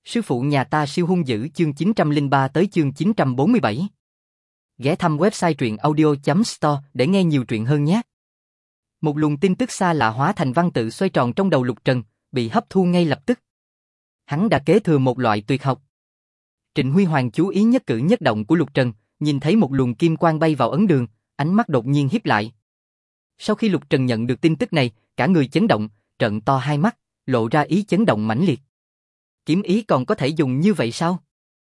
Sư phụ nhà ta siêu hung dữ chương 903 tới chương 947. Ghé thăm website truyện audio.store để nghe nhiều truyện hơn nhé. Một luồng tin tức xa lạ hóa thành văn tự xoay tròn trong đầu Lục Trần, bị hấp thu ngay lập tức. Hắn đã kế thừa một loại tuyệt học. Trịnh Huy Hoàng chú ý nhất cử nhất động của Lục Trần, nhìn thấy một luồng kim quang bay vào ấn đường, ánh mắt đột nhiên híp lại. Sau khi Lục Trần nhận được tin tức này, cả người chấn động, trợn to hai mắt, lộ ra ý chấn động mãnh liệt. Kiếm ý còn có thể dùng như vậy sao?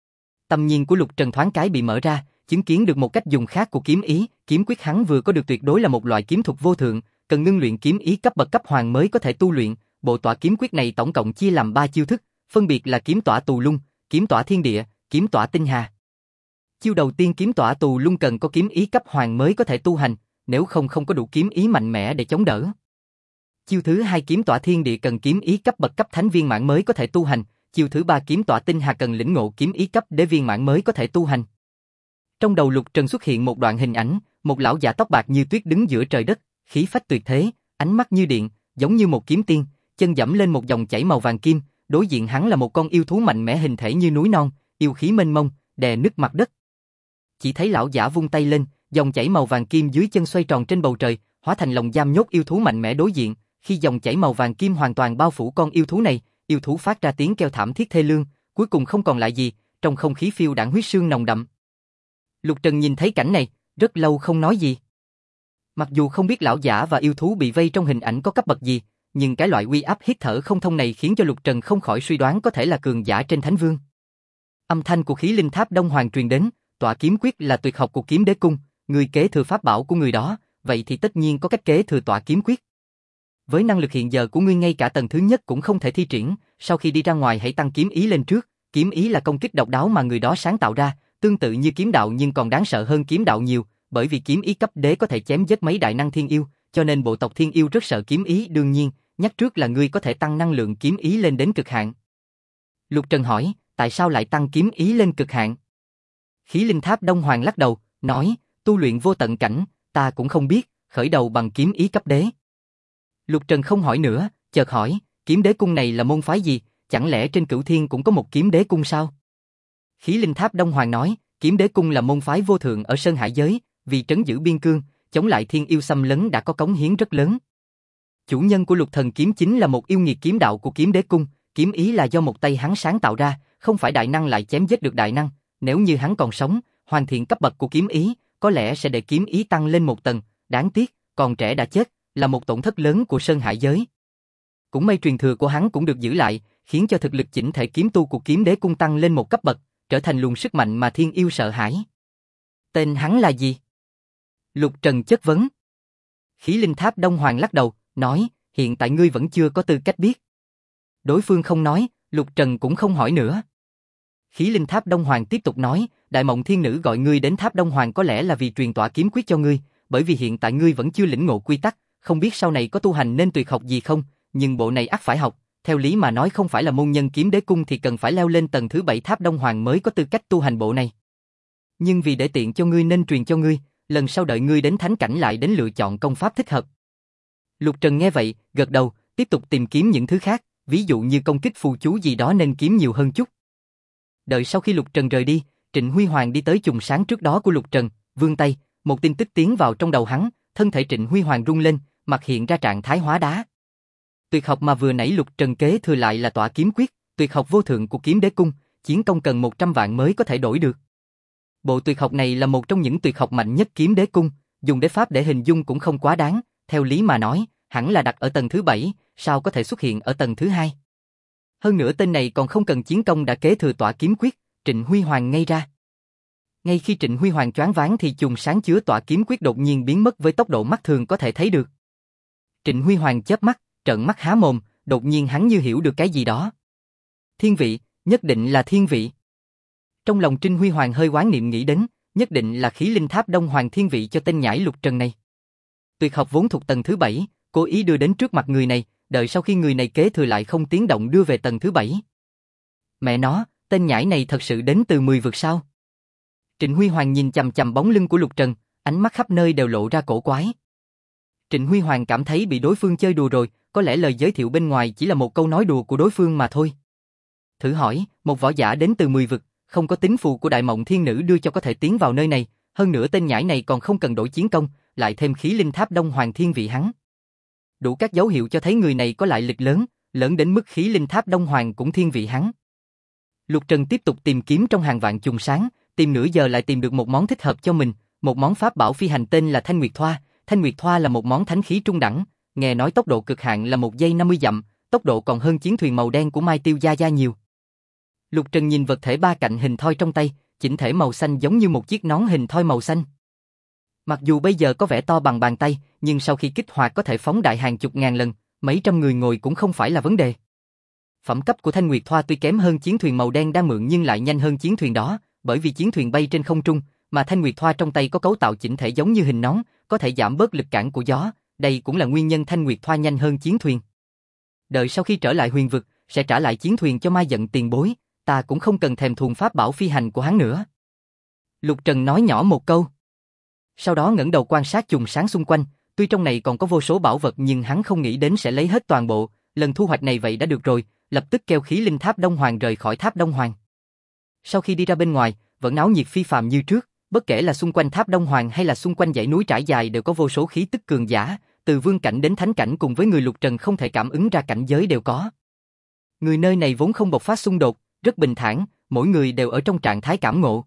Tầm nhìn của Lục Trần thoáng cái bị mở ra, chứng kiến được một cách dùng khác của kiếm ý, kiếm quyết hắn vừa có được tuyệt đối là một loại kiếm thuật vô thượng, cần ngưng luyện kiếm ý cấp bậc cấp hoàng mới có thể tu luyện. Bộ tỏa kiếm quyết này tổng cộng chia làm 3 chiêu thức, phân biệt là kiếm tỏa tù lung, kiếm tỏa thiên địa, kiếm tỏa tinh hà. Chiêu đầu tiên kiếm tỏa tù lung cần có kiếm ý cấp hoàng mới có thể tu hành, nếu không có đủ kiếm ý mạnh mẽ để chống đỡ. Chiêu thứ hai kiếm tỏa thiên địa cần kiếm ý cấp bậc cấp thánh viên mãn mới có thể tu hành. Chiêu thứ ba kiếm tỏa tinh hà cần lĩnh ngộ kiếm ý cấp đế viên mãn mới có thể tu hành. Trong đầu Lục Trần xuất hiện một đoạn hình ảnh, một lão giả tóc bạc như tuyết đứng giữa trời đất, khí phách tuyệt thế, ánh mắt như điện, giống như một kiếm tiên, chân dẫm lên một dòng chảy màu vàng kim, đối diện hắn là một con yêu thú mạnh mẽ hình thể như núi non, yêu khí mênh mông, đè nứt mặt đất. Chỉ thấy lão giả vung tay lên, dòng chảy màu vàng kim dưới chân xoay tròn trên bầu trời, hóa thành lồng giam nhốt yêu thú mạnh mẽ đối diện. Khi dòng chảy màu vàng kim hoàn toàn bao phủ con yêu thú này, yêu thú phát ra tiếng kêu thảm thiết thê lương, cuối cùng không còn lại gì, trong không khí phiêu đãng huyết sương nồng đậm. Lục Trần nhìn thấy cảnh này, rất lâu không nói gì. Mặc dù không biết lão giả và yêu thú bị vây trong hình ảnh có cấp bậc gì, nhưng cái loại uy áp hít thở không thông này khiến cho Lục Trần không khỏi suy đoán có thể là cường giả trên Thánh Vương. Âm thanh của khí linh tháp Đông Hoàng truyền đến, tỏa kiếm quyết là tuyệt học của Kiếm Đế Cung, người kế thừa pháp bảo của người đó, vậy thì tất nhiên có cách kế thừa tỏa kiếm quyết. Với năng lực hiện giờ của ngươi ngay cả tầng thứ nhất cũng không thể thi triển, sau khi đi ra ngoài hãy tăng kiếm ý lên trước, kiếm ý là công kích độc đáo mà người đó sáng tạo ra, tương tự như kiếm đạo nhưng còn đáng sợ hơn kiếm đạo nhiều, bởi vì kiếm ý cấp đế có thể chém giết mấy đại năng thiên yêu, cho nên bộ tộc thiên yêu rất sợ kiếm ý. Đương nhiên, nhắc trước là ngươi có thể tăng năng lượng kiếm ý lên đến cực hạn. Lục Trần hỏi, tại sao lại tăng kiếm ý lên cực hạn? Khí linh tháp Đông Hoàng lắc đầu, nói, tu luyện vô tận cảnh, ta cũng không biết, khởi đầu bằng kiếm ý cấp đế. Lục Trần không hỏi nữa, chợt hỏi, Kiếm Đế Cung này là môn phái gì, chẳng lẽ trên Cửu Thiên cũng có một Kiếm Đế Cung sao? Khí linh tháp Đông Hoàng nói, Kiếm Đế Cung là môn phái vô thượng ở Sơn Hải giới, vì trấn giữ biên cương, chống lại thiên yêu xâm lấn đã có cống hiến rất lớn. Chủ nhân của Lục Thần kiếm chính là một yêu nghiệt kiếm đạo của Kiếm Đế Cung, kiếm ý là do một tay hắn sáng tạo ra, không phải đại năng lại chém giết được đại năng, nếu như hắn còn sống, hoàn thiện cấp bậc của kiếm ý, có lẽ sẽ để kiếm ý tăng lên một tầng, đáng tiếc, còn trẻ đã chết, là một tổn thất lớn của Sơn Hải giới. Cũng may truyền thừa của hắn cũng được giữ lại, khiến cho thực lực chỉnh thể kiếm tu của Kiếm Đế Cung tăng lên một cấp bậc, trở thành luồng sức mạnh mà thiên yêu sợ hãi. Tên hắn là gì? Lục Trần chất vấn. Khí linh tháp Đông Hoàng lắc đầu, nói, hiện tại ngươi vẫn chưa có tư cách biết. Đối phương không nói, Lục Trần cũng không hỏi nữa. Khí linh tháp Đông Hoàng tiếp tục nói, Đại Mộng Thiên Nữ gọi ngươi đến tháp Đông Hoàng có lẽ là vì truyền tỏa kiếm quyết cho ngươi, bởi vì hiện tại ngươi vẫn chưa lĩnh ngộ quy tắc, không biết sau này có tu hành nên tuyệt học gì không, nhưng bộ này ắt phải học, theo lý mà nói không phải là môn nhân Kiếm Đế Cung thì cần phải leo lên tầng thứ 7 tháp Đông Hoàng mới có tư cách tu hành bộ này. Nhưng vì để tiện cho ngươi nên truyền cho ngươi, lần sau đợi ngươi đến thánh cảnh lại đến lựa chọn công pháp thích hợp. Lục Trần nghe vậy, gật đầu, tiếp tục tìm kiếm những thứ khác, ví dụ như công kích phù chú gì đó nên kiếm nhiều hơn chút. Đợi sau khi Lục Trần rời đi, Trịnh Huy Hoàng đi tới chùm sáng trước đó của Lục Trần, vươn tay, một tin tức tiến vào trong đầu hắn, thân thể Trịnh Huy Hoàng rung lên, mặt hiện ra trạng thái hóa đá. Tuyệt học mà vừa nãy Lục Trần kế thừa lại là tỏa kiếm quyết, tuyệt học vô thượng của Kiếm Đế Cung, chiến công cần 100 vạn mới có thể đổi được. Bộ tuyệt học này là một trong những tuyệt học mạnh nhất Kiếm Đế Cung, dùng đế pháp để hình dung cũng không quá đáng, theo lý mà nói, hẳn là đặt ở tầng thứ 7, sao có thể xuất hiện ở tầng thứ 2. Hơn nữa tên này còn không cần chiến công đã kế thừa tỏa kiếm quyết, Trịnh Huy Hoàng ngây ra. Ngay khi Trịnh Huy Hoàng choáng váng thì chùm sáng chứa tỏa kiếm quyết đột nhiên biến mất với tốc độ mắt thường có thể thấy được. Trịnh Huy Hoàng chớp mắt, trợn mắt há mồm, đột nhiên hắn như hiểu được cái gì đó. Thiên vị, nhất định là thiên vị. Trong lòng Trịnh Huy Hoàng hơi oán niệm nghĩ đến, nhất định là khí linh tháp Đông Hoàng thiên vị cho tên nhãi Lục Trần này. Tuyệt học vốn thuộc tầng thứ 7, cố ý đưa đến trước mặt người này, đợi sau khi người này kế thừa lại không tiếng động đưa về tầng thứ 7. Mẹ nó, tên nhãi này thật sự đến từ 10 vực sao? Trịnh Huy Hoàng nhìn chằm chằm bóng lưng của Lục Trần, ánh mắt khắp nơi đều lộ ra cổ quái. Trịnh Huy Hoàng cảm thấy bị đối phương chơi đùa rồi, có lẽ lời giới thiệu bên ngoài chỉ là một câu nói đùa của đối phương mà thôi. Thử hỏi, một võ giả đến từ 10 vực, không có tín phù của Đại Mộng Thiên Nữ đưa cho có thể tiến vào nơi này, hơn nữa tên nhãi này còn không cần đổi chiến công, lại thêm khí linh tháp Đông Hoàng thiên vị hắn. Đủ các dấu hiệu cho thấy người này có lại lịch lớn, lớn đến mức khí linh tháp Đông Hoàng cũng thiên vị hắn. Lục Trần tiếp tục tìm kiếm trong hàng vạn chùm sáng, tìm nửa giờ lại tìm được một món thích hợp cho mình, một món pháp bảo phi hành tên là Thanh Nguyệt Thoa. Thanh Nguyệt Thoa là một món thánh khí trung đẳng, nghe nói tốc độ cực hạn là 1 giây 50 dặm, tốc độ còn hơn chiến thuyền màu đen của Mai Tiêu Gia Gia nhiều. Lục Trần nhìn vật thể ba cạnh hình thoi trong tay, chỉnh thể màu xanh giống như một chiếc nón hình thoi màu xanh. Mặc dù bây giờ có vẻ to bằng bàn tay, nhưng sau khi kích hoạt có thể phóng đại hàng chục ngàn lần, mấy trăm người ngồi cũng không phải là vấn đề. Phẩm cấp của Thanh Nguyệt Thoa tuy kém hơn chiến thuyền màu đen đang mượn nhưng lại nhanh hơn chiến thuyền đó, bởi vì chiến thuyền bay trên không trung, mà Thanh Nguyệt Thoa trong tay có cấu tạo chỉnh thể giống như hình nón, có thể giảm bớt lực cản của gió, đây cũng là nguyên nhân Thanh Nguyệt Thoa nhanh hơn chiến thuyền. Đợi sau khi trở lại huyền vực, sẽ trả lại chiến thuyền cho Mai Dận tiền bối, ta cũng không cần thèm thuồng pháp bảo phi hành của hắn nữa. Lục Trần nói nhỏ một câu. Sau đó ngẩng đầu quan sát chùm sáng xung quanh, tuy trong này còn có vô số bảo vật nhưng hắn không nghĩ đến sẽ lấy hết toàn bộ, lần thu hoạch này vậy đã được rồi, lập tức kêu khí linh tháp Đông Hoàng rời khỏi tháp Đông Hoàng. Sau khi đi ra bên ngoài, vẫn náo nhiệt phi phàm như trước, bất kể là xung quanh tháp Đông Hoàng hay là xung quanh dãy núi trải dài đều có vô số khí tức cường giả, từ vương cảnh đến thánh cảnh cùng với người Lục Trần không thể cảm ứng ra cảnh giới đều có. Người nơi này vốn không bộc phát xung đột, rất bình thản, mỗi người đều ở trong trạng thái cảm ngộ.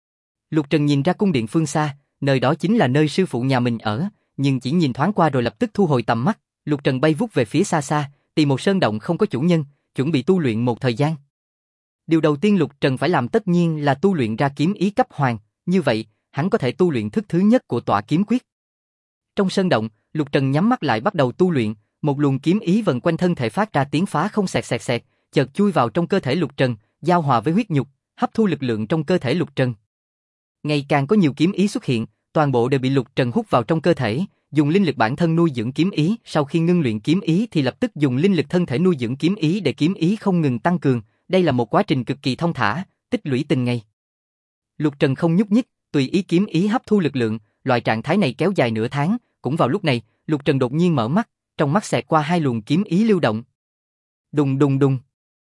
Lục Trần nhìn ra cung điện phương xa, nơi đó chính là nơi sư phụ nhà mình ở, nhưng chỉ nhìn thoáng qua rồi lập tức thu hồi tầm mắt, Lục Trần bay vút về phía xa xa, tìm một sơn động không có chủ nhân, chuẩn bị tu luyện một thời gian. Điều đầu tiên Lục Trần phải làm tất nhiên là tu luyện ra kiếm ý cấp hoàng, như vậy, hắn có thể tu luyện thức thứ nhất của tọa kiếm quyết. Trong sơn động, Lục Trần nhắm mắt lại bắt đầu tu luyện, một luồng kiếm ý vần quanh thân thể phát ra tiếng phá không xẹt xẹt xẹt, chợt chui vào trong cơ thể Lục Trần, giao hòa với huyết nhục, hấp thu lực lượng trong cơ thể Lục Trần. Ngày càng có nhiều kiếm ý xuất hiện, toàn bộ đều bị Lục Trần hút vào trong cơ thể, dùng linh lực bản thân nuôi dưỡng kiếm ý, sau khi ngưng luyện kiếm ý thì lập tức dùng linh lực thân thể nuôi dưỡng kiếm ý để kiếm ý không ngừng tăng cường, đây là một quá trình cực kỳ thông thả, tích lũy từng ngày. Lục Trần không nhúc nhích, tùy ý kiếm ý hấp thu lực lượng, loại trạng thái này kéo dài nửa tháng, cũng vào lúc này, Lục Trần đột nhiên mở mắt, trong mắt xẹt qua hai luồng kiếm ý lưu động. Đùng đùng đùng.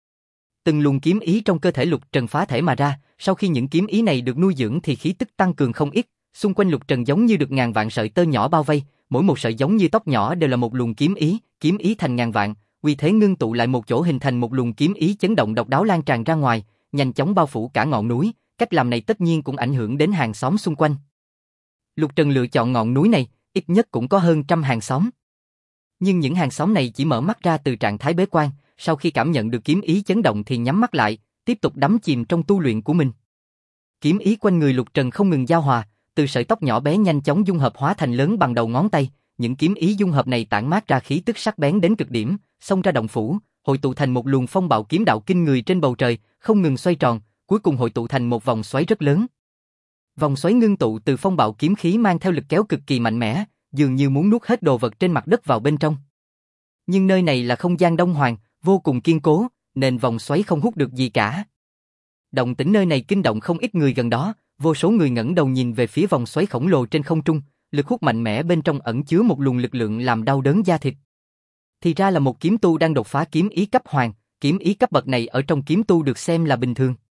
Từng luồng kiếm ý trong cơ thể Lục Trần phá thể mà ra, sau khi những kiếm ý này được nuôi dưỡng thì khí tức tăng cường không ít, xung quanh Lục Trần giống như được ngàn vạn sợi tơ nhỏ bao vây, mỗi một sợi giống như tóc nhỏ đều là một luồng kiếm ý thành ngàn vạn, uy thế ngưng tụ lại một chỗ hình thành một luồng kiếm ý chấn động độc đáo lan tràn ra ngoài, nhanh chóng bao phủ cả ngọn núi, cách làm này tất nhiên cũng ảnh hưởng đến hàng xóm xung quanh. Lục Trần lựa chọn ngọn núi này, ít nhất cũng có hơn trăm hàng xóm. Nhưng những hàng xóm này chỉ mở mắt ra từ trạng thái bế quan, sau khi cảm nhận được kiếm ý chấn động thì nhắm mắt lại, tiếp tục đắm chìm trong tu luyện của mình. Kiếm ý quanh người Lục Trần không ngừng giao hòa, từ sợi tóc nhỏ bé nhanh chóng dung hợp hóa thành lớn bằng đầu ngón tay, những kiếm ý dung hợp này tản mát ra khí tức sắc bén đến cực điểm, xông ra động phủ, hội tụ thành một luồng phong bạo kiếm đạo kinh người trên bầu trời, không ngừng xoay tròn, cuối cùng hội tụ thành một vòng xoáy rất lớn. Vòng xoáy ngưng tụ từ phong bạo kiếm khí mang theo lực kéo cực kỳ mạnh mẽ, dường như muốn nuốt hết đồ vật trên mặt đất vào bên trong. Nhưng nơi này là không gian Đông Hoàng, vô cùng kiên cố, nên vòng xoáy không hút được gì cả. Động tĩnh nơi này kinh động không ít người gần đó, vô số người ngẩng đầu nhìn về phía vòng xoáy khổng lồ trên không trung, lực hút mạnh mẽ bên trong ẩn chứa một luồng lực lượng làm đau đớn da thịt. Thì ra là một kiếm tu đang đột phá kiếm ý cấp hoàng, kiếm ý cấp bậc này ở trong kiếm tu được xem là bình thường.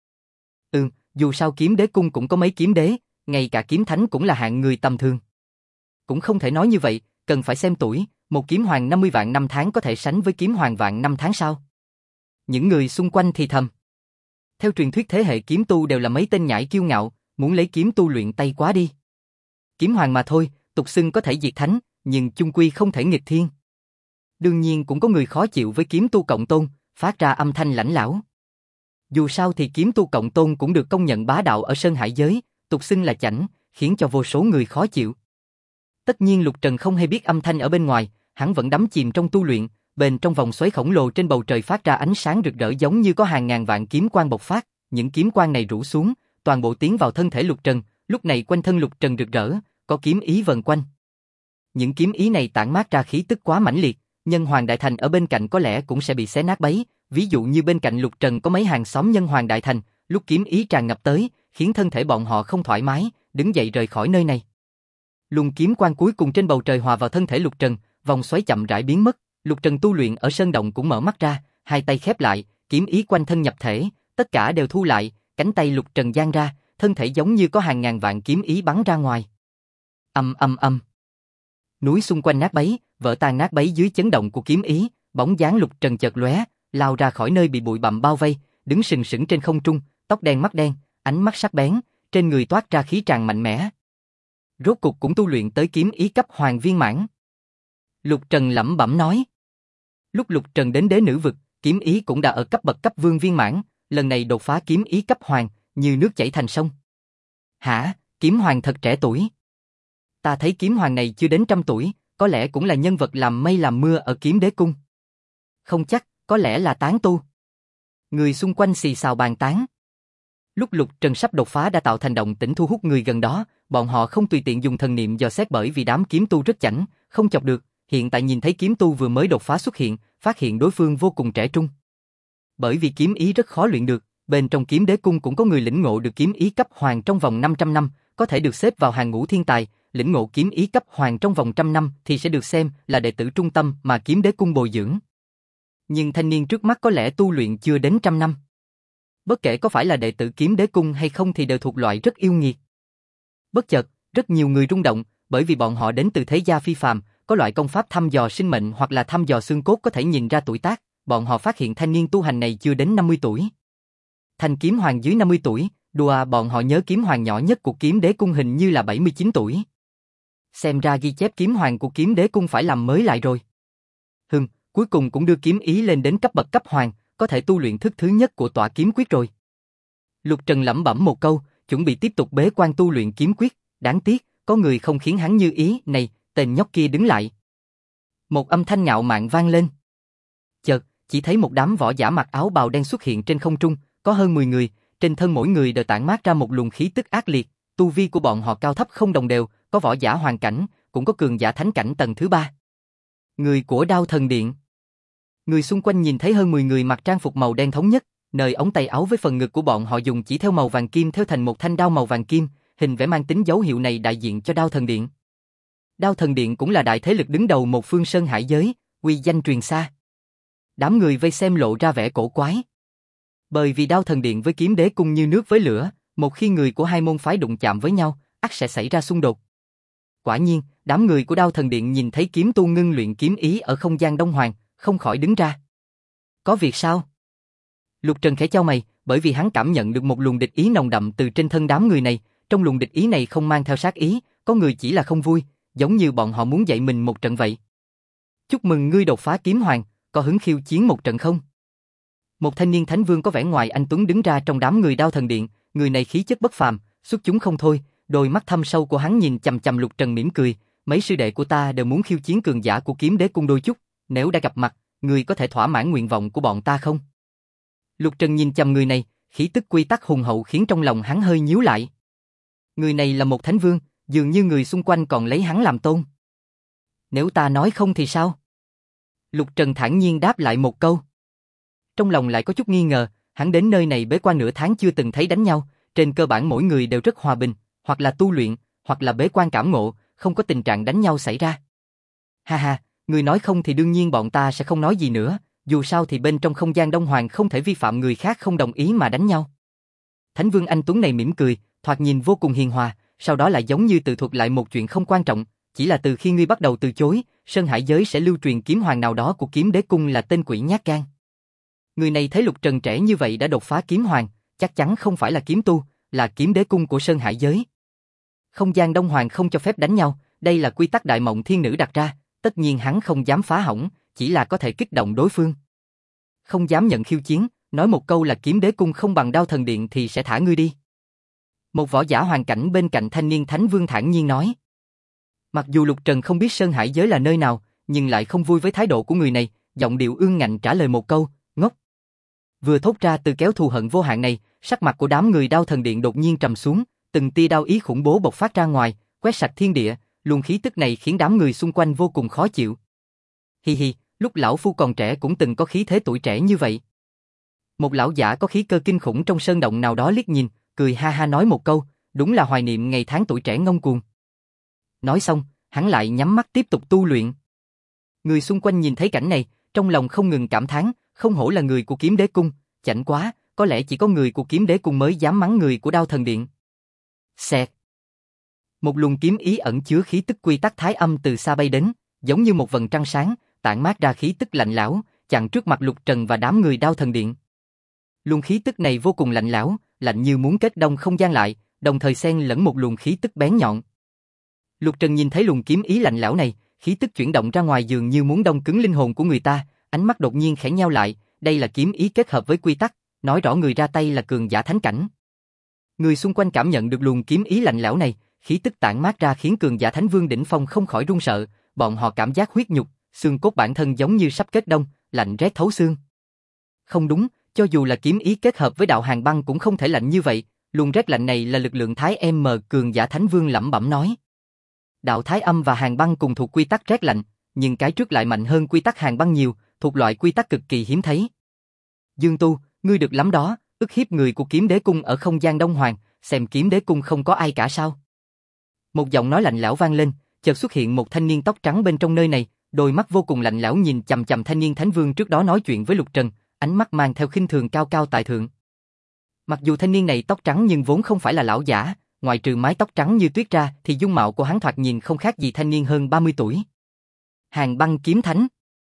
Dù sao kiếm đế cung cũng có mấy kiếm đế, ngay cả kiếm thánh cũng là hạng người tầm thường. Cũng không thể nói như vậy, cần phải xem tuổi, một kiếm hoàng 50 vạn năm tháng có thể sánh với kiếm hoàng vạn năm tháng sao? Những người xung quanh thì thầm. Theo truyền thuyết thế hệ kiếm tu đều là mấy tên nhãi kiêu ngạo, muốn lấy kiếm tu luyện tay quá đi. Kiếm hoàng mà thôi, tục xưng có thể diệt thánh, nhưng chung quy không thể nghịch thiên. Đương nhiên cũng có người khó chịu với kiếm tu cộng tôn, phát ra âm thanh lãnh lão. Dù sao thì kiếm tu cộng tôn cũng được công nhận bá đạo ở Sơn Hải giới, tục xưng là chảnh, khiến cho vô số người khó chịu. Tất nhiên Lục Trần không hề biết âm thanh ở bên ngoài, hắn vẫn đắm chìm trong tu luyện, bên trong vòng xoáy khổng lồ trên bầu trời phát ra ánh sáng rực rỡ giống như có hàng ngàn vạn kiếm quang bộc phát, những kiếm quang này rủ xuống, toàn bộ tiến vào thân thể Lục Trần, lúc này quanh thân Lục Trần rực rỡ, có kiếm ý vần quanh. Những kiếm ý này tản mát ra khí tức quá mãnh liệt, Nhân Hoàng Đại Thành ở bên cạnh có lẽ cũng sẽ bị xé nát bấy, ví dụ như bên cạnh Lục Trần có mấy hàng xóm Nhân Hoàng Đại Thành, lúc kiếm ý tràn ngập tới, khiến thân thể bọn họ không thoải mái, đứng dậy rời khỏi nơi này. Luồng kiếm quang cuối cùng trên bầu trời hòa vào thân thể Lục Trần, vòng xoáy chậm rãi biến mất, Lục Trần tu luyện ở sơn động cũng mở mắt ra, hai tay khép lại, kiếm ý quanh thân nhập thể, tất cả đều thu lại, cánh tay Lục Trần giang ra, thân thể giống như có hàng ngàn vạn kiếm ý bắn ra ngoài. Ầm ầm ầm. Núi xung quanh nát bấy, vỡ tan nát bấy dưới chấn động của kiếm ý, bóng dáng Lục Trần chợt lóe, lao ra khỏi nơi bị bụi bặm bao vây, đứng sừng sững trên không trung, tóc đen mắt đen, ánh mắt sắc bén, trên người toát ra khí tràn mạnh mẽ. Rốt cục cũng tu luyện tới kiếm ý cấp hoàng viên mãn. Lục Trần lẩm bẩm nói. Lúc Lục Trần đến đế nữ vực, kiếm ý cũng đã ở cấp bậc cấp vương viên mãn, lần này đột phá kiếm ý cấp hoàng, như nước chảy thành sông. Hả, kiếm hoàng thật trẻ tuổi. Ta thấy kiếm hoàng này chưa đến 100 tuổi, có lẽ cũng là nhân vật làm mây làm mưa ở kiếm đế cung. Không chắc, có lẽ là tán tu. Người xung quanh xì xào bàn tán. Lúc Lục Trần sắp đột phá đã tạo thành động tĩnh thu hút người gần đó, bọn họ không tùy tiện dùng thần niệm dò xét bởi vì đám kiếm tu rất chảnh, không chọc được, hiện tại nhìn thấy kiếm tu vừa mới đột phá xuất hiện, phát hiện đối phương vô cùng trẻ trung. Bởi vì kiếm ý rất khó luyện được, bên trong kiếm đế cung cũng có người lĩnh ngộ được kiếm ý cấp hoàng trong vòng 500 năm, có thể được xếp vào hàng ngũ thiên tài, lĩnh ngộ kiếm ý cấp hoàng trong vòng 100 năm thì sẽ được xem là đệ tử trung tâm mà kiếm đế cung bồi dưỡng. Nhưng thanh niên trước mắt có lẽ tu luyện chưa đến 100 năm. Bất kể có phải là đệ tử kiếm đế cung hay không thì đều thuộc loại rất yêu nghiệt. Bất chợt, rất nhiều người rung động, bởi vì bọn họ đến từ thế gia phi phàm, có loại công pháp thăm dò sinh mệnh hoặc là thăm dò xương cốt có thể nhìn ra tuổi tác, bọn họ phát hiện thanh niên tu hành này chưa đến 50 tuổi. Thanh kiếm hoàng dưới 50 tuổi, đùa bọn họ nhớ kiếm hoàng nhỏ nhất của kiếm đế cung hình như là 79 tuổi. Xem ra ghi chép kiếm hoàng của kiếm đế cung phải làm mới lại rồi. Cuối cùng cũng đưa kiếm ý lên đến cấp bậc cấp hoàng, có thể tu luyện thức thứ nhất của tỏa kiếm quyết rồi. Lục Trần lẩm bẩm một câu, chuẩn bị tiếp tục bế quan tu luyện kiếm quyết, đáng tiếc, có người không khiến hắn như ý, này, tên nhóc kia đứng lại. Một âm thanh ngạo mạn vang lên. Chợt, chỉ thấy một đám võ giả mặc áo bào đen xuất hiện trên không trung, có hơn 10 người, trên thân mỗi người đều tản mát ra một luồng khí tức ác liệt, tu vi của bọn họ cao thấp không đồng đều, có võ giả hoàng cảnh, cũng có cường giả thánh cảnh tầng thứ 3. Người của Đao Thần Điện. Người xung quanh nhìn thấy hơn 10 người mặc trang phục màu đen thống nhất, nơi ống tay áo với phần ngực của bọn họ dùng chỉ theo màu vàng kim theo thành một thanh đao màu vàng kim, hình vẽ mang tính dấu hiệu này đại diện cho Đao Thần Điện. Đao Thần Điện cũng là đại thế lực đứng đầu một phương sơn hải giới, uy danh truyền xa. Đám người vây xem lộ ra vẻ cổ quái. Bởi vì Đao Thần Điện với kiếm đế cung như nước với lửa, một khi người của hai môn phái đụng chạm với nhau, ắt sẽ xảy ra xung đột. Quả nhiên, đám người của Đao Thần Điện nhìn thấy kiếm tu ngưng luyện kiếm ý ở không gian Đông Hoàng, không khỏi đứng ra. Có việc sao? Lục Trần khẽ chau mày, bởi vì hắn cảm nhận được một luồng địch ý nồng đậm từ trên thân đám người này, trong luồng địch ý này không mang theo sát ý, có người chỉ là không vui, giống như bọn họ muốn dạy mình một trận vậy. Chúc mừng ngươi đột phá kiếm hoàng, có hứng khiêu chiến một trận không? Một thanh niên thánh vương có vẻ ngoài anh tuấn đứng ra trong đám người Đao Thần Điện, người này khí chất bất phàm, xuất chúng không thôi, đôi mắt thâm sâu của hắn nhìn chằm chằm Lục Trần mỉm cười, mấy sư đệ của ta đều muốn khiêu chiến cường giả của kiếm đế cung đôi chút, nếu đã gặp mặt, ngươi có thể thỏa mãn nguyện vọng của bọn ta không? Lục Trần nhìn chằm người này, khí tức quy tắc hùng hậu khiến trong lòng hắn hơi nhíu lại. Người này là một thánh vương, dường như người xung quanh còn lấy hắn làm tôn. Nếu ta nói không thì sao? Lục Trần thản nhiên đáp lại một câu. Trong lòng lại có chút nghi ngờ, hắn đến nơi này bế quan nửa tháng chưa từng thấy đánh nhau, trên cơ bản mỗi người đều rất hòa bình, hoặc là tu luyện, hoặc là bế quan cảm ngộ, không có tình trạng đánh nhau xảy ra. Ha ha, người nói không thì đương nhiên bọn ta sẽ không nói gì nữa, dù sao thì bên trong không gian Đông Hoàng không thể vi phạm người khác không đồng ý mà đánh nhau. Thánh vương anh tuấn này mỉm cười, thoạt nhìn vô cùng hiền hòa, sau đó lại giống như tự thuật lại một chuyện không quan trọng, chỉ là từ khi ngươi bắt đầu từ chối, Sơn Hải giới sẽ lưu truyền kiếm hoàng nào đó của kiếm đế cung là tên quỷ nhát gan. Người này thấy Lục Trần trẻ như vậy đã đột phá kiếm hoàng, chắc chắn không phải là kiếm tu, là kiếm đế cung của Sơn Hải giới. Không gian Đông Hoàng không cho phép đánh nhau, đây là quy tắc Đại Mộng Thiên Nữ đặt ra, tất nhiên hắn không dám phá hỏng, chỉ là có thể kích động đối phương. Không dám nhận khiêu chiến, nói một câu là kiếm đế cung không bằng Đao Thần Điện thì sẽ thả ngươi đi. Một võ giả hoàn cảnh bên cạnh thanh niên thánh vương thản nhiên nói. Mặc dù Lục Trần không biết Sơn Hải giới là nơi nào, nhưng lại không vui với thái độ của người này, giọng điệu ương ngạnh trả lời một câu, ngốc. Vừa thốt ra từ kéo thù hận vô hạn này, sắc mặt của đám người Đao Thần Điện đột nhiên trầm xuống, từng tia đao ý khủng bố bộc phát ra ngoài, quét sạch thiên địa, luồng khí tức này khiến đám người xung quanh vô cùng khó chịu. Hi hi, lúc lão phu còn trẻ cũng từng có khí thế tuổi trẻ như vậy. Một lão giả có khí cơ kinh khủng trong sơn động nào đó liếc nhìn, cười ha ha nói một câu, đúng là hoài niệm ngày tháng tuổi trẻ ngông cuồng. Nói xong, hắn lại nhắm mắt tiếp tục tu luyện. Người xung quanh nhìn thấy cảnh này, trong lòng không ngừng cảm thán, không hổ là người của kiếm đế cung, chảnh quá, có lẽ chỉ có người của kiếm đế cung mới dám mắng người của Đao Thần Điện. Xẹt. Một luồng kiếm ý ẩn chứa khí tức quy tắc thái âm từ xa bay đến, giống như một vầng trăng sáng, tản mát ra khí tức lạnh lẽo, chặn trước mặt Lục Trần và đám người Đao Thần Điện. Luồng khí tức này vô cùng lạnh lẽo, lạnh như muốn kết đông không gian lại, đồng thời xen lẫn một luồng khí tức bén nhọn. Lục Trần nhìn thấy luồng kiếm ý lạnh lẽo này, khí tức chuyển động ra ngoài dường như muốn đông cứng linh hồn của người ta, ánh mắt đột nhiên khẽ nheo lại, đây là kiếm ý kết hợp với quy tắc, nói rõ người ra tay là cường giả thánh cảnh. Người xung quanh cảm nhận được luồng kiếm ý lạnh lẽo này, khí tức tản mát ra khiến cường giả thánh vương đỉnh phong không khỏi run sợ, bọn họ cảm giác huyết nhục, xương cốt bản thân giống như sắp kết đông, lạnh rét thấu xương. Không đúng, cho dù là kiếm ý kết hợp với đạo hàn băng cũng không thể lạnh như vậy, luồng rét lạnh này là lực lượng thái cường giả thánh vương lẩm bẩm nói. Đạo thái âm và hàn băng cùng thuộc quy tắc rét lạnh, nhưng cái trước lại mạnh hơn quy tắc hàn băng nhiều, thuộc loại quy tắc cực kỳ hiếm thấy. Dương Tu, ngươi được lắm đó, ức hiếp người của kiếm đế cung ở không gian Đông Hoàng, xem kiếm đế cung không có ai cả sao? Một giọng nói lạnh lẽo vang lên, chợt xuất hiện một thanh niên tóc trắng bên trong nơi này, đôi mắt vô cùng lạnh lẽo nhìn chằm chằm thanh niên thánh vương trước đó nói chuyện với Lục Trần, ánh mắt mang theo khinh thường cao cao tại thượng. Mặc dù thanh niên này tóc trắng nhưng vốn không phải là lão giả, ngoại trừ mái tóc trắng như tuyết ra thì dung mạo của hắn thoạt nhìn không khác gì thanh niên hơn 30 tuổi. Hàn băng kiếm thánh.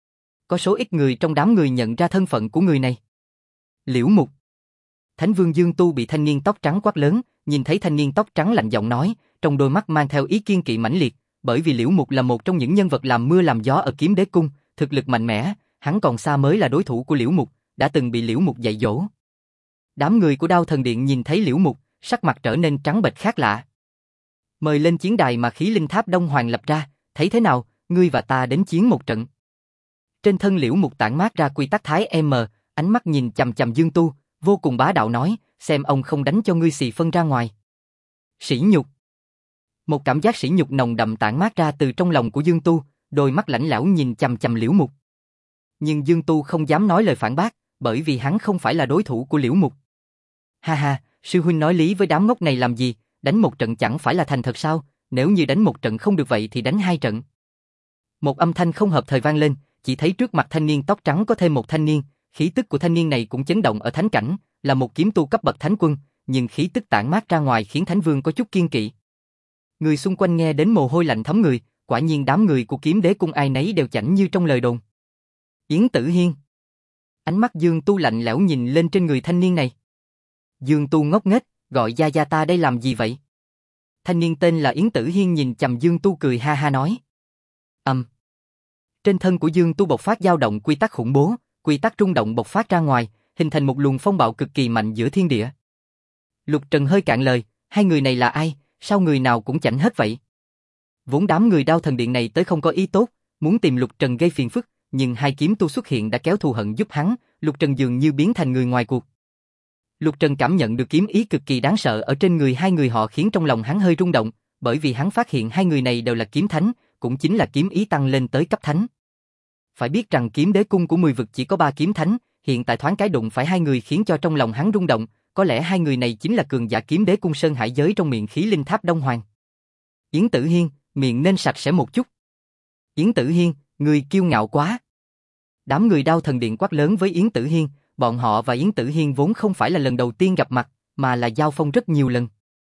Có số ít người trong đám người nhận ra thân phận của người này. Liễu Mục. Thánh vương Dương Tu bị thanh niên tóc trắng quát lớn, nhìn thấy thanh niên tóc trắng lạnh giọng nói, trong đôi mắt mang theo ý kiên kỵ mãnh liệt, bởi vì Liễu Mục là một trong những nhân vật làm mưa làm gió ở kiếm đế cung, thực lực mạnh mẽ, hắn còn xa mới là đối thủ của Liễu Mục, đã từng bị Liễu Mục dạy dỗ. Đám người của Đao Thần Điện nhìn thấy Liễu Mục, sắc mặt trở nên trắng bệch khác lạ. Mời lên chiến đài mà khí linh tháp Đông Hoàng lập ra, thấy thế nào, ngươi và ta đến chiến một trận. Trên thân Liễu Mục tản mát ra quy tắc thái ánh mắt nhìn chằm chằm Dương Tu, vô cùng bá đạo nói, xem ông không đánh cho ngươi xì phân ra ngoài. Sỉ nhục. Một cảm giác sỉ nhục nồng đậm tản mát ra từ trong lòng của Dương Tu, đôi mắt lạnh lẽo nhìn chằm chằm Liễu Mục. Nhưng Dương Tu không dám nói lời phản bác, bởi vì hắn không phải là đối thủ của Liễu Mục. Ha ha, sư huynh nói lý với đám ngốc này làm gì, đánh một trận chẳng phải là thành thật sao, nếu như đánh một trận không được vậy thì đánh hai trận. Một âm thanh không hợp thời vang lên, chỉ thấy trước mặt thanh niên tóc trắng có thêm một thanh niên, khí tức của thanh niên này cũng chấn động ở thánh cảnh, là một kiếm tu cấp bậc thánh quân, nhưng khí tức tản mát ra ngoài khiến thánh vương có chút kiêng kỵ. Người xung quanh nghe đến mồ hôi lạnh thấm người, quả nhiên đám người của kiếm đế cung ai nấy đều chảnh như trong lời đồn. Yến Tử Hiên. Ánh mắt Dương Tu lạnh lẽo nhìn lên trên người thanh niên này. Dương Tu ngốc nghếch, gọi gia gia ta đây làm gì vậy? Thanh niên tên là Yến Tử Hiên nhìn chằm Dương Tu cười ha ha nói. Trên thân của Dương Tu bộc phát dao động quy tắc khủng bố, quy tắc rung động bộc phát ra ngoài, hình thành một luồng phong bạo cực kỳ mạnh giữa thiên địa. Lục Trần hơi cạn lời, hai người này là ai, sao người nào cũng chảnh hết vậy? Vốn đám người Đao Thần Điện này tới không có ý tốt, muốn tìm Lục Trần gây phiền phức, nhưng hai kiếm tu xuất hiện đã kéo thù hận giúp hắn, Lục Trần dường như biến thành người ngoài cuộc. Lục Trần cảm nhận được kiếm ý cực kỳ đáng sợ ở trên người hai người họ khiến trong lòng hắn hơi rung động, bởi vì hắn phát hiện hai người này đều là kiếm thánh, cũng chính là kiếm ý tăng lên tới cấp thánh. Phải biết rằng kiếm đế cung của 10 vực chỉ có 3 kiếm thánh, hiện tại thoáng cái đụng phải hai người khiến cho trong lòng hắn rung động, có lẽ hai người này chính là cường giả kiếm đế cung Sơn Hải giới trong miệng khí linh tháp Đông Hoàng. Yến Tử Hiên, miệng nên sạch sẽ một chút. Yến Tử Hiên, người kiêu ngạo quá. Đám người Đao Thần Điện quát lớn với Yến Tử Hiên, bọn họ và Yến Tử Hiên vốn không phải là lần đầu tiên gặp mặt, mà là giao phong rất nhiều lần.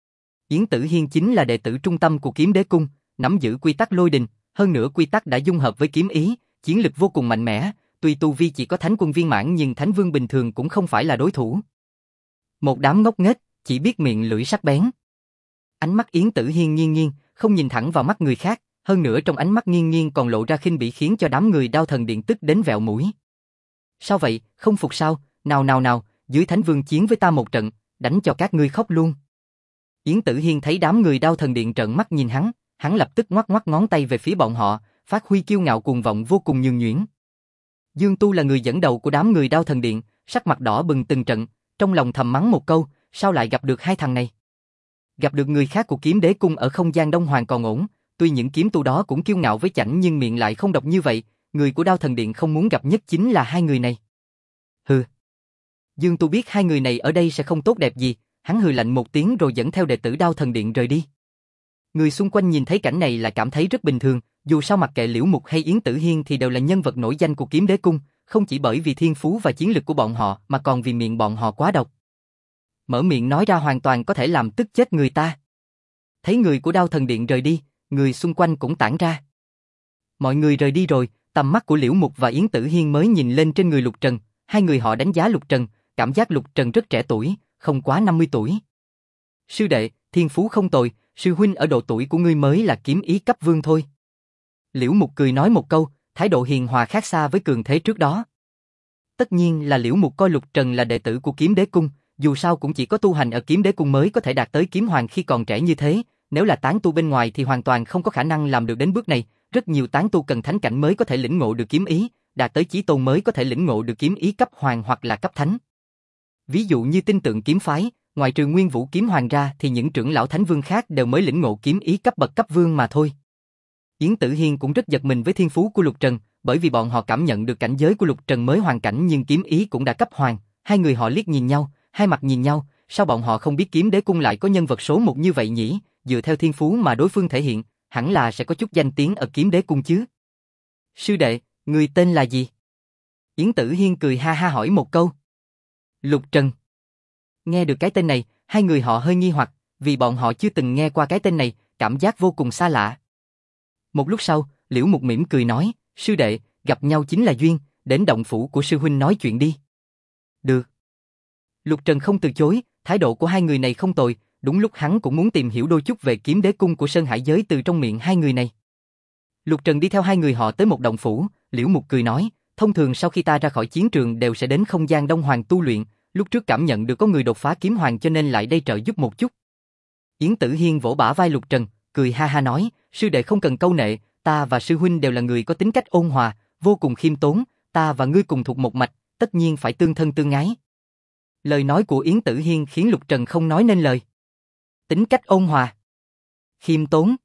Yến Tử Hiên chính là đệ tử trung tâm của kiếm đế cung, nắm giữ quy tắc lôi đình, hơn nữa quy tắc đã dung hợp với kiếm ý, chiến lực vô cùng mạnh mẽ, tuy tu vi chỉ có thánh quân viên mãn nhưng thánh vương bình thường cũng không phải là đối thủ. Một đám ngốc nghếch, chỉ biết miệng lưỡi sắc bén. Ánh mắt Yến Tử Hiên nghiêng nghiêng, không nhìn thẳng vào mắt người khác, hơn nữa trong ánh mắt nghiêng nghiêng còn lộ ra khinh bỉ khiến cho đám người Đao Thần Điện tức đến vẹo mũi. Sao vậy, không phục sao, nào, dưới thánh vương chiến với ta một trận, đánh cho các ngươi khóc luôn. Yến Tử Hiên thấy đám người Đao Thần Điện trợn mắt nhìn hắn lập tức ngoắc ngoắc ngón tay về phía bọn họ, phát huy kiêu ngạo cuồng vọng vô cùng nhường nhuyễn. Dương Tu là người dẫn đầu của đám người Đao Thần Điện, sắc mặt đỏ bừng từng trận, trong lòng thầm mắng một câu, sao lại gặp được hai thằng này? Gặp được người khác của kiếm đế cung ở không gian Đông Hoàng còn ổn, tuy những kiếm tu đó cũng kiêu ngạo với chảnh nhưng miệng lại không độc như vậy, người của Đao Thần Điện không muốn gặp nhất chính là hai người này. Hừ. Dương Tu biết hai người này ở đây sẽ không tốt đẹp gì, hắn hừ lạnh một tiếng rồi dẫn theo đệ tử Đao Thần Điện rời đi. Người xung quanh nhìn thấy cảnh này là cảm thấy rất bình thường, dù sao mặc kệ Liễu Mục hay Yến Tử Hiên thì đều là nhân vật nổi danh của kiếm đế cung, không chỉ bởi vì thiên phú và chiến lực của bọn họ mà còn vì miệng bọn họ quá độc. Mở miệng nói ra hoàn toàn có thể làm tức chết người ta. Thấy người của Đao Thần Điện rời đi, người xung quanh cũng tản ra. Mọi người rời đi rồi, tầm mắt của Liễu Mục và Yến Tử Hiên mới nhìn lên trên người Lục Trần, hai người họ đánh giá Lục Trần, cảm giác Lục Trần rất trẻ tuổi, không quá 50 tuổi. Sư đệ, thiên phú không tồi, sư huynh ở độ tuổi của ngươi mới là kiếm ý cấp vương thôi. Liễu Mục cười nói một câu, thái độ hiền hòa khác xa với cường thế trước đó. Tất nhiên là Liễu Mục coi Lục Trần là đệ tử của Kiếm Đế Cung, dù sao cũng chỉ có tu hành ở Kiếm Đế Cung mới có thể đạt tới kiếm hoàng khi còn trẻ như thế, nếu là tán tu bên ngoài thì hoàn toàn không có khả năng làm được đến bước này, rất nhiều tán tu cần thánh cảnh mới có thể lĩnh ngộ được kiếm ý, đạt tới chí tôn mới có thể lĩnh ngộ được kiếm ý cấp hoàng hoặc là cấp thánh. Ví dụ như Tinh Tượng kiếm phái, ngoài trừ Nguyên Vũ kiếm hoàng ra thì những trưởng lão thánh vương khác đều mới lĩnh ngộ kiếm ý cấp bậc cấp vương mà thôi. Yến Tử Hiên cũng rất giật mình với thiên phú của Lục Trần, bởi vì bọn họ cảm nhận được cảnh giới của Lục Trần mới hoàn cảnh nhưng kiếm ý cũng đã cấp hoàng, hai người họ liếc nhìn nhau, hai mặt nhìn nhau, sao bọn họ không biết Kiếm Đế Cung lại có nhân vật số một như vậy nhỉ, dựa theo thiên phú mà đối phương thể hiện, hẳn là sẽ có chút danh tiếng ở Kiếm Đế Cung chứ. Sư đệ, người tên là gì? Yến Tử Hiên cười ha ha hỏi một câu. Lục Trần. Nghe được cái tên này, hai người họ hơi nghi hoặc, vì bọn họ chưa từng nghe qua cái tên này, cảm giác vô cùng xa lạ. Một lúc sau, Liễu Mục mỉm cười nói, sư đệ, gặp nhau chính là duyên, đến động phủ của sư huynh nói chuyện đi. Được. Lục Trần không từ chối, thái độ của hai người này không tồi, đúng lúc hắn cũng muốn tìm hiểu đôi chút về Kiếm Đế Cung của Sơn Hải Giới từ trong miệng hai người này. Lục Trần đi theo hai người họ tới một động phủ, Liễu Mục cười nói, thông thường sau khi ta ra khỏi chiến trường đều sẽ đến không gian Đông Hoàng tu luyện, lúc trước cảm nhận được có người đột phá kiếm hoàng cho nên lại đây trợ giúp một chút. Yến Tử Hiên vỗ bả vai Lục Trần, cười ha ha nói, sư đệ không cần câu nệ, ta và sư huynh đều là người có tính cách ôn hòa, vô cùng khiêm tốn, ta và ngươi cùng thuộc một mạch, tất nhiên phải tương thân tương ái. Lời nói của Yến Tử Hiên khiến Lục Trần không nói nên lời. Tính cách ôn hòa, khiêm tốn.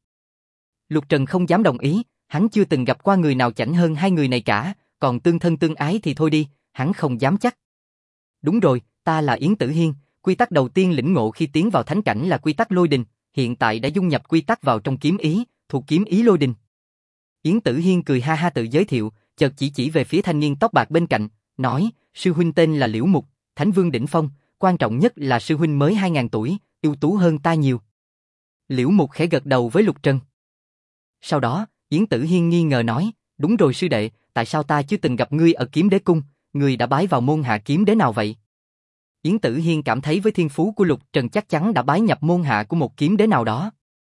Lục Trần không dám đồng ý, hắn chưa từng gặp qua người nào chảnh hơn hai người này cả, còn tương thân tương ái thì thôi đi, hắn không dám chắc. Đúng rồi, ta là Yến Tử Hiên, quy tắc đầu tiên lĩnh ngộ khi tiến vào thánh cảnh là quy tắc lôi đình, hiện tại đã dung nhập quy tắc vào trong kiếm ý, thuộc kiếm ý lôi đình. Yến Tử Hiên cười ha ha tự giới thiệu, chợt chỉ về phía thanh niên tóc bạc bên cạnh, nói, sư huynh tên là Liễu Mục, Thánh Vương đỉnh phong, quan trọng nhất là sư huynh mới 2000 tuổi, ưu tú hơn ta nhiều. Liễu Mục khẽ gật đầu với Lục Trần. Sau đó, Yến Tử Hiên nghi ngờ nói, đúng rồi sư đệ, tại sao ta chưa từng gặp ngươi ở Kiếm Đế Cung, ngươi đã bái vào môn hạ kiếm đế nào vậy? Yến Tử Hiên cảm thấy với thiên phú của Lục Trần chắc chắn đã bái nhập môn hạ của một kiếm đế nào đó.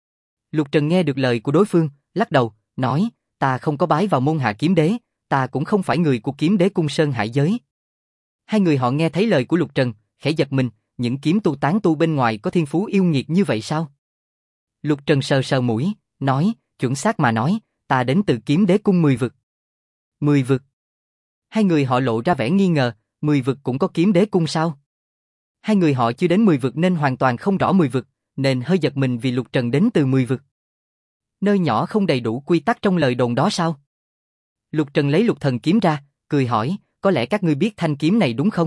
Lục Trần nghe được lời của đối phương, lắc đầu, nói, ta không có bái vào môn hạ kiếm đế, ta cũng không phải người của Kiếm Đế Cung Sơn Hải Giới. Hai người họ nghe thấy lời của Lục Trần, khẽ giật mình, những kiếm tu tán tu bên ngoài có thiên phú yêu nghiệt như vậy sao? Lục Trần sờ sờ mũi, nói, chuẩn xác mà nói, ta đến từ Kiếm Đế Cung 10 vực. 10 vực? Hai người họ lộ ra vẻ nghi ngờ, 10 vực cũng có Kiếm Đế Cung sao? Hai người họ chưa đến 10 vực nên hoàn toàn không rõ 10 vực, nên hơi giật mình vì Lục Trần đến từ 10 vực. Nơi nhỏ không đầy đủ quy tắc trong lời đồn đó sao? Lục Trần lấy Lục Thần kiếm ra, cười hỏi, có lẽ các ngươi biết thanh kiếm này đúng không?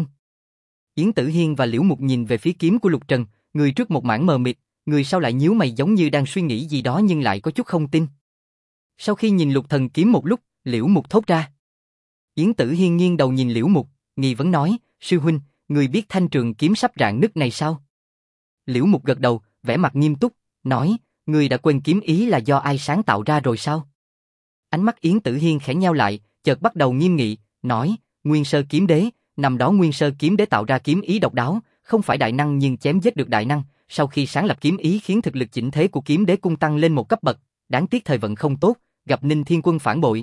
Yến Tử Hiên và Liễu Mục nhìn về phía kiếm của Lục Trần, người trước một mảng mờ mịt, người sau lại nhíu mày giống như đang suy nghĩ gì đó nhưng lại có chút không tin. Sau khi nhìn Lục Thần kiếm một lúc, Liễu Mục thốt ra. Yến Tử Hiên nghiêng đầu nhìn Liễu Mục, nghi vấn nói, sư huynh, người biết thanh trường kiếm sắp rạn nứt này sao? Liễu Mục gật đầu, vẻ mặt nghiêm túc, nói, người đã quên kiếm ý là do ai sáng tạo ra rồi sao? Ánh mắt Yến Tử Hiên khẽ nheo lại, chợt bắt đầu nghiêm nghị, nói, Nguyên Sơ kiếm đế, năm đó Nguyên Sơ kiếm đế tạo ra kiếm ý độc đáo, không phải đại năng nhưng chém giết được đại năng, sau khi sáng lập kiếm ý khiến thực lực chỉnh thế của Kiếm Đế Cung tăng lên một cấp bậc, đáng tiếc thời vận không tốt, gặp Ninh Thiên Quân phản bội.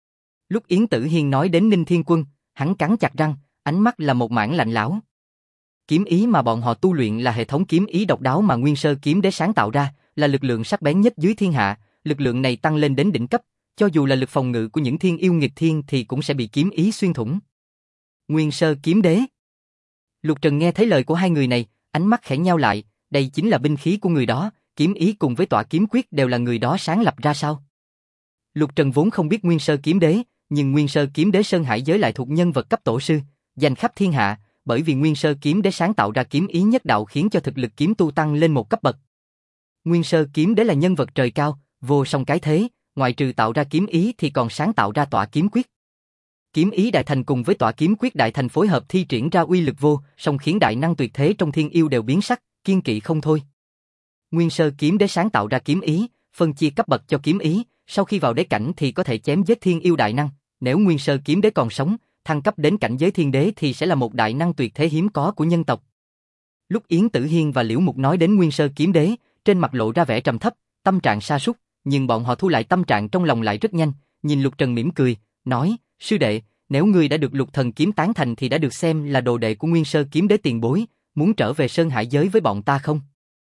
Lúc Yến Tử Hiên nói đến Ninh Thiên Quân, hắn cắn chặt răng, ánh mắt là một mảng lạnh lẽo. Kiếm ý mà bọn họ tu luyện là hệ thống kiếm ý độc đáo mà Nguyên Sơ kiếm đế sáng tạo ra, là lực lượng sắc bén nhất dưới thiên hạ, lực lượng này tăng lên đến đỉnh cấp, cho dù là lực phòng ngự của những thiên yêu nghịch thiên thì cũng sẽ bị kiếm ý xuyên thủng. Nguyên Sơ kiếm đế. Lục Trần nghe thấy lời của hai người này, ánh mắt khẽ nheo lại, đây chính là binh khí của người đó, kiếm ý cùng với tỏa kiếm quyết đều là người đó sáng lập ra sao? Lục Trần vốn không biết Nguyên Sơ kiếm đế, nhưng Nguyên Sơ kiếm đế Sơn Hải Giới lại thuộc nhân vật cấp tổ sư, danh khắp thiên hạ, bởi vì Nguyên Sơ kiếm đế sáng tạo ra kiếm ý nhất đạo khiến cho thực lực kiếm tu tăng lên một cấp bậc. Nguyên Sơ kiếm đế là nhân vật trời cao, vô song cái thế, ngoại trừ tạo ra kiếm ý thì còn sáng tạo ra tỏa kiếm quyết. Kiếm ý đại thành cùng với tỏa kiếm quyết đại thành phối hợp thi triển ra uy lực vô song, khiến đại năng tuyệt thế trong thiên yêu đều biến sắc, kiên kỵ không thôi. Nguyên sơ kiếm đế sáng tạo ra kiếm ý, phân chia cấp bậc cho kiếm ý, sau khi vào đế cảnh thì có thể chém giết thiên yêu đại năng, nếu nguyên sơ kiếm đế còn sống, thăng cấp đến cảnh giới thiên đế thì sẽ là một đại năng tuyệt thế hiếm có của nhân tộc. Lúc Yến Tử Hiên và Liễu Mục nói đến nguyên sơ kiếm đế, trên mặt lộ ra vẻ trầm thấp, tâm trạng sa sút, nhưng bọn họ thu lại tâm trạng trong lòng lại rất nhanh, nhìn Lục Trần mỉm cười, nói: "Sư đệ, nếu ngươi đã được Lục Thần kiếm tán thành thì đã được xem là đồ đệ của nguyên sơ kiếm đế tiền bối, muốn trở về Sơn Hải giới với bọn ta không?"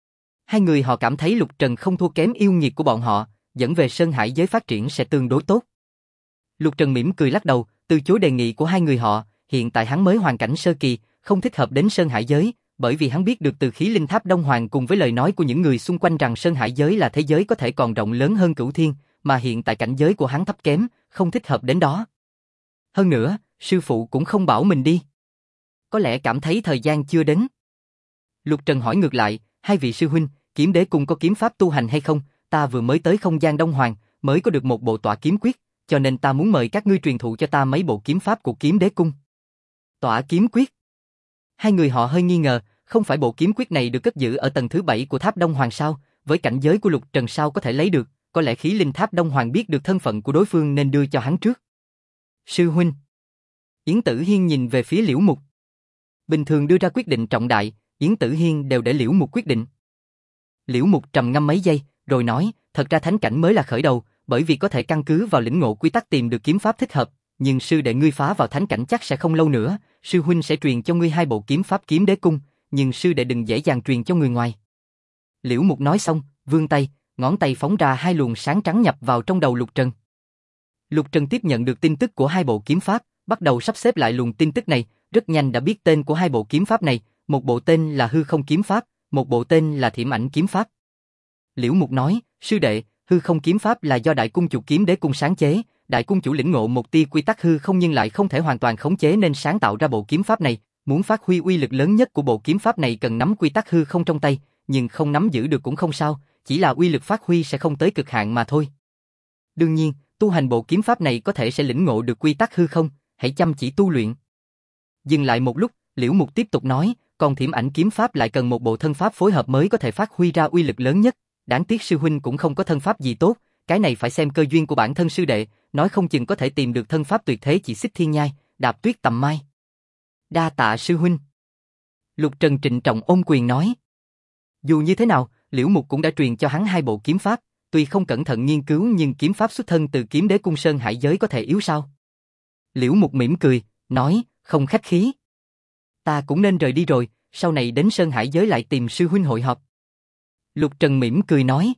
Hai người họ cảm thấy Lục Trần không thua kém yêu nghiệt của bọn họ, dẫn về Sơn Hải giới phát triển sẽ tương đối tốt. Lục Trần mỉm cười lắc đầu, từ chối đề nghị của hai người họ, hiện tại hắn mới hoàn cảnh sơ kỳ, không thích hợp đến Sơn Hải giới, bởi vì hắn biết được từ khí linh tháp Đông Hoàng cùng với lời nói của những người xung quanh rằng Sơn Hải giới là thế giới có thể còn rộng lớn hơn Cửu Thiên, mà hiện tại cảnh giới của hắn thấp kém, không thích hợp đến đó. Hơn nữa, sư phụ cũng không bảo mình đi. Có lẽ cảm thấy thời gian chưa đến. Lục Trần hỏi ngược lại, hai vị sư huynh, kiếm đế cung có kiếm pháp tu hành hay không? Ta vừa mới tới không gian Đông Hoàng, mới có được một bộ tỏa kiếm quyết, cho nên ta muốn mời các ngươi truyền thụ cho ta mấy bộ kiếm pháp của kiếm đế cung. Tỏa kiếm quyết. Hai người họ hơi nghi ngờ, không phải bộ kiếm quyết này được cất giữ ở tầng thứ 7 của tháp Đông Hoàng sao? Với cảnh giới của Lục Trần sao có thể lấy được? Có lẽ khí linh tháp Đông Hoàng biết được thân phận của đối phương nên đưa cho hắn trước. Sư huynh. Yến Tử Hiên nhìn về phía Liễu Mục. Bình thường đưa ra quyết định trọng đại, Yến Tử Hiên đều để Liễu Mục quyết định. Liễu Mục trầm ngâm mấy giây, rồi nói, thật ra thánh cảnh mới là khởi đầu, bởi vì có thể căn cứ vào lĩnh ngộ quy tắc tìm được kiếm pháp thích hợp, nhưng sư đệ ngươi phá vào thánh cảnh chắc sẽ không lâu nữa, sư huynh sẽ truyền cho ngươi hai bộ kiếm pháp kiếm đế cung, nhưng sư đệ đừng dễ dàng truyền cho người ngoài. Liễu Mục nói xong, vươn tay, ngón tay phóng ra hai luồng sáng trắng nhập vào trong đầu Lục Trần. Lục Trần tiếp nhận được tin tức của hai bộ kiếm pháp, bắt đầu sắp xếp lại luồng tin tức này, rất nhanh đã biết tên của hai bộ kiếm pháp này, một bộ tên là Hư Không kiếm pháp, một bộ tên là Thiểm Ảnh kiếm pháp. Liễu Mục nói, sư đệ, Hư Không kiếm pháp là do Đại cung chủ kiếm đế cung sáng chế, Đại cung chủ lĩnh ngộ một tia quy tắc hư không nhưng lại không thể hoàn toàn khống chế nên sáng tạo ra bộ kiếm pháp này, muốn phát huy uy lực lớn nhất của bộ kiếm pháp này cần nắm quy tắc hư không trong tay, nhưng không nắm giữ được cũng không sao, chỉ là uy lực phát huy sẽ không tới cực hạn mà thôi. Đương nhiên, tu hành bộ kiếm pháp này có thể sẽ lĩnh ngộ được quy tắc hư không, hãy chăm chỉ tu luyện. Dừng lại một lúc, Liễu Mục tiếp tục nói, còn Thiểm Ảnh kiếm pháp lại cần một bộ thân pháp phối hợp mới có thể phát huy ra uy lực lớn nhất, đáng tiếc sư huynh cũng không có thân pháp gì tốt, cái này phải xem cơ duyên của bản thân sư đệ, nói không chừng có thể tìm được thân pháp tuyệt thế chỉ xích thiên nhai, đạp tuyết tầm mai. Đa tạ sư huynh. Lục Trần trịnh trọng ôm quyền nói. Dù như thế nào, Liễu Mục cũng đã truyền cho hắn hai bộ kiếm pháp, tuy không cẩn thận nghiên cứu nhưng kiếm pháp xuất thân từ kiếm đế cung Sơn Hải giới có thể yếu sao? Liễu Mục mỉm cười, nói, không khách khí. Ta cũng nên rời đi rồi, sau này đến Sơn Hải giới lại tìm sư huynh hội họp. Lục Trần mỉm cười nói.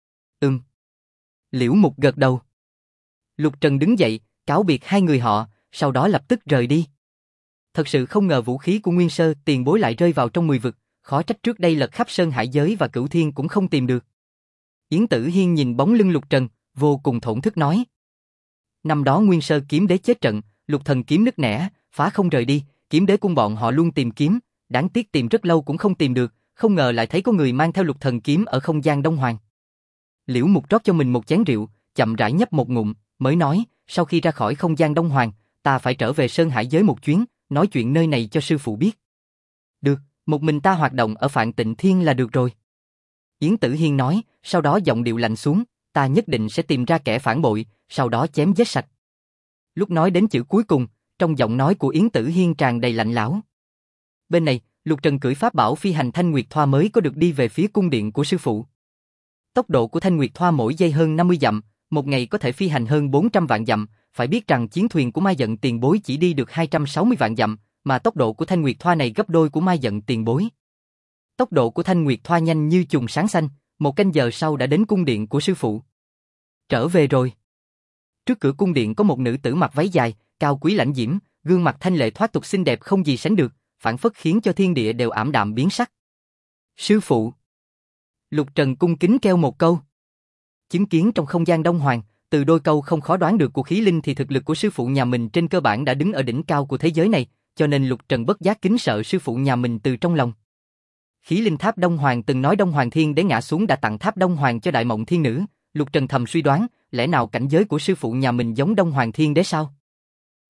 Liễu Mục gật đầu. Lục Trần đứng dậy, cáo biệt hai người họ, sau đó lập tức rời đi. Thật sự không ngờ vũ khí của Nguyên Sơ tiền bối lại rơi vào trong 10 vực, khó trách trước đây lật khắp Sơn Hải giới và Cửu Thiên cũng không tìm được. Yến Tử Hiên nhìn bóng lưng Lục Trần, vô cùng thổn thức nói. Năm đó Nguyên Sơ kiếm đế chết trận, Lục Thần kiếm nứt nẻ, phá không rời đi, kiếm đế cung bọn họ luôn tìm kiếm, đáng tiếc tìm rất lâu cũng không tìm được, không ngờ lại thấy có người mang theo Lục Thần kiếm ở không gian Đông Hoàng. Liễu Mục rót cho mình một chén rượu, chậm rãi nhấp một ngụm, mới nói, sau khi ra khỏi không gian Đông Hoàng, ta phải trở về Sơn Hải giới một chuyến, nói chuyện nơi này cho sư phụ biết. Được, một mình ta hoạt động ở Phạn Tịnh Thiên là được rồi. Yến Tử Hiên nói, sau đó giọng điệu lạnh xuống, ta nhất định sẽ tìm ra kẻ phản bội, sau đó chém giết sạch. Lúc nói đến chữ cuối cùng, trong giọng nói của Yến Tử Hiên tràn đầy lạnh lẽo. Bên này, Lục Trần cưỡi pháp bảo phi hành Thanh Nguyệt Thoa mới có được đi về phía cung điện của sư phụ. Tốc độ của Thanh Nguyệt Thoa mỗi giây hơn 50 dặm, một ngày có thể phi hành hơn 400 vạn dặm, phải biết rằng chiến thuyền của Mai Dận tiền bối chỉ đi được 260 vạn dặm, mà tốc độ của Thanh Nguyệt Thoa này gấp đôi của Mai Dận tiền bối. Tốc độ của Thanh Nguyệt Thoa nhanh như chùm sáng xanh, một canh giờ sau đã đến cung điện của sư phụ. Trở về rồi. Trước cửa cung điện có một nữ tử mặc váy dài, cao quý lãnh diễm, gương mặt thanh lệ thoát tục xinh đẹp không gì sánh được, phảng phất khiến cho thiên địa đều ảm đạm biến sắc. Sư phụ. Lục Trần cung kính kêu một câu. Chứng kiến trong không gian Đông Hoàng, từ đôi câu không khó đoán được của khí linh thì thực lực của sư phụ nhà mình trên cơ bản đã đứng ở đỉnh cao của thế giới này, cho nên Lục Trần bất giác kính sợ sư phụ nhà mình từ trong lòng. Khí linh tháp Đông Hoàng từng nói Đông Hoàng Thiên Đế ngã xuống đã tặng tháp Đông Hoàng cho Đại Mộng Thiên Nữ, Lục Trần thầm suy đoán, lẽ nào cảnh giới của sư phụ nhà mình giống Đông Hoàng Thiên Đế sao?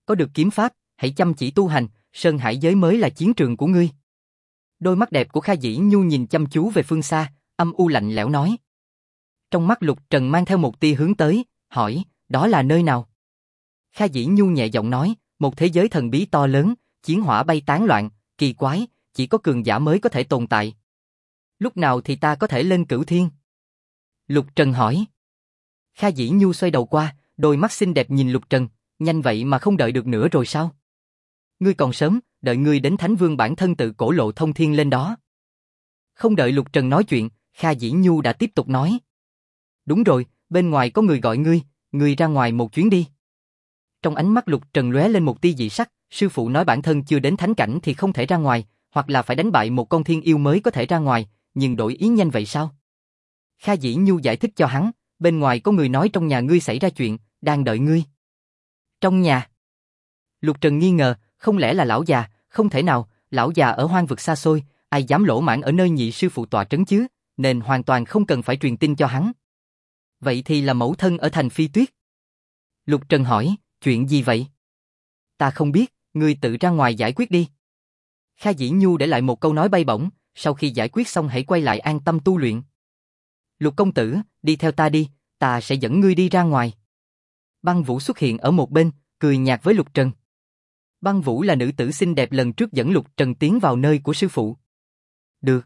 Có được kiếm pháp, hãy chăm chỉ tu hành, Sơn Hải giới mới là chiến trường của ngươi. Đôi mắt đẹp của Kha Dĩ Nhu nhìn chăm chú về phương xa, âm u lạnh lẽo nói. Trong mắt Lục Trần mang theo một tia hướng tới, hỏi, đó là nơi nào? Kha Dĩ Nhu nhẹ giọng nói, một thế giới thần bí to lớn, chiến hỏa bay tán loạn, kỳ quái, chỉ có cường giả mới có thể tồn tại. Lúc nào thì ta có thể lên Cửu Thiên? Lục Trần hỏi. Kha Dĩ Nhu xoay đầu qua, đôi mắt xinh đẹp nhìn Lục Trần, nhanh vậy mà không đợi được nữa rồi sao? Ngươi còn sớm, đợi ngươi đến Thánh Vương bản thân tự cổ lộ thông thiên lên đó. Không đợi Lục Trần nói chuyện, Kha Dĩ Nhu đã tiếp tục nói. Đúng rồi, bên ngoài có người gọi ngươi ra ngoài một chuyến đi. Trong ánh mắt Lục Trần lóe lên một tia dị sắc, sư phụ nói bản thân chưa đến thánh cảnh thì không thể ra ngoài, hoặc là phải đánh bại một con thiên yêu mới có thể ra ngoài, nhưng đổi ý nhanh vậy sao? Kha Dĩ Nhu giải thích cho hắn, bên ngoài có người nói trong nhà ngươi xảy ra chuyện, đang đợi ngươi. Trong nhà? Lục Trần nghi ngờ, không lẽ là lão già, không thể nào, lão già ở hoang vực xa xôi, ai dám lỗ mãng ở nơi nhị sư phụ tọa trấn chứ, nên hoàn toàn không cần phải truyền tin cho hắn. Vậy thì là mẫu thân ở thành Phi Tuyết. Lục Trần hỏi, chuyện gì vậy? Ta không biết, ngươi tự ra ngoài giải quyết đi. Kha Dĩ Nhu để lại một câu nói bay bổng, sau khi giải quyết xong hãy quay lại an tâm tu luyện. Lục công tử, đi theo ta đi, ta sẽ dẫn ngươi đi ra ngoài. Băng Vũ xuất hiện ở một bên, cười nhạt với Lục Trần. Băng Vũ là nữ tử xinh đẹp lần trước dẫn Lục Trần tiến vào nơi của sư phụ. Được.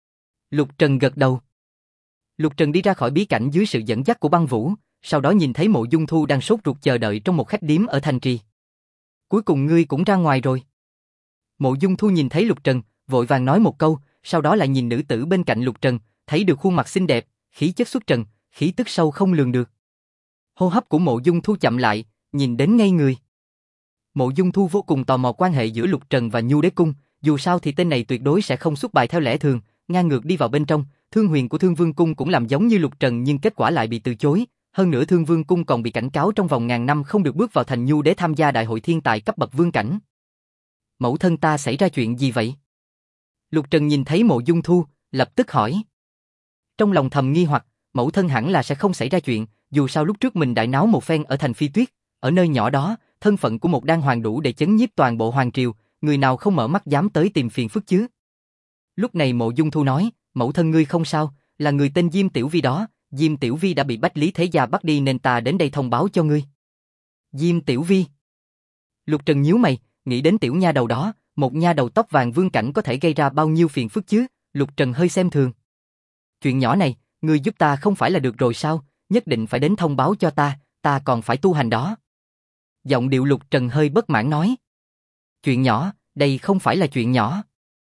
Lục Trần gật đầu. Lục Trần đi ra khỏi bí cảnh dưới sự dẫn dắt của Băng Vũ, sau đó nhìn thấy Mộ Dung Thu đang sốt ruột chờ đợi trong một khách điếm ở thành trì. Cuối cùng ngươi cũng ra ngoài rồi. Mộ Dung Thu nhìn thấy Lục Trần, vội vàng nói một câu, sau đó lại nhìn nữ tử bên cạnh Lục Trần, thấy được khuôn mặt xinh đẹp, khí chất xuất trần, khí tức sâu không lường được. Hô hấp của Mộ Dung Thu chậm lại, nhìn đến ngây người. Mộ Dung Thu vô cùng tò mò quan hệ giữa Lục Trần và Nhu Đế Cung, dù sao thì tên này tuyệt đối sẽ không xuất bài theo lẽ thường, ngang ngược đi vào bên trong. Thương huyền của Thương Vương Cung cũng làm giống như Lục Trần nhưng kết quả lại bị từ chối. Hơn nữa Thương Vương Cung còn bị cảnh cáo trong vòng ngàn năm không được bước vào thành Nhu Đế tham gia đại hội thiên tài cấp bậc vương cảnh. Mẫu thân ta xảy ra chuyện gì vậy? Lục Trần nhìn thấy Mộ Dung Thu, lập tức hỏi. Trong lòng thầm nghi hoặc, mẫu thân hẳn là sẽ không xảy ra chuyện, dù sao lúc trước mình đại náo một phen ở thành Phi Tuyết, ở nơi nhỏ đó, thân phận của một đan hoàng đủ để chấn nhiếp toàn bộ hoàng triều, người nào không mở mắt dám tới tìm phiền phức chứ. Lúc này Mộ Dung Thu nói, mẫu thân ngươi không sao, là người tên Diêm Tiểu Vi đó, Diêm Tiểu Vi đã bị Bách Lý Thế Gia bắt đi nên ta đến đây thông báo cho ngươi. Diêm Tiểu Vi? Lục Trần nhíu mày, nghĩ đến tiểu nha đầu đó, một nha đầu tóc vàng vương cảnh có thể gây ra bao nhiêu phiền phức chứ, Lục Trần hơi xem thường. Chuyện nhỏ này, ngươi giúp ta không phải là được rồi sao, nhất định phải đến thông báo cho ta còn phải tu hành đó. Giọng điệu Lục Trần hơi bất mãn nói. Chuyện nhỏ, đây không phải là chuyện nhỏ.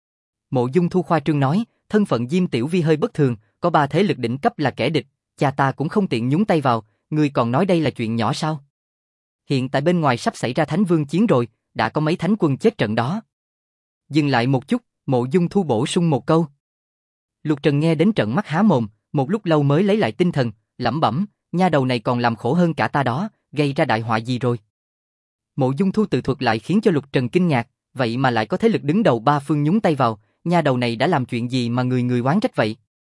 Mộ Dung Thu khoa trương nói, thân phận Diêm Tiểu Vi hơi bất thường, có 3 thế lực đỉnh cấp là kẻ địch, cha ta cũng không tiện nhúng tay vào, ngươi còn nói đây là chuyện nhỏ sao? Hiện tại bên ngoài sắp xảy ra Thánh Vương chiến rồi, đã có mấy thánh quân chết trận đó. Dừng lại một chút, Mộ Dung Thu bổ sung một câu. Lục Trần nghe đến trợn mắt há mồm, một lúc lâu mới lấy lại tinh thần, lẩm bẩm, nha đầu này còn làm khổ hơn cả ta đó, gây ra đại họa gì rồi? Mộ Dung Thu tự thuật lại khiến cho Lục Trần kinh ngạc, vậy mà lại có thế lực đứng đầu 3 phương nhúng tay vào, nha đầu này đã làm chuyện gì mà người người oán trách vậy?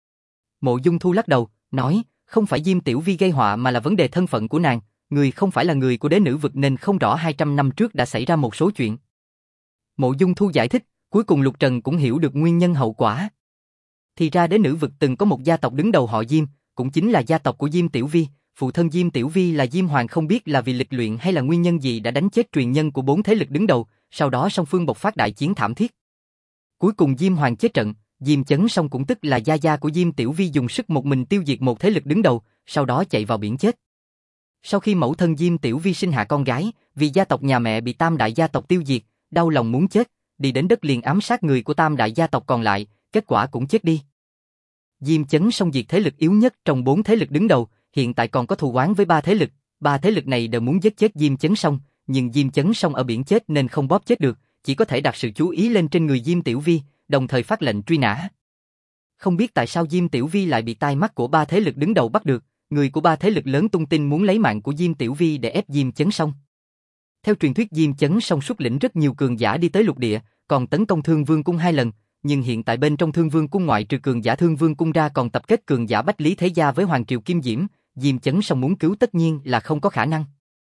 Mộ Dung Thu lắc đầu, nói, không phải Diêm Tiểu Vi gây họa mà là vấn đề thân phận của nàng, người không phải là người của đế nữ vực nên không rõ 200 năm trước đã xảy ra một số chuyện. Mộ Dung Thu giải thích, cuối cùng Lục Trần cũng hiểu được nguyên nhân hậu quả. Thì ra đế nữ vực từng có một gia tộc đứng đầu họ Diêm, cũng chính là gia tộc của Diêm Tiểu Vi, phụ thân Diêm Tiểu Vi là Diêm Hoàng không biết là vì lịch luyện hay là nguyên nhân gì đã đánh chết truyền nhân của 4 thế lực đứng đầu, sau đó song phương bộc phát đại chiến thảm thiết. Cuối cùng Diêm Hoàng chết trận, Diêm Chấn Song cũng tức là gia gia của Diêm Tiểu Vi dùng sức một mình tiêu diệt một thế lực đứng đầu, sau đó chạy vào biển chết. Sau khi mẫu thân Diêm Tiểu Vi sinh hạ con gái, vì gia tộc nhà mẹ bị tam đại gia tộc tiêu diệt, đau lòng muốn chết, đi đến đất liền ám sát người của tam đại gia tộc còn lại, kết quả cũng chết đi. Diêm Chấn Song diệt thế lực yếu nhất trong 4 thế lực đứng đầu, hiện tại còn có thù oán với 3 thế lực, 3 thế lực này đều muốn giết chết Diêm Chấn Song, nhưng Diêm Chấn Song ở biển chết nên không bóp chết được, chỉ có thể đặt sự chú ý lên trên người Diêm Tiểu Vi, đồng thời phát lệnh truy nã. Không biết tại sao Diêm Tiểu Vi lại bị tai mắt của 3 thế lực đứng đầu bắt được, người của 3 thế lực lớn tung tin muốn lấy mạng của Diêm Tiểu Vi để ép Diêm Chấn Song. Theo truyền thuyết Diêm Chấn Song xuất lĩnh rất nhiều cường giả đi tới lục địa, còn tấn công Thương Vương Cung 2 lần, nhưng hiện tại bên trong Thương Vương Cung ngoại trừ cường giả Thương Vương Cung ra còn tập kết cường giả Bách Lý Thế Gia với Hoàng Triều Kim Diễm, Diêm Chấn Song muốn cứu tất nhiên là không có khả năng.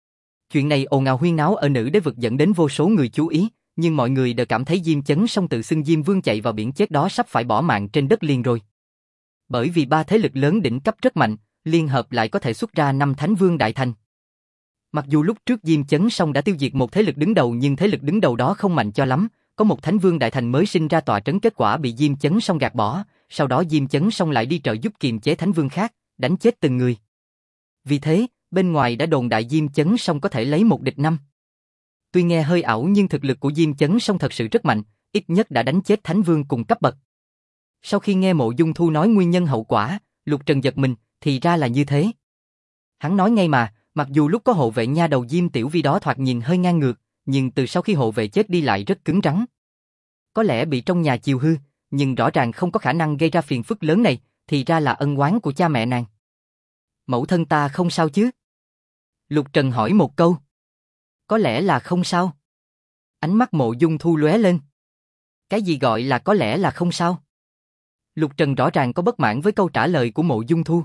Chuyện này ồn ào huyên náo ở Nữ Đế Vực dẫn đến vô số người chú ý, nhưng mọi người đều cảm thấy Diêm Chấn Song tự xưng Diêm Vương chạy vào biển chết đó sắp phải bỏ mạng trên đất liền rồi. Bởi vì ba thế lực lớn đỉnh cấp rất mạnh, liên hợp lại có thể xuất ra 5 Thánh Vương Đại Thành. Mặc dù lúc trước Diêm Chấn Song đã tiêu diệt một thế lực đứng đầu nhưng thế lực đứng đầu đó không mạnh cho lắm, có một Thánh Vương Đại Thành mới sinh ra tọa trấn, kết quả bị Diêm Chấn Song gạt bỏ, sau đó Diêm Chấn Song lại đi trợ giúp kiềm chế Thánh Vương khác, đánh chết từng người. Vì thế, bên ngoài đã đồn đại Diêm Chấn Song có thể lấy 1 địch 5. Tuy nghe hơi ảo nhưng thực lực của Diêm Chấn Song thật sự rất mạnh, ít nhất đã đánh chết Thánh Vương cùng cấp bậc. Sau khi nghe Mộ Dung Thu nói nguyên nhân hậu quả, Lục Trần giật mình, thì ra là như thế. Hắn nói ngay mà, mặc dù lúc có hộ vệ nha đầu Diêm Tiểu Vi đó thoạt nhìn hơi ngang ngược, nhưng từ sau khi hộ vệ chết đi lại rất cứng rắn. Có lẽ bị trong nhà chiều hư, nhưng rõ ràng không có khả năng gây ra phiền phức lớn này, thì ra là ân oán của cha mẹ nàng. Mẫu thân ta không sao chứ? Lục Trần hỏi một câu. Có lẽ là không sao. Ánh mắt Mộ Dung Thu lóe lên. Cái gì gọi là có lẽ là không sao? Lục Trần rõ ràng có bất mãn với câu trả lời của Mộ Dung Thu.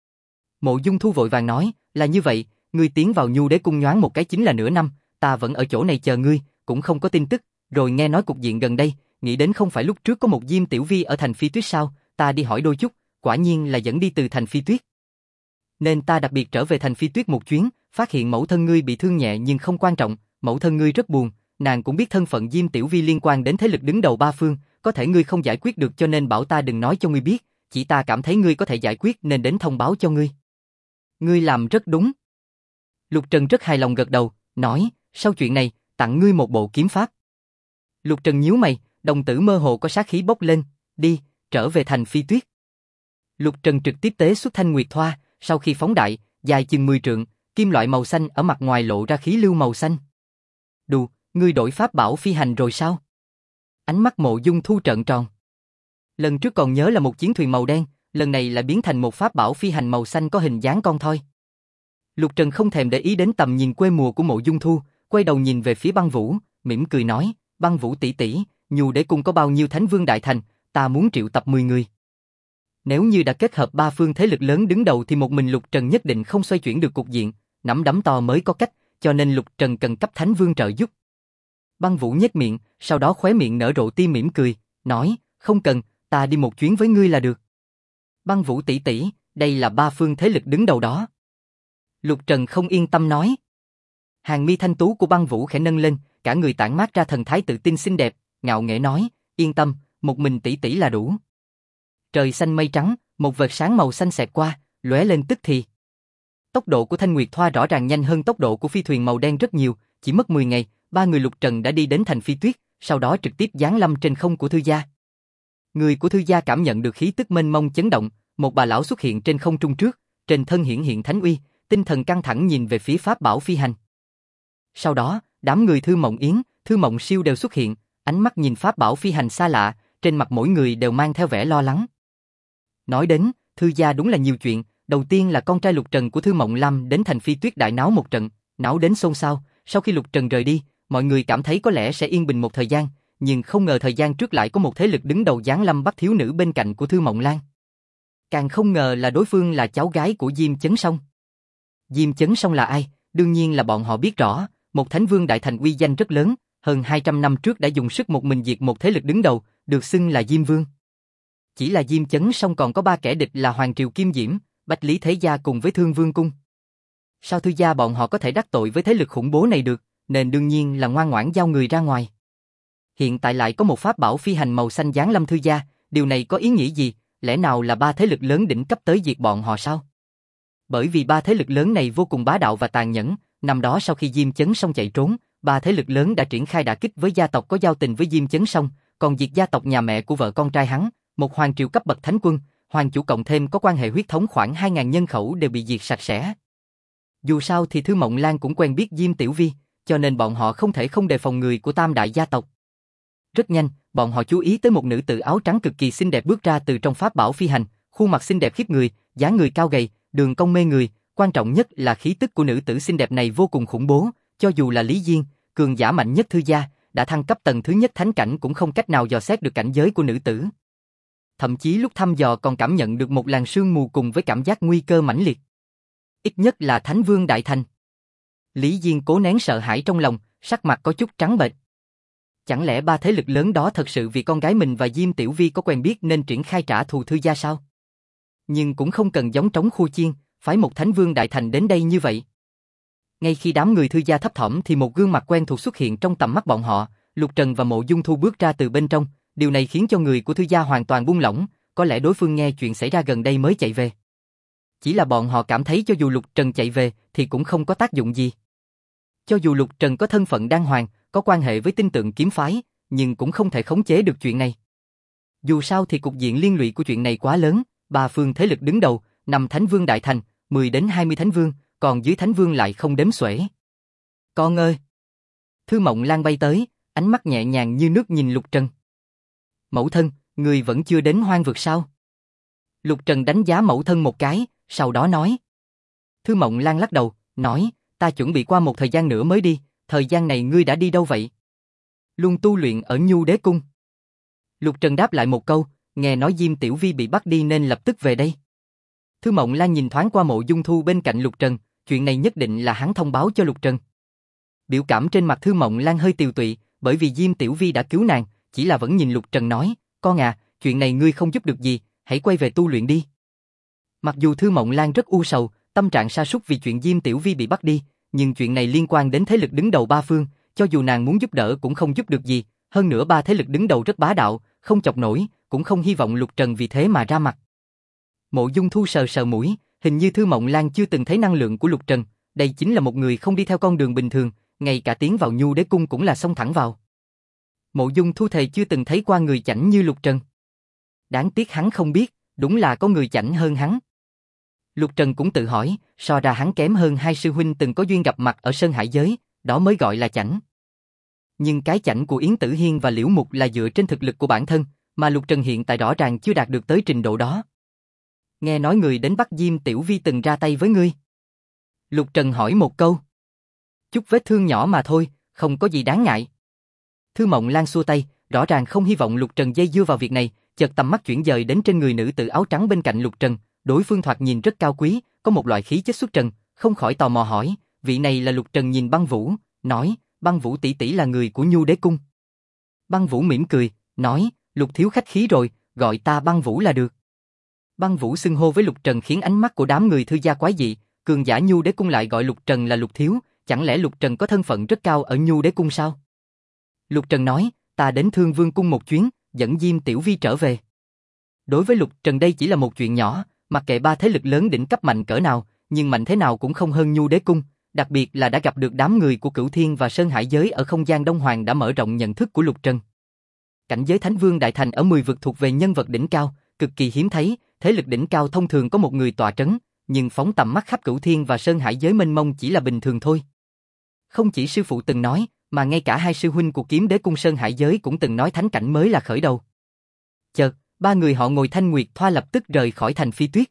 Mộ Dung Thu vội vàng nói, là như vậy, ngươi tiến vào Nhu Đế Cung nhoáng một cái chính là nửa năm, ta vẫn ở chỗ này chờ ngươi, cũng không có tin tức, rồi nghe nói cục diện gần đây, nghĩ đến không phải lúc trước có một Diêm Tiểu Vi ở thành Phi Tuyết sao, ta đi hỏi đôi chút, quả nhiên là dẫn đi từ thành Phi Tuyết. Nên ta đặc biệt trở về thành Phi Tuyết một chuyến, phát hiện mẫu thân ngươi bị thương nhẹ nhưng không quan trọng, mẫu thân ngươi rất buồn, nàng cũng biết thân phận Diêm Tiểu Vi liên quan đến thế lực đứng đầu ba phương, có thể ngươi không giải quyết được cho nên bảo ta đừng nói cho ngươi biết, chỉ ta cảm thấy ngươi có thể giải quyết nên đến thông báo cho ngươi. Ngươi làm rất đúng. Lục Trần rất hài lòng gật đầu, nói, sau chuyện này, tặng ngươi một bộ kiếm pháp. Lục Trần nhíu mày, đồng tử mơ hồ có sát khí bốc lên, đi, trở về thành Phi Tuyết. Lục Trần trực tiếp tế xuất Thanh Nguyệt Thoa, sau khi phóng đại, dài chừng 10 trượng, kim loại màu xanh ở mặt ngoài lộ ra khí lưu màu xanh. Đù, ngươi đổi pháp bảo phi hành rồi sao? Ánh mắt Mộ Dung Thu trợn tròn. Lần trước còn nhớ là một chiến thuyền màu đen, lần này lại biến thành một pháp bảo phi hành màu xanh có hình dáng con thoi. Lục Trần không thèm để ý đến tầm nhìn quê mùa của Mộ Dung Thu, quay đầu nhìn về phía Băng Vũ, mỉm cười nói, Băng Vũ tỷ tỷ, Nhu Đế Cung có bao nhiêu Thánh Vương Đại Thành, ta muốn triệu tập 10 người. Nếu như đã kết hợp ba phương thế lực lớn đứng đầu thì một mình Lục Trần nhất định không xoay chuyển được cục diện, nắm đấm to mới có cách, cho nên Lục Trần cần cấp Thánh Vương trợ giúp. Băng Vũ nhếch miệng, sau đó khóe miệng nở rộ tia mỉm cười, nói, không cần, ta đi một chuyến với ngươi là được. Băng Vũ tỷ tỷ, đây là ba phương thế lực đứng đầu đó. Lục Trần không yên tâm nói. Hàng mi thanh tú của Băng Vũ khẽ nâng lên, cả người tản mát ra thần thái tự tin xinh đẹp, ngạo nghễ nói, yên tâm, một mình tỷ tỷ là đủ. Trời xanh mây trắng, một vệt sáng màu xanh xẹt qua, lóe lên tức thì. Tốc độ của Thanh Nguyệt Thoa rõ ràng nhanh hơn tốc độ của phi thuyền màu đen rất nhiều, chỉ mất 10 ngày, ba người Lục Trần đã đi đến thành Phi Tuyết, sau đó trực tiếp giáng lâm trên không của Thư gia. Người của Thư gia cảm nhận được khí tức mênh mông chấn động, một bà lão xuất hiện trên không trung trước, trên thân hiển hiện thánh uy, tinh thần căng thẳng nhìn về phía pháp bảo phi hành. Sau đó, đám người Thư Mộng Yến, Thư Mộng Siêu đều xuất hiện, ánh mắt nhìn pháp bảo phi hành xa lạ, trên mặt mỗi người đều mang theo vẻ lo lắng. Nói đến, Thư gia đúng là nhiều chuyện, đầu tiên là con trai Lục Trần của Thư Mộng Lam đến thành Phi Tuyết đại náo một trận, náo đến xôn xao, sau khi Lục Trần rời đi, mọi người cảm thấy có lẽ sẽ yên bình một thời gian, nhưng không ngờ thời gian trước lại có một thế lực đứng đầu giáng lâm bắt thiếu nữ bên cạnh của Thư Mộng Lan. Càng không ngờ là đối phương là cháu gái của Diêm Chấn Song. Diêm Chấn Song là ai? Đương nhiên là bọn họ biết rõ, một Thánh Vương Đại Thành uy danh rất lớn, hơn 200 năm trước đã dùng sức một mình diệt một thế lực đứng đầu, được xưng là Diêm Vương. Chỉ là Diêm Chấn Song còn có 3 kẻ địch là Hoàng Triều Kim Diễm, Bách Lý Thế Gia cùng với Thương Vương Cung. Sao Thư gia bọn họ có thể đắc tội với thế lực khủng bố này được, nên đương nhiên là ngoan ngoãn giao người ra ngoài. Hiện tại lại có một pháp bảo phi hành màu xanh giáng lâm Thư gia, điều này có ý nghĩa gì, lẽ nào là 3 thế lực lớn đỉnh cấp tới diệt bọn họ sao? Bởi vì 3 thế lực lớn này vô cùng bá đạo và tàn nhẫn, năm đó sau khi Diêm Chấn Song chạy trốn, 3 thế lực lớn đã triển khai đả kích với gia tộc có giao tình với Diêm Chấn Song, còn diệt gia tộc nhà mẹ của vợ con trai hắn, một hoàng triều cấp bậc thánh quân, hoàng chủ cộng thêm có quan hệ huyết thống khoảng 2.000 nhân khẩu đều bị diệt sạch sẽ. Dù sao thì Thư Mộng Lan cũng quen biết Diêm Tiểu Vi, cho nên bọn họ không thể không đề phòng người của tam đại gia tộc. Rất nhanh, bọn họ chú ý tới một nữ tử áo trắng cực kỳ xinh đẹp bước ra từ trong pháp bảo phi hành, khuôn mặt xinh đẹp khiếp người, dáng người cao gầy, đường cong mê người, quan trọng nhất là khí tức của nữ tử xinh đẹp này vô cùng khủng bố, cho dù là Lý Diên, cường giả mạnh nhất Thư gia, đã thăng cấp tầng thứ nhất thánh cảnh cũng không cách nào dò xét được cảnh giới của nữ tử. Thậm chí lúc thăm dò còn cảm nhận được một làn sương mù cùng với cảm giác nguy cơ mãnh liệt. Ít nhất là Thánh Vương Đại Thành. Lý Diên cố nén sợ hãi trong lòng, sắc mặt có chút trắng bệch. Chẳng lẽ ba thế lực lớn đó thật sự vì con gái mình và Diêm Tiểu Vi có quen biết nên triển khai trả thù Thư gia sao? Nhưng cũng không cần giống trống khu chiên, phái một thánh vương đại thành đến đây như vậy. Ngay khi đám người Thư gia thấp thỏm thì một gương mặt quen thuộc xuất hiện trong tầm mắt bọn họ, Lục Trần và Mộ Dung Thu bước ra từ bên trong, điều này khiến cho người của Thư gia hoàn toàn buông lỏng, có lẽ đối phương nghe chuyện xảy ra gần đây mới chạy về. Chỉ là bọn họ cảm thấy cho dù Lục Trần chạy về thì cũng không có tác dụng gì. Cho dù Lục Trần có thân phận đan hoàng, có quan hệ với tinh tượng kiếm phái, nhưng cũng không thể khống chế được chuyện này. Dù sao thì cục diện liên lụy của chuyện này quá lớn, ba phương thế lực đứng đầu, 5 thánh vương đại thành, 10 đến 20 thánh vương, còn dưới thánh vương lại không đếm xuể. Con ơi! Thư Mộng Lan bay tới, ánh mắt nhẹ nhàng như nước nhìn Lục Trần. Mẫu thân, người vẫn chưa đến Hoang Vực sao? Lục Trần đánh giá mẫu thân một cái, sau đó nói. Thư Mộng Lan lắc đầu, nói, ta chuẩn bị qua một thời gian nữa mới đi, thời gian này ngươi đã đi đâu vậy? Luôn tu luyện ở Nhu Đế Cung. Lục Trần đáp lại một câu, nghe nói Diêm Tiểu Vi bị bắt đi nên lập tức về đây. Thư Mộng Lan nhìn thoáng qua Mộ Dung Thu bên cạnh Lục Trần, chuyện này nhất định là hắn thông báo cho Lục Trần. Biểu cảm trên mặt Thư Mộng Lan hơi tiều tụy, bởi vì Diêm Tiểu Vi đã cứu nàng, chỉ là vẫn nhìn Lục Trần nói, con à, chuyện này ngươi không giúp được gì, hãy quay về tu luyện đi. Mặc dù Thư Mộng Lan rất u sầu, tâm trạng sa sút vì chuyện Diêm Tiểu Vi bị bắt đi, nhưng chuyện này liên quan đến thế lực đứng đầu ba phương, cho dù nàng muốn giúp đỡ cũng không giúp được gì, hơn nữa ba thế lực đứng đầu rất bá đạo, không chọc nổi, cũng không hy vọng Lục Trần vì thế mà ra mặt. Mộ Dung Thu sờ sờ mũi, hình như Thư Mộng Lan chưa từng thấy năng lượng của Lục Trần, đây chính là một người không đi theo con đường bình thường, ngay cả tiến vào Nhu Đế Cung cũng là xông thẳng vào. Mộ Dung Thu thề chưa từng thấy qua người chảnh như Lục Trần. Đáng tiếc hắn không biết, đúng là có người chảnh hơn hắn. Lục Trần cũng tự hỏi, so ra hắn kém hơn hai sư huynh từng có duyên gặp mặt ở Sơn Hải Giới, đó mới gọi là chảnh. Nhưng cái chảnh của Yến Tử Hiên và Liễu Mục là dựa trên thực lực của bản thân, mà Lục Trần hiện tại rõ ràng chưa đạt được tới trình độ đó. Nghe nói người đến bắt Diêm Tiểu Vi từng ra tay với ngươi. Lục Trần hỏi một câu. Chút vết thương nhỏ mà thôi, không có gì đáng ngại. Thư Mộng Lan xua tay, rõ ràng không hy vọng Lục Trần dây dưa vào việc này, chợt tầm mắt chuyển dời đến trên người nữ tử áo trắng bên cạnh Lục Trần, đối phương thoạt nhìn rất cao quý, có một loại khí chất xuất trần, không khỏi tò mò hỏi, vị này là Lục Trần nhìn Băng Vũ, nói, Băng Vũ tỷ tỷ là người của Nhu Đế Cung. Băng Vũ mỉm cười, nói, Lục thiếu khách khí rồi, gọi ta Băng Vũ là được. Băng Vũ xưng hô với Lục Trần khiến ánh mắt của đám người Thư gia quái dị, cường giả Nhu Đế Cung lại gọi Lục Trần là Lục thiếu, chẳng lẽ Lục Trần có thân phận rất cao ở Nhu Đế Cung sao? Lục Trần nói, ta đến Thương Vương Cung một chuyến, dẫn Diêm Tiểu Vi trở về. Đối với Lục Trần đây chỉ là một chuyện nhỏ, mặc kệ ba thế lực lớn đỉnh cấp mạnh cỡ nào, nhưng mạnh thế nào cũng không hơn Nhu Đế Cung, đặc biệt là đã gặp được đám người của Cửu Thiên và Sơn Hải Giới ở không gian Đông Hoàng đã mở rộng nhận thức của Lục Trần. Cảnh giới Thánh Vương Đại Thành ở 10 vực thuộc về nhân vật đỉnh cao, cực kỳ hiếm thấy, thế lực đỉnh cao thông thường có một người tọa trấn, nhưng phóng tầm mắt khắp Cửu Thiên và Sơn Hải Giới mênh mông chỉ là bình thường thôi. Không chỉ sư phụ từng nói, mà ngay cả hai sư huynh của Kiếm Đế Cung Sơn Hải Giới cũng từng nói thánh cảnh mới là khởi đầu. Chợt, ba người họ ngồi Thanh Nguyệt Thoa lập tức rời khỏi thành Phi Tuyết.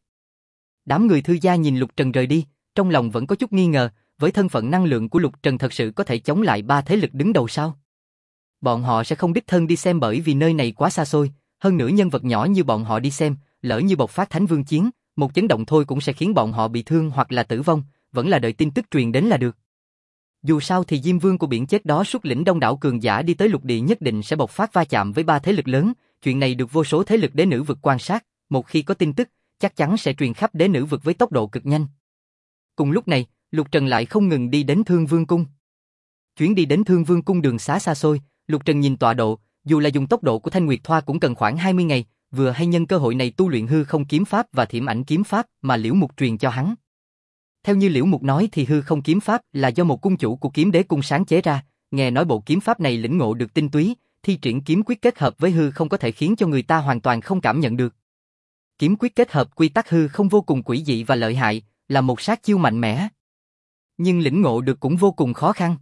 Đám người Thư gia nhìn Lục Trần rời đi, trong lòng vẫn có chút nghi ngờ, với thân phận năng lượng của Lục Trần thật sự có thể chống lại ba thế lực đứng đầu sao? Bọn họ sẽ không đích thân đi xem bởi vì nơi này quá xa xôi, hơn nữa nhân vật nhỏ như bọn họ đi xem, lỡ như bộc phát Thánh Vương chiến, một chấn động thôi cũng sẽ khiến bọn họ bị thương hoặc là tử vong, vẫn là đợi tin tức truyền đến là được. Dù sao thì Diêm Vương của biển chết đó xuất lĩnh đông đảo cường giả đi tới lục địa nhất định sẽ bộc phát va chạm với ba thế lực lớn, chuyện này được vô số thế lực đế nữ vực quan sát, một khi có tin tức, chắc chắn sẽ truyền khắp đế nữ vực với tốc độ cực nhanh. Cùng lúc này, Lục Trần lại không ngừng đi đến Thương Vương Cung. Chuyến đi đến Thương Vương Cung đường xá xa xôi, Lục Trần nhìn tọa độ, dù là dùng tốc độ của Thanh Nguyệt Thoa cũng cần khoảng 20 ngày, vừa hay nhân cơ hội này tu luyện hư không kiếm pháp và thiểm ảnh kiếm pháp mà Liễu Mục truyền cho hắn. Theo như Liễu Mục nói thì hư không kiếm pháp là do một cung chủ của Kiếm Đế Cung sáng chế ra, nghe nói bộ kiếm pháp này lĩnh ngộ được tinh túy, thi triển kiếm quyết kết hợp với hư không có thể khiến cho người ta hoàn toàn không cảm nhận được. Kiếm quyết kết hợp quy tắc hư không vô cùng quỷ dị và lợi hại, là một sát chiêu mạnh mẽ. Nhưng lĩnh ngộ được cũng vô cùng khó khăn.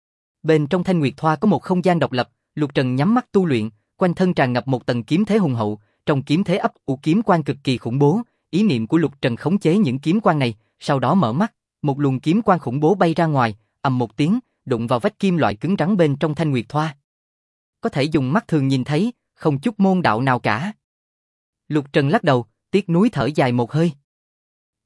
Bên trong Thanh Nguyệt Thoa có một không gian độc lập, Lục Trần nhắm mắt tu luyện, quanh thân tràn ngập một tầng kiếm thế hùng hậu, trong kiếm thế ấp ủ kiếm quang cực kỳ khủng bố, ý niệm của Lục Trần khống chế những kiếm quang này, sau đó mở mắt, một luồng kiếm quang khủng bố bay ra ngoài, ầm một tiếng, đụng vào vách kim loại cứng rắn bên trong Thanh Nguyệt Thoa. Có thể dùng mắt thường nhìn thấy, không chút môn đạo nào cả. Lục Trần lắc đầu, tiếc nuối thở dài một hơi.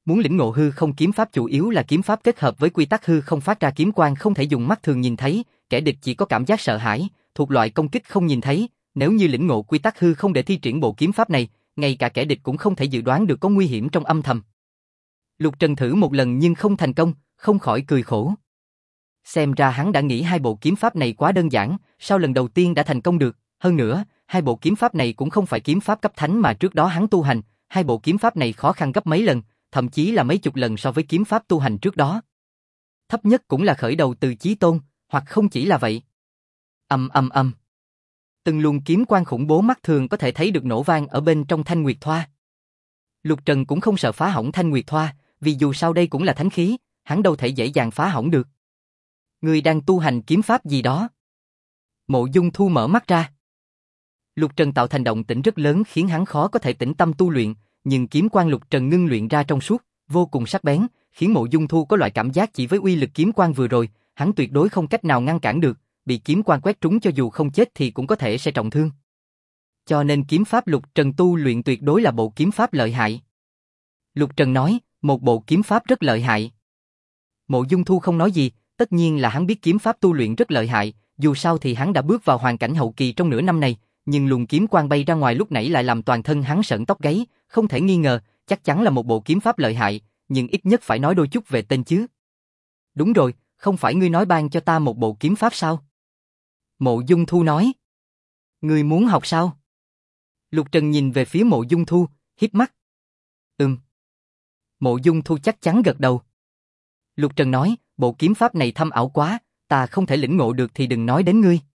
Muốn lĩnh ngộ hư không kiếm pháp chủ yếu là kiếm pháp kết hợp với quy tắc hư không phát ra kiếm quang không thể dùng mắt thường nhìn thấy, kẻ địch chỉ có cảm giác sợ hãi, thuộc loại công kích không nhìn thấy, nếu như lĩnh ngộ quy tắc hư không để thi triển bộ kiếm pháp này, ngay cả kẻ địch cũng không thể dự đoán được có nguy hiểm trong âm thầm. Lục Trần thử một lần nhưng không thành công, không khỏi cười khổ. Xem ra hắn đã nghĩ hai bộ kiếm pháp này quá đơn giản, sao lần đầu tiên đã thành công được, hơn nữa, hai bộ kiếm pháp này cũng không phải kiếm pháp cấp thánh mà trước đó hắn tu hành, hai bộ kiếm pháp này khó khăn gấp mấy lần, thậm chí là mấy chục lần so với kiếm pháp tu hành trước đó. Thấp nhất cũng là khởi đầu từ chí tôn, hoặc không chỉ là vậy. Ầm ầm ầm. Từng luồng kiếm quang khủng bố mắt thường có thể thấy được nổ vang ở bên trong Thanh Nguyệt Thoa. Lục Trần cũng không sợ phá hỏng Thanh Nguyệt Thoa, vì dù sao đây cũng là thánh khí, hắn đâu thể dễ dàng phá hỏng được. Người đang tu hành kiếm pháp gì đó? Mộ Dung Thu mở mắt ra. Lục Trần tạo thành động tĩnh rất lớn khiến hắn khó có thể tĩnh tâm tu luyện, nhưng kiếm quang Lục Trần ngưng luyện ra trong suốt, vô cùng sắc bén, khiến Mộ Dung Thu có loại cảm giác chỉ với uy lực kiếm quang vừa rồi, hắn tuyệt đối không cách nào ngăn cản được, bị kiếm quang quét trúng cho dù không chết thì cũng có thể sẽ trọng thương. Cho nên kiếm pháp Lục Trần tu luyện tuyệt đối là bộ kiếm pháp lợi hại. Lục Trần nói, một bộ kiếm pháp rất lợi hại. Mộ Dung Thu không nói gì, tất nhiên là hắn biết kiếm pháp tu luyện rất lợi hại, dù sao thì hắn đã bước vào hoàn cảnh hậu kỳ trong nửa năm này, nhưng luồng kiếm quang bay ra ngoài lúc nãy lại làm toàn thân hắn sởn tóc gáy, không thể nghi ngờ, chắc chắn là một bộ kiếm pháp lợi hại, nhưng ít nhất phải nói đôi chút về tên chứ. Đúng rồi, không phải ngươi nói ban cho ta một bộ kiếm pháp sao? Mộ Dung Thu nói. Ngươi muốn học sao? Lục Trần nhìn về phía Mộ Dung Thu, híp mắt. Mộ Dung Thu chắc chắn gật đầu. Lục Trần nói, bộ kiếm pháp này thâm ảo quá, ta không thể lĩnh ngộ được thì đừng nói đến ngươi.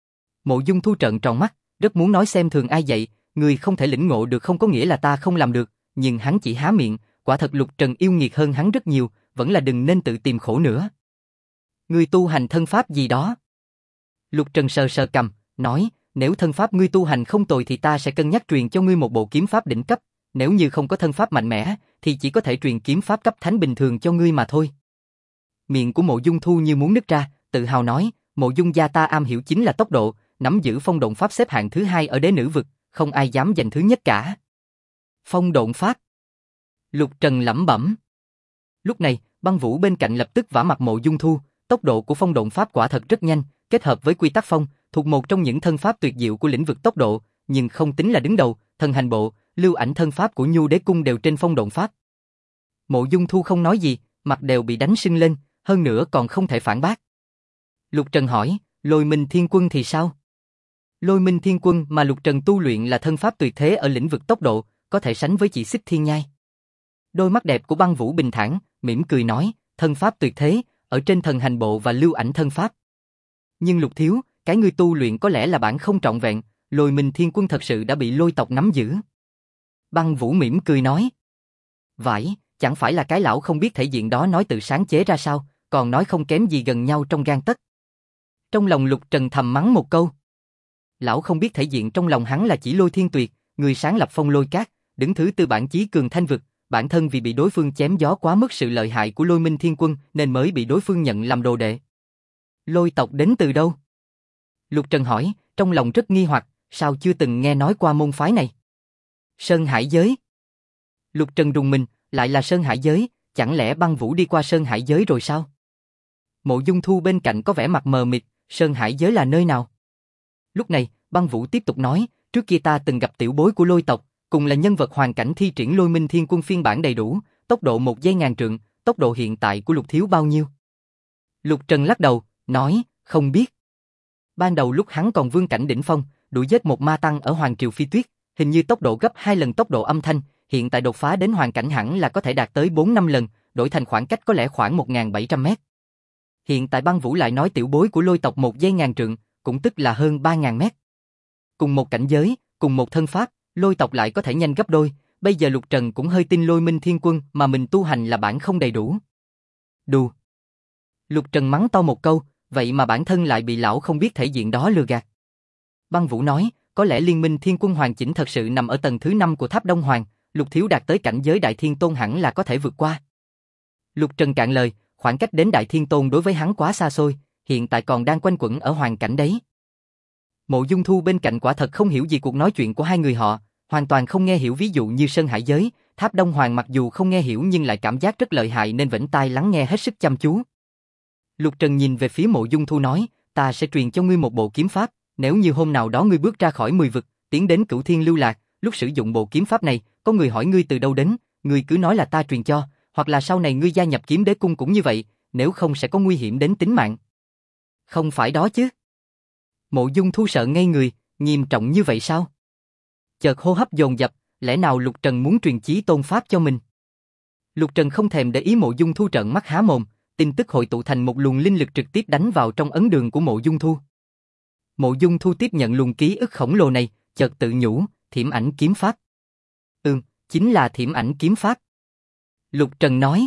Mộ Dung Thu trợn tròn mắt, rất muốn nói xem thường ai vậy, ngươi không thể lĩnh ngộ được không có nghĩa là ta không làm được, nhưng hắn chỉ há miệng, quả thật Lục Trần yêu nghiệt hơn hắn rất nhiều, vẫn là đừng nên tự tìm khổ nữa. Ngươi tu hành thân pháp gì đó? Lục Trần sờ sờ cằm, nói, nếu thân pháp ngươi tu hành không tồi thì ta sẽ cân nhắc truyền cho ngươi một bộ kiếm pháp đỉnh cấp, nếu như không có thân pháp mạnh mẽ, thì chỉ có thể truyền kiếm pháp cấp thánh bình thường cho ngươi mà thôi. Miệng của Mộ Dung Thu như muốn nứt ra, tự hào nói, Mộ Dung gia ta am hiểu chính là tốc độ, nắm giữ phong độn pháp xếp hạng thứ 2 ở đế nữ vực, không ai dám giành thứ nhất cả. Phong độn pháp. Lục Trần lẩm bẩm. Lúc này, Băng Vũ bên cạnh lập tức vả mặt Mộ Dung Thu, tốc độ của phong độn pháp quả thật rất nhanh, kết hợp với quy tắc phong, thuộc một trong những thân pháp tuyệt diệu của lĩnh vực tốc độ, nhưng không tính là đứng đầu, thần hành bộ, lưu ảnh thân pháp của Nhu Đế Cung đều trên phong độn pháp. Mộ Dung Thu không nói gì, mặt đều bị đánh sưng lên, hơn nữa còn không thể phản bác. Lục Trần hỏi, Lôi Minh Thiên Quân thì sao? Lôi Minh Thiên Quân mà Lục Trần tu luyện là thân pháp tuyệt thế ở lĩnh vực tốc độ, có thể sánh với chỉ Xích Thiên Nhai. Đôi mắt đẹp của Băng Vũ bình thản, mỉm cười nói, thân pháp tuyệt thế, ở trên thần hành bộ và lưu ảnh thân pháp. Nhưng Lục thiếu, cái ngươi tu luyện có lẽ là bản không trọn vẹn, Lôi Minh Thiên Quân thật sự đã bị lôi tộc nắm giữ. Băng Vũ mỉm cười nói. Vãi, chẳng phải là cái lão không biết thể diện đó nói tự sáng chế ra sao, còn nói không kém gì gần nhau trong gang tấc. Trong lòng Lục Trần thầm mắng một câu. Lão không biết thể diện trong lòng hắn là chỉ Lôi Thiên Tuyệt, người sáng lập Phong Lôi Các, đứng thứ tư bản chí cường thanh vực, bản thân vì bị đối phương chém gió quá mức sự lợi hại của Lôi Minh Thiên Quân nên mới bị đối phương nhận làm đồ đệ. Lôi tộc đến từ đâu? Lục Trần hỏi, trong lòng rất nghi hoặc, sao chưa từng nghe nói qua môn phái này? Sơn Hải Giới. Lục Trần rùng mình, lại là Sơn Hải Giới, chẳng lẽ Băng Vũ đi qua Sơn Hải Giới rồi sao? Mộ Dung Thu bên cạnh có vẻ mặt mờ mịt, Sơn Hải Giới là nơi nào? Lúc này, Băng Vũ tiếp tục nói, trước kia ta từng gặp tiểu bối của lôi tộc, cùng là nhân vật hoàn cảnh thi triển Lôi Minh Thiên Quân phiên bản đầy đủ, tốc độ 1 giây ngàn trượng, tốc độ hiện tại của Lục thiếu bao nhiêu? Lục Trần lắc đầu, nói, không biết. Ban đầu lúc hắn còn vương cảnh đỉnh phong, đuổi giết một ma tăng ở Hoàng Triều Phi Tuyết, hình như tốc độ gấp 2 lần tốc độ âm thanh, hiện tại đột phá đến hoàn cảnh hẳn là có thể đạt tới 4-5 lần, đổi thành khoảng cách có lẽ khoảng 1.700 mét. Hiện tại Băng Vũ lại nói tiểu bối của lôi tộc 1 giây ngàn trượng, cũng tức là hơn 3.000 mét. Cùng một cảnh giới, cùng một thân pháp, lôi tộc lại có thể nhanh gấp đôi, bây giờ Lục Trần cũng hơi tin Lôi Minh Thiên Quân mà mình tu hành là bản không đầy đủ. Đù. Lục Trần mắng to một câu, vậy mà bản thân lại bị lão không biết thể diện đó lừa gạt. Băng Vũ nói, có lẽ Liên Minh Thiên Quân hoàn chỉnh thật sự nằm ở tầng thứ 5 của Tháp Đông Hoàng, Lục thiếu đạt tới cảnh giới Đại Thiên Tôn hẳn là có thể vượt qua. Lục Trần cạn lời, khoảng cách đến Đại Thiên Tôn đối với hắn quá xa xôi, hiện tại còn đang quanh quẩn ở hoàn cảnh đấy. Mộ Dung Thu bên cạnh quả thật không hiểu gì cuộc nói chuyện của hai người họ, hoàn toàn không nghe hiểu ví dụ như Sơn Hải Giới, Tháp Đông Hoàng mặc dù không nghe hiểu nhưng lại cảm giác rất lợi hại nên vểnh tai lắng nghe hết sức chăm chú. Lục Trần nhìn về phía Mộ Dung Thu nói, ta sẽ truyền cho ngươi một bộ kiếm pháp, nếu như hôm nào đó ngươi bước ra khỏi 10 vực, tiến đến Cửu Thiên Lưu Lạc, lúc sử dụng bộ kiếm pháp này, có người hỏi ngươi từ đâu đến, ngươi cứ nói là ta truyền cho, hoặc là sau này ngươi gia nhập Kiếm Đế Cung cũng như vậy, nếu không sẽ có nguy hiểm đến tính mạng. Không phải đó chứ? Mộ Dung Thu sợ ngây người, nghiêm trọng như vậy sao? Chợt hô hấp dồn dập, lẽ nào Lục Trần muốn truyền chí tôn pháp cho mình? Lục Trần không thèm để ý Mộ Dung Thu trợn mắt há mồm, tin tức hội tụ thành một luồng linh lực trực tiếp đánh vào trong ấn đường của Mộ Dung Thu. Mộ Dung Thu tiếp nhận luồng ký ức khổng lồ này, chợt tự nhủ, Thiểm Ảnh kiếm pháp. Chính là Thiểm Ảnh kiếm pháp. Lục Trần nói.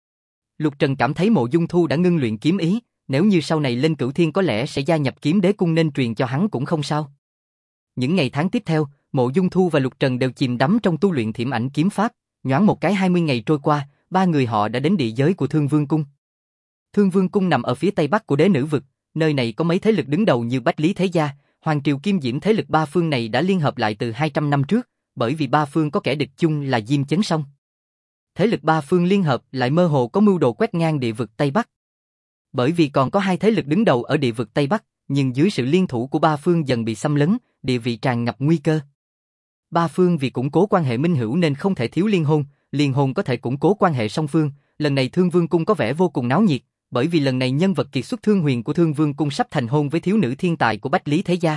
Lục Trần cảm thấy Mộ Dung Thu đã ngưng luyện kiếm ý, nếu như sau này lên Cửu Thiên có lẽ sẽ gia nhập Kiếm Đế Cung nên truyền cho hắn cũng không sao. Những ngày tháng tiếp theo, Mộ Dung Thu và Lục Trần đều chìm đắm trong tu luyện Thiểm Ảnh kiếm pháp, nhoáng một cái 20 ngày trôi qua, ba người họ đã đến địa giới của Thương Vương Cung. Thương Vương Cung nằm ở phía tây bắc của Đế Nữ vực, nơi này có mấy thế lực đứng đầu như Bách Lý Thế Gia, Hoàng Triều Kim Diễm, thế lực ba phương này đã liên hợp lại từ 200 năm trước, bởi vì ba phương có kẻ địch chung là Diêm Chấn Sông. Thế lực ba phương liên hợp lại mơ hồ có mưu đồ quét ngang địa vực Tây Bắc. Bởi vì còn có hai thế lực đứng đầu ở địa vực Tây Bắc, nhưng dưới sự liên thủ của ba phương dần bị xâm lấn, địa vị tràn ngập nguy cơ. Ba phương vì củng cố quan hệ minh hữu nên không thể thiếu liên hôn có thể củng cố quan hệ song phương. Lần này Thương Vương Cung có vẻ vô cùng náo nhiệt, bởi vì lần này nhân vật kiệt xuất Thương Huyền của Thương Vương Cung sắp thành hôn với thiếu nữ thiên tài của Bách Lý Thế Gia.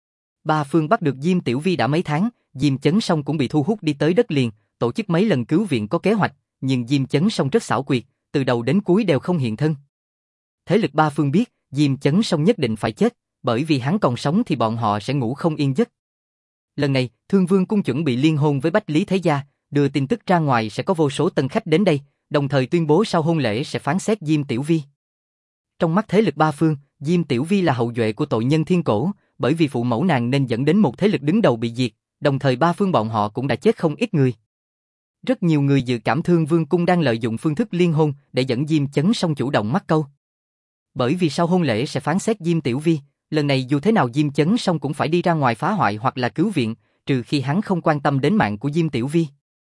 Ba phương bắt được Diêm Tiểu Vi đã mấy tháng, Diêm Chấn Sông cũng bị thu hút đi tới đất liền, tổ chức mấy lần cứu viện có kế hoạch, nhưng Diêm Chấn Sông rất xảo quyệt, từ đầu đến cuối đều không hiện thân. Thế lực ba phương biết, Diêm Chấn Sông nhất định phải chết, bởi vì hắn còn sống thì bọn họ sẽ ngủ không yên giấc. Lần này, Thương Vương Cung chuẩn bị liên hôn với Bách Lý Thế Gia, đưa tin tức ra ngoài sẽ có vô số tân khách đến đây, đồng thời tuyên bố sau hôn lễ sẽ phán xét Diêm Tiểu Vi. Trong mắt thế lực ba phương, Diêm Tiểu Vi là hậu duệ của tội nhân thiên cổ, bởi vì phụ mẫu nàng nên dẫn đến một thế lực đứng đầu bị diệt, đồng thời ba phương bọn họ cũng đã chết không ít người. Rất nhiều người dự cảm Thương Vương Cung đang lợi dụng phương thức liên hôn để dẫn Diêm Chấn Sông chủ động mắc câu. Bởi vì sau hôn lễ sẽ phán xét Diêm Tiểu Vi, lần này dù thế nào Diêm Chấn Sông cũng phải đi ra ngoài phá hoại hoặc là cứu viện, trừ khi hắn không quan tâm đến mạng của Diêm Tiểu Vi.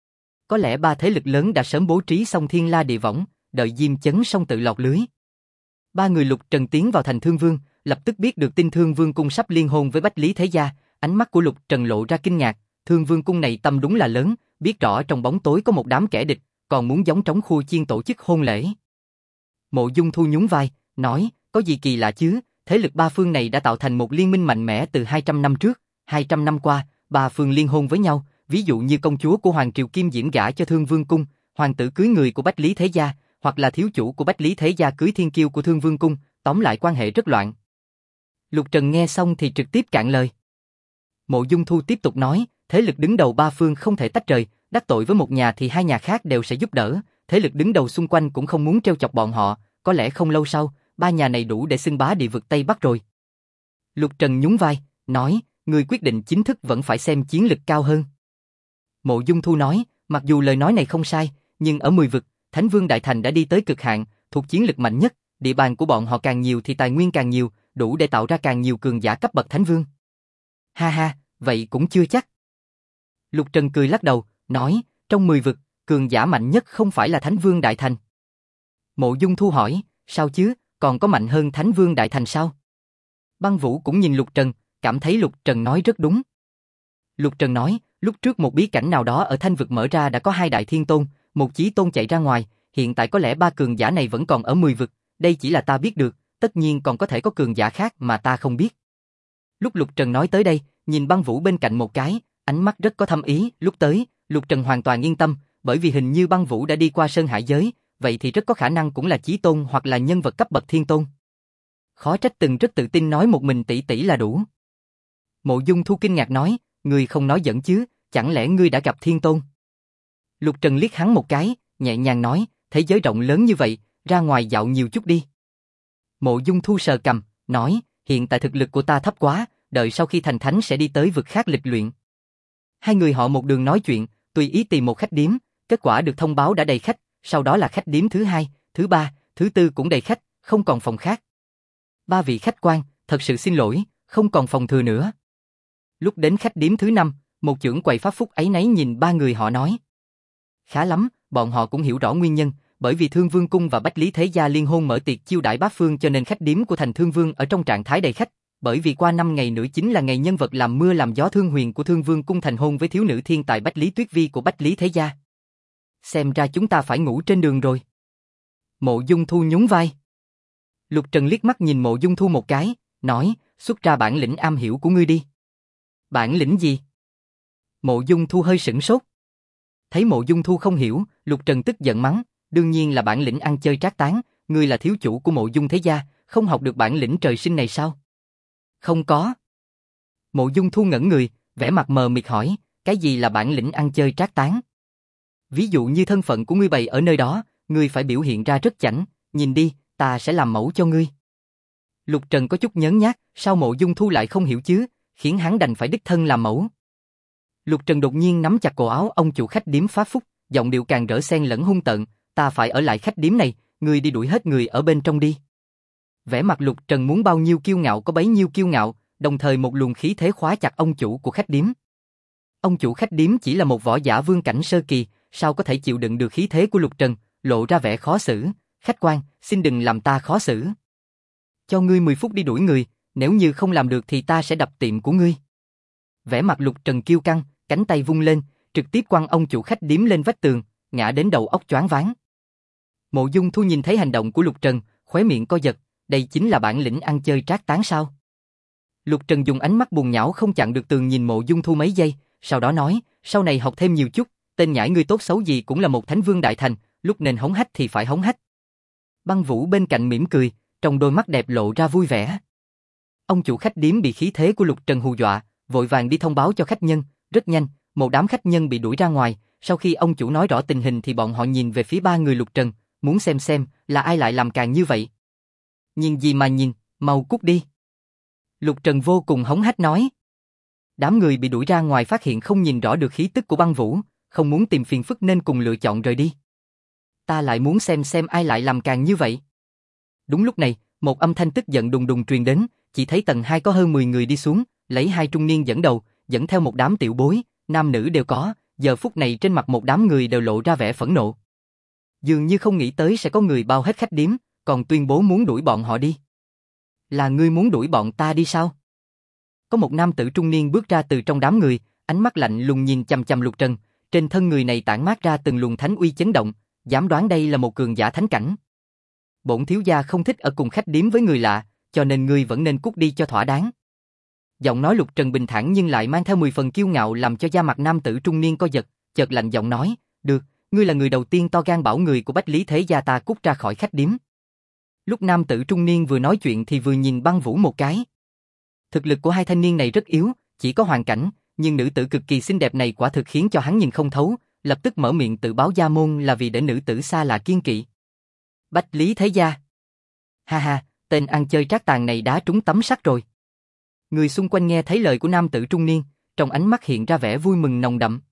Có lẽ ba thế lực lớn đã sớm bố trí xong thiên la địa võng, đợi Diêm Chấn Sông tự lọt lưới. Ba người Lục Trần tiến vào thành Thương Vương, lập tức biết được tin Thương Vương Cung sắp liên hôn với Bách Lý Thế Gia, ánh mắt của Lục Trần lộ ra kinh ngạc, Thương Vương Cung này tâm đúng là lớn, biết rõ trong bóng tối có một đám kẻ địch, còn muốn gióng trống khua chiên tổ chức hôn lễ. Mộ Dung Thu nhún vai, nói, có gì kỳ lạ chứ, thế lực ba phương này đã tạo thành một liên minh mạnh mẽ từ 200 năm trước, 200 năm qua, ba phương liên hôn với nhau, ví dụ như công chúa của Hoàng Triều Kim Diễm gả cho Thương Vương Cung, hoàng tử cưới người của Bách Lý Thế Gia, hoặc là thiếu chủ của Bách Lý Thế Gia cưới thiên kiêu của Thương Vương Cung, tóm lại quan hệ rất loạn. Lục Trần nghe xong thì trực tiếp cạn lời. Mộ Dung Thu tiếp tục nói, thế lực đứng đầu ba phương không thể tách rời, đắc tội với một nhà thì hai nhà khác đều sẽ giúp đỡ, thế lực đứng đầu xung quanh cũng không muốn trêu chọc bọn họ, có lẽ không lâu sau, ba nhà này đủ để xưng bá địa vực Tây Bắc rồi. Lục Trần nhún vai, nói, người quyết định chính thức vẫn phải xem chiến lực cao hơn. Mộ Dung Thu nói, mặc dù lời nói này không sai, nhưng ở 10 vực, Thánh Vương Đại Thành đã đi tới cực hạn, thuộc chiến lực mạnh nhất, địa bàn của bọn họ càng nhiều thì tài nguyên càng nhiều, đủ để tạo ra càng nhiều cường giả cấp bậc Thánh Vương. Ha ha, vậy cũng chưa chắc. Lục Trần cười lắc đầu, nói, trong 10 vực, cường giả mạnh nhất không phải là Thánh Vương Đại Thành. Mộ Dung Thu hỏi, sao chứ, còn có mạnh hơn Thánh Vương Đại Thành sao? Băng Vũ cũng nhìn Lục Trần, cảm thấy Lục Trần nói rất đúng. Lục Trần nói, lúc trước một bí cảnh nào đó ở Thanh vực mở ra đã có hai đại thiên tôn, một chí tôn chạy ra ngoài, hiện tại có lẽ ba cường giả này vẫn còn ở 10 vực, đây chỉ là ta biết được, tất nhiên còn có thể có cường giả khác mà ta không biết. Lúc Lục Trần nói tới đây, nhìn Băng Vũ bên cạnh một cái, ánh mắt rất có thâm ý, lúc tới, Lục Trần hoàn toàn yên tâm, bởi vì hình như Băng Vũ đã đi qua Sơn Hải giới, vậy thì rất có khả năng cũng là chí tôn hoặc là nhân vật cấp bậc thiên tôn. Khó trách từng rất tự tin nói một mình tỷ tỷ là đủ. Mộ Dung Thu kinh ngạc nói, ngươi không nói giỡn chứ, chẳng lẽ ngươi đã gặp thiên tôn? Lục Trần liếc hắn một cái, nhẹ nhàng nói, thế giới rộng lớn như vậy, ra ngoài dạo nhiều chút đi. Mộ Dung Thu sờ cằm, nói, hiện tại thực lực của ta thấp quá, đợi sau khi thành thánh sẽ đi tới vực khác lịch luyện. Hai người họ một đường nói chuyện, tùy ý tìm một khách điếm, kết quả được thông báo đã đầy khách, sau đó là khách điếm thứ hai, thứ ba, thứ tư cũng đầy khách, không còn phòng khác. Ba vị khách quan, thật sự xin lỗi, không còn phòng thừa nữa. Lúc đến khách điếm thứ năm, một trưởng quầy pháp phúc áy náy nhìn ba người họ nói. Khá lắm, bọn họ cũng hiểu rõ nguyên nhân, bởi vì Thương Vương cung và Bách Lý Thế gia liên hôn mở tiệc chiêu đãi bát phương cho nên khách điếm của Thành Thương Vương ở trong trạng thái đầy khách, bởi vì qua 5 ngày nữa chính là ngày nhân vật làm mưa làm gió Thương Huyền của Thương Vương cung thành hôn với thiếu nữ thiên tài Bách Lý Tuyết Vi của Bách Lý Thế gia. Xem ra chúng ta phải ngủ trên đường rồi. Mộ Dung Thu nhún vai. Lục Trần liếc mắt nhìn Mộ Dung Thu một cái, nói, xuất ra bản lĩnh am hiểu của ngươi đi. Bản lĩnh gì? Mộ Dung Thu hơi sửng sốt. Thấy Mộ Dung Thu không hiểu, Lục Trần tức giận mắng, đương nhiên là bản lĩnh ăn chơi trác tán, ngươi là thiếu chủ của Mộ Dung Thế gia, không học được bản lĩnh trời sinh này sao? Không có. Mộ Dung Thu ngẩn người, vẻ mặt mờ mịt hỏi, cái gì là bản lĩnh ăn chơi trác tán? Ví dụ như thân phận của ngươi bày ở nơi đó, ngươi phải biểu hiện ra rất chảnh, nhìn đi, ta sẽ làm mẫu cho ngươi. Lục Trần có chút nhớn nhác, sao Mộ Dung Thu lại không hiểu chứ, khiến hắn đành phải đích thân làm mẫu. Lục Trần đột nhiên nắm chặt cổ áo ông chủ khách điếm Phát Phúc, giọng điệu càng rỡ xen lẫn hung tợn, ta phải ở lại khách điếm này, ngươi đi đuổi hết người ở bên trong đi. Vẻ mặt Lục Trần muốn bao nhiêu kiêu ngạo có bấy nhiêu kiêu ngạo, đồng thời một luồng khí thế khóa chặt ông chủ của khách điếm. Ông chủ khách điếm chỉ là một võ giả vương cảnh sơ kỳ, sao có thể chịu đựng được khí thế của Lục Trần, lộ ra vẻ khó xử, khách quan, xin đừng làm ta khó xử. Cho ngươi 10 phút đi đuổi người, nếu như không làm được thì ta sẽ đập tiệm của ngươi. Vẻ mặt Lục Trần kiêu căng, cánh tay vung lên, trực tiếp quăng ông chủ khách điếm lên vách tường, ngã đến đầu óc choáng váng. Mộ Dung Thu nhìn thấy hành động của Lục Trần, khóe miệng co giật, đây chính là bản lĩnh ăn chơi trác tán sao? Lục Trần dùng ánh mắt buồn nhão không chặn được tường nhìn Mộ Dung Thu mấy giây, sau đó nói, sau này học thêm nhiều chút, tên nhãi ngươi tốt xấu gì cũng là một thánh vương đại thành, lúc nên hống hách thì phải hống hách. Băng Vũ bên cạnh mỉm cười, trong đôi mắt đẹp lộ ra vui vẻ. Ông chủ khách điếm bị khí thế của Lục Trần hù dọa, vội vàng đi thông báo cho khách nhân, rất nhanh, một đám khách nhân bị đuổi ra ngoài, sau khi ông chủ nói rõ tình hình thì bọn họ nhìn về phía ba người Lục Trần, muốn xem là ai lại làm càng như vậy. Nhìn gì mà nhìn, mau cút đi. Lục Trần vô cùng hống hách nói. Đám người bị đuổi ra ngoài phát hiện không nhìn rõ được khí tức của Băng Vũ, không muốn tìm phiền phức nên cùng lựa chọn rời đi. Ta lại muốn xem ai lại làm càng như vậy. Đúng lúc này, một âm thanh tức giận đùng đùng truyền đến, chỉ thấy tầng 2 có hơn 10 người đi xuống, lấy hai trung niên dẫn đầu, dẫn theo một đám tiểu bối, nam nữ đều có, giờ phút này trên mặt một đám người đều lộ ra vẻ phẫn nộ. Dường như không nghĩ tới sẽ có người bao hết khách điếm, còn tuyên bố muốn đuổi bọn họ đi. Là ngươi muốn đuổi bọn ta đi sao? Có một nam tử trung niên bước ra từ trong đám người, ánh mắt lạnh lùng nhìn chằm chằm Lục Trần, trên thân người này tản mát ra từng luồng thánh uy chấn động, dám đoán đây là một cường giả thánh cảnh. Bổn thiếu gia không thích ở cùng khách điếm với người lạ, cho nên ngươi vẫn nên cút đi cho thỏa đáng. Giọng nói Lục Trần bình thản nhưng lại mang theo 10 phần kiêu ngạo làm cho da mặt nam tử trung niên co giật, chợt lạnh giọng nói, được, ngươi là người đầu tiên to gan bảo người của Bách Lý Thế gia ta cút ra khỏi khách điếm. Lúc nam tử trung niên vừa nói chuyện thì vừa nhìn Băng Vũ một cái. Thực lực của hai thanh niên này rất yếu, chỉ có hoàn cảnh, nhưng nữ tử cực kỳ xinh đẹp này quả thực khiến cho hắn nhìn không thấu, lập tức mở miệng tự báo gia môn là vì để nữ tử xa lạ kiêng kỵ. Bách Lý Thế gia. Ha ha, tên ăn chơi trác tàn này đá trúng tấm sắt rồi. Người xung quanh nghe thấy lời của nam tử trung niên, trong ánh mắt hiện ra vẻ vui mừng nồng đậm.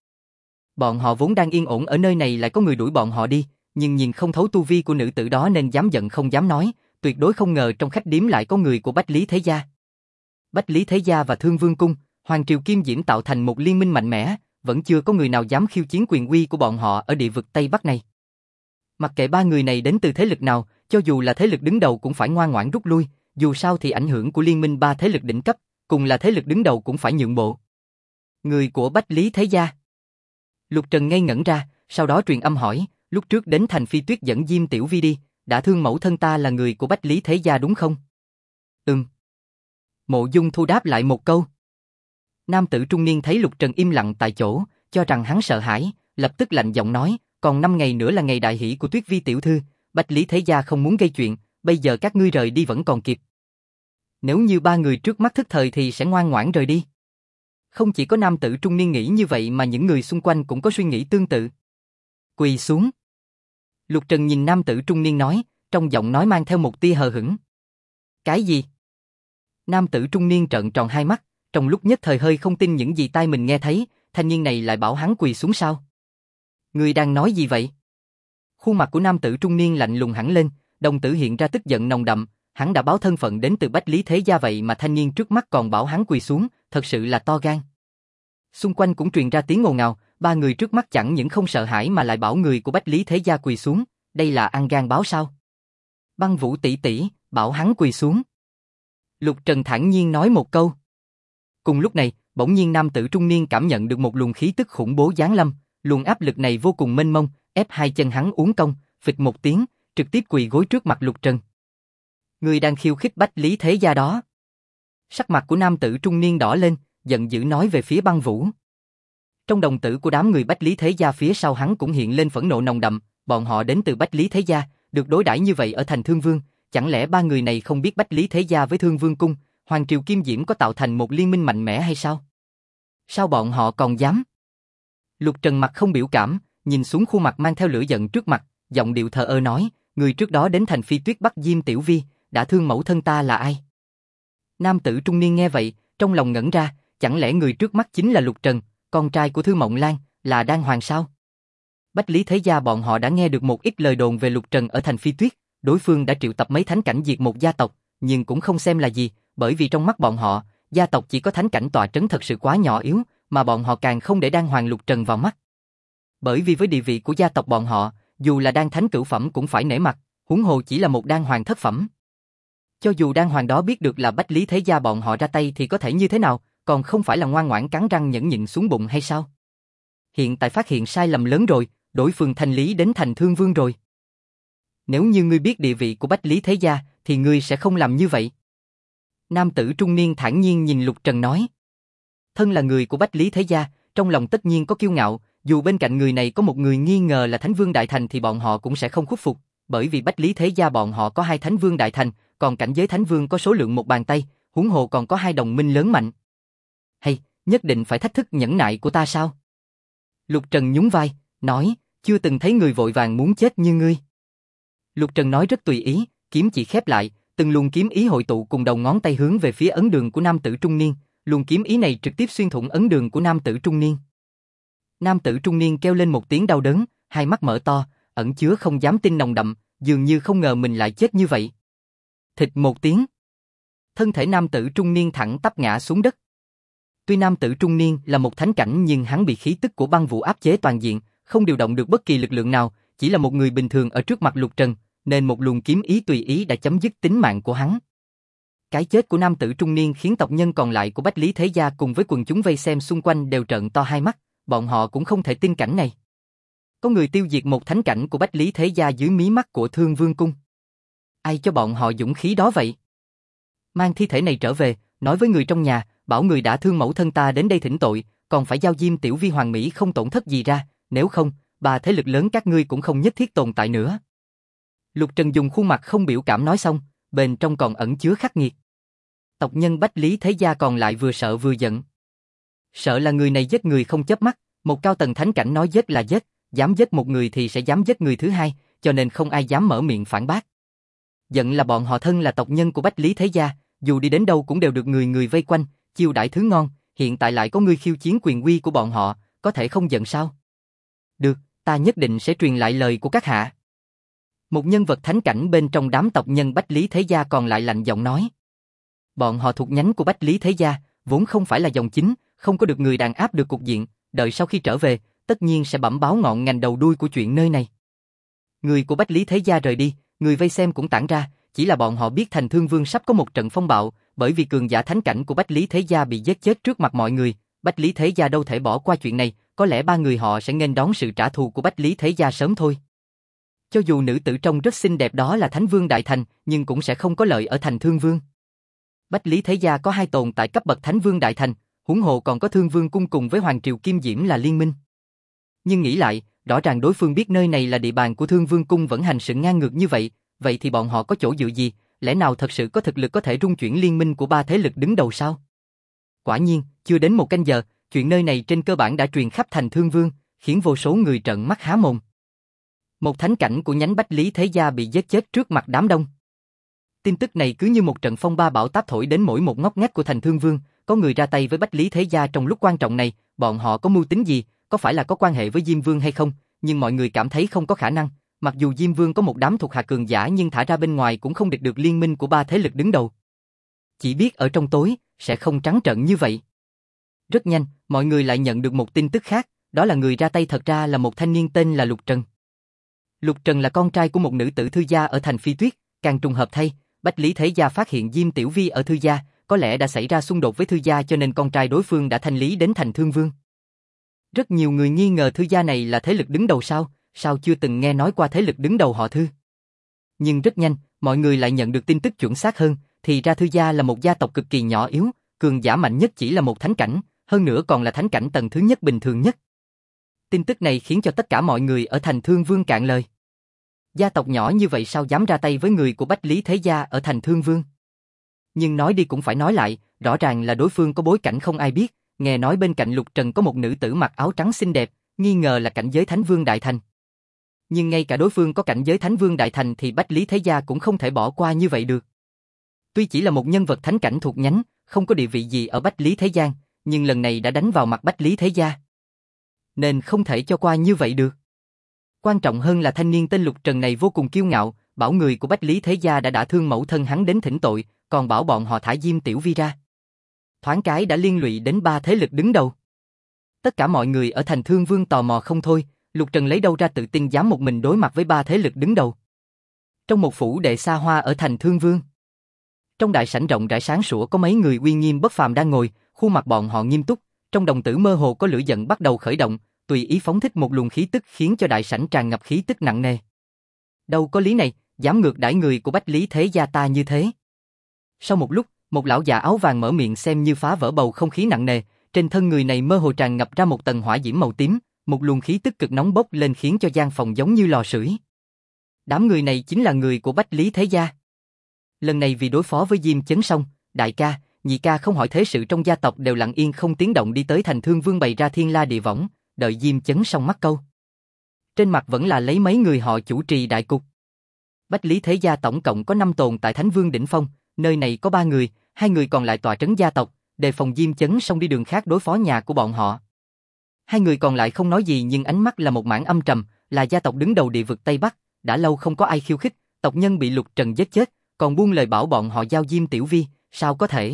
Bọn họ vốn đang yên ổn ở nơi này lại có người đuổi bọn họ đi, nhưng nhìn không thấu tu vi của nữ tử đó nên dám giận không dám nói, tuyệt đối không ngờ trong khách điếm lại có người của Bách Lý Thế gia. Bách Lý Thế gia và Thương Vương cung, Hoàng triều Kim Diễm tạo thành một liên minh mạnh mẽ, vẫn chưa có người nào dám khiêu chiến quyền uy của bọn họ ở địa vực Tây Bắc này. Mặc kệ ba người này đến từ thế lực nào, cho dù là thế lực đứng đầu cũng phải ngoan ngoãn rút lui, dù sao thì ảnh hưởng của liên minh ba thế lực đỉnh cấp, cùng là thế lực đứng đầu cũng phải nhượng bộ. Người của Bách Lý Thế gia. Lục Trần ngây ngẩn ra, sau đó truyền âm hỏi, lúc trước đến thành Phi Tuyết dẫn Diêm Tiểu Vi đi, đã thương mẫu thân ta là người của Bách Lý Thế gia đúng không? Mộ Dung Thu đáp lại một câu. Nam tử trung niên thấy Lục Trần im lặng tại chỗ, cho rằng hắn sợ hãi, lập tức lạnh giọng nói, còn 5 ngày nữa là ngày đại hỷ của Tuyết Vi tiểu thư, Bách Lý Thế gia không muốn gây chuyện, bây giờ các ngươi rời đi vẫn còn kịp. Nếu như ba người trước mắt thức thời thì sẽ ngoan ngoãn rời đi. Không chỉ có nam tử trung niên nghĩ như vậy mà những người xung quanh cũng có suy nghĩ tương tự. Quỳ xuống. Lục Trần nhìn nam tử trung niên nói, trong giọng nói mang theo một tia hờ hững. Cái gì? Nam tử trung niên trợn tròn hai mắt, trong lúc nhất thời hơi không tin những gì tai mình nghe thấy, thanh niên này lại bảo hắn quỳ xuống sao? Ngươi đang nói gì vậy? Khuôn mặt của nam tử trung niên lạnh lùng hẳn lên, đồng tử hiện ra tức giận nồng đậm, hắn đã báo thân phận đến từ Bách Lý Thế gia vậy mà thanh niên trước mắt còn bảo hắn quỳ xuống, thật sự là to gan. Xung quanh cũng truyền ra tiếng ồn ào, ba người trước mắt chẳng những không sợ hãi mà lại bảo người của Bách Lý Thế Gia quỳ xuống, đây là ăn gan báo sao? Băng Vũ tỷ tỷ, bảo hắn quỳ xuống. Lục Trần thản nhiên nói một câu. Cùng lúc này, bỗng nhiên nam tử trung niên cảm nhận được một luồng khí tức khủng bố giáng lâm, luồng áp lực này vô cùng mênh mông, ép hai chân hắn uốn cong, phịch một tiếng, trực tiếp quỳ gối trước mặt Lục Trần. Người đang khiêu khích Bách Lý Thế Gia đó. Sắc mặt của nam tử trung niên đỏ lên, giận dữ nói về phía Băng Vũ. Trong đồng tử của đám người Bách Lý Thế Gia phía sau hắn cũng hiện lên phẫn nộ nồng đậm, bọn họ đến từ Bách Lý Thế Gia, được đối đãi như vậy ở thành Thương Vương, chẳng lẽ ba người này không biết Bách Lý Thế Gia với Thương Vương Cung, Hoàng Triều Kim Diễm có tạo thành một liên minh mạnh mẽ hay sao? Sao bọn họ còn dám? Lục Trần mặt không biểu cảm, nhìn xuống khuôn mặt mang theo lửa giận trước mặt, giọng điệu thờ ơ nói, người trước đó đến thành Phi Tuyết bắt Diêm Tiểu Vi, đã thương mẫu thân ta là ai? Nam tử trung niên nghe vậy, trong lòng ngẩn ra, chẳng lẽ người trước mắt chính là Lục Trần, con trai của Thư Mộng Lan, là Đan Hoàng sao? Bách Lý Thế Gia bọn họ đã nghe được một ít lời đồn về Lục Trần ở thành Phi Tuyết, đối phương đã triệu tập mấy thánh cảnh diệt một gia tộc, nhưng cũng không xem là gì, bởi vì trong mắt bọn họ, gia tộc chỉ có thánh cảnh tọa trấn thật sự quá nhỏ yếu, mà bọn họ càng không để Đan Hoàng Lục Trần vào mắt. Bởi vì với địa vị của gia tộc bọn họ, dù là đan thánh cửu phẩm cũng phải nể mặt, huống hồ chỉ là một đan hoàng thất phẩm. Cho dù đan hoàng đó biết được là Bách Lý Thế Gia bọn họ ra tay thì có thể như thế nào, còn không phải là ngoan ngoãn cắn răng nhẫn nhịn xuống bụng hay sao? Hiện tại phát hiện sai lầm lớn rồi, đối phương thanh lý đến thành Thương Vương rồi. Nếu như ngươi biết địa vị của Bách Lý Thế Gia, thì ngươi sẽ không làm như vậy. Nam tử trung niên thản nhiên nhìn Lục Trần nói. Thân là người của Bách Lý Thế Gia, trong lòng tất nhiên có kiêu ngạo, dù bên cạnh người này có một người nghi ngờ là Thánh Vương Đại Thành thì bọn họ cũng sẽ không khuất phục, bởi vì Bách Lý Thế Gia bọn họ có 2 Thánh Vương Đại Thành, còn cảnh giới Thánh Vương có số lượng một bàn tay, huống hồ còn có 2 đồng minh lớn mạnh. Hay, nhất định phải thách thức nhẫn nại của ta sao? Lục Trần nhún vai, nói, chưa từng thấy người vội vàng muốn chết như ngươi. Lục Trần nói rất tùy ý, kiếm chỉ khép lại, từng luồng kiếm ý hội tụ cùng đầu ngón tay hướng về phía ấn đường của nam tử trung niên, luồng kiếm ý này trực tiếp xuyên thủng ấn đường của nam tử trung niên. Nam tử trung niên kêu lên một tiếng đau đớn, hai mắt mở to, ẩn chứa không dám tin nồng đậm, dường như không ngờ mình lại chết như vậy. Thịch một tiếng, thân thể nam tử trung niên thẳng tắp ngã xuống đất. Tuy nam tử trung niên là một thánh cảnh nhưng hắn bị khí tức của Băng Vũ áp chế toàn diện, không điều động được bất kỳ lực lượng nào, chỉ là một người bình thường ở trước mặt Lục Trần, nên một luồng kiếm ý tùy ý đã chấm dứt tính mạng của hắn. Cái chết của nam tử trung niên khiến tộc nhân còn lại của Bách Lý Thế Gia cùng với quần chúng vây xem xung quanh đều trợn to hai mắt, bọn họ cũng không thể tin cảnh này. Có người tiêu diệt một thánh cảnh của Bách Lý Thế Gia dưới mí mắt của Thương Vương Cung. Ai cho bọn họ dũng khí đó vậy? Mang thi thể này trở về, nói với người trong nhà, bảo người đã thương mẫu thân ta đến đây thỉnh tội, còn phải giao Diêm Tiểu Vi hoàng mỹ không tổn thất gì ra, nếu không, ba thế lực lớn các ngươi cũng không nhất thiết tồn tại nữa. Lục Trần dùng khuôn mặt không biểu cảm nói xong, bên trong còn ẩn chứa khắc nghiệt. Tộc nhân Bách Lý Thế Gia còn lại vừa sợ vừa giận. Sợ là người này giết người không chớp mắt, một cao tầng thánh cảnh nói giết là giết, dám giết một người thì sẽ dám giết người thứ hai, cho nên không ai dám mở miệng phản bác. Giận là bọn họ thân là tộc nhân của Bách Lý Thế Gia, dù đi đến đâu cũng đều được người người vây quanh, chiêu đãi thứ ngon, hiện tại lại có người khiêu chiến quyền uy của bọn họ, có thể không giận sao? Được, ta nhất định sẽ truyền lại lời của các hạ. Một nhân vật thánh cảnh bên trong đám tộc nhân Bách Lý Thế Gia còn lại lạnh giọng nói. Bọn họ thuộc nhánh của Bách Lý Thế Gia, vốn không phải là dòng chính, không có được người đàn áp được cục diện, đợi sau khi trở về, tất nhiên sẽ bẩm báo ngọn ngành đầu đuôi của chuyện nơi này. Người của Bách Lý Thế Gia rời đi, người vây xem cũng tản ra, chỉ là bọn họ biết thành Thương Vương sắp có một trận phong bạo, bởi vì cường giả thánh cảnh của Bách Lý Thế Gia bị giết chết trước mặt mọi người, Bách Lý Thế Gia đâu thể bỏ qua chuyện này, có lẽ ba người họ sẽ nghênh đón sự trả thù của Bách Lý Thế Gia sớm thôi. Cho dù nữ tử trông rất xinh đẹp đó là Thánh Vương Đại Thành, nhưng cũng sẽ không có lợi ở thành Thương Vương. Bách Lý Thế Gia có 2 tồn tại cấp bậc Thánh Vương Đại Thành, huống hồ còn có Thương Vương Cung cùng với Hoàng Triều Kim Diễm là liên minh. Nhưng nghĩ lại, rõ ràng đối phương biết nơi này là địa bàn của Thương Vương Cung vẫn hành sự ngang ngược như vậy, vậy thì bọn họ có chỗ dựa gì, lẽ nào thật sự có thực lực có thể rung chuyển liên minh của 3 thế lực đứng đầu sao? Quả nhiên, chưa đến 1 canh giờ, chuyện nơi này trên cơ bản đã truyền khắp thành Thương Vương, khiến vô số người trợn mắt há mồm. Một thánh cảnh của nhánh Bách Lý Thế Gia bị giết chết trước mặt đám đông. Tin tức này cứ như một trận phong ba bão táp thổi đến mỗi một ngóc ngách của thành Thương Vương, có người ra tay với Bách Lý Thế Gia trong lúc quan trọng này, bọn họ có mưu tính gì, có phải là có quan hệ với Diêm Vương hay không, nhưng mọi người cảm thấy không có khả năng, mặc dù Diêm Vương có một đám thuộc hạ cường giả nhưng thả ra bên ngoài cũng không địch được liên minh của 3 thế lực đứng đầu. Chỉ biết ở trong tối, sẽ không trắng trợn như vậy. Rất nhanh, mọi người lại nhận được một tin tức khác, đó là người ra tay thật ra là một thanh niên tên là Lục Trần. Lục Trần là con trai của một nữ tử Thư gia ở thành Phi Tuyết, càng trùng hợp thay, Bách Lý Thế Gia phát hiện Diêm Tiểu Vi ở Thư gia, có lẽ đã xảy ra xung đột với Thư gia cho nên con trai đối phương đã thanh lý đến thành Thương Vương. Rất nhiều người nghi ngờ Thư gia này là thế lực đứng đầu sao chưa từng nghe nói qua thế lực đứng đầu họ Thư. Nhưng rất nhanh, mọi người lại nhận được tin tức chuẩn xác hơn, thì ra Thư gia là một gia tộc cực kỳ nhỏ yếu, cường giả mạnh nhất chỉ là một thánh cảnh, hơn nữa còn là thánh cảnh tầng thứ nhất bình thường nhất. Tin tức này khiến cho tất cả mọi người ở thành Thương Vương cạn lời. Gia tộc nhỏ như vậy sao dám ra tay với người của Bách Lý Thế Gia ở thành Thương Vương? Nhưng nói đi cũng phải nói lại, rõ ràng là đối phương có bối cảnh không ai biết, nghe nói bên cạnh Lục Trần có một nữ tử mặc áo trắng xinh đẹp, nghi ngờ là cảnh giới Thánh Vương Đại Thành. Nhưng ngay cả đối phương có cảnh giới Thánh Vương Đại Thành thì Bách Lý Thế Gia cũng không thể bỏ qua như vậy được. Tuy chỉ là một nhân vật thánh cảnh thuộc nhánh, không có địa vị gì ở Bách Lý Thế Gian, nhưng lần này đã đánh vào mặt Bách Lý Thế Gia, nên không thể cho qua như vậy được. Quan trọng hơn là thanh niên tên Lục Trần này vô cùng kiêu ngạo, bảo người của Bách Lý Thế Gia đã đả thương mẫu thân hắn đến thỉnh tội, còn bảo bọn họ thả Diêm Tiểu Vi ra. Thoáng cái đã liên lụy đến 3 thế lực đứng đầu. Tất cả mọi người ở thành Thương Vương tò mò không thôi, Lục Trần lấy đâu ra tự tin dám một mình đối mặt với 3 thế lực đứng đầu. Trong một phủ đệ xa hoa ở thành Thương Vương, trong đại sảnh rộng rãi sáng sủa có mấy người uy nghiêm bất phàm đang ngồi, khuôn mặt bọn họ nghiêm túc, trong đồng tử mơ hồ có lửa giận bắt đầu khởi động, tùy ý phóng thích một luồng khí tức khiến cho đại sảnh tràn ngập khí tức nặng nề. Đâu có lý này, dám ngược đãi người của Bách Lý Thế Gia ta như thế. Sau một lúc, một lão già áo vàng mở miệng xem như phá vỡ bầu không khí nặng nề, trên thân người này mơ hồ tràn ngập ra một tầng hỏa diễm màu tím, một luồng khí tức cực nóng bốc lên khiến cho gian phòng giống như lò sưởi. Đám người này chính là người của Bách Lý Thế Gia. Lần này vì đối phó với Diêm Chấn Song, đại ca, nhị ca không hỏi thế sự trong gia tộc đều lặng yên không tiếng động đi tới thành Thương Vương bày ra thiên la địa võng, đợi Diêm Chấn Song mắc câu. Trên mặt vẫn là lấy mấy người họ chủ trì đại cục. Bách Lý Thế Gia tổng cộng có 5 tồn tại Thánh Vương đỉnh phong, nơi này có 3 người, 2 người còn lại tọa trấn gia tộc, đề phòng Diêm Chấn Song đi đường khác đối phó nhà của bọn họ. 2 người còn lại không nói gì nhưng ánh mắt là một mảng âm trầm, là gia tộc đứng đầu địa vực Tây Bắc, đã lâu không có ai khiêu khích, tộc nhân bị Lục Trần giết chết, còn buông lời bảo bọn họ giao Diêm Tiểu Vi, sao có thể?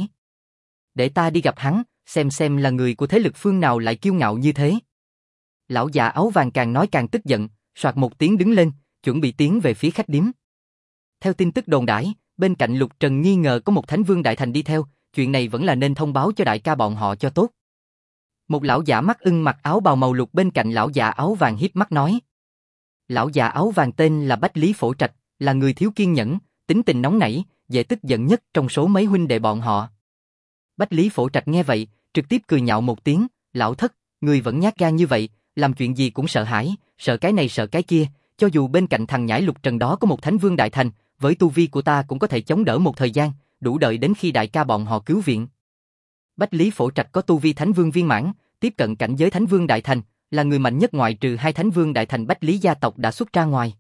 Để ta đi gặp hắn, xem là người của thế lực phương nào lại kiêu ngạo như thế. Lão già áo vàng càng nói càng tức giận, soạt một tiếng đứng lên, chuẩn bị tiến về phía khách điếm. Theo tin tức đồn đãi, bên cạnh Lục Trần nghi ngờ có một Thánh Vương Đại Thành đi theo, chuyện này vẫn là nên thông báo cho đại ca bọn họ cho tốt. Một lão già mắt ưng mặc áo bào màu lục bên cạnh lão già áo vàng hiếp mắt nói. Lão già áo vàng tên là Bách Lý Phổ Trạch, là người thiếu kiên nhẫn, tính tình nóng nảy, dễ tức giận nhất trong số mấy huynh đệ bọn họ. Bách Lý Phổ Trạch nghe vậy, trực tiếp cười nhạo một tiếng, lão thất, người vẫn nhát gan như vậy, làm chuyện gì cũng sợ hãi, sợ cái này sợ cái kia, cho dù bên cạnh thằng nhãi Lục Trần đó có một Thánh Vương Đại Thành, với tu vi của ta cũng có thể chống đỡ một thời gian, đủ đợi đến khi đại ca bọn họ cứu viện. Bách Lý Phổ Trạch có tu vi Thánh Vương viên mãn, tiếp cận cảnh giới Thánh Vương Đại Thành, là người mạnh nhất ngoại trừ 2 Thánh Vương Đại Thành Bách Lý gia tộc đã xuất ra ngoài.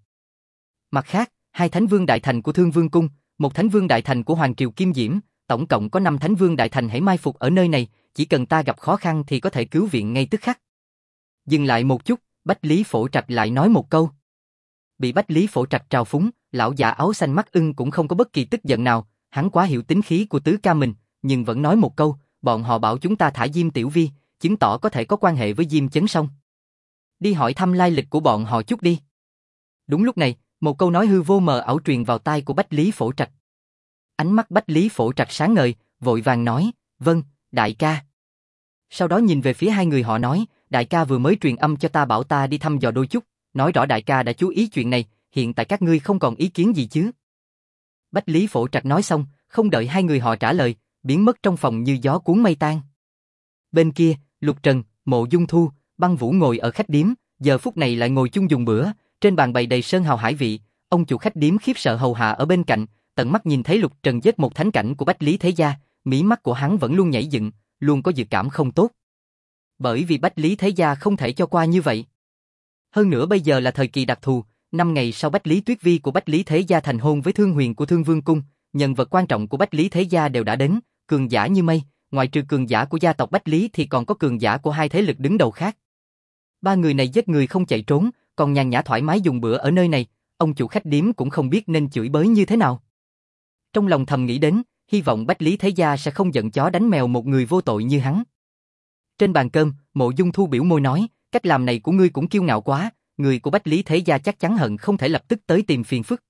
Mặt khác, 2 Thánh Vương Đại Thành của Thương Vương Cung, 1 Thánh Vương Đại Thành của Hoàng Triều Kim Diễm, tổng cộng có 5 Thánh Vương Đại Thành hãy mai phục ở nơi này, chỉ cần ta gặp khó khăn thì có thể cứu viện ngay tức khắc. Dừng lại một chút, Bách Lý Phổ Trạch lại nói một câu. Bị Bách Lý Phổ Trạch trào phúng, lão già áo xanh mắt ưng cũng không có bất kỳ tức giận nào, hắn quá hiểu tính khí của tứ ca mình, nhưng vẫn nói một câu, bọn họ bảo chúng ta thả Diêm Tiểu Vi, chứng tỏ có thể có quan hệ với Diêm Chấn Song. Đi hỏi thăm lai lịch của bọn họ chút đi. Đúng lúc này, một câu nói hư vô mờ ảo truyền vào tai của Bách Lý Phổ Trạch. Ánh mắt Bách Lý Phổ Trạch sáng ngời, vội vàng nói, vâng, đại ca. Sau đó nhìn về phía 2 người họ nói, đại ca vừa mới truyền âm cho ta bảo ta đi thăm dò đôi chút, nói rõ đại ca đã chú ý chuyện này, hiện tại các ngươi không còn ý kiến gì chứ. Bách Lý Phổ Trạch nói xong, không đợi 2 người họ trả lời, biến mất trong phòng như gió cuốn mây tan. Bên kia, Lục Trần, Mộ Dung Thu, Băng Vũ ngồi ở khách điếm, giờ phút này lại ngồi chung dùng bữa, trên bàn bày đầy sơn hào hải vị, ông chủ khách điếm khiếp sợ hầu hạ ở bên cạnh, tận mắt nhìn thấy Lục Trần giết một thánh cảnh của Bách Lý Thế Gia, mí mắt của hắn vẫn luôn nhảy dựng, luôn có dự cảm không tốt. Bởi vì Bách Lý Thế Gia không thể cho qua như vậy. Hơn nữa bây giờ là thời kỳ đặc thù, 5 ngày sau Bách Lý Tuyết Vi của Bách Lý Thế Gia thành hôn với Thương Huyền của Thương Vương Cung, nhân vật quan trọng của Bách Lý Thế Gia đều đã đến, cường giả như mây, ngoại trừ cường giả của gia tộc Bách Lý thì còn có cường giả của 2 thế lực đứng đầu khác. 3 người này giết người không chạy trốn, còn nhàn nhã thoải mái dùng bữa ở nơi này, ông chủ khách điếm cũng không biết nên chửi bới như thế nào. Trong lòng thầm nghĩ đến, hy vọng Bách Lý Thế Gia sẽ không giận chó đánh mèo một người vô tội như hắn. Trên bàn cơm, Mộ Dung Thu biểu môi nói, cách làm này của ngươi cũng kiêu ngạo quá, người của Bách Lý Thế Gia chắc chắn hận không thể lập tức tới tìm phiền phức.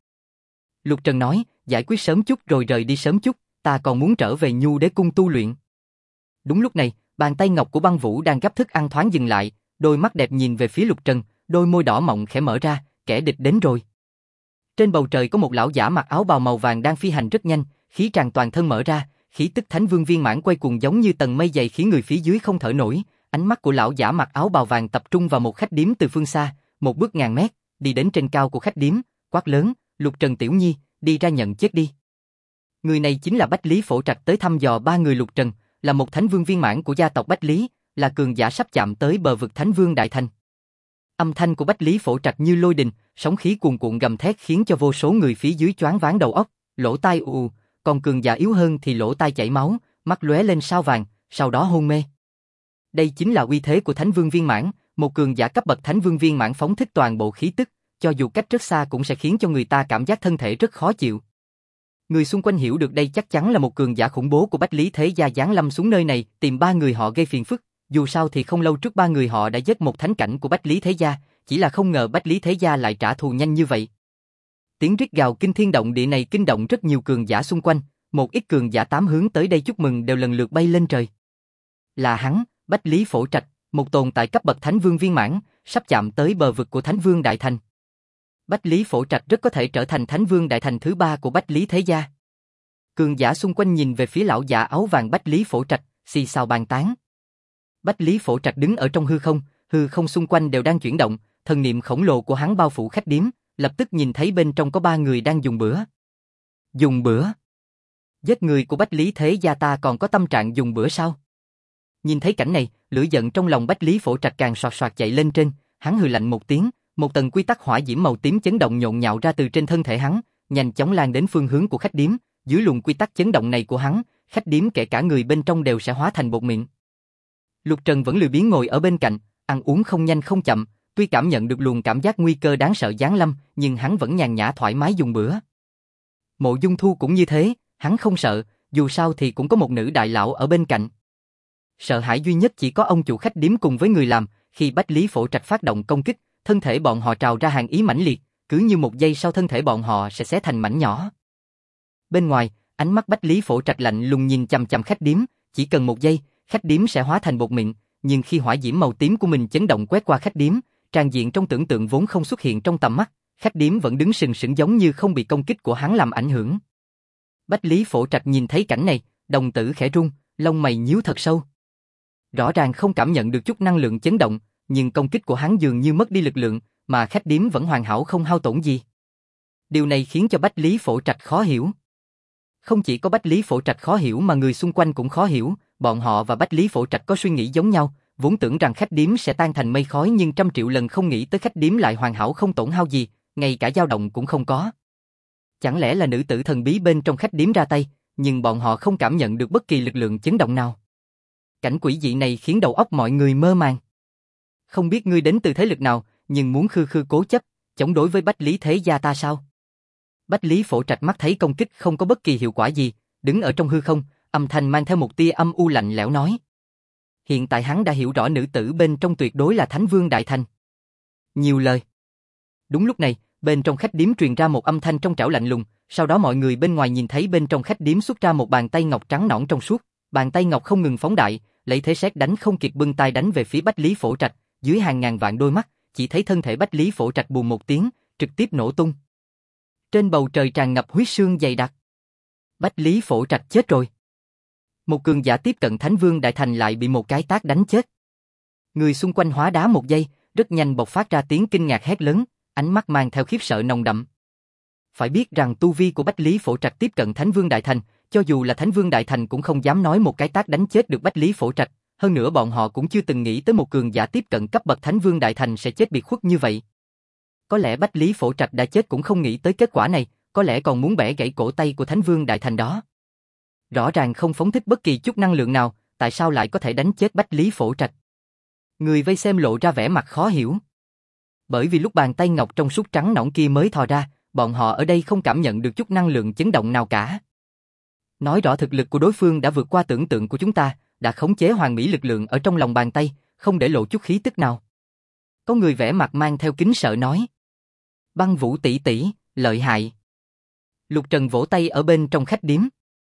Lục Trần nói, giải quyết sớm chút rồi rời đi sớm chút, ta còn muốn trở về Nhu Đế Cung tu luyện. Đúng lúc này, bàn tay ngọc của Băng Vũ đang gắp thức ăn thoáng dừng lại, đôi mắt đẹp nhìn về phía Lục Trần, đôi môi đỏ mọng khẽ mở ra, kẻ địch đến rồi. Trên bầu trời có một lão giả mặc áo bào màu vàng đang phi hành rất nhanh, khí tràn toàn thân mở ra, khí tức Thánh Vương viên mãn quay cuồng giống như tầng mây dày khiến người phía dưới không thở nổi. Ánh mắt của lão giả mặc áo bào vàng tập trung vào một khách điếm từ phương xa, một bước ngàn mét, đi đến trên cao của khách điếm, quát lớn, Lục Trần Tiểu Nhi, đi ra nhận chết đi. Người này chính là Bách Lý Phổ Trạch tới thăm dò ba người Lục Trần, là một Thánh Vương viên mãn của gia tộc Bách Lý, là cường giả sắp chạm tới bờ vực Thánh Vương Đại Thành. Âm thanh của Bách Lý Phổ Trạch như lôi đình, sóng khí cuồn cuộn gầm thét khiến cho vô số người phía dưới choáng váng đầu óc, lỗ tai ù, còn cường giả yếu hơn thì lỗ tai chảy máu, mắt lóe lên sao vàng, sau đó hôn mê. Đây chính là uy thế của Thánh Vương viên mãn, một cường giả cấp bậc Thánh Vương viên mãn phóng thích toàn bộ khí tức, cho dù cách rất xa cũng sẽ khiến cho người ta cảm giác thân thể rất khó chịu. Người xung quanh hiểu được đây chắc chắn là một cường giả khủng bố của Bách Lý Thế Gia giáng lâm xuống nơi này tìm ba người họ gây phiền phức. Dù sao thì không lâu trước ba người họ đã giết một thánh cảnh của Bách Lý Thế Gia, chỉ là không ngờ Bách Lý Thế Gia lại trả thù nhanh như vậy. Tiếng rít gào kinh thiên động địa này kinh động rất nhiều cường giả xung quanh, một ít cường giả tám hướng tới đây chúc mừng đều lần lượt bay lên trời. Là hắn, Bách Lý Phổ Trạch, một tồn tại cấp bậc Thánh Vương viên mãn, sắp chạm tới bờ vực của Thánh Vương Đại Thành. Bách Lý Phổ Trạch rất có thể trở thành Thánh Vương Đại Thành thứ ba của Bách Lý Thế Gia. Cường giả xung quanh nhìn về phía lão giả áo vàng Bách Lý Phổ Trạch, xì xào bàn tán. Bách Lý Phổ Trạch đứng ở trong hư không xung quanh đều đang chuyển động, thần niệm khổng lồ của hắn bao phủ khách điếm, lập tức nhìn thấy bên trong có ba người đang dùng bữa. Dùng bữa? Giết người của Bách Lý Thế Gia ta còn có tâm trạng dùng bữa sao? Nhìn thấy cảnh này, lửa giận trong lòng Bách Lý Phổ Trạch càng soạt soạt chạy lên trên, hắn hừ lạnh một tiếng, một tầng quy tắc hỏa diễm màu tím chấn động nhộn nhạo ra từ trên thân thể hắn, nhanh chóng lan đến phương hướng của khách điếm, dưới luồng quy tắc chấn động này của hắn, khách điếm kể cả người bên trong đều sẽ hóa thành bột mịn. Lục Trần vẫn lười biếng ngồi ở bên cạnh, ăn uống không nhanh không chậm, tuy cảm nhận được luồng cảm giác nguy cơ đáng sợ giáng lâm, nhưng hắn vẫn nhàn nhã thoải mái dùng bữa. Mộ Dung Thu cũng như thế, hắn không sợ, dù sao thì cũng có một nữ đại lão ở bên cạnh. Sợ hãi duy nhất chỉ có ông chủ khách điếm cùng với người làm, khi Bách Lý Phổ Trạch phát động công kích, thân thể bọn họ trào ra hàn ý mãnh liệt, cứ như một giây sau thân thể bọn họ sẽ xé thành mảnh nhỏ. Bên ngoài, ánh mắt Bách Lý Phổ Trạch lạnh lùng nhìn chằm chằm khách điếm, chỉ cần một giây, khách điếm sẽ hóa thành bột mịn, nhưng khi hỏa diễm màu tím của mình chấn động quét qua khách điếm, tràn diện trong tưởng tượng vốn không xuất hiện trong tầm mắt, khách điếm vẫn đứng sừng sững giống như không bị công kích của hắn làm ảnh hưởng. Bách Lý Phổ Trạch nhìn thấy cảnh này, đồng tử khẽ rung, lông mày nhíu thật sâu. Rõ ràng không cảm nhận được chút năng lượng chấn động, nhưng công kích của hắn dường như mất đi lực lượng, mà khách điếm vẫn hoàn hảo không hao tổn gì. Điều này khiến cho Bách Lý Phổ Trạch khó hiểu. Không chỉ có Bách Lý Phổ Trạch khó hiểu mà người xung quanh cũng khó hiểu, bọn họ và Bách Lý Phổ Trạch có suy nghĩ giống nhau, vốn tưởng rằng khách điếm sẽ tan thành mây khói nhưng trăm triệu lần không nghĩ tới khách điếm lại hoàn hảo không tổn hao gì, ngay cả dao động cũng không có. Chẳng lẽ là nữ tử thần bí bên trong khách điếm ra tay, nhưng bọn họ không cảm nhận được bất kỳ lực lượng chấn động nào. Cảnh quỷ dị này khiến đầu óc mọi người mơ màng. Không biết ngươi đến từ thế lực nào, nhưng muốn khư cố chấp, chống đối với Bách Lý Thế Gia ta sao? Bách Lý Phổ Trạch mắt thấy công kích không có bất kỳ hiệu quả gì, đứng ở trong hư không, âm thanh mang theo một tia âm u lạnh lẽo nói. Hiện tại hắn đã hiểu rõ nữ tử bên trong tuyệt đối là Thánh Vương Đại Thành. Nhiều lời. Đúng lúc này, bên trong khách điếm truyền ra một âm thanh trong trẻo lạnh lùng, sau đó mọi người bên ngoài nhìn thấy bên trong khách điếm xuất ra một bàn tay ngọc trắng nõn trong suốt, bàn tay ngọc không ngừng phóng đại, lấy thế sét đánh không kịp bưng tay đánh về phía Bách Lý Phổ Trạch, dưới hàng ngàn vạn đôi mắt, chỉ thấy thân thể Bách Lý Phổ Trạch bùm một tiếng, trực tiếp nổ tung. Trên bầu trời tràn ngập huyết sương dày đặc. Bách Lý Phổ Trạch chết rồi. Một cường giả tiếp cận Thánh Vương Đại Thành lại bị một cái tát đánh chết. Người xung quanh hóa đá một giây, rất nhanh bộc phát ra tiếng kinh ngạc hét lớn, ánh mắt mang theo khiếp sợ nồng đậm. Phải biết rằng tu vi của Bách Lý Phổ Trạch tiếp cận Thánh Vương Đại Thành, cho dù là Thánh Vương Đại Thành cũng không dám nói một cái tát đánh chết được Bách Lý Phổ Trạch, hơn nữa bọn họ cũng chưa từng nghĩ tới một cường giả tiếp cận cấp bậc Thánh Vương Đại Thành sẽ chết biệt khuất như vậy. Có lẽ Bách Lý Phổ Trạch đã chết cũng không nghĩ tới kết quả này, có lẽ còn muốn bẻ gãy cổ tay của Thánh Vương Đại Thành đó. Rõ ràng không phóng thích bất kỳ chút năng lượng nào, tại sao lại có thể đánh chết Bách Lý Phổ Trạch? Người vây xem lộ ra vẻ mặt khó hiểu. Bởi vì lúc bàn tay ngọc trong suốt trắng nõn kia mới thò ra, bọn họ ở đây không cảm nhận được chút năng lượng chấn động nào cả. Nói rõ thực lực của đối phương đã vượt qua tưởng tượng của chúng ta, đã khống chế hoàn mỹ lực lượng ở trong lòng bàn tay, không để lộ chút khí tức nào. Có người vẻ mặt mang theo kính sợ nói. Băng Vũ tỷ tỷ, lợi hại. Lục Trần vỗ tay ở bên trong khách điếm.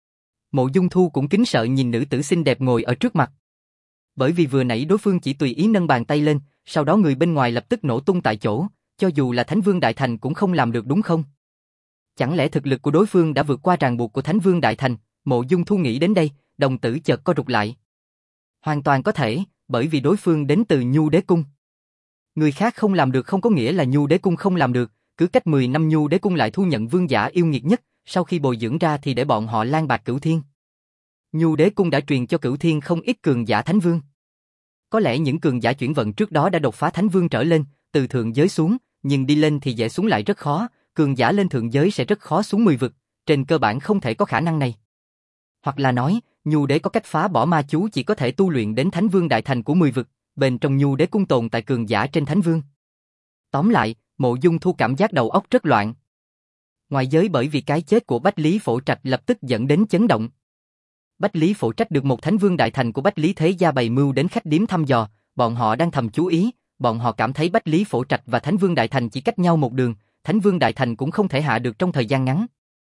Mộ Dung Thu cũng kính sợ nhìn nữ tử xinh đẹp ngồi ở trước mặt. Bởi vì vừa nãy đối phương chỉ tùy ý nâng bàn tay lên, sau đó người bên ngoài lập tức nổ tung tại chỗ, cho dù là Thánh Vương Đại Thành cũng không làm được đúng không? Chẳng lẽ thực lực của đối phương đã vượt qua ràng buộc của Thánh Vương Đại Thành? Mộ Dung Thu nghĩ đến đây, đồng tử chợt co rụt lại. Hoàn toàn có thể, bởi vì đối phương đến từ Nhu Đế Cung. Người khác không làm được không có nghĩa là Nhu Đế Cung không làm được, cứ cách 10 năm Nhu Đế Cung lại thu nhận vương giả yêu nghiệt nhất, sau khi bồi dưỡng ra thì để bọn họ lang bạt cửu thiên. Nhu Đế Cung đã truyền cho cửu thiên không ít cường giả Thánh Vương. Có lẽ những cường giả chuyển vận trước đó đã đột phá Thánh Vương trở lên, từ thượng giới xuống, nhưng đi lên thì dễ xuống lại rất khó, cường giả lên thượng giới sẽ rất khó xuống 10 vực, trên cơ bản không thể có khả năng này. Hoặc là nói, Nhu Đế có cách phá bỏ ma chú chỉ có thể tu luyện đến Thánh Vương Đại Thành của 10 vực, bên trong Nhu Đế Cung tồn tại cường giả trên Thánh Vương. Tóm lại, Mộ Dung Thu cảm giác đầu óc rất loạn. Ngoài giới bởi vì cái chết của Bách Lý Phổ Trạch lập tức dẫn đến chấn động. Bách Lý Phổ Trạch được một Thánh Vương Đại Thành của Bách Lý Thế Gia bày mưu đến khách điếm thăm dò, bọn họ đang thầm chú ý, bọn họ cảm thấy Bách Lý Phổ Trạch và Thánh Vương Đại Thành chỉ cách nhau một đường, Thánh Vương Đại Thành cũng không thể hạ được trong thời gian ngắn.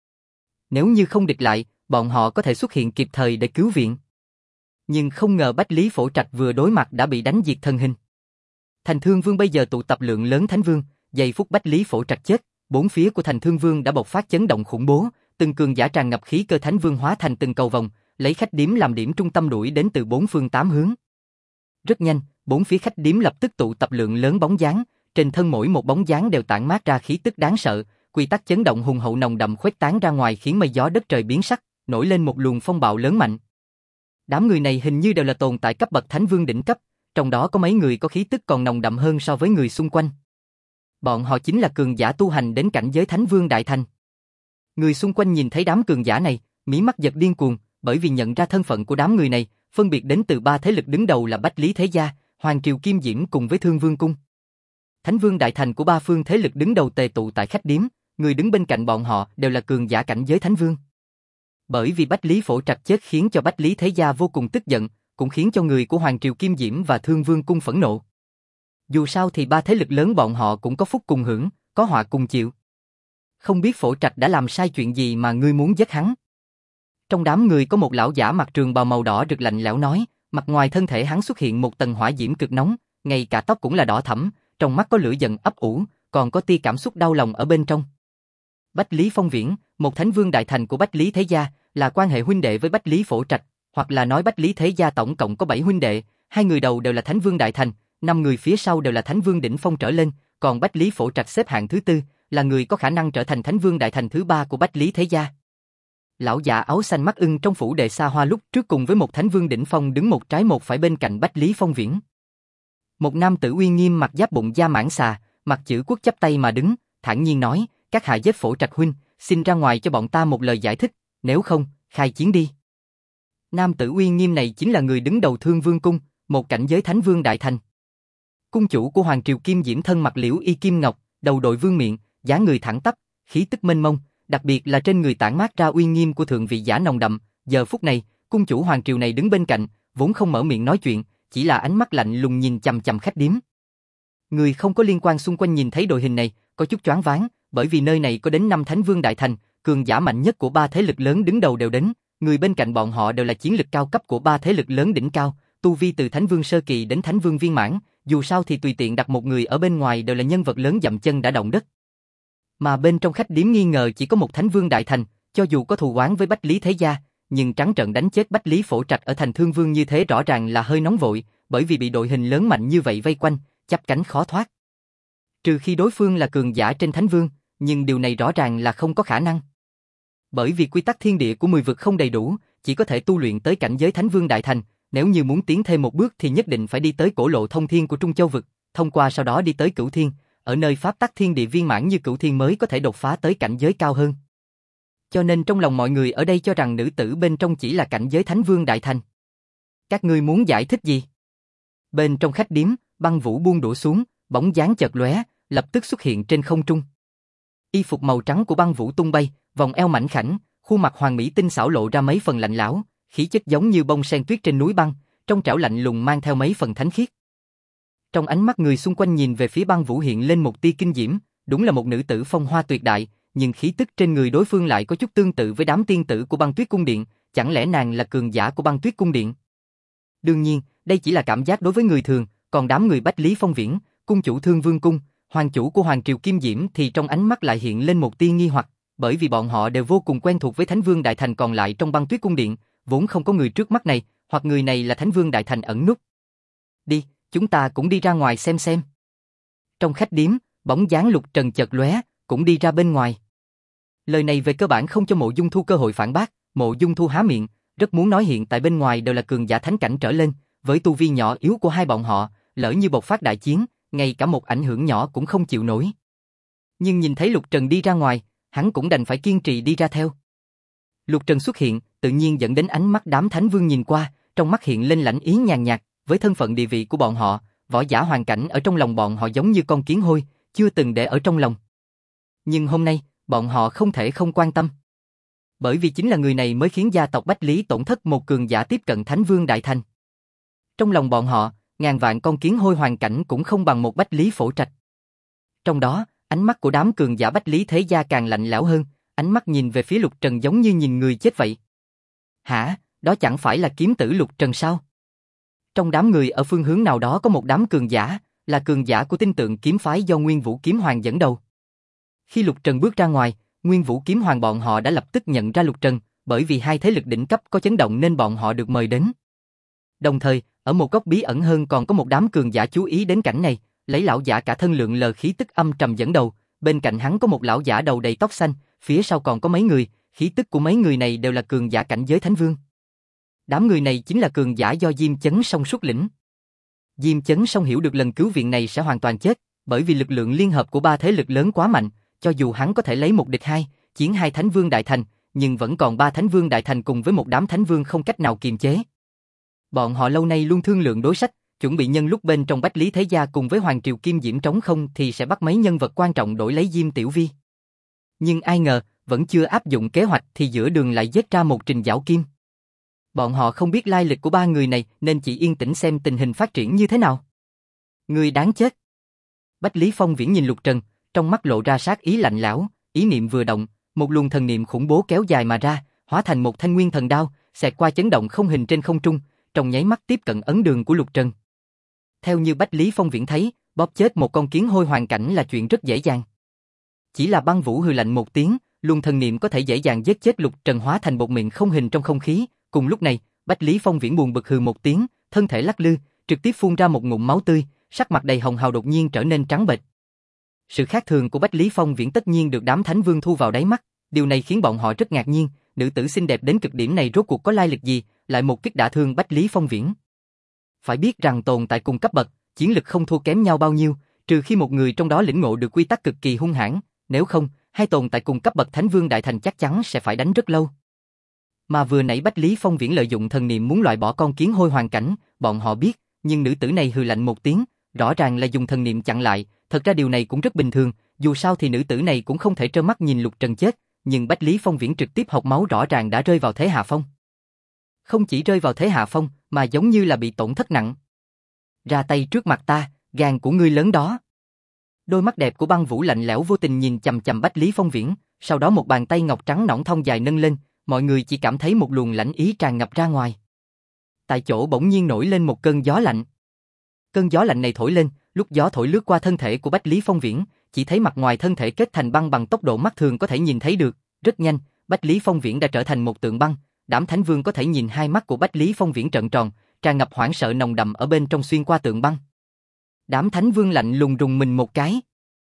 Nếu như không địch lại, bọn họ có thể xuất hiện kịp thời để cứu viện. Nhưng không ngờ Bách Lý Phổ Trạch vừa đối mặt đã bị đánh diệt thân hình. Thành Thương Vương bây giờ tụ tập lượng lớn Thánh Vương, giây phút Bách Lý Phổ Trạch chết, bốn phía của Thành Thương Vương đã bộc phát chấn động khủng bố, từng cường giả tràn ngập khí cơ Thánh Vương hóa thành từng cầu vòng, lấy khách điếm làm điểm trung tâm đuổi đến từ bốn phương tám hướng. Rất nhanh, bốn phía khách điếm lập tức tụ tập lượng lớn bóng dáng, trên thân mỗi một bóng dáng đều tản mát ra khí tức đáng sợ, quy tắc chấn động hùng hậu nồng đậm khuếch tán ra ngoài khiến mây gió đất trời biến sắc, nổi lên một luồng phong bạo lớn mạnh. Đám người này hình như đều là tồn tại cấp bậc Thánh Vương đỉnh cấp, trong đó có mấy người có khí tức còn nồng đậm hơn so với người xung quanh. Bọn họ chính là cường giả tu hành đến cảnh giới Thánh Vương Đại Thành. Người xung quanh nhìn thấy đám cường giả này, mí mắt giật điên cuồng, bởi vì nhận ra thân phận của đám người này, phân biệt đến từ ba thế lực đứng đầu là Bách Lý Thế Gia, Hoàng Triều Kim Diễm cùng với Thương Vương Cung. Thánh Vương Đại Thành của ba phương thế lực đứng đầu tề tụ tại khách điếm, người đứng bên cạnh bọn họ đều là cường giả cảnh giới Thánh Vương. Bởi vì Bách Lý Phổ Trạch chết khiến cho Bách Lý Thế Gia vô cùng tức giận, cũng khiến cho người của Hoàng Triều Kim Diễm và Thương Vương Cung phẫn nộ. Dù sao thì ba thế lực lớn bọn họ cũng có phúc cùng hưởng, có họa cùng chịu. Không biết Phổ Trạch đã làm sai chuyện gì mà ngươi muốn giết hắn? Trong đám người có một lão giả mặc trường bào màu đỏ rực lạnh lẽo nói, mặt ngoài thân thể hắn xuất hiện một tầng hỏa diễm cực nóng, ngay cả tóc cũng là đỏ thẫm, trong mắt có lửa giận ấp ủ, còn có tia cảm xúc đau lòng ở bên trong. Bách Lý Phong Viễn, một Thánh Vương Đại Thành của Bách Lý Thế Gia, là quan hệ huynh đệ với Bách Lý Phổ Trạch, hoặc là nói Bách Lý Thế Gia tổng cộng có 7 huynh đệ, 2 người đầu đều là Thánh Vương Đại Thành, 5 người phía sau đều là Thánh Vương đỉnh phong trở lên, còn Bách Lý Phổ Trạch xếp hạng thứ tư, là người có khả năng trở thành Thánh Vương Đại Thành thứ 3 của Bách Lý Thế Gia. Lão già áo xanh mắt ưng trong phủ đệ xa hoa lúc trước cùng với một Thánh Vương đỉnh phong đứng một trái một phải bên cạnh Bách Lý Phong Viễn. Một nam tử uy nghiêm mặc giáp bụng da mãng xà, mặt chữ quốc chắp tay mà đứng, thản nhiên nói, các hạ giết Phổ Trạch huynh, xin ra ngoài cho bọn ta một lời giải thích, nếu không, khai chiến đi. Nam tử uy nghiêm này chính là người đứng đầu Thương Vương Cung, một cảnh giới Thánh Vương Đại Thành. Cung chủ của Hoàng Triều Kim Diễm thân mặc liễu y kim ngọc, đầu đội vương miện, dáng người thẳng tắp, khí tức mênh mông, đặc biệt là trên người tản mát ra uy nghiêm của thượng vị giả nồng đậm. Giờ phút này, cung chủ Hoàng Triều này đứng bên cạnh, vốn không mở miệng nói chuyện, chỉ là ánh mắt lạnh lùng nhìn chằm chằm khách điếm. Người không có liên quan xung quanh nhìn thấy đội hình này, có chút choáng váng, bởi vì nơi này có đến 5 Thánh Vương Đại Thành, cường giả mạnh nhất của ba thế lực lớn đứng đầu đều đến, người bên cạnh bọn họ đều là chiến lực cao cấp của ba thế lực lớn đỉnh cao, tu vi từ Thánh Vương sơ kỳ đến Thánh Vương viên mãn, dù sao thì tùy tiện đặt một người ở bên ngoài đều là nhân vật lớn dậm chân đã động đất. Mà bên trong khách điếm nghi ngờ chỉ có một Thánh Vương Đại Thành, cho dù có thù oán với Bách Lý Thế Gia, nhưng trắng trợn đánh chết Bách Lý Phổ Trạch ở thành Thương Vương như thế rõ ràng là hơi nóng vội, bởi vì bị đội hình lớn mạnh như vậy vây quanh, chắp cánh khó thoát. Trừ khi đối phương là cường giả trên Thánh Vương, nhưng điều này rõ ràng là không có khả năng. Bởi vì quy tắc thiên địa của 10 vực không đầy đủ, chỉ có thể tu luyện tới cảnh giới Thánh Vương Đại Thành, nếu như muốn tiến thêm một bước thì nhất định phải đi tới cổ lộ thông thiên của Trung Châu vực, thông qua sau đó đi tới Cửu Thiên, ở nơi pháp tắc thiên địa viên mãn như Cửu Thiên mới có thể đột phá tới cảnh giới cao hơn. Cho nên trong lòng mọi người ở đây cho rằng nữ tử bên trong chỉ là cảnh giới Thánh Vương Đại Thành. Các ngươi muốn giải thích gì? Bên trong khách điếm, Băng Vũ buông đũa xuống, bóng dáng chợt lóe, lập tức xuất hiện trên không trung. Y phục màu trắng của Băng Vũ tung bay, vòng eo mảnh khảnh, khuôn mặt hoàng mỹ tinh xảo lộ ra mấy phần lạnh lẽo, khí chất giống như bông sen tuyết trên núi băng, trong trẻo lạnh lùng mang theo mấy phần thánh khiết. Trong ánh mắt người xung quanh nhìn về phía Băng Vũ hiện lên một tia kinh diễm, đúng là một nữ tử phong hoa tuyệt đại, nhưng khí tức trên người đối phương lại có chút tương tự với đám tiên tử của Băng Tuyết Cung Điện, chẳng lẽ nàng là cường giả của Băng Tuyết Cung Điện? Đương nhiên, đây chỉ là cảm giác đối với người thường, còn đám người Bách Lý Phong Viễn, cung chủ Thương Vương Cung, hoàng chủ của Hoàng Triều Kim Diễm thì trong ánh mắt lại hiện lên một tia nghi hoặc, bởi vì bọn họ đều vô cùng quen thuộc với Thánh Vương Đại Thành còn lại trong Băng Tuyết Cung Điện, vốn không có người trước mắt này, hoặc người này là Thánh Vương Đại Thành ẩn núp. Đi, chúng ta cũng đi ra ngoài xem. Trong khách điếm, bóng dáng Lục Trần chợt lóe, cũng đi ra bên ngoài. Lời này về cơ bản không cho Mộ Dung Thu cơ hội phản bác, Mộ Dung Thu há miệng, rất muốn nói hiện tại bên ngoài đều là cường giả thánh cảnh trở lên, với tu vi nhỏ yếu của hai bọn họ, lỡ như bộc phát đại chiến, ngay cả một ảnh hưởng nhỏ cũng không chịu nổi. Nhưng nhìn thấy Lục Trần đi ra ngoài, hắn cũng đành phải kiên trì đi ra theo. Lục Trần xuất hiện, tự nhiên dẫn đến ánh mắt đám thánh vương nhìn qua, trong mắt hiện lên lãnh ý nhàn nhạt, với thân phận địa vị của bọn họ, võ giả hoàn cảnh ở trong lòng bọn họ giống như con kiến hôi, chưa từng để ở trong lòng. Nhưng hôm nay, bọn họ không thể không quan tâm. Bởi vì chính là người này mới khiến gia tộc Bách Lý tổn thất một cường giả tiếp cận Thánh Vương Đại Thành. Trong lòng bọn họ, ngàn vạn con kiến hôi hoàn cảnh cũng không bằng một Bách Lý Phổ Trạch. Trong đó, ánh mắt của đám cường giả Bách Lý thế gia càng lạnh lẽo hơn, ánh mắt nhìn về phía Lục Trần giống như nhìn người chết vậy. Hả, đó chẳng phải là kiếm tử Lục Trần sao? Trong đám người ở phương hướng nào đó có một đám cường giả, là cường giả của tinh tượng kiếm phái do Nguyên Vũ Kiếm Hoàng dẫn đầu. Khi Lục Trần bước ra ngoài, Nguyên Vũ Kiếm Hoàng bọn họ đã lập tức nhận ra Lục Trần, bởi vì hai thế lực đỉnh cấp có chấn động nên bọn họ được mời đến. Đồng thời, ở một góc bí ẩn hơn còn có một đám cường giả chú ý đến cảnh này, lấy lão giả cả thân lượng lờ khí tức âm trầm dẫn đầu, bên cạnh hắn có một lão giả đầu đầy tóc xanh, phía sau còn có mấy người, khí tức của mấy người này đều là cường giả cảnh giới Thánh Vương. Đám người này chính là cường giả do Diêm Chấn Song xuất lĩnh. Diêm Chấn Song hiểu được lần cứu viện này sẽ hoàn toàn chết, bởi vì lực lượng liên hợp của ba thế lực lớn quá mạnh, cho dù hắn có thể lấy một địch hai, chiến hai Thánh Vương Đại Thành, nhưng vẫn còn ba Thánh Vương Đại Thành cùng với một đám Thánh Vương không cách nào kiềm chế. Bọn họ lâu nay luôn thương lượng đối sách, chuẩn bị nhân lúc bên trong Bách Lý Thế Gia cùng với Hoàng Triều Kim Diễm trống không thì sẽ bắt mấy nhân vật quan trọng đổi lấy Diêm Tiểu Vi. Nhưng ai ngờ, vẫn chưa áp dụng kế hoạch thì giữa đường lại giết ra một Trình Giảo Kim. Bọn họ không biết lai lịch của ba người này nên chỉ yên tĩnh xem tình hình phát triển như thế nào. Người đáng chết. Bách Lý Phong Viễn nhìn Lục Trần, trong mắt lộ ra sát ý lạnh lẽo, ý niệm vừa động, một luồng thần niệm khủng bố kéo dài mà ra, hóa thành một thanh nguyên thần đao, xẹt qua chấn động không hình trên không trung, trong nháy mắt tiếp cận ấn đường của Lục Trần. Theo như Bách Lý Phong Viễn thấy, bóp chết một con kiến hôi hoàn cảnh là chuyện rất dễ dàng. Chỉ là Băng Vũ hừ lạnh một tiếng, luồng thần niệm có thể dễ dàng giết chết Lục Trần hóa thành bột mịn không hình trong không khí. Cùng lúc này, Bách Lý Phong Viễn buồn bực hừ một tiếng, thân thể lắc lư, trực tiếp phun ra một ngụm máu tươi, sắc mặt đầy hồng hào đột nhiên trở nên trắng bệch. Sự khác thường của Bách Lý Phong Viễn tất nhiên được đám thánh vương thu vào đáy mắt, điều này khiến bọn họ rất ngạc nhiên, nữ tử xinh đẹp đến cực điểm này rốt cuộc có lai lịch gì, lại một kích đả thương Bách Lý Phong Viễn. Phải biết rằng tồn tại cùng cấp bậc, chiến lực không thua kém nhau bao nhiêu, trừ khi một người trong đó lĩnh ngộ được quy tắc cực kỳ hung hãn, nếu không, hai tồn tại cùng cấp bậc Thánh Vương Đại Thành chắc chắn sẽ phải đánh rất lâu. Mà vừa nãy Bách Lý Phong Viễn lợi dụng thần niệm muốn loại bỏ con kiến hôi hoàn cảnh, bọn họ biết, nhưng nữ tử này hừ lạnh một tiếng, rõ ràng là dùng thần niệm chặn lại, thật ra điều này cũng rất bình thường, dù sao thì nữ tử này cũng không thể trơ mắt nhìn Lục Trần chết, nhưng Bách Lý Phong Viễn trực tiếp hộc máu rõ ràng đã rơi vào thế hạ phong. Không chỉ rơi vào thế hạ phong, mà giống như là bị tổn thất nặng. Ra tay trước mặt ta, gan của ngươi lớn đó. Đôi mắt đẹp của Băng Vũ lạnh lẽo vô tình nhìn chằm chằm Bách Lý Phong Viễn, sau đó một bàn tay ngọc trắng nõn thon dài nâng lên, mọi người chỉ cảm thấy một luồng lãnh ý tràn ngập ra ngoài. Tại chỗ bỗng nhiên nổi lên một cơn gió lạnh. Cơn gió lạnh này thổi lên, lúc gió thổi lướt qua thân thể của Bách Lý Phong Viễn, chỉ thấy mặt ngoài thân thể kết thành băng bằng tốc độ mắt thường có thể nhìn thấy được, rất nhanh, Bách Lý Phong Viễn đã trở thành một tượng băng, đám thánh vương có thể nhìn hai mắt của Bách Lý Phong Viễn trợn tròn, tràn ngập hoảng sợ nồng đậm ở bên trong xuyên qua tượng băng. Đám thánh vương lạnh lùng rùng mình một cái.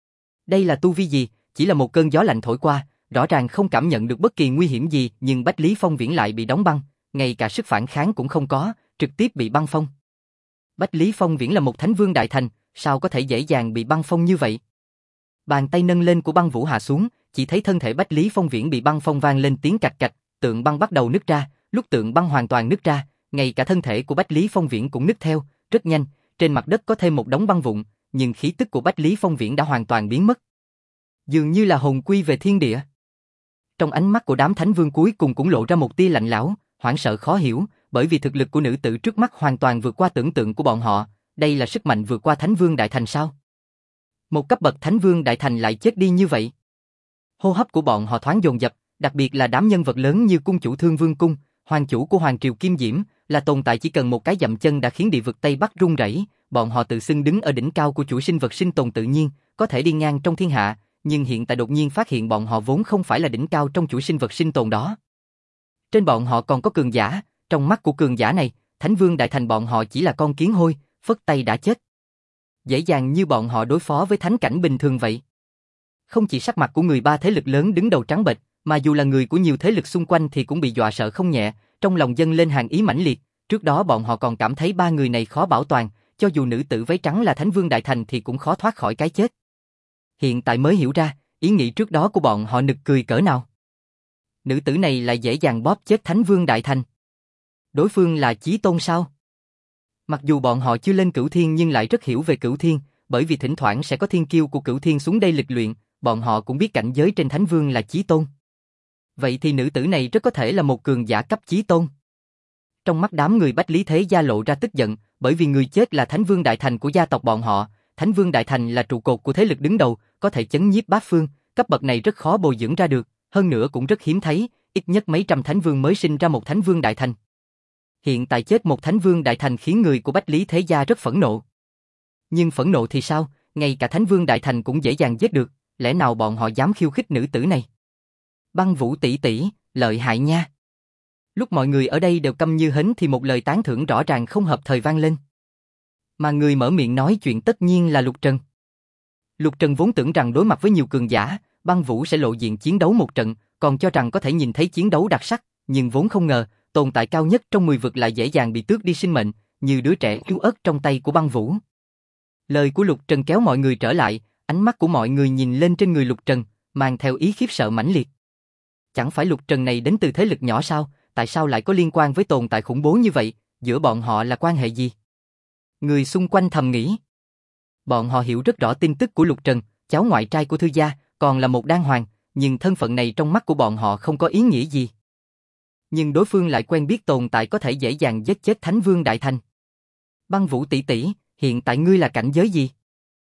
Đây là tu vi gì, chỉ là một cơn gió lạnh thổi qua, rõ ràng không cảm nhận được bất kỳ nguy hiểm gì, nhưng Bách Lý Phong Viễn lại bị đóng băng, ngay cả sức phản kháng cũng không có, trực tiếp bị băng phong. Bách Lý Phong Viễn là một Thánh Vương Đại Thành, sao có thể dễ dàng bị băng phong như vậy? Bàn tay nâng lên của Băng Vũ hạ xuống, chỉ thấy thân thể Bách Lý Phong Viễn bị băng phong vang lên tiếng cạch cạch, tượng băng bắt đầu nứt ra, lúc tượng băng hoàn toàn nứt ra, ngay cả thân thể của Bách Lý Phong Viễn cũng nứt theo, rất nhanh, trên mặt đất có thêm một đống băng vụn, nhưng khí tức của Bách Lý Phong Viễn đã hoàn toàn biến mất. Dường như là hồn quy về thiên địa. Trong ánh mắt của đám thánh vương cuối cùng cũng lộ ra một tia lạnh lẽo, hoảng sợ khó hiểu, bởi vì thực lực của nữ tử trước mắt hoàn toàn vượt qua tưởng tượng của bọn họ, Đây là sức mạnh vượt qua Thánh Vương Đại Thành sao? Một cấp bậc Thánh Vương Đại Thành lại chết đi như vậy. Hô hấp của bọn họ thoáng dồn dập, đặc biệt là đám nhân vật lớn như cung chủ Thương Vương Cung, hoàng chủ của Hoàng Triều Kim Diễm, là tồn tại chỉ cần một cái dậm chân đã khiến địa vực Tây Bắc rung rẩy. Bọn họ tự xưng đứng ở đỉnh cao của chuỗi sinh vật sinh tồn tự nhiên, có thể đi ngang trong thiên hạ, nhưng hiện tại đột nhiên phát hiện bọn họ vốn không phải là đỉnh cao trong chuỗi sinh vật sinh tồn đó. Trên bọn họ còn có cường giả, trong mắt của cường giả này, Thánh Vương Đại Thành bọn họ chỉ là con kiến hôi, phất tay đã chết. Dễ dàng như bọn họ đối phó với thánh cảnh bình thường vậy. Không chỉ sắc mặt của người ba thế lực lớn đứng đầu trắng bệch, mà dù là người của nhiều thế lực xung quanh thì cũng bị dọa sợ không nhẹ, trong lòng dâng lên hàng ý mãnh liệt. Trước đó bọn họ còn cảm thấy ba người này khó bảo toàn, cho dù nữ tử váy trắng là Thánh Vương Đại Thành thì cũng khó thoát khỏi cái chết. Hiện tại mới hiểu ra, ý nghĩ trước đó của bọn họ nực cười cỡ nào. Nữ tử này lại dễ dàng bóp chết Thánh Vương Đại Thành. Đối phương là Chí Tôn sao? Mặc dù bọn họ chưa lên Cửu Thiên nhưng lại rất hiểu về Cửu Thiên, bởi vì thỉnh thoảng sẽ có thiên kiêu của Cửu Thiên xuống đây lịch luyện, bọn họ cũng biết cảnh giới trên Thánh Vương là Chí Tôn. Vậy thì nữ tử này rất có thể là một cường giả cấp Chí Tôn. Trong mắt đám người Bách Lý Thế Gia lộ ra tức giận, bởi vì người chết là Thánh Vương Đại Thành của gia tộc bọn họ. Thánh Vương Đại Thành là trụ cột của thế lực đứng đầu, có thể chấn nhiếp bát phương, cấp bậc này rất khó bồi dưỡng ra được, hơn nữa cũng rất hiếm thấy, ít nhất mấy trăm Thánh Vương mới sinh ra một Thánh Vương Đại Thành. Hiện tại chết một Thánh Vương Đại Thành khiến người của Bách Lý Thế Gia rất phẫn nộ. Nhưng phẫn nộ thì sao, ngay cả Thánh Vương Đại Thành cũng dễ dàng giết được, lẽ nào bọn họ dám khiêu khích nữ tử này? Băng Vũ tỷ tỷ, lợi hại nha. Lúc mọi người ở đây đều câm như hến thì một lời tán thưởng rõ ràng không hợp thời vang lên. Mà người mở miệng nói chuyện tất nhiên là Lục Trần. Lục Trần vốn tưởng rằng đối mặt với nhiều cường giả, Băng Vũ sẽ lộ diện chiến đấu một trận, còn cho rằng có thể nhìn thấy chiến đấu đặc sắc, nhưng vốn không ngờ, tồn tại cao nhất trong 10 vực lại dễ dàng bị tước đi sinh mệnh, như đứa trẻ yếu ớt trong tay của Băng Vũ. Lời của Lục Trần kéo mọi người trở lại, ánh mắt của mọi người nhìn lên trên người Lục Trần, mang theo ý khiếp sợ mãnh liệt. Chẳng phải Lục Trần này đến từ thế lực nhỏ sao, tại sao lại có liên quan với tồn tại khủng bố như vậy, giữa bọn họ là quan hệ gì? Người xung quanh thầm nghĩ. Bọn họ hiểu rất rõ tin tức của Lục Trần, cháu ngoại trai của Thư gia, còn là một đan hoàng, nhưng thân phận này trong mắt của bọn họ không có ý nghĩa gì. Nhưng đối phương lại quen biết tồn tại có thể dễ dàng giết chết Thánh Vương Đại Thành. Băng Vũ tỷ tỷ, hiện tại ngươi là cảnh giới gì?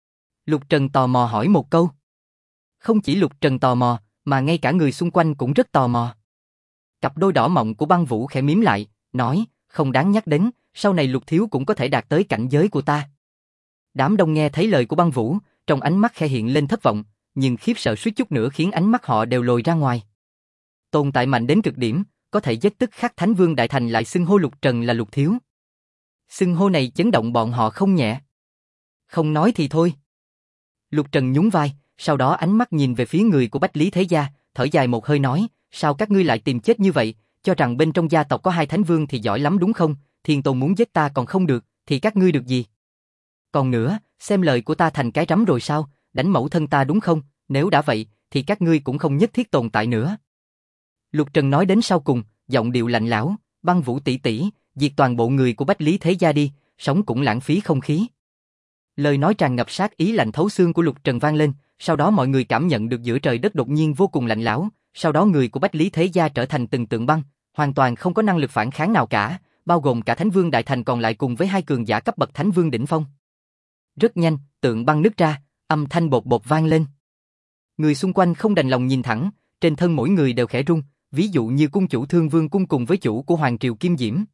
Lục Trần tò mò hỏi một câu. Không chỉ Lục Trần tò mò, mà ngay cả người xung quanh cũng rất tò mò. Cặp đôi đỏ mọng của Băng Vũ khẽ mím lại, nói, không đáng nhắc đến, sau này Lục thiếu cũng có thể đạt tới cảnh giới của ta. Đám đông nghe thấy lời của Băng Vũ, trong ánh mắt khẽ hiện lên thất vọng, nhưng khiếp sợ suýt chút nữa khiến ánh mắt họ đều lồi ra ngoài. Tồn tại mạnh đến cực điểm, có thể giết tức khắc Thánh Vương Đại Thành lại xưng hô Lục Trần là Lục thiếu. Xưng hô này chấn động bọn họ không nhẹ. Không nói thì thôi. Lục Trần nhún vai, sau đó ánh mắt nhìn về phía người của Bách Lý Thế Gia, thở dài một hơi nói, sao các ngươi lại tìm chết như vậy, cho rằng bên trong gia tộc có 2 Thánh Vương thì giỏi lắm đúng không, Thiên Tôn muốn giết ta còn không được, thì các ngươi được gì? Còn nữa, xem lời của ta thành cái rắm rồi sao, đánh mẫu thân ta đúng không, nếu đã vậy, thì các ngươi cũng không nhất thiết tồn tại nữa. Lục Trần nói đến sau cùng, giọng điệu lạnh lẽo, Băng Vũ tỷ tỷ, diệt toàn bộ người của Bách Lý Thế Gia đi, sống cũng lãng phí không khí. Lời nói tràn ngập sát ý lạnh thấu xương của Lục Trần vang lên, sau đó mọi người cảm nhận được giữa trời đất đột nhiên vô cùng lạnh lẽo, sau đó người của Bách Lý Thế Gia trở thành từng tượng băng, hoàn toàn không có năng lực phản kháng nào cả, bao gồm cả Thánh Vương Đại Thành còn lại cùng với 2 cường giả cấp bậc Thánh Vương đỉnh phong. Rất nhanh, tượng băng nứt ra, âm thanh bột bột vang lên. Người xung quanh không đành lòng nhìn thẳng, trên thân mỗi người đều khẽ run, ví dụ như cung chủ Thương Vương cung cùng với chủ của Hoàng Triều Kim Diễm.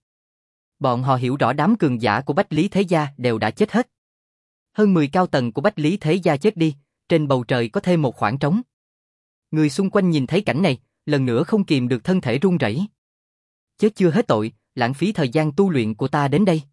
Bọn họ hiểu rõ đám cường giả của Bách Lý Thế Gia đều đã chết hết. Hơn 10 cao tầng của Bách Lý Thế Gia chết đi, trên bầu trời có thêm một khoảng trống. Người xung quanh nhìn thấy cảnh này, lần nữa không kìm được thân thể run rẩy. Chết chưa hết tội, lãng phí thời gian tu luyện của ta đến đây.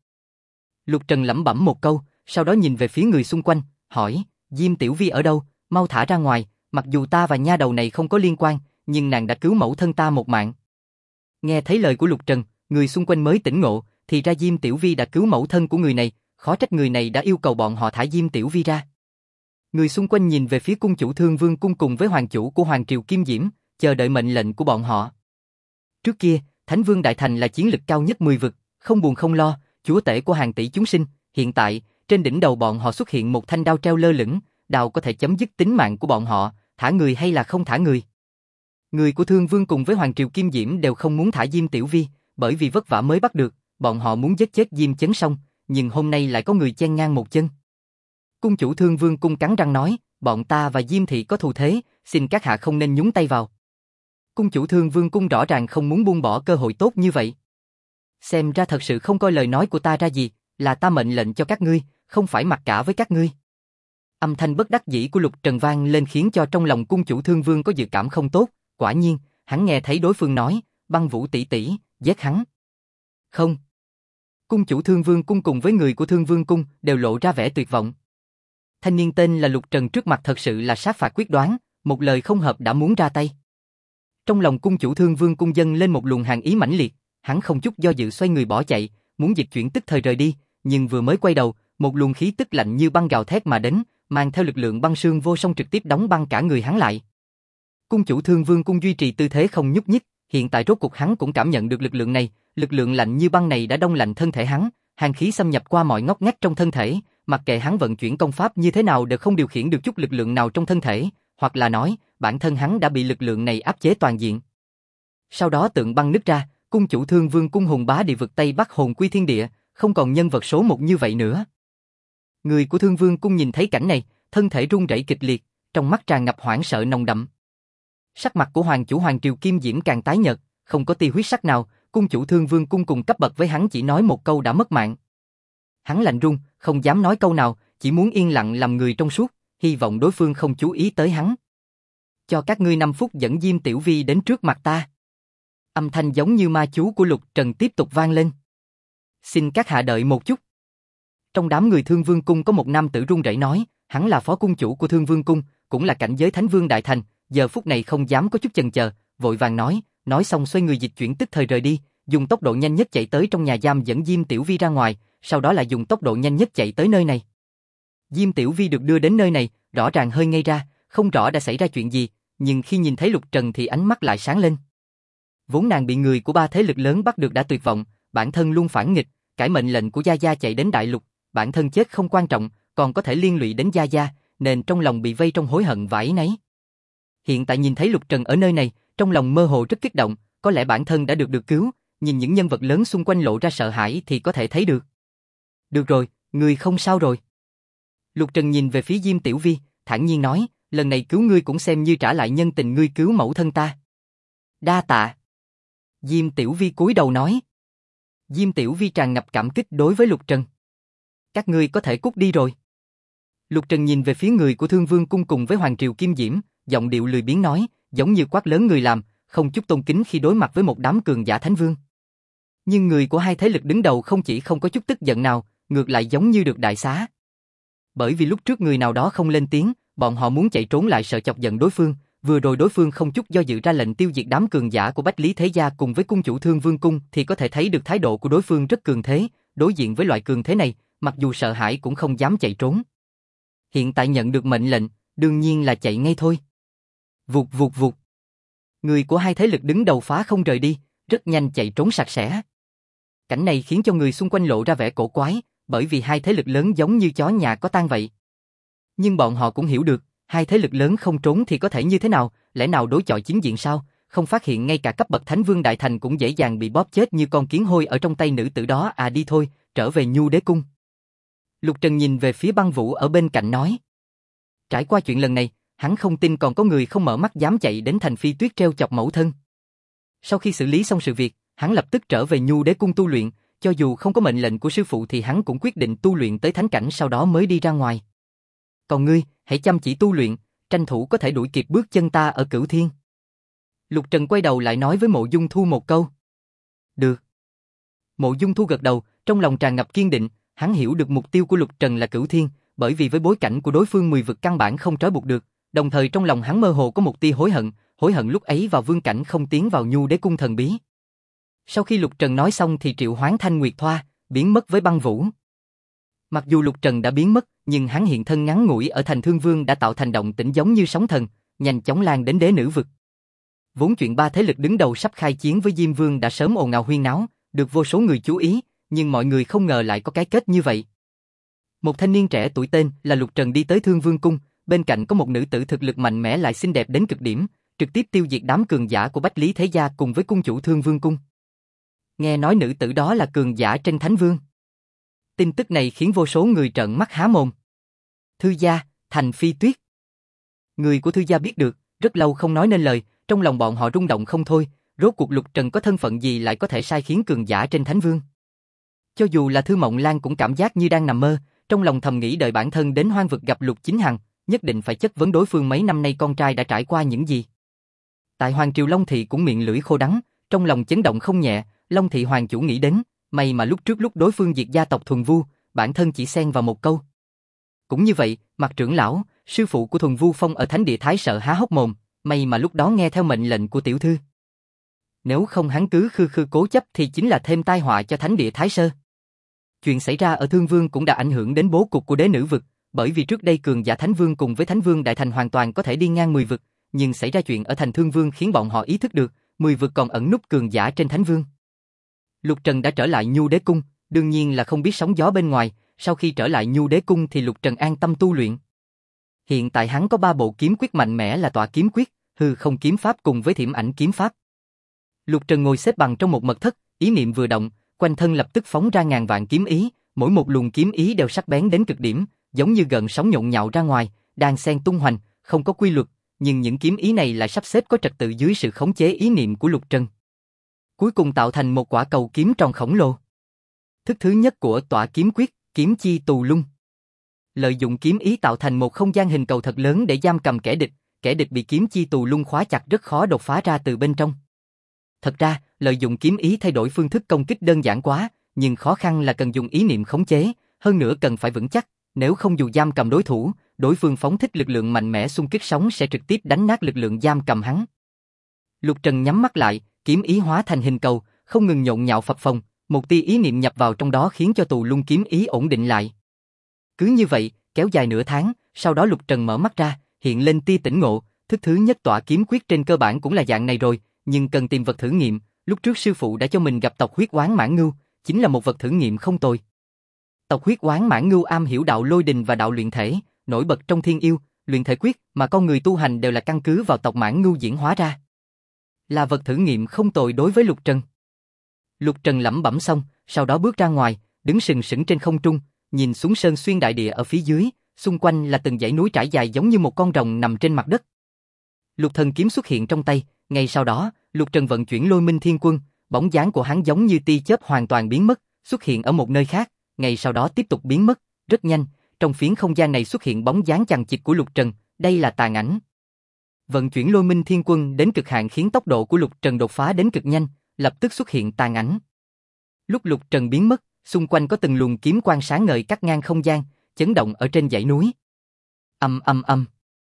Lục Trần lẩm bẩm một câu, sau đó nhìn về phía người xung quanh, hỏi, Diêm Tiểu Vi ở đâu, mau thả ra ngoài, mặc dù ta và nha đầu này không có liên quan, nhưng nàng đã cứu mẫu thân ta một mạng. Nghe thấy lời của Lục Trần, người xung quanh mới tỉnh ngộ, thì ra Diêm Tiểu Vi đã cứu mẫu thân của người này, khó trách người này đã yêu cầu bọn họ thả Diêm Tiểu Vi ra. Người xung quanh nhìn về phía cung chủ Thương Vương cung cùng với hoàng chủ của Hoàng Triều Kim Diễm, chờ đợi mệnh lệnh của bọn họ. Trước kia, Thánh Vương Đại Thành là chiến lực cao nhất 10 vực, không buồn không lo, chúa tể của hàng tỷ chúng sinh, hiện tại, trên đỉnh đầu bọn họ xuất hiện một thanh đao treo lơ lửng, đao có thể chấm dứt tính mạng của bọn họ, thả người hay là không thả người. Người của Thương Vương cùng với Hoàng Triều Kim Diễm đều không muốn thả Diêm Tiểu Vi, bởi vì vất vả mới bắt được, bọn họ muốn giết chết Diêm Chấn Song, nhưng hôm nay lại có người chen ngang một chân. Cung chủ Thương Vương cung cắn răng nói, bọn ta và Diêm thị có thù thế, xin các hạ không nên nhúng tay vào. Cung chủ Thương Vương cung rõ ràng không muốn buông bỏ cơ hội tốt như vậy. Xem ra thật sự không coi lời nói của ta ra gì, là ta mệnh lệnh cho các ngươi, không phải mặc cả với các ngươi. Âm thanh bất đắc dĩ của Lục Trần vang lên khiến cho trong lòng cung chủ Thương Vương có dự cảm không tốt, quả nhiên, hắn nghe thấy đối phương nói, Băng Vũ tỷ tỷ, giết hắn. Không. Cung chủ Thương Vương cung cùng với người của Thương Vương cung đều lộ ra vẻ tuyệt vọng. Thanh niên tên là Lục Trần trước mặt thật sự là sát phạt quyết đoán, một lời không hợp đã muốn ra tay. Trong lòng cung chủ Thương Vương cung dâng lên một luồng hàn ý mãnh liệt, hắn không chút do dự xoay người bỏ chạy, muốn dịch chuyển tức thời rời đi, nhưng vừa mới quay đầu, một luồng khí tức lạnh như băng gào thét mà đến, mang theo lực lượng băng sương vô song trực tiếp đóng băng cả người hắn lại. Cung chủ Thương Vương cung duy trì tư thế không nhúc nhích, hiện tại rốt cuộc hắn cũng cảm nhận được lực lượng này, lực lượng lạnh như băng này đã đông lạnh thân thể hắn, hàn khí xâm nhập qua mọi ngóc ngách trong thân thể, mặc kệ hắn vận chuyển công pháp như thế nào đều không điều khiển được chút lực lượng nào trong thân thể, hoặc là nói, bản thân hắn đã bị lực lượng này áp chế toàn diện. Sau đó tượng băng nứt ra, cung chủ Thương Vương cung hùng bá địa vực Tây Bắc hồn quy thiên địa, không còn nhân vật số một như vậy nữa. Người của Thương Vương cung nhìn thấy cảnh này, thân thể run rẩy kịch liệt, trong mắt tràn ngập hoảng sợ nồng đậm. Sắc mặt của hoàng chủ Hoàng Triều Kim Diễm càng tái nhợt, không có tia huyết sắc nào, cung chủ Thương Vương cung cùng cấp bậc với hắn chỉ nói một câu đã mất mạng. Hắn lạnh run, không dám nói câu nào, chỉ muốn yên lặng làm người trong suốt, hy vọng đối phương không chú ý tới hắn. Cho các ngươi 5 phút dẫn Diêm Tiểu Vi đến trước mặt ta. Âm thanh giống như ma chú của Lục Trần tiếp tục vang lên. Xin các hạ đợi một chút. Trong đám người Thương Vương cung có một nam tử run rẩy nói, hắn là phó cung chủ của Thương Vương cung, cũng là cảnh giới Thánh Vương đại thành, giờ phút này không dám có chút chần chờ, vội vàng nói xong xoay người dịch chuyển tức thời rời đi, dùng tốc độ nhanh nhất chạy tới trong nhà giam dẫn Diêm Tiểu Vi ra ngoài, sau đó lại dùng tốc độ nhanh nhất chạy tới nơi này. Diêm Tiểu Vi được đưa đến nơi này, rõ ràng hơi ngây ra, không rõ đã xảy ra chuyện gì, nhưng khi nhìn thấy Lục Trần thì ánh mắt lại sáng lên. Vốn nàng bị người của 3 thế lực lớn bắt được đã tuyệt vọng, bản thân luôn phản nghịch, cãi mệnh lệnh của Gia Gia chạy đến Đại Lục, bản thân chết không quan trọng, còn có thể liên lụy đến Gia Gia, nên trong lòng bị vây trong hối hận và áy náy. Hiện tại nhìn thấy Lục Trần ở nơi này, trong lòng mơ hồ rất kích động, có lẽ bản thân đã được cứu, nhìn những nhân vật lớn xung quanh lộ ra sợ hãi thì có thể thấy được. Được rồi, người không sao rồi. Lục Trần nhìn về phía Diêm Tiểu Vi, thản nhiên nói, lần này cứu ngươi cũng xem như trả lại nhân tình ngươi cứu mẫu thân ta. Đa tạ. Diêm Tiểu Vi cúi đầu nói. Diêm Tiểu Vi tràn ngập cảm kích đối với Lục Trần. Các ngươi có thể cút đi rồi. Lục Trần nhìn về phía người của Thương Vương cung cùng với Hoàng Triều Kim Diễm, giọng điệu lười biếng nói, giống như quát lớn người làm, không chút tôn kính khi đối mặt với một đám cường giả thánh vương. Nhưng người của hai thế lực đứng đầu không chỉ không có chút tức giận nào, ngược lại giống như được đại xá. Bởi vì lúc trước người nào đó không lên tiếng, bọn họ muốn chạy trốn lại sợ chọc giận đối phương, vừa rồi đối phương không chút do dự ra lệnh tiêu diệt đám cường giả của Bách Lý Thế Gia cùng với cung chủ Thương Vương cung thì có thể thấy được thái độ của đối phương rất cường thế, đối diện với loại cường thế này, mặc dù sợ hãi cũng không dám chạy trốn. Hiện tại nhận được mệnh lệnh, đương nhiên là chạy ngay thôi. Vụt vụt vụt. Người của hai thế lực đứng đầu phá không rời đi, rất nhanh chạy trốn sạch sẽ. Cảnh này khiến cho người xung quanh lộ ra vẻ cổ quái, bởi vì hai thế lực lớn giống như chó nhà có tang vậy. Nhưng bọn họ cũng hiểu được, hai thế lực lớn không trốn thì có thể như thế nào, lẽ nào đối chọi chính diện sao, không phát hiện ngay cả cấp bậc Thánh Vương Đại Thành cũng dễ dàng bị bóp chết như con kiến hôi ở trong tay nữ tử đó à, đi thôi, trở về Nhu Đế Cung. Lục Trần nhìn về phía Băng Vũ ở bên cạnh nói. Trải qua chuyện lần này, hắn không tin còn có người không mở mắt dám chạy đến thành Phi Tuyết treo chọc mẫu thân. Sau khi xử lý xong sự việc, hắn lập tức trở về Nhu Đế Cung tu luyện, cho dù không có mệnh lệnh của sư phụ thì hắn cũng quyết định tu luyện tới thánh cảnh sau đó mới đi ra ngoài. Còn ngươi, hãy chăm chỉ tu luyện, tranh thủ có thể đuổi kịp bước chân ta ở Cửu Thiên. Lục Trần quay đầu lại nói với Mộ Dung Thu một câu. Được. Mộ Dung Thu gật đầu, trong lòng tràn ngập kiên định, hắn hiểu được mục tiêu của Lục Trần là Cửu Thiên, bởi vì với bối cảnh của đối phương 10 vực căn bản không trói buộc được, đồng thời trong lòng hắn mơ hồ có một tia hối hận lúc ấy vào vương cảnh không tiến vào Nhu Đế Cung thần bí. Sau khi Lục Trần nói xong thì triệu hoán Thanh Nguyệt Thoa, biến mất với Băng Vũ. Mặc dù Lục Trần đã biến mất, nhưng hắn hiện thân ngắn ngủi ở thành Thương Vương đã tạo thành động tĩnh giống như sóng thần, nhanh chóng lan đến đế nữ vực. Vốn chuyện ba thế lực đứng đầu sắp khai chiến với Diêm Vương đã sớm ồn ào huyên náo, được vô số người chú ý, nhưng mọi người không ngờ lại có cái kết như vậy. Một thanh niên trẻ tuổi tên là Lục Trần đi tới Thương Vương cung, bên cạnh có một nữ tử thực lực mạnh mẽ lại xinh đẹp đến cực điểm, trực tiếp tiêu diệt đám cường giả của Bách Lý Thế Gia cùng với cung chủ Thương Vương cung. Nghe nói nữ tử đó là cường giả trên Thánh Vương. Tin tức này khiến vô số người trợn mắt há mồm. Thư gia, Thành Phi Tuyết. Người của Thư gia biết được, rất lâu không nói nên lời, trong lòng bọn họ rung động không thôi, rốt cuộc Lục Trần có thân phận gì lại có thể sai khiến cường giả trên Thánh Vương. Cho dù là Thư Mộng Lan cũng cảm giác như đang nằm mơ, trong lòng thầm nghĩ đợi bản thân đến hoang vực gặp Lục Chính Hằng, nhất định phải chất vấn đối phương mấy năm nay con trai đã trải qua những gì. Tại Hoàng Triều Long Thị cũng miệng lưỡi khô đắng, trong lòng chấn động không nhẹ, Long Thị Hoàng chủ nghĩ đến, may mà lúc trước lúc đối phương diệt gia tộc Thuần Vu, bản thân chỉ xen vào một câu. Cũng như vậy, Mạc trưởng lão, sư phụ của Thuần Vu Phong ở Thánh Địa Thái sợ há hốc mồm, may mà lúc đó nghe theo mệnh lệnh của tiểu thư. Nếu không hắn cứ khư cố chấp thì chính là thêm tai họa cho Thánh Địa Thái Sơ. Chuyện xảy ra ở Thương Vương cũng đã ảnh hưởng đến bố cục của đế nữ vực, bởi vì trước đây cường giả Thánh Vương cùng với Thánh Vương Đại Thành hoàn toàn có thể đi ngang 10 vực, nhưng xảy ra chuyện ở thành Thương Vương khiến bọn họ ý thức được, 10 vực còn ẩn núp cường giả trên Thánh Vương. Lục Trần đã trở lại Nhu Đế Cung, đương nhiên là không biết sóng gió bên ngoài, sau khi trở lại Nhu Đế Cung thì Lục Trần an tâm tu luyện. Hiện tại hắn có 3 bộ kiếm quyết mạnh mẽ là Tọa Kiếm Quyết, Hư Không Kiếm Pháp cùng với Thiểm Ảnh Kiếm Pháp. Lục Trần ngồi xếp bằng trong một mật thất, ý niệm vừa động, quanh thân lập tức phóng ra ngàn vạn kiếm ý, mỗi một luồng kiếm ý đều sắc bén đến cực điểm, giống như gợn sóng nhộn nhạo ra ngoài, đang xen tung hoành, không có quy luật, nhưng những kiếm ý này lại sắp xếp có trật tự dưới sự khống chế ý niệm của Lục Trần. Cuối cùng tạo thành một quả cầu kiếm tròn khổng lồ. Thức thứ nhất của Tọa Kiếm Quyết, Kiếm Chi Tù Lung. Lợi dụng kiếm ý tạo thành một không gian hình cầu thật lớn để giam cầm kẻ địch bị kiếm chi tù lung khóa chặt rất khó đột phá ra từ bên trong. Thật ra, lợi dụng kiếm ý thay đổi phương thức công kích đơn giản quá, nhưng khó khăn là cần dùng ý niệm khống chế, hơn nữa cần phải vững chắc, nếu không dù giam cầm đối thủ, đối phương phóng thích lực lượng mạnh mẽ xung kích sóng sẽ trực tiếp đánh nát lực lượng giam cầm hắn. Lục Trần nhắm mắt lại, kiếm ý hóa thành hình cầu, không ngừng nhộn nhạo phập phồng, một tia ý niệm nhập vào trong đó khiến cho tù lung kiếm ý ổn định lại. Cứ như vậy, kéo dài nửa tháng, sau đó Lục Trần mở mắt ra, hiện lên tia tỉnh ngộ, thức thứ nhất Tọa Kiếm Quyết trên cơ bản cũng là dạng này rồi, nhưng cần tìm vật thử nghiệm, lúc trước sư phụ đã cho mình gặp tộc Huyết Oán Mãn Ngưu, chính là một vật thử nghiệm không tồi. Tộc Huyết Oán Mãn Ngưu am hiểu đạo lôi đình và đạo luyện thể, nổi bật trong thiên yêu, luyện thể quyết mà con người tu hành đều là căn cứ vào tộc Mãn Ngưu diễn hóa ra. Là vật thử nghiệm không tồi đối với Lục Trần. Lục Trần lẩm bẩm xong, sau đó bước ra ngoài, đứng sừng sững trên không trung, nhìn xuống sơn xuyên đại địa ở phía dưới, xung quanh là từng dãy núi trải dài giống như một con rồng nằm trên mặt đất. Lục Thần kiếm xuất hiện trong tay, ngay sau đó, Lục Trần vận chuyển Lôi Minh Thiên Quân, bóng dáng của hắn giống như tia chớp hoàn toàn biến mất, xuất hiện ở một nơi khác, ngay sau đó tiếp tục biến mất, rất nhanh, trong phiến không gian này xuất hiện bóng dáng chằng chịt của Lục Trần, đây là tàn ảnh. Vận chuyển Lôi Minh Thiên Quân đến cực hạn khiến tốc độ của Lục Trần đột phá đến cực nhanh, lập tức xuất hiện tàn ảnh. Lúc Lục Trần biến mất, xung quanh có từng luồng kiếm quang sáng ngời cắt ngang không gian, chấn động ở trên dãy núi. Ầm ầm ầm.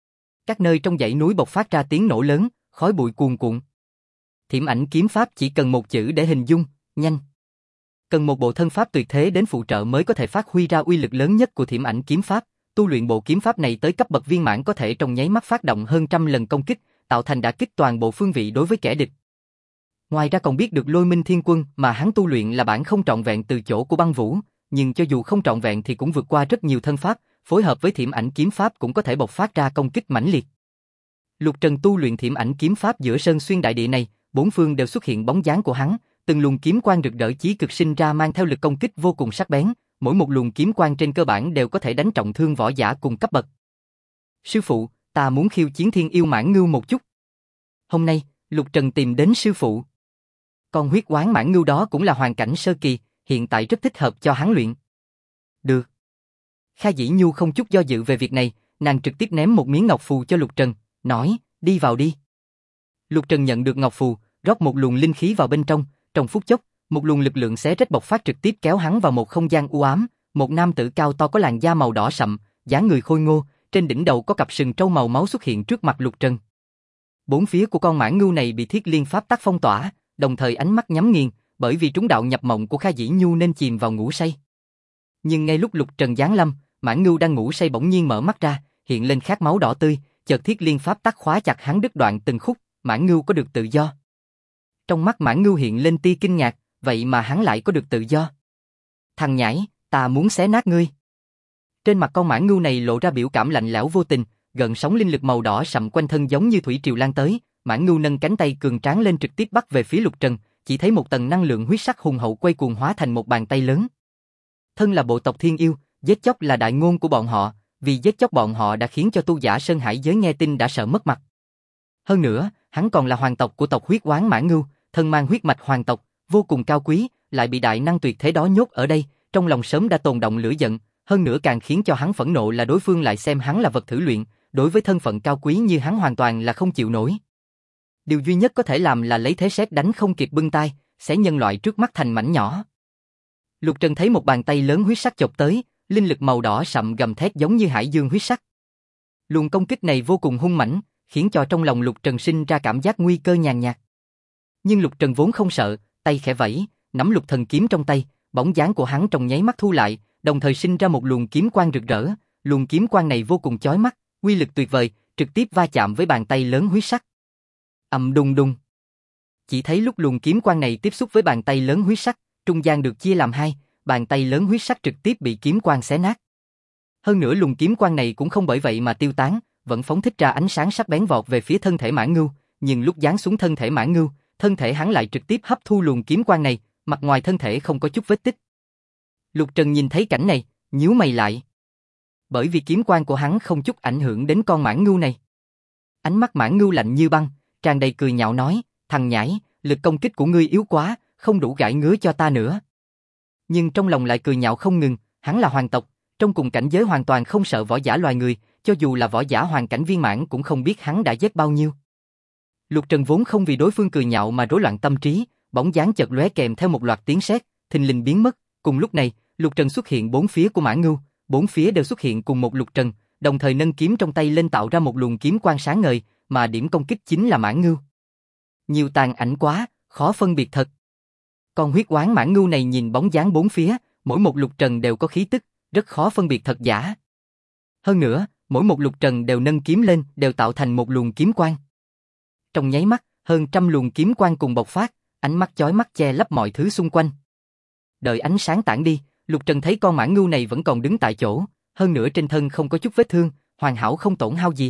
Các nơi trong dãy núi bộc phát ra tiếng nổ lớn, khói bụi cuồn cuộn. Thiểm Ảnh Kiếm Pháp chỉ cần một chữ để hình dung, nhanh. Cần một bộ thân pháp tuyệt thế đến phụ trợ mới có thể phát huy ra uy lực lớn nhất của Thiểm Ảnh Kiếm Pháp. Tu luyện bộ kiếm pháp này tới cấp bậc viên mãn có thể trong nháy mắt phát động hơn 100 lần công kích, tạo thành đả kích toàn bộ phương vị đối với kẻ địch. Ngoài ra còn biết được Lôi Minh Thiên Quân mà hắn tu luyện là bản không trọn vẹn từ chỗ của Băng Vũ, nhưng cho dù không trọn vẹn thì cũng vượt qua rất nhiều thân pháp, phối hợp với Thiểm Ảnh Kiếm Pháp cũng có thể bộc phát ra công kích mãnh liệt. Lục Trần tu luyện Thiểm Ảnh Kiếm Pháp giữa sơn xuyên đại địa này, bốn phương đều xuất hiện bóng dáng của hắn, từng luồng kiếm quang rực rỡ chí cực sinh ra mang theo lực công kích vô cùng sắc bén, mỗi một luồng kiếm quang trên cơ bản đều có thể đánh trọng thương võ giả cùng cấp bậc. Sư phụ, ta muốn khiêu chiến Thiên Yêu Mãn Ngưu một chút. Hôm nay, Lục Trần tìm đến sư phụ. Con Huyết Oán Mãn Ngưu đó cũng là hoàn cảnh sơ kỳ, hiện tại rất thích hợp cho hắn luyện. Được. Kha Dĩ Nhu không chút do dự về việc này, nàng trực tiếp ném một miếng ngọc phù cho Lục Trần, nói, đi vào đi. Lục Trần nhận được ngọc phù, rót một luồng linh khí vào bên trong phút chốc, một luồng lực lượng xé rách bộc phát trực tiếp kéo hắn vào một không gian u ám, một nam tử cao to có làn da màu đỏ sậm, dáng người khôi ngô, trên đỉnh đầu có cặp sừng trâu màu máu xuất hiện trước mặt Lục Trần. Bốn phía của con mãn ngưu này bị Thiết Liên pháp tắc phong tỏa, đồng thời ánh mắt nhắm nghiền, bởi vì trúng đạo nhập mộng của Kha Dĩ Nhu nên chìm vào ngủ say. Nhưng ngay lúc Lục Trần giáng lâm, mãn ngưu đang ngủ say bỗng nhiên mở mắt ra, hiện lên khát máu đỏ tươi, chợt Thiết Liên pháp tắc khóa chặt hắn đứt đoạn từng khúc, mãn ngưu có được tự do. Trong mắt mãn ngưu hiện lên tia kinh ngạc, vậy mà hắn lại có được tự do. Thằng nhãi, ta muốn xé nát ngươi. Trên mặt con mãn ngưu này lộ ra biểu cảm lạnh lẽo vô tình, gợn sóng linh lực màu đỏ sậm quanh thân giống như thủy triều lan tới, mãn ngưu nâng cánh tay cường tráng lên trực tiếp bắt về phía Lục Trần, chỉ thấy một tầng năng lượng huyết sắc hùng hậu quay cuồng hóa thành một bàn tay lớn. thân là bộ tộc thiên yêu, giết chóc là đại ngôn của bọn họ, vì giết chóc bọn họ đã khiến cho tu giả Sơn Hải giới nghe tin đã sợ mất mặt. Hơn nữa, hắn còn là hoàng tộc của tộc huyết oán mãn ngưu, thân mang huyết mạch hoàng tộc, vô cùng cao quý, lại bị đại năng tuyệt thế đó nhốt ở đây, trong lòng sớm đã tồn động lửa giận, hơn nữa càng khiến cho hắn phẫn nộ là đối phương lại xem hắn là vật thử luyện, đối với thân phận cao quý như hắn hoàn toàn là không chịu nổi. Điều duy nhất có thể làm là lấy thế sét đánh không kịp bưng tay, xé nhân loại trước mắt thành mảnh nhỏ. Lục Trần thấy một bàn tay lớn huyết sắc chộp tới, linh lực màu đỏ sậm gầm thét giống như hải dương huyết sắc. Luồng công kích này vô cùng hung mãnh, khiến cho trong lòng Lục Trần sinh ra cảm giác nguy cơ nhàn nhạt. Nhưng Lục Trần vốn không sợ, tay khẽ vẫy, nắm lục thần kiếm trong tay, bóng dáng của hắn trong nháy mắt thu lại, đồng thời sinh ra một luồng kiếm quang rực rỡ, luồng kiếm quang này vô cùng chói mắt, uy lực tuyệt vời, trực tiếp va chạm với bàn tay lớn huyết sắc. Ầm đùng đùng. Chỉ thấy lúc luồng kiếm quang này tiếp xúc với bàn tay lớn huyết sắc, trung gian được chia làm hai, bàn tay lớn huyết sắc trực tiếp bị kiếm quang xé nát. Hơn nữa luồng kiếm quang này cũng không bởi vậy mà tiêu tán, vẫn phóng thích ra ánh sáng sắc bén vọt về phía thân thể Mãn Ngưu, nhưng lúc giáng xuống thân thể Mãn Ngưu, thân thể hắn lại trực tiếp hấp thu luồng kiếm quang này, mặt ngoài thân thể không có chút vết tích. Lục Trần nhìn thấy cảnh này, nhíu mày lại. Bởi vì kiếm quang của hắn không chút ảnh hưởng đến con Mãn Ngưu này. Ánh mắt Mãn Ngưu lạnh như băng, tràn đầy cười nhạo nói, thằng nhãi, lực công kích của ngươi yếu quá, không đủ gãi ngứa cho ta nữa. Nhưng trong lòng lại cười nhạo không ngừng, hắn là hoàng tộc, trong cùng cảnh giới hoàn toàn không sợ võ giả loài người, cho dù là võ giả hoàn cảnh viên mãn cũng không biết hắn đã giết bao nhiêu. Lục Trần vốn không vì đối phương cười nhạo mà rối loạn tâm trí, bóng dáng chợt lóe kèm theo một loạt tiếng sét, thình lình biến mất. Cùng lúc này, Lục Trần xuất hiện bốn phía của Mãn Ngưu, bốn phía đều xuất hiện cùng một Lục Trần, đồng thời nâng kiếm trong tay lên tạo ra một luồng kiếm quang sáng ngời, mà điểm công kích chính là Mãn Ngưu. Nhiều tàn ảnh quá, khó phân biệt thật. Con huyết oán Mãn Ngưu này nhìn bóng dáng bốn phía, mỗi một Lục Trần đều có khí tức, rất khó phân biệt thật giả. Hơn nữa, mỗi một Lục Trần đều nâng kiếm lên, đều tạo thành một luồng kiếm quang. Trong nháy mắt, hơn trăm luồng kiếm quang cùng bộc phát, ánh mắt chói mắt che lấp mọi thứ xung quanh. Đợi ánh sáng tản đi, Lục Trần thấy con Mãn Ngưu này vẫn còn đứng tại chỗ, hơn nữa trên thân không có chút vết thương, hoàn hảo không tổn hao gì.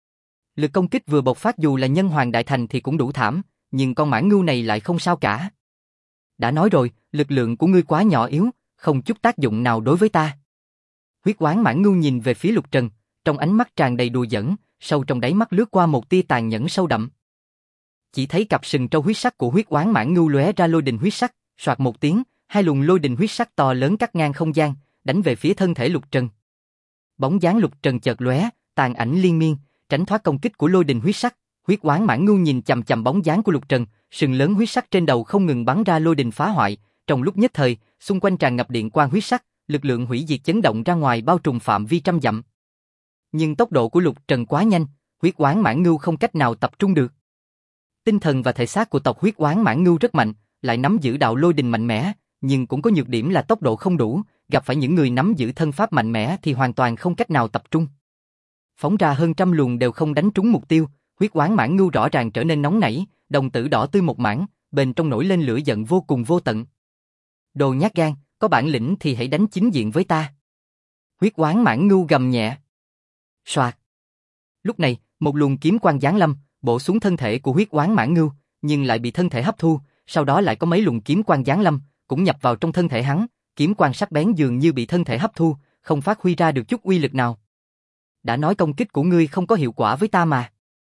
Lực công kích vừa bộc phát dù là nhân hoàng đại thành thì cũng đủ thảm, nhưng con Mãn Ngưu này lại không sao cả. Đã nói rồi, lực lượng của ngươi quá nhỏ yếu, không chút tác dụng nào đối với ta. Huyết oán Mãn Ngưu nhìn về phía Lục Trần, trong ánh mắt tràn đầy đùa giỡn, sâu trong đáy mắt lướt qua một tia tàn nhẫn sâu đậm. Chỉ thấy cặp sừng trâu huyết sắc của huyết oán Mãn Ngưu lóe ra lôi đình huyết sắc, soạt một tiếng, hai luồng lôi đình huyết sắc to lớn cắt ngang không gian, đánh về phía thân thể Lục Trần. Bóng dáng Lục Trần chợt lóe, tàn ảnh liên miên, tránh thoát công kích của lôi đình huyết sắc. Huyết oán Mãn Ngưu nhìn chằm chằm bóng dáng của Lục Trần, sừng lớn huyết sắc trên đầu không ngừng bắn ra lôi đình phá hoại, trong lúc nhất thời, xung quanh tràn ngập điện quang huyết sắc, lực lượng hủy diệt chấn động ra ngoài bao trùm phạm vi trăm dặm. Nhưng tốc độ của Lục Trần quá nhanh, huyết oán Mãn Ngưu không cách nào tập trung được. Tinh thần và thể xác của tộc huyết oán Mãn Ngưu rất mạnh, lại nắm giữ đạo lôi đình mạnh mẽ, nhưng cũng có nhược điểm là tốc độ không đủ, gặp phải những người nắm giữ thân pháp mạnh mẽ thì hoàn toàn không cách nào tập trung. Phóng ra hơn trăm luồng đều không đánh trúng mục tiêu, huyết oán Mãn Ngưu rõ ràng trở nên nóng nảy, đồng tử đỏ tươi một mảng, bên trong nổi lên lửa giận vô cùng vô tận. Đồ nhát gan, có bản lĩnh thì hãy đánh chính diện với ta. Huyết oán Mãn Ngưu gầm nhẹ. Soạt. Lúc này, một luồng kiếm quang giáng lâm, bổ xuống thân thể của huyết oán Mãn Ngưu, nhưng lại bị thân thể hấp thu, sau đó lại có mấy luồng kiếm quang giáng lâm, cũng nhập vào trong thân thể hắn, kiếm quang sắc bén dường như bị thân thể hấp thu, không phát huy ra được chút uy lực nào. Đã nói công kích của ngươi không có hiệu quả với ta mà.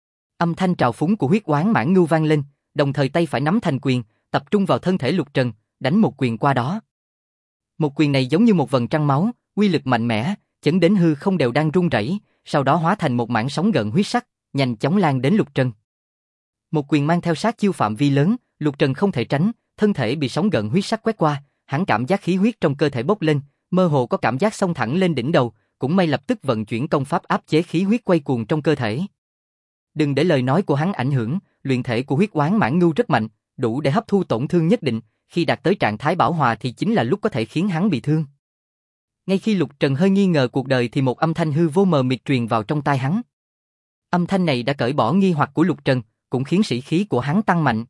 Âm thanh trào phúng của huyết oán Mãn Ngưu vang lên, đồng thời tay phải nắm thành quyền, tập trung vào thân thể Lục Trần, đánh một quyền qua đó. Một quyền này giống như một vầng trăng máu, uy lực mạnh mẽ, chấn đến hư không đều đang rung rẩy, sau đó hóa thành một mảng sóng gợn huyết sắc, nhanh chóng lan đến Lục Trần. Một quyền mang theo sát chiêu phạm vi lớn, Lục Trần không thể tránh, thân thể bị sóng gợn huyết sắc quét qua, hắn cảm giác khí huyết trong cơ thể bốc lên, mơ hồ có cảm giác xông thẳng lên đỉnh đầu, cũng may lập tức vận chuyển công pháp áp chế khí huyết quay cuồng trong cơ thể. Đừng để lời nói của hắn ảnh hưởng, luyện thể của huyết oán Mãn Ngưu rất mạnh, đủ để hấp thu tổn thương nhất định, khi đạt tới trạng thái bảo hòa thì chính là lúc có thể khiến hắn bị thương. Ngay khi Lục Trần hơi nghi ngờ cuộc đời thì một âm thanh hư vô mờ mịt truyền vào trong tai hắn. Âm thanh này đã cởi bỏ nghi hoặc của Lục Trần, cũng khiến sĩ khí của hắn tăng mạnh.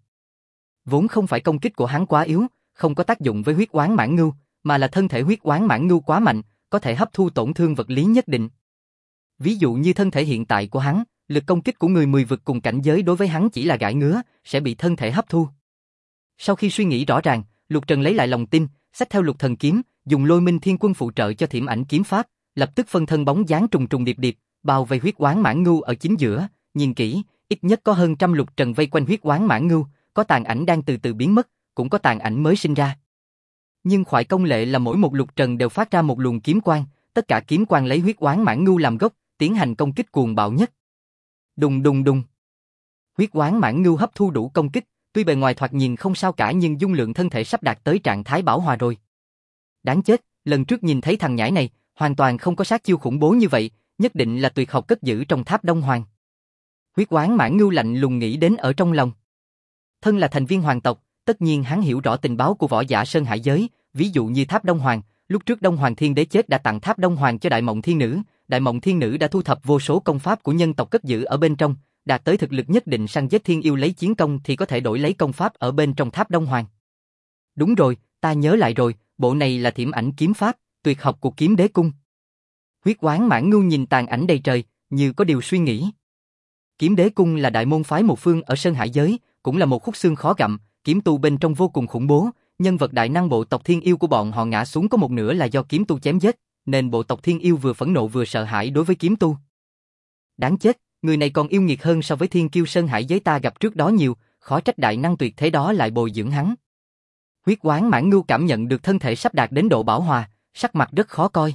Vốn không phải công kích của hắn quá yếu, không có tác dụng với huyết oán Mãn Ngưu, mà là thân thể huyết oán Mãn Ngưu quá mạnh, có thể hấp thu tổn thương vật lý nhất định. Ví dụ như thân thể hiện tại của hắn, lực công kích của người 10 vực cùng cảnh giới đối với hắn chỉ là gãi ngứa, sẽ bị thân thể hấp thu. Sau khi suy nghĩ rõ ràng, Lục Trần lấy lại lòng tin, xách theo lục thần kiếm, dùng Lôi Minh Thiên Quân phụ trợ cho Thiểm Ảnh kiếm pháp, lập tức phân thân bóng dáng trùng trùng điệp điệp, bao vây Huyết Oán Mãn Ngưu ở chính giữa, nhìn kỹ, ít nhất có hơn trăm lục trần vây quanh Huyết Oán Mãn Ngưu, có tàn ảnh đang từ từ biến mất, cũng có tàn ảnh mới sinh ra. Nhưng khoại công lệ là mỗi một lục trần đều phát ra một luồng kiếm quang, tất cả kiếm quang lấy Huyết Oán Mãn Ngưu làm gốc, tiến hành công kích cuồng bạo nhất. Đùng đùng đùng. Huyết Oán Mãn Ngưu hấp thu đủ công kích, tuy bề ngoài thoạt nhìn không sao cả nhưng dung lượng thân thể sắp đạt tới trạng thái bão hòa rồi. Đáng chết, lần trước nhìn thấy thằng nhãi này, hoàn toàn không có sát chiêu khủng bố như vậy, nhất định là tuyệt học cất giữ trong Tháp Đông Hoàng. Huyết Oán Mãn Ngưu lạnh lùng nghĩ đến ở trong lòng. Thân là thành viên hoàng tộc, tất nhiên hắn hiểu rõ tình báo của võ giả Sơn Hải giới, ví dụ như Tháp Đông Hoàng, lúc trước Đông Hoàng Thiên Đế chết đã tặng Tháp Đông Hoàng cho Đại Mộng Thiên Nữ, Đại Mộng Thiên Nữ đã thu thập vô số công pháp của nhân tộc cất giữ ở bên trong, đạt tới thực lực nhất định săn giết thiên yêu lấy chiến công thì có thể đổi lấy công pháp ở bên trong Tháp Đông Hoàng. Đúng rồi, ta nhớ lại rồi, bộ này là Thiểm Ảnh kiếm pháp, tuyệt học của Kiếm Đế cung. Huyết Oán Mãn Ngưu nhìn tàn ảnh đầy trời, như có điều suy nghĩ. Kiếm Đế cung là đại môn phái một phương ở Sơn Hải giới, cũng là một khúc xương khó gặm, kiếm tu bên trong vô cùng khủng bố, nhân vật đại năng bộ tộc Thiên Yêu của bọn họ ngã xuống có một nửa là do kiếm tu chém giết, nên bộ tộc Thiên Yêu vừa phẫn nộ vừa sợ hãi đối với kiếm tu. Đáng chết, người này còn yêu nghiệt hơn so với Thiên Kiêu Sơn Hải giới ta gặp trước đó nhiều, khó trách đại năng tuyệt thế đó lại bồi dưỡng hắn. Huyết Oán Mãn Ngưu cảm nhận được thân thể sắp đạt đến độ bão hòa, sắc mặt rất khó coi.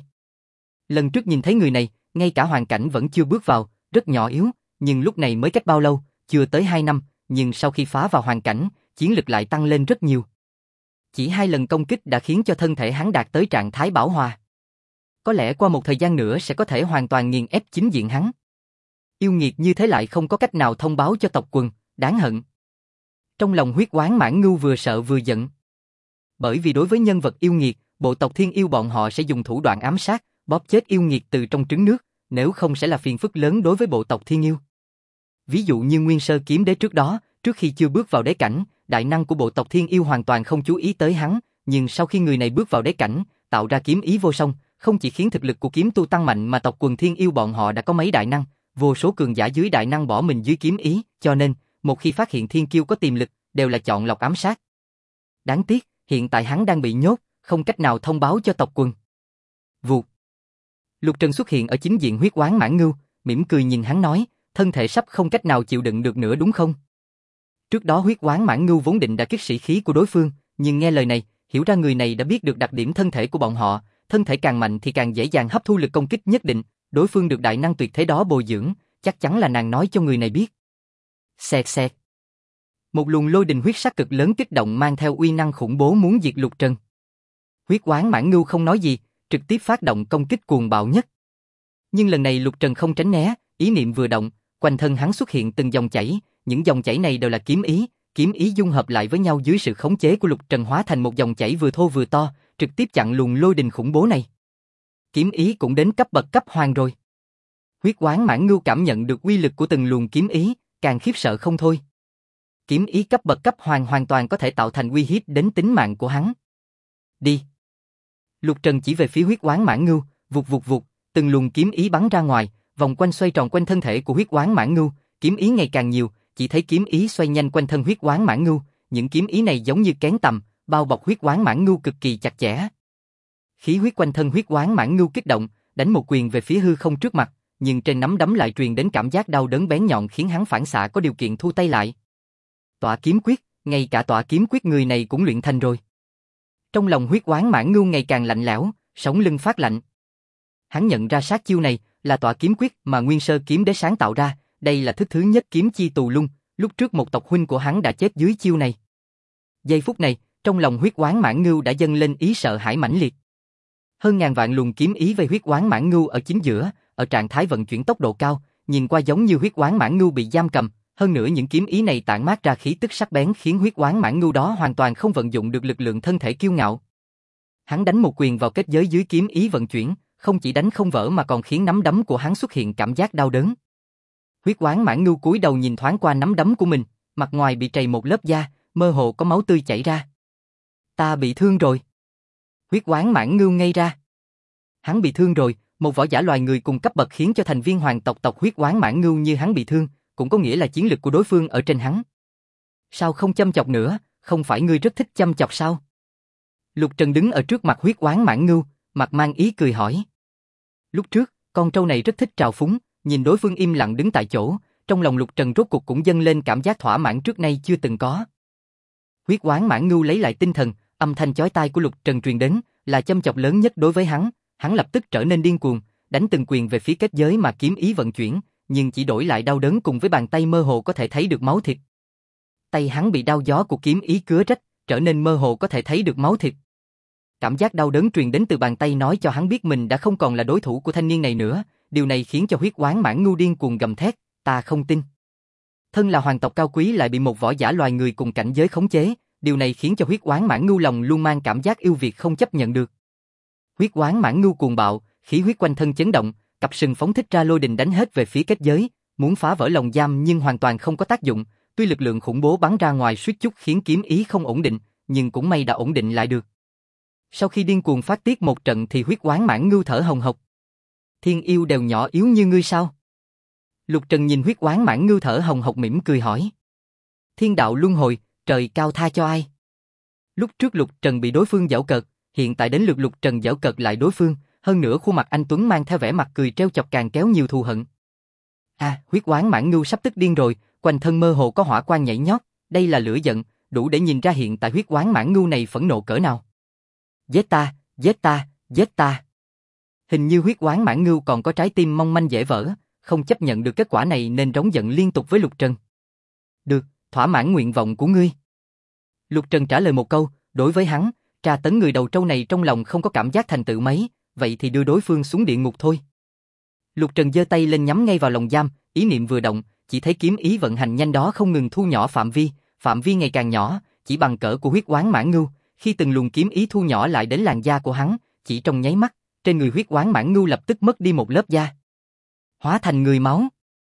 Lần trước nhìn thấy người này, ngay cả hoàn cảnh vẫn chưa bước vào, rất nhỏ yếu, nhưng lúc này mới cách bao lâu, chưa tới 2 năm, nhưng sau khi phá vào hoàn cảnh, chiến lực lại tăng lên rất nhiều. Chỉ 2 lần công kích đã khiến cho thân thể hắn đạt tới trạng thái bão hòa. Có lẽ qua một thời gian nữa sẽ có thể hoàn toàn nghiền ép chính diện hắn. Yêu nghiệt như thế lại không có cách nào thông báo cho tộc quần, đáng hận. Trong lòng Huyết Oán Mãn Ngưu vừa sợ vừa giận. Bởi vì đối với nhân vật yêu nghiệt, bộ tộc Thiên Yêu bọn họ sẽ dùng thủ đoạn ám sát, bóp chết yêu nghiệt từ trong trứng nước, nếu không sẽ là phiền phức lớn đối với bộ tộc Thiên Yêu. Ví dụ như Nguyên Sơ Kiếm Đế trước đó, trước khi chưa bước vào đế cảnh, đại năng của bộ tộc Thiên Yêu hoàn toàn không chú ý tới hắn, nhưng sau khi người này bước vào đế cảnh, tạo ra kiếm ý vô song, không chỉ khiến thực lực của kiếm tu tăng mạnh mà tộc quần Thiên Yêu bọn họ đã có mấy đại năng, vô số cường giả dưới đại năng bỏ mình dưới kiếm ý, cho nên, một khi phát hiện thiên kiêu có tiềm lực, đều là chọn lọc ám sát. Đáng tiếc, hiện tại hắn đang bị nhốt, không cách nào thông báo cho tộc quần. Vụt. Lục Trần xuất hiện ở chính diện Huyết Oán Mãn Ngưu, mỉm cười nhìn hắn nói, thân thể sắp không cách nào chịu đựng được nữa đúng không? Trước đó Huyết Oán Mãn Ngưu vốn định đã kích sĩ khí của đối phương, nhưng nghe lời này, hiểu ra người này đã biết được đặc điểm thân thể của bọn họ, thân thể càng mạnh thì càng dễ dàng hấp thu lực công kích nhất định, đối phương được đại năng tuyệt thế đó bồi dưỡng, chắc chắn là nàng nói cho người này biết. Xẹt xẹt. Một luồng lôi đình huyết sắc cực lớn kích động mang theo uy năng khủng bố muốn diệt Lục Trần. Huyết Oán Mãn Ngưu không nói gì, trực tiếp phát động công kích cuồng bạo nhất. Nhưng lần này Lục Trần không tránh né, ý niệm vừa động, quanh thân hắn xuất hiện từng dòng chảy, những dòng chảy này đều là kiếm ý dung hợp lại với nhau dưới sự khống chế của Lục Trần hóa thành một dòng chảy vừa thô vừa to, trực tiếp chặn luồng lôi đình khủng bố này. Kiếm ý cũng đến cấp bậc cấp hoàng rồi. Huyết Oán Mãn Ngưu cảm nhận được uy lực của từng luồng kiếm ý, càng khiếp sợ không thôi. Kiếm ý cấp bậc cấp hoàng hoàn toàn có thể tạo thành uy hiếp đến tính mạng của hắn. Đi. Lục Trần chỉ về phía Huyết Oán Mãn Ngưu, vụt vụt vụt, từng luồng kiếm ý bắn ra ngoài, vòng quanh xoay tròn quanh thân thể của Huyết Oán Mãn Ngưu, kiếm ý ngày càng nhiều, chỉ thấy kiếm ý xoay nhanh quanh thân Huyết Oán Mãn Ngưu, những kiếm ý này giống như kén tầm, bao bọc Huyết Oán Mãn Ngưu cực kỳ chặt chẽ. Khí huyết quanh thân Huyết Oán Mãn Ngưu kích động, đánh một quyền về phía hư không trước mặt, nhưng trên nắm đấm lại truyền đến cảm giác đau đớn bén nhọn khiến hắn phản xạ có điều kiện thu tay lại. Tỏa kiếm quyết, ngay cả tỏa kiếm quyết người này cũng luyện thành rồi. Trong lòng Huyết Oán Mãn Ngưu ngày càng lạnh lẽo, sống lưng phát lạnh. Hắn nhận ra sát chiêu này là tỏa kiếm quyết mà Nguyên Sơ Kiếm Đế sáng tạo ra, đây là thức thứ nhất kiếm chi tù lung, lúc trước một tộc huynh của hắn đã chết dưới chiêu này. Giây phút này, trong lòng Huyết Oán Mãn Ngưu đã dâng lên ý sợ hãi mãnh liệt. Hơn ngàn vạn luồng kiếm ý về Huyết Oán Mãn Ngưu ở chính giữa, ở trạng thái vận chuyển tốc độ cao, nhìn qua giống như Huyết Oán Mãn Ngưu bị giam cầm, hơn nữa những kiếm ý này tản mát ra khí tức sắc bén khiến Huyết Oán Mãn Ngưu đó hoàn toàn không vận dụng được lực lượng thân thể kiêu ngạo. Hắn đánh một quyền vào kết giới dưới kiếm ý vận chuyển, không chỉ đánh không vỡ mà còn khiến nắm đấm của hắn xuất hiện cảm giác đau đớn. Huyết Oán Mãn Ngưu cúi đầu nhìn thoáng qua nắm đấm của mình, mặt ngoài bị trầy một lớp da, mơ hồ có máu tươi chảy ra. Ta bị thương rồi. Huyết Oán Mãn Ngưu ngây ra. Hắn bị thương rồi, một võ giả loài người cùng cấp bậc khiến cho thành viên hoàng tộc Huyết Oán Mãn Ngưu như hắn bị thương, cũng có nghĩa là chiến lực của đối phương ở trên hắn. Sao không châm chọc nữa, không phải ngươi rất thích châm chọc sao? Lục Trần đứng ở trước mặt huyết oán mãng ngưu, mặt mang ý cười hỏi. Lúc trước, con trâu này rất thích trào phúng, nhìn đối phương im lặng đứng tại chỗ, trong lòng Lục Trần rốt cuộc cũng dâng lên cảm giác thỏa mãn trước nay chưa từng có. Huyết oán mãng ngưu lấy lại tinh thần, âm thanh chói tai của Lục Trần truyền đến, là châm chọc lớn nhất đối với hắn lập tức trở nên điên cuồng, đánh từng quyền về phía kết giới mà kiếm ý vận chuyển, nhưng chỉ đổi lại đau đớn cùng với bàn tay mơ hồ có thể thấy được máu thịt. Tay hắn bị đao gió của kiếm ý cứa rách, trở nên mơ hồ có thể thấy được máu thịt. Cảm giác đau đớn truyền đến từ bàn tay nói cho hắn biết mình đã không còn là đối thủ của thanh niên này nữa, điều này khiến cho huyết oán mãng ngưu điên cuồng gầm thét, ta không tin. Thân là hoàng tộc cao quý lại bị một võ giả loài người cùng cảnh giới khống chế, điều này khiến cho huyết oán mãng ngưu lòng luôn mang cảm giác yêu Việt không chấp nhận được. Huyết oán mãng ngưu cuồng bạo, khí huyết quanh thân chấn động, cặp sừng phóng thích ra lôi đình đánh hết về phía kết giới, muốn phá vỡ lồng giam nhưng hoàn toàn không có tác dụng, tuy lực lượng khủng bố bắn ra ngoài suýt chút khiến kiếm ý không ổn định, nhưng cũng may đã ổn định lại được. Sau khi điên cuồng phát tiết một trận thì huyết oán mãng ngưu thở hồng hộc. Thiên yêu đều nhỏ yếu như ngươi sao? Lục Trần nhìn huyết oán mãng ngưu thở hồng hộc mỉm cười hỏi. Thiên đạo luân hồi, trời cao tha cho ai? Lúc trước Lục Trần bị đối phương giễu cợt, hiện tại đến lượt Lục Trần giễu cợt lại đối phương, hơn nữa khuôn mặt anh tuấn mang theo vẻ mặt cười trêu chọc càng kéo nhiều thù hận. Huyết oán mãng ngưu sắp tức điên rồi, quanh thân mơ hồ có hỏa quang nhảy nhót, đây là lửa giận, đủ để nhìn ra hiện tại huyết oán mãng ngưu này phẫn nộ cỡ nào. Giết ta, giết ta, giết ta. Hình như huyết oán mãng ngưu còn có trái tim mong manh dễ vỡ, không chấp nhận được kết quả này nên rống giận liên tục với Lục Trần. Được, thỏa mãn nguyện vọng của ngươi. Lục Trần trả lời một câu, đối với hắn, tra tấn người đầu trâu này trong lòng không có cảm giác thành tựu mấy, vậy thì đưa đối phương xuống địa ngục thôi. Lục Trần giơ tay lên nhắm ngay vào lồng giam, ý niệm vừa động, chỉ thấy kiếm ý vận hành nhanh đó không ngừng thu nhỏ phạm vi ngày càng nhỏ, chỉ bằng cỡ của huyết oán mãng ngưu, khi từng luồng kiếm ý thu nhỏ lại đến làn da của hắn, chỉ trong nháy mắt, trên người huyết oán mãng ngưu lập tức mất đi một lớp da, hóa thành người máu.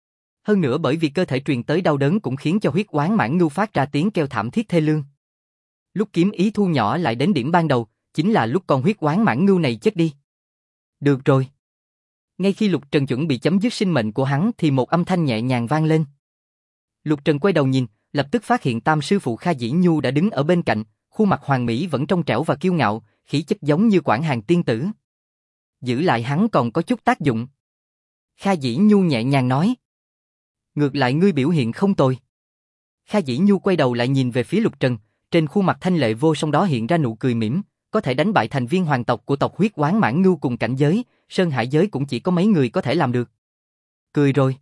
Hơn nữa bởi vì cơ thể truyền tới đau đớn cũng khiến cho huyết oán mãng ngưu phát ra tiếng kêu thảm thiết thê lương. Lúc kiếm ý thu nhỏ lại đến điểm ban đầu, chính là lúc con huyết oán mãng ngưu này chết đi. Được rồi. Ngay khi Lục Trần chuẩn bị chấm dứt sinh mệnh của hắn thì một âm thanh nhẹ nhàng vang lên. Lục Trần quay đầu nhìn, lập tức phát hiện Tam sư phụ Kha Dĩ Nhu đã đứng ở bên cạnh, khuôn mặt hoàng mỹ vẫn trong trẻo và kiêu ngạo, khí chất giống như Quảng Hàn tiên tử. Giữ lại hắn còn có chút tác dụng. Kha Dĩ Nhu nhẹ nhàng nói. Ngược lại ngươi biểu hiện không tồi. Kha Dĩ Nhu quay đầu lại nhìn về phía Lục Trần, trên khuôn mặt thanh lệ vô song đó hiện ra nụ cười mỉm, có thể đánh bại thành viên hoàng tộc của tộc huyết oán mãng ngưu cùng cảnh giới, Sơn Hải giới cũng chỉ có mấy người có thể làm được. Cười rồi.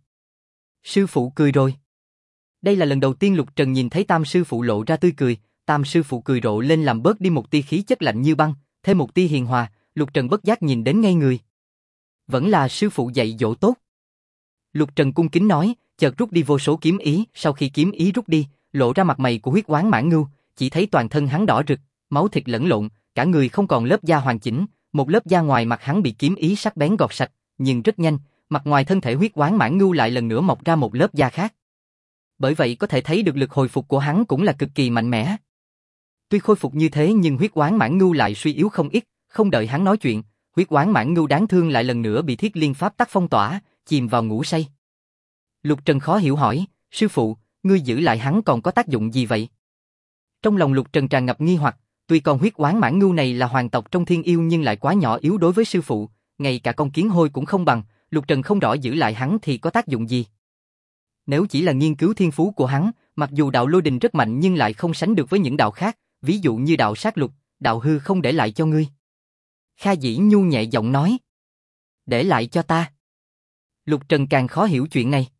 Sư phụ cười rồi. Đây là lần đầu tiên Lục Trần nhìn thấy Tam sư phụ lộ ra tươi cười, Tam sư phụ cười rộ lên làm bớt đi một tia khí chất lạnh như băng, thêm một tia hiền hòa, Lục Trần bất giác nhìn đến ngây người. Vẫn là sư phụ dạy dỗ tốt. Lục Trần cung kính nói, chợt rút đi vô số kiếm ý, sau khi kiếm ý rút đi, lộ ra mặt mày của huyết oán mãng ngưu, chỉ thấy toàn thân hắn đỏ rực, máu thịt lẫn lộn, cả người không còn lớp da hoàn chỉnh, một lớp da ngoài mặt hắn bị kiếm ý sắc bén gọt sạch, nhưng rất nhanh, mặt ngoài thân thể huyết oán mãng ngưu lại lần nữa mọc ra một lớp da khác. Bởi vậy có thể thấy được lực hồi phục của hắn cũng là cực kỳ mạnh mẽ. Tuy khôi phục như thế nhưng huyết oán mãng ngưu lại suy yếu không ít, không đợi hắn nói chuyện, huyết oán mãng ngưu đáng thương lại lần nữa bị thiết liên pháp tắc phong tỏa, chìm vào ngủ say. Lục Trần khó hiểu hỏi, sư phụ, ngươi giữ lại hắn còn có tác dụng gì vậy? Trong lòng Lục Trần tràn ngập nghi hoặc, tuy con huyết oán mãng ngưu này là hoàng tộc trong thiên yêu nhưng lại quá nhỏ yếu đối với sư phụ, ngay cả con kiến hôi cũng không bằng, Lục Trần không rõ giữ lại hắn thì có tác dụng gì. Nếu chỉ là nghiên cứu thiên phú của hắn, mặc dù đạo lôi đình rất mạnh nhưng lại không sánh được với những đạo khác, ví dụ như đạo sát lục, đạo hư không để lại cho ngươi. Kha Dĩ Nhu nhẹ giọng nói. Để lại cho ta. Lục Trần càng khó hiểu chuyện này.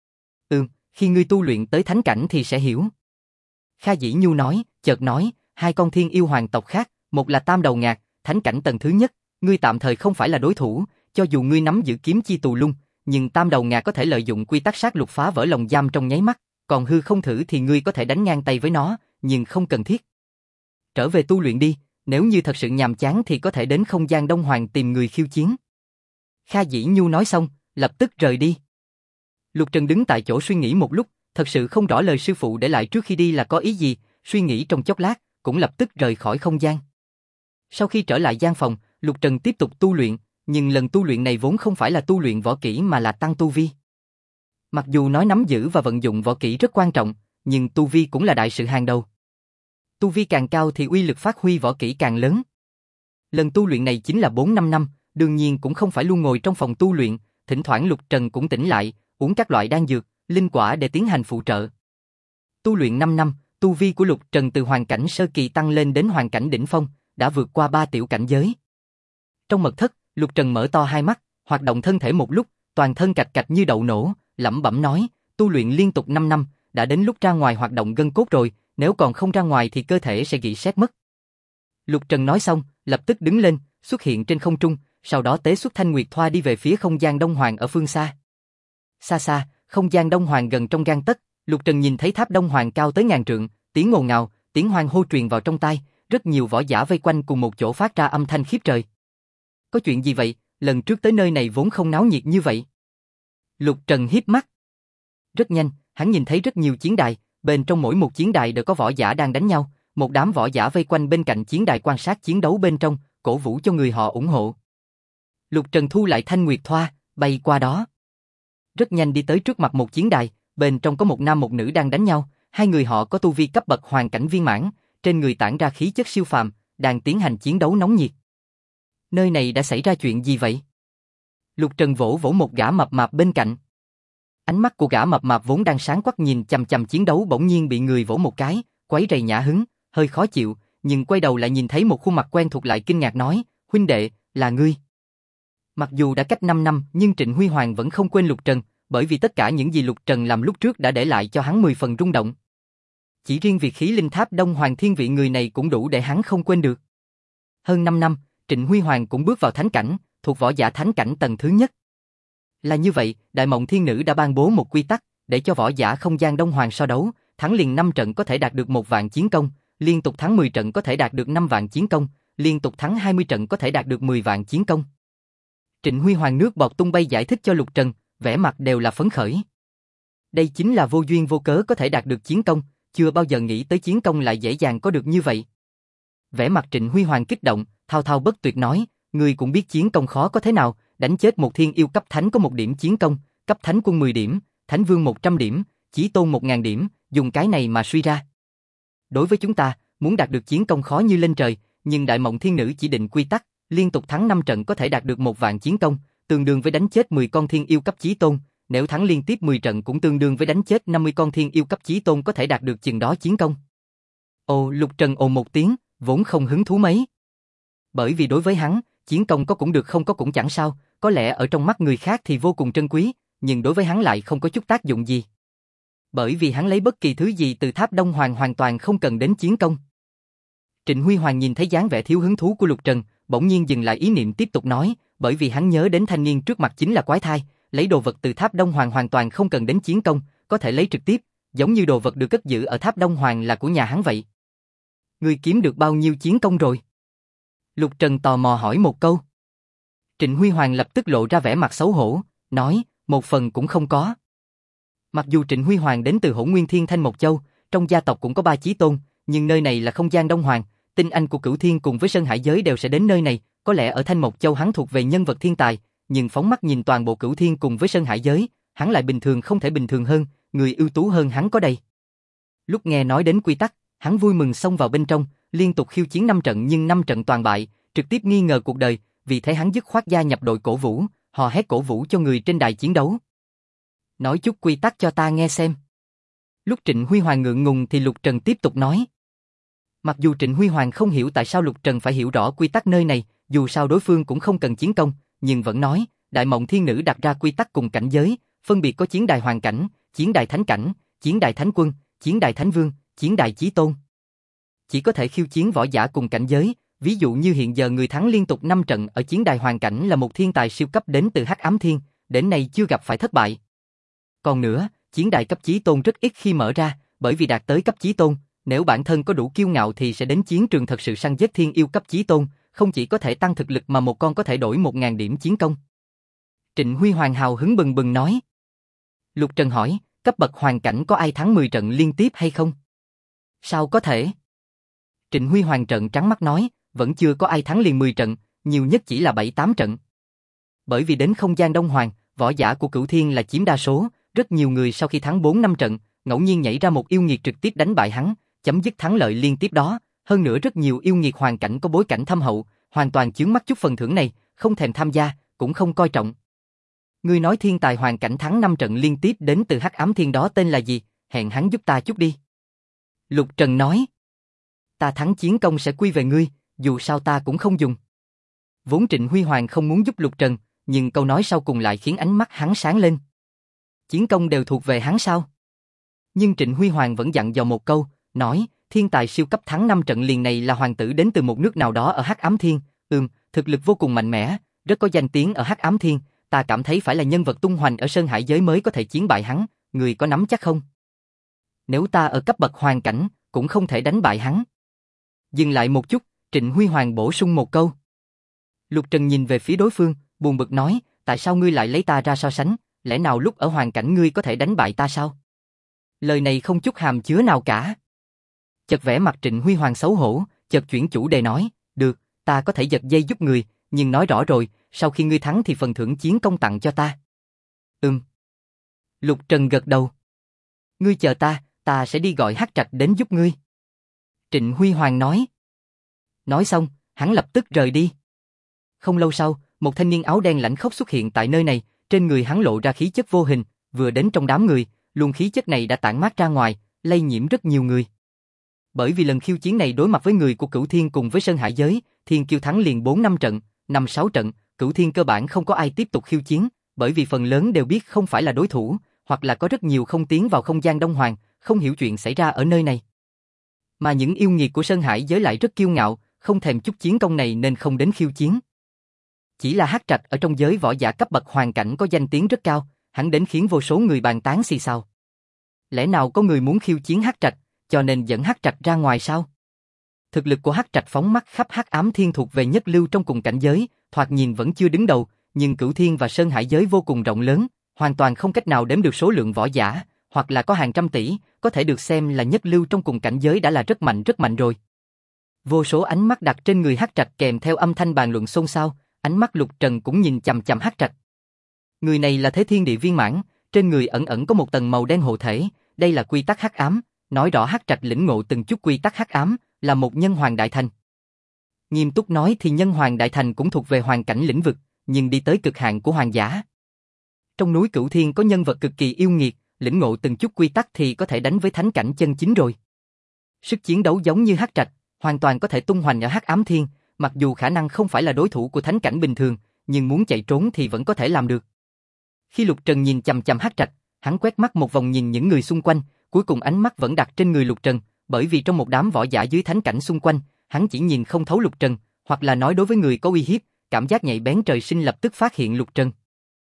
Khi ngươi tu luyện tới thánh cảnh thì sẽ hiểu. Kha Dĩ Nhu nói, chợt nói, hai con thiên yêu hoàng tộc khác, một là Tam Đầu Ngạc, thánh cảnh tầng thứ nhất, ngươi tạm thời không phải là đối thủ, cho dù ngươi nắm giữ kiếm chi tù lung, nhưng Tam Đầu Ngạc có thể lợi dụng quy tắc sát lục phá vỡ lồng giam trong nháy mắt, còn hư không thử thì ngươi có thể đánh ngang tay với nó, nhưng không cần thiết. Trở về tu luyện đi, nếu như thật sự nhàm chán thì có thể đến không gian Đông Hoàng tìm người khiêu chiến. Kha Dĩ Nhu nói xong, lập tức rời đi. Lục Trần đứng tại chỗ suy nghĩ một lúc, thật sự không rõ lời sư phụ để lại trước khi đi là có ý gì, suy nghĩ trong chốc lát, cũng lập tức rời khỏi không gian. Sau khi trở lại gian phòng, Lục Trần tiếp tục tu luyện, nhưng lần tu luyện này vốn không phải là tu luyện võ kỹ mà là tăng tu vi. Mặc dù nói nắm giữ và vận dụng võ kỹ rất quan trọng, nhưng tu vi cũng là đại sự hàng đầu. Tu vi càng cao thì uy lực phát huy võ kỹ càng lớn. Lần tu luyện này chính là 4-5 năm, đương nhiên cũng không phải luôn ngồi trong phòng tu luyện, thỉnh thoảng Lục Trần cũng tỉnh lại, uống các loại đan dược, linh quả để tiến hành phụ trợ. Tu luyện 5 năm, tu vi của Lục Trần từ hoàn cảnh sơ kỳ tăng lên đến hoàn cảnh đỉnh phong, đã vượt qua 3 tiểu cảnh giới. Trong mật thất, Lục Trần mở to hai mắt, hoạt động thân thể một lúc, toàn thân cạch cạch như đậu nổ, lẩm bẩm nói, tu luyện liên tục 5 năm, đã đến lúc ra ngoài hoạt động gân cốt rồi, nếu còn không ra ngoài thì cơ thể sẽ gỉ sét mất. Lục Trần nói xong, lập tức đứng lên, xuất hiện trên không trung, sau đó tế xuất Thanh Nguyệt Thoa đi về phía không gian Đông Hoàng ở phương xa. Xa xa, không gian Đông Hoàng gần trong gang tấc, Lục Trần nhìn thấy tháp Đông Hoàng cao tới ngàn trượng, tiếng ồn ào, tiếng hoan hô truyền vào trong tai, rất nhiều võ giả vây quanh cùng một chỗ phát ra âm thanh khiếp trời. Có chuyện gì vậy? Lần trước tới nơi này vốn không náo nhiệt như vậy. Lục Trần híp mắt. Rất nhanh, hắn nhìn thấy rất nhiều chiến đài, bên trong mỗi một chiến đài đều có võ giả đang đánh nhau, một đám võ giả vây quanh bên cạnh chiến đài quan sát chiến đấu bên trong, cổ vũ cho người họ ủng hộ. Lục Trần thu lại Thanh Nguyệt Thoa, bay qua đó. Rất nhanh đi tới trước mặt một chiến đài, bên trong có một nam một nữ đang đánh nhau, hai người họ có tu vi cấp bậc hoàn cảnh viên mãn, trên người tản ra khí chất siêu phàm, đang tiến hành chiến đấu nóng nhiệt. Nơi này đã xảy ra chuyện gì vậy? Lục Trần vỗ vỗ một gã mập mạp bên cạnh. Ánh mắt của gã mập mạp vốn đang sáng quắc nhìn chằm chằm chiến đấu bỗng nhiên bị người vỗ một cái, quấy rầy nhã hứng, hơi khó chịu, nhưng quay đầu lại nhìn thấy một khuôn mặt quen thuộc lại kinh ngạc nói, huynh đệ, là ngươi. Mặc dù đã cách 5 năm nhưng Trịnh Huy Hoàng vẫn không quên Lục Trần, bởi vì tất cả những gì Lục Trần làm lúc trước đã để lại cho hắn 10 phần rung động. Chỉ riêng việc khí linh tháp Đông Hoàng Thiên Vị người này cũng đủ để hắn không quên được. Hơn 5 năm, Trịnh Huy Hoàng cũng bước vào thánh cảnh, thuộc võ giả thánh cảnh tầng thứ nhất. Là như vậy, Đại Mộng Thiên Nữ đã ban bố một quy tắc, để cho võ giả không gian Đông Hoàng so đấu, thắng liền 5 trận có thể đạt được 1 vạn chiến công, liên tục thắng 10 trận có thể đạt được 5 vạn chiến công, liên tục thắng 20 trận có thể đạt được 10 vạn chiến công. Trịnh Huy Hoàng nước bọt tung bay giải thích cho Lục Trần, vẻ mặt đều là phấn khởi. Đây chính là vô duyên vô cớ có thể đạt được chiến công, chưa bao giờ nghĩ tới chiến công lại dễ dàng có được như vậy. Vẻ mặt Trịnh Huy Hoàng kích động, thao thao bất tuyệt nói, ngươi cũng biết chiến công khó có thế nào, đánh chết một thiên yêu cấp thánh có 1 điểm chiến công, cấp thánh quân 10 điểm, thánh vương 100 điểm, chí tôn 1000 điểm, dùng cái này mà suy ra. Đối với chúng ta, muốn đạt được chiến công khó như lên trời, nhưng Đại Mộng Thiên Nữ chỉ định quy tắc, liên tục thắng 5 trận có thể đạt được 1 vạn chiến công, tương đương với đánh chết 10 con thiên yêu cấp chí tôn, nếu thắng liên tiếp 10 trận cũng tương đương với đánh chết 50 con thiên yêu cấp chí tôn có thể đạt được chừng đó chiến công. Ồ, Lục Trần ồ một tiếng, vốn không hứng thú mấy. Bởi vì đối với hắn, chiến công có cũng được không có cũng chẳng sao, có lẽ ở trong mắt người khác thì vô cùng trân quý, nhưng đối với hắn lại không có chút tác dụng gì. Bởi vì hắn lấy bất kỳ thứ gì từ tháp Đông Hoàng hoàn toàn không cần đến chiến công. Trịnh Huy Hoàng nhìn thấy dáng vẻ thiếu hứng thú của Lục Trần, bỗng nhiên dừng lại ý niệm tiếp tục nói, bởi vì hắn nhớ đến thanh niên trước mặt chính là quái thai, lấy đồ vật từ tháp Đông Hoàng hoàn toàn không cần đến chiến công, có thể lấy trực tiếp, giống như đồ vật được cất giữ ở tháp Đông Hoàng là của nhà hắn vậy. Ngươi kiếm được bao nhiêu chiến công rồi? Lục Trần tò mò hỏi một câu. Trịnh Huy Hoàng lập tức lộ ra vẻ mặt xấu hổ, nói, 1 phần cũng không có. Mặc dù Trịnh Huy Hoàng đến từ Hỗn Nguyên Thiên Thanh Mộc Châu, trong gia tộc cũng có 3 chí tôn, nhưng nơi này là không gian Đông Hoàng, tinh anh của Cửu Thiên cùng với Sơn Hải giới đều sẽ đến nơi này, có lẽ ở Thanh Mộc Châu hắn thuộc về nhân vật thiên tài, nhưng phóng mắt nhìn toàn bộ Cửu Thiên cùng với Sơn Hải giới, hắn lại bình thường không thể bình thường hơn, người ưu tú hơn hắn có đây. Lúc nghe nói đến quy tắc, hắn vui mừng xông vào bên trong, liên tục khiêu chiến 5 trận nhưng 5 trận toàn bại, trực tiếp nghi ngờ cuộc đời, vì thế hắn dứt khoát gia nhập đội cổ vũ, hò hét cổ vũ cho người trên đài chiến đấu. Nói chút quy tắc cho ta nghe xem. Lúc Trịnh Huy Hoàng ngượng ngùng thì Lục Trần tiếp tục nói. Mặc dù Trịnh Huy Hoàng không hiểu tại sao Lục Trần phải hiểu rõ quy tắc nơi này, dù sao đối phương cũng không cần chiến công, nhưng vẫn nói, Đại Mộng Thiên Nữ đặt ra quy tắc cùng cảnh giới, phân biệt có chiến đài hoàn cảnh, chiến đài thánh cảnh, chiến đài thánh quân, chiến đài thánh vương, chiến đài chí tôn. Chỉ có thể khiêu chiến võ giả cùng cảnh giới, ví dụ như hiện giờ người thắng liên tục 5 trận ở chiến đài hoàn cảnh là một thiên tài siêu cấp đến từ Hắc Ám Thiên, đến nay chưa gặp phải thất bại. Còn nữa, chiến đài cấp chí tôn rất ít khi mở ra, bởi vì đạt tới cấp chí tôn, nếu bản thân có đủ kiêu ngạo thì sẽ đến chiến trường thật sự săn giết thiên yêu cấp chí tôn, không chỉ có thể tăng thực lực mà một con có thể đổi 1000 điểm chiến công. Trịnh Huy Hoàng hào hứng bừng bừng nói. Lục Trần hỏi, cấp bậc hoàn cảnh có ai thắng 10 trận liên tiếp hay không? Sao có thể? Trịnh Huy Hoàng trợn trắng mắt nói, vẫn chưa có ai thắng liền 10 trận, nhiều nhất chỉ là 7-8 trận. Bởi vì đến không gian Đông Hoàng, võ giả của Cửu Thiên là chiếm đa số, rất nhiều người sau khi thắng 4-5 trận, ngẫu nhiên nhảy ra một yêu nghiệt trực tiếp đánh bại hắn, chấm dứt thắng lợi liên tiếp đó, hơn nữa rất nhiều yêu nghiệt hoàn cảnh có bối cảnh thâm hậu, hoàn toàn chướng mắt chút phần thưởng này, không thèm tham gia, cũng không coi trọng. Ngươi nói thiên tài hoàn cảnh thắng 5 trận liên tiếp đến từ Hắc Ám Thiên đó tên là gì, hẹn hắn giúp ta chút đi. Lục Trần nói. Ta thắng chiến công sẽ quy về ngươi, dù sao ta cũng không dùng. Vốn Trịnh Huy Hoàng không muốn giúp Lục Trần, nhưng câu nói sau cùng lại khiến ánh mắt hắn sáng lên. Chiến công đều thuộc về hắn sao? Nhưng Trịnh Huy Hoàng vẫn dặn dò một câu, nói, thiên tài siêu cấp thắng 5 trận liền này là hoàng tử đến từ một nước nào đó ở Hắc Ám Thiên, thực lực vô cùng mạnh mẽ, rất có danh tiếng ở Hắc Ám Thiên, ta cảm thấy phải là nhân vật tung hoành ở Sơn Hải giới mới có thể chiến bại hắn, người có nắm chắc không? Nếu ta ở cấp bậc hoàn cảnh, cũng không thể đánh bại hắn. Dừng lại một chút, Trịnh Huy Hoàng bổ sung một câu. Lục Trần nhìn về phía đối phương, buồn bực nói, tại sao ngươi lại lấy ta ra so sánh, lẽ nào lúc ở hoàn cảnh ngươi có thể đánh bại ta sao? Lời này không chút hàm chứa nào cả. Chợt vẻ mặt Trịnh Huy Hoàng xấu hổ, chợt chuyển chủ đề nói, được, ta có thể giật dây giúp người, nhưng nói rõ rồi, sau khi ngươi thắng thì phần thưởng chiến công tặng cho ta. Lục Trần gật đầu. Ngươi chờ ta sẽ đi gọi Hắc Trạch đến giúp ngươi. Trịnh Huy Hoàng nói. Nói xong, hắn lập tức rời đi. Không lâu sau, một thanh niên áo đen lãnh khốc xuất hiện tại nơi này, trên người hắn lộ ra khí chất vô hình, vừa đến trong đám người, luồng khí chất này đã tản mát ra ngoài, lây nhiễm rất nhiều người. Bởi vì lần khiêu chiến này đối mặt với người của Cửu Thiên cùng với Sơn Hải giới, Thiên Kiêu thắng liền 4-5 trận, 5-6 trận, Cửu Thiên cơ bản không có ai tiếp tục khiêu chiến, bởi vì phần lớn đều biết không phải là đối thủ, hoặc là có rất nhiều không tiến vào không gian Đông Hoàng, không hiểu chuyện xảy ra ở nơi này. Mà những yêu nghiệt của Sơn Hải giới lại rất kiêu ngạo, không thèm chút chiến công này nên không đến khiêu chiến. Chỉ là Hắc Trạch ở trong giới võ giả cấp bậc hoàn cảnh có danh tiếng rất cao, hắn đến khiến vô số người bàn tán xì xào. Lẽ nào có người muốn khiêu chiến Hắc Trạch, cho nên dẫn Hắc Trạch ra ngoài sao? Thực lực của Hắc Trạch phóng mắt khắp Hắc Ám Thiên thuộc về nhất lưu trong cùng cảnh giới, thoạt nhìn vẫn chưa đứng đầu, nhưng Cửu Thiên và Sơn Hải giới vô cùng rộng lớn, hoàn toàn không cách nào đếm được số lượng võ giả, hoặc là có hàng trăm tỷ, có thể được xem là nhất lưu trong cùng cảnh giới đã là rất mạnh rồi. Vô số ánh mắt đặt trên người Hắc Trạch kèm theo âm thanh bàn luận xôn xao, ánh mắt Lục Trần cũng nhìn chằm chằm Hắc Trạch. Người này là Thế Thiên Địa viên mãn, trên người ẩn ẩn có một tầng màu đen hộ thể, đây là quy tắc hắc ám, nói rõ Hắc Trạch lĩnh ngộ từng chút quy tắc hắc ám, là một nhân hoàng đại thành. Nghiêm túc nói thì nhân hoàng đại thành cũng thuộc về hoàn cảnh lĩnh vực, nhưng đi tới cực hạn của hoàng giả. Trong núi Cửu Thiên có nhân vật cực kỳ yêu nghiệt, lĩnh ngộ từng chút quy tắc thì có thể đánh với thánh cảnh chân chính rồi. Sức chiến đấu giống như Hắc Trạch, hoàn toàn có thể tung hoành ở Hắc Ám Thiên, mặc dù khả năng không phải là đối thủ của thánh cảnh bình thường, nhưng muốn chạy trốn thì vẫn có thể làm được. Khi Lục Trần nhìn chằm chằm Hắc Trạch, hắn quét mắt một vòng nhìn những người xung quanh, cuối cùng ánh mắt vẫn đặt trên người Lục Trần, bởi vì trong một đám võ giả dưới thánh cảnh xung quanh, hắn chỉ nhìn không thấu Lục Trần, hoặc là nói đối với người có uy hiếp, cảm giác nhạy bén trời sinh lập tức phát hiện Lục Trần.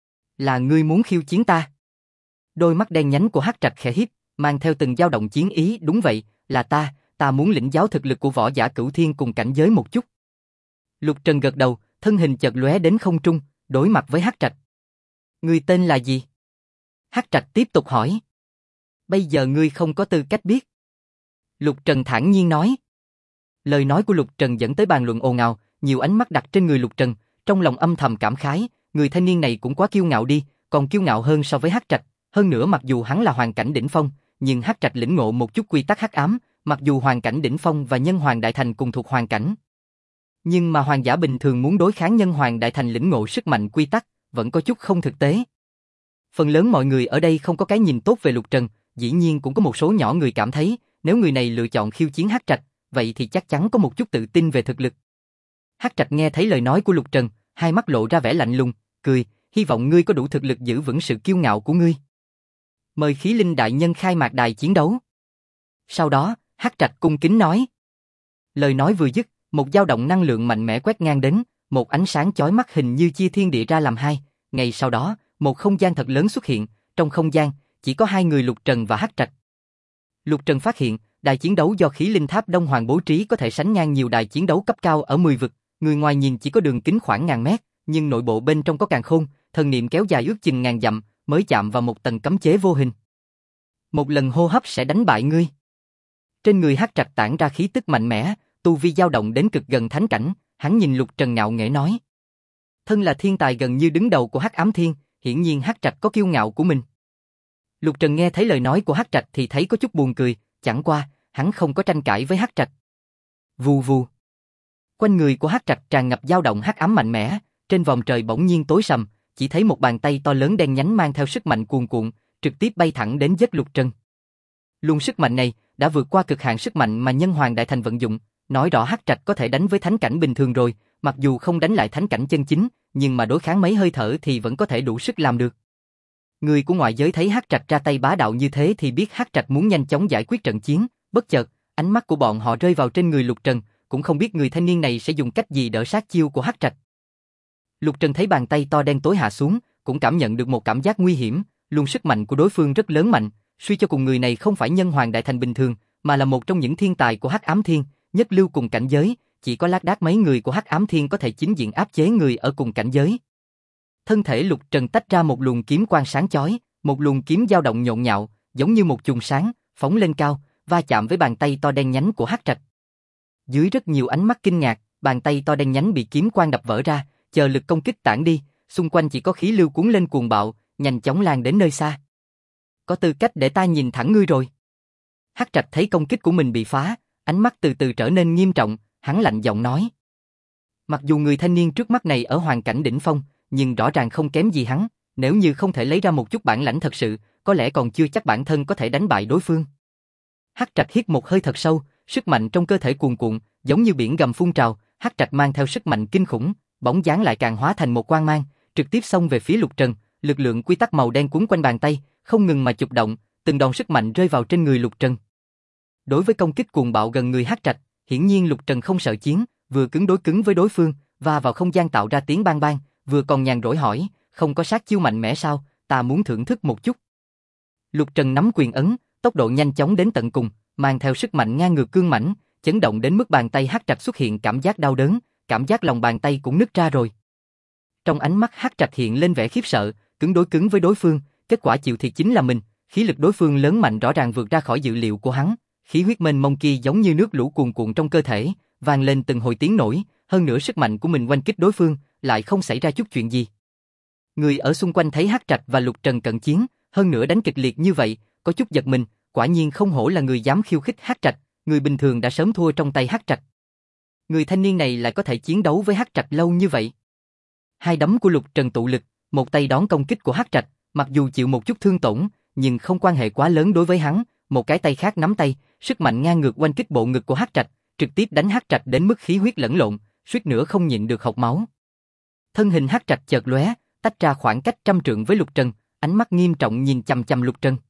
Là ngươi muốn khiêu chiến ta? Đôi mắt đen nhánh của Hắc Trạch khẽ híp, mang theo từng dao động chiến ý, đúng vậy, là ta muốn lĩnh giáo thực lực của võ giả Cửu Thiên cùng cảnh giới một chút. Lục Trần gật đầu, thân hình chợt lóe đến không trung, đối mặt với Hắc Trạch. Ngươi tên là gì? Hắc Trạch tiếp tục hỏi. Bây giờ ngươi không có tư cách biết. Lục Trần thản nhiên nói. Lời nói của Lục Trần dẫn tới bàn luận ồn ào, nhiều ánh mắt đặt trên người Lục Trần, trong lòng âm thầm cảm khái, người thanh niên này cũng quá kiêu ngạo đi, còn kiêu ngạo hơn so với Hắc Trạch. Hơn nữa mặc dù hắn là hoàn cảnh đỉnh phong, nhưng Hắc Trạch lĩnh ngộ một chút quy tắc hắc ám, mặc dù hoàn cảnh đỉnh phong và nhân hoàng đại thành cùng thuộc hoàn cảnh. Nhưng mà hoàng giả bình thường muốn đối kháng nhân hoàng đại thành lĩnh ngộ sức mạnh quy tắc, vẫn có chút không thực tế. Phần lớn mọi người ở đây không có cái nhìn tốt về Lục Trần, dĩ nhiên cũng có một số nhỏ người cảm thấy, nếu người này lựa chọn khiêu chiến Hắc Trạch, vậy thì chắc chắn có một chút tự tin về thực lực. Hắc Trạch nghe thấy lời nói của Lục Trần, hai mắt lộ ra vẻ lạnh lùng, cười, hy vọng ngươi có đủ thực lực giữ vững sự kiêu ngạo của ngươi. Mời Khí Linh đại nhân khai mạc đài chiến đấu. Sau đó, Hắc Trạch cung kính nói. Lời nói vừa dứt, một dao động năng lượng mạnh mẽ quét ngang đến, một ánh sáng chói mắt hình như chia thiên địa ra làm hai. Ngay sau đó, một không gian thật lớn xuất hiện, trong không gian chỉ có hai người Lục Trần và Hắc Trạch. Lục Trần phát hiện, đài chiến đấu do Khí Linh Tháp Đông Hoàng bố trí có thể sánh ngang nhiều đài chiến đấu cấp cao ở 10 vực, người ngoài nhìn chỉ có đường kính khoảng ngàn mét, nhưng nội bộ bên trong có càn khôn, thần niệm kéo dài ước chừng ngàn dặm, mới chạm vào một tầng cấm chế vô hình. Một lần hô hấp sẽ đánh bại ngươi. Trên người Hắc Trạch tản ra khí tức mạnh mẽ, tu vi dao động đến cực gần thánh cảnh, hắn nhìn Lục Trần ngạo nghễ nói. Thân là thiên tài gần như đứng đầu của Hắc Ám Thiên, hiển nhiên Hắc Trạch có kiêu ngạo của mình. Lục Trần nghe thấy lời nói của Hắc Trạch thì thấy có chút buồn cười, chẳng qua, hắn không có tranh cãi với Hắc Trạch. Vù vù. Quanh người của Hắc Trạch tràn ngập dao động hắc ám mạnh mẽ, trên vòm trời bỗng nhiên tối sầm, chỉ thấy một bàn tay to lớn đen nhánh mang theo sức mạnh cuồn cuộn, trực tiếp bay thẳng đến giết Lục Trần. Luồng sức mạnh này đã vượt qua cực hạn sức mạnh mà Nhân Hoàng Đại Thành vận dụng, nói rõ Hắc Trạch có thể đánh với thánh cảnh bình thường rồi, mặc dù không đánh lại thánh cảnh chân chính, nhưng mà đối kháng mấy hơi thở thì vẫn có thể đủ sức làm được. Người của ngoại giới thấy Hắc Trạch ra tay bá đạo như thế thì biết Hắc Trạch muốn nhanh chóng giải quyết trận chiến, bất chợt, ánh mắt của bọn họ rơi vào trên người Lục Trần, cũng không biết người thanh niên này sẽ dùng cách gì đỡ sát chiêu của Hắc Trạch. Lục Trần thấy bàn tay to đen tối hạ xuống, cũng cảm nhận được một cảm giác nguy hiểm, luồng sức mạnh của đối phương rất lớn mạnh, suy cho cùng người này không phải Nhân Hoàng Đại Thành bình thường, mà là một trong những thiên tài của Hắc Ám Thiên, nhất lưu cùng cảnh giới, chỉ có lác đác mấy người của Hắc Ám Thiên có thể chính diện áp chế người ở cùng cảnh giới. Thân thể Lục Trần tách ra một luồng kiếm quang sáng chói, một luồng kiếm dao động nhộn nhạo, giống như một chùm sáng, phóng lên cao, va chạm với bàn tay to đen nhánh của Hắc Trạch. Dưới rất nhiều ánh mắt kinh ngạc, bàn tay to đen nhánh bị kiếm quang đập vỡ ra, chờ lực công kích tản đi, xung quanh chỉ có khí lưu cuốn lên cuồng bạo, nhanh chóng lan đến nơi xa. Có tư cách để ta nhìn thẳng ngươi rồi. Hắc Trạch thấy công kích của mình bị phá, ánh mắt từ từ trở nên nghiêm trọng, hắn lạnh giọng nói. Mặc dù người thanh niên trước mắt này ở hoàn cảnh đỉnh phong, nhưng rõ ràng không kém gì hắn, nếu như không thể lấy ra một chút bản lãnh thật sự, có lẽ còn chưa chắc bản thân có thể đánh bại đối phương. Hắc Trạch hít một hơi thật sâu, sức mạnh trong cơ thể cuồn cuộn, giống như biển gầm phun trào, Hắc Trạch mang theo sức mạnh kinh khủng, bóng dáng lại càng hóa thành một quang mang, trực tiếp xông về phía Lục Trần, lực lượng quy tắc màu đen cuốn quanh bàn tay, không ngừng mà chụp động, từng đòn sức mạnh rơi vào trên người Lục Trần. Đối với công kích cuồng bạo gần người Hắc Trạch, hiển nhiên Lục Trần không sợ chiến, vừa cứng đối cứng với đối phương, và vào không gian tạo ra tiếng bang bang, vừa còn nhàn rỗi hỏi, không có sát chiêu mạnh mẽ sao, ta muốn thưởng thức một chút. Lục Trần nắm quyền ấn, tốc độ nhanh chóng đến tận cùng, mang theo sức mạnh ngang ngược cương mãnh, chấn động đến mức bàn tay Hắc Trạch xuất hiện cảm giác đau đớn, cảm giác lòng bàn tay cũng nứt ra rồi. Trong ánh mắt Hắc Trạch hiện lên vẻ khiếp sợ, cứng đối cứng với đối phương, kết quả chịu thiệt chính là mình, khí lực đối phương lớn mạnh rõ ràng vượt ra khỏi dự liệu của hắn, khí huyết mênh mông kia giống như nước lũ cuồn cuộn trong cơ thể, vang lên từng hồi tiếng nổi, hơn nữa sức mạnh của mình oanh kích đối phương, lại không xảy ra chút chuyện gì. Người ở xung quanh thấy Hắc Trạch và Lục Trần cận chiến, hơn nữa đánh kịch liệt như vậy, có chút giật mình, quả nhiên không hổ là người dám khiêu khích Hắc Trạch, người bình thường đã sớm thua trong tay Hắc Trạch. Người thanh niên này lại có thể chiến đấu với Hắc Trạch lâu như vậy. Hai đấm của Lục Trần tụ lực, một tay đón công kích của Hắc Trạch, mặc dù chịu một chút thương tổn, nhưng không quan hệ quá lớn đối với hắn, một cái tay khác nắm tay, sức mạnh ngang ngược oanh kích bộ ngực của Hắc Trạch, trực tiếp đánh Hắc Trạch đến mức khí huyết lẫn lộn, suýt nữa không nhịn được hộc máu. Thân hình Hắc Trạch chợt lóe, tách ra khoảng cách 100 trượng với Lục Trần, ánh mắt nghiêm trọng nhìn chằm chằm Lục Trần.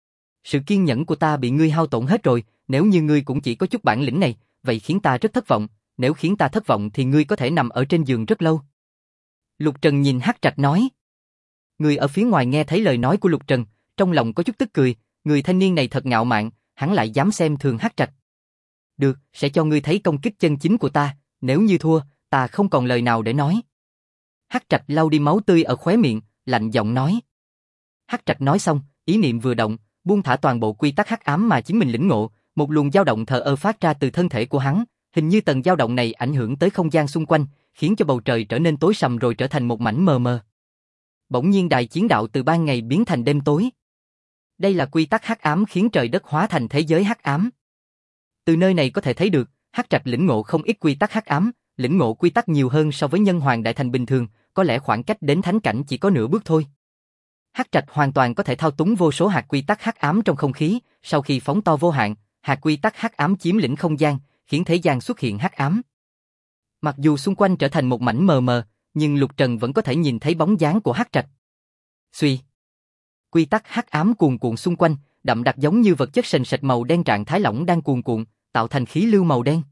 Sự kiên nhẫn của ta bị ngươi hao tổn hết rồi, nếu như ngươi cũng chỉ có chút bản lĩnh này, vậy khiến ta rất thất vọng, nếu khiến ta thất vọng thì ngươi có thể nằm ở trên giường rất lâu. Lục Trần nhìn Hắc Trạch nói. Người ở phía ngoài nghe thấy lời nói của Lục Trần, trong lòng có chút tức cười, người thanh niên này thật ngạo mạn, hắn lại dám xem thường Hắc Trạch. Được, sẽ cho ngươi thấy công kích chân chính của ta, nếu như thua, ta không còn lời nào để nói. Hắc Trạch lau đi máu tươi ở khóe miệng, lạnh giọng nói. Hắc Trạch nói xong, ý niệm vừa động, buông thả toàn bộ quy tắc hắc ám mà chính mình lĩnh ngộ, một luồng dao động thờ ơ phát ra từ thân thể của hắn, hình như tầng dao động này ảnh hưởng tới không gian xung quanh, khiến cho bầu trời trở nên tối sầm rồi trở thành một mảnh mờ mờ. Bỗng nhiên đại chiến đạo từ ban ngày biến thành đêm tối. Đây là quy tắc hắc ám khiến trời đất hóa thành thế giới hắc ám. Từ nơi này có thể thấy được, Hắc Trạch lĩnh ngộ không ít quy tắc hắc ám, lĩnh ngộ quy tắc nhiều hơn so với Nhân Hoàng Đại Thành bình thường, có lẽ khoảng cách đến thánh cảnh chỉ có nửa bước thôi. Hắc Trạch hoàn toàn có thể thao túng vô số hạt quy tắc hắc ám trong không khí, sau khi phóng to vô hạn, hạt quy tắc hắc ám chiếm lĩnh không gian, khiến thế gian xuất hiện hắc ám. Mặc dù xung quanh trở thành một mảnh mờ mờ, nhưng Lục Trần vẫn có thể nhìn thấy bóng dáng của Hắc Trạch. Suy, quy tắc hắc ám cuồn cuộn xung quanh, đậm đặc giống như vật chất sền sệt màu đen trạng thái lỏng đang cuồn cuộn, tạo thành khí lưu màu đen.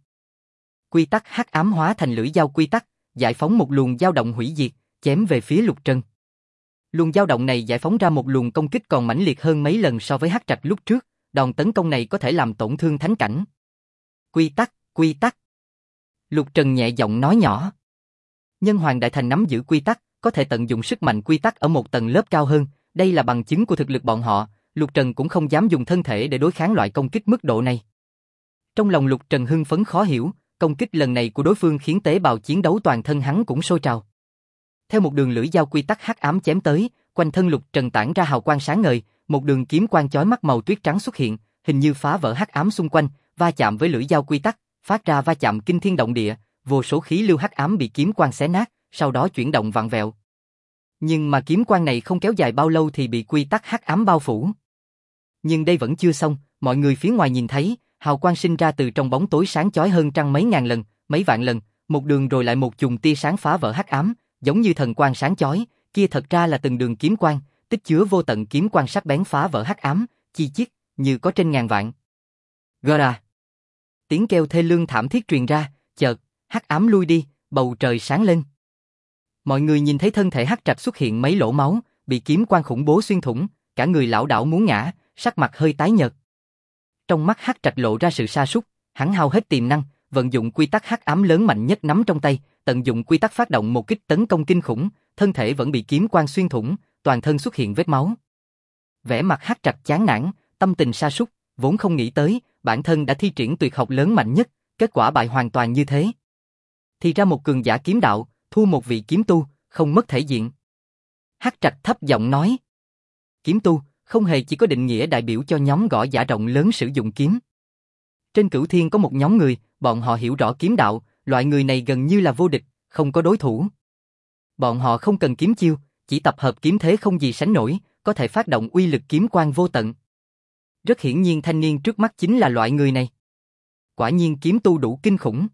Quy tắc hắc ám hóa thành lưỡi dao quy tắc, giải phóng một luồng dao động hủy diệt, chém về phía Lục Trần. Luồng dao động này giải phóng ra một luồng công kích còn mãnh liệt hơn mấy lần so với Hắc Trạch lúc trước, đòn tấn công này có thể làm tổn thương thánh cảnh. Quy tắc, quy tắc. Lục Trần nhẹ giọng nói nhỏ. Nhân Hoàng Đại Thành nắm giữ quy tắc, có thể tận dụng sức mạnh quy tắc ở một tầng lớp cao hơn, đây là bằng chứng của thực lực bọn họ, Lục Trần cũng không dám dùng thân thể để đối kháng loại công kích mức độ này. Trong lòng Lục Trần hưng phấn khó hiểu, công kích lần này của đối phương khiến tế bào chiến đấu toàn thân hắn cũng sôi trào. Theo một đường lưỡi dao quy tắc hắc ám chém tới, quanh thân Lục Trần tản ra hào quang sáng ngời, một đường kiếm quang chói mắt màu tuyết trắng xuất hiện, hình như phá vỡ hắc ám xung quanh, va chạm với lưỡi dao quy tắc, phát ra va chạm kinh thiên động địa, vô số khí lưu hắc ám bị kiếm quang xé nát, sau đó chuyển động vặn vẹo. Nhưng mà kiếm quang này không kéo dài bao lâu thì bị quy tắc hắc ám bao phủ. Nhưng đây vẫn chưa xong, mọi người phía ngoài nhìn thấy, hào quang sinh ra từ trong bóng tối sáng chói hơn trăng mấy ngàn lần, mấy vạn lần, một đường rồi lại một chùm tia sáng phá vỡ hắc ám, giống như thần quang sáng chói, kia thật ra là từng đường kiếm quang, tích chứa vô tận kiếm quang sắc bén phá vỡ hắc ám, chi chít, như có trên ngàn vạn. Gora! Tiếng kêu thê lương thảm thiết truyền ra, chợt, hắc ám lui đi, bầu trời sáng lên. Mọi người nhìn thấy thân thể Hắc Trạch xuất hiện mấy lỗ máu, bị kiếm quang khủng bố xuyên thủng, cả người lảo đảo muốn ngã, sắc mặt hơi tái nhợt. Trong mắt Hắc Trạch lộ ra sự sa sút, hắn hao hết tiềm năng, vận dụng quy tắc hắc ám lớn mạnh nhất nắm trong tay, tận dụng quy tắc phát động một kích tấn công kinh khủng, thân thể vẫn bị kiếm quang xuyên thủng, toàn thân xuất hiện vết máu. Vẻ mặt Hắc Trạch chán nản, tâm tình sa sút, vốn không nghĩ tới, bản thân đã thi triển tuyệt học lớn mạnh nhất, kết quả bại hoàn toàn như thế. Thì ra một cường giả kiếm đạo, thua một vị kiếm tu, không mất thể diện. Hắc Trạch thấp giọng nói. Kiếm tu, không hề chỉ có định nghĩa đại biểu cho nhóm gõ giả rộng lớn sử dụng kiếm. Trên Cửu Thiên có một nhóm người, bọn họ hiểu rõ kiếm đạo, loại người này gần như là vô địch, không có đối thủ. Bọn họ không cần kiếm chiêu, chỉ tập hợp kiếm thế không gì sánh nổi, có thể phát động uy lực kiếm quang vô tận. Rất hiển nhiên thanh niên trước mắt chính là loại người này. Quả nhiên kiếm tu đủ kinh khủng.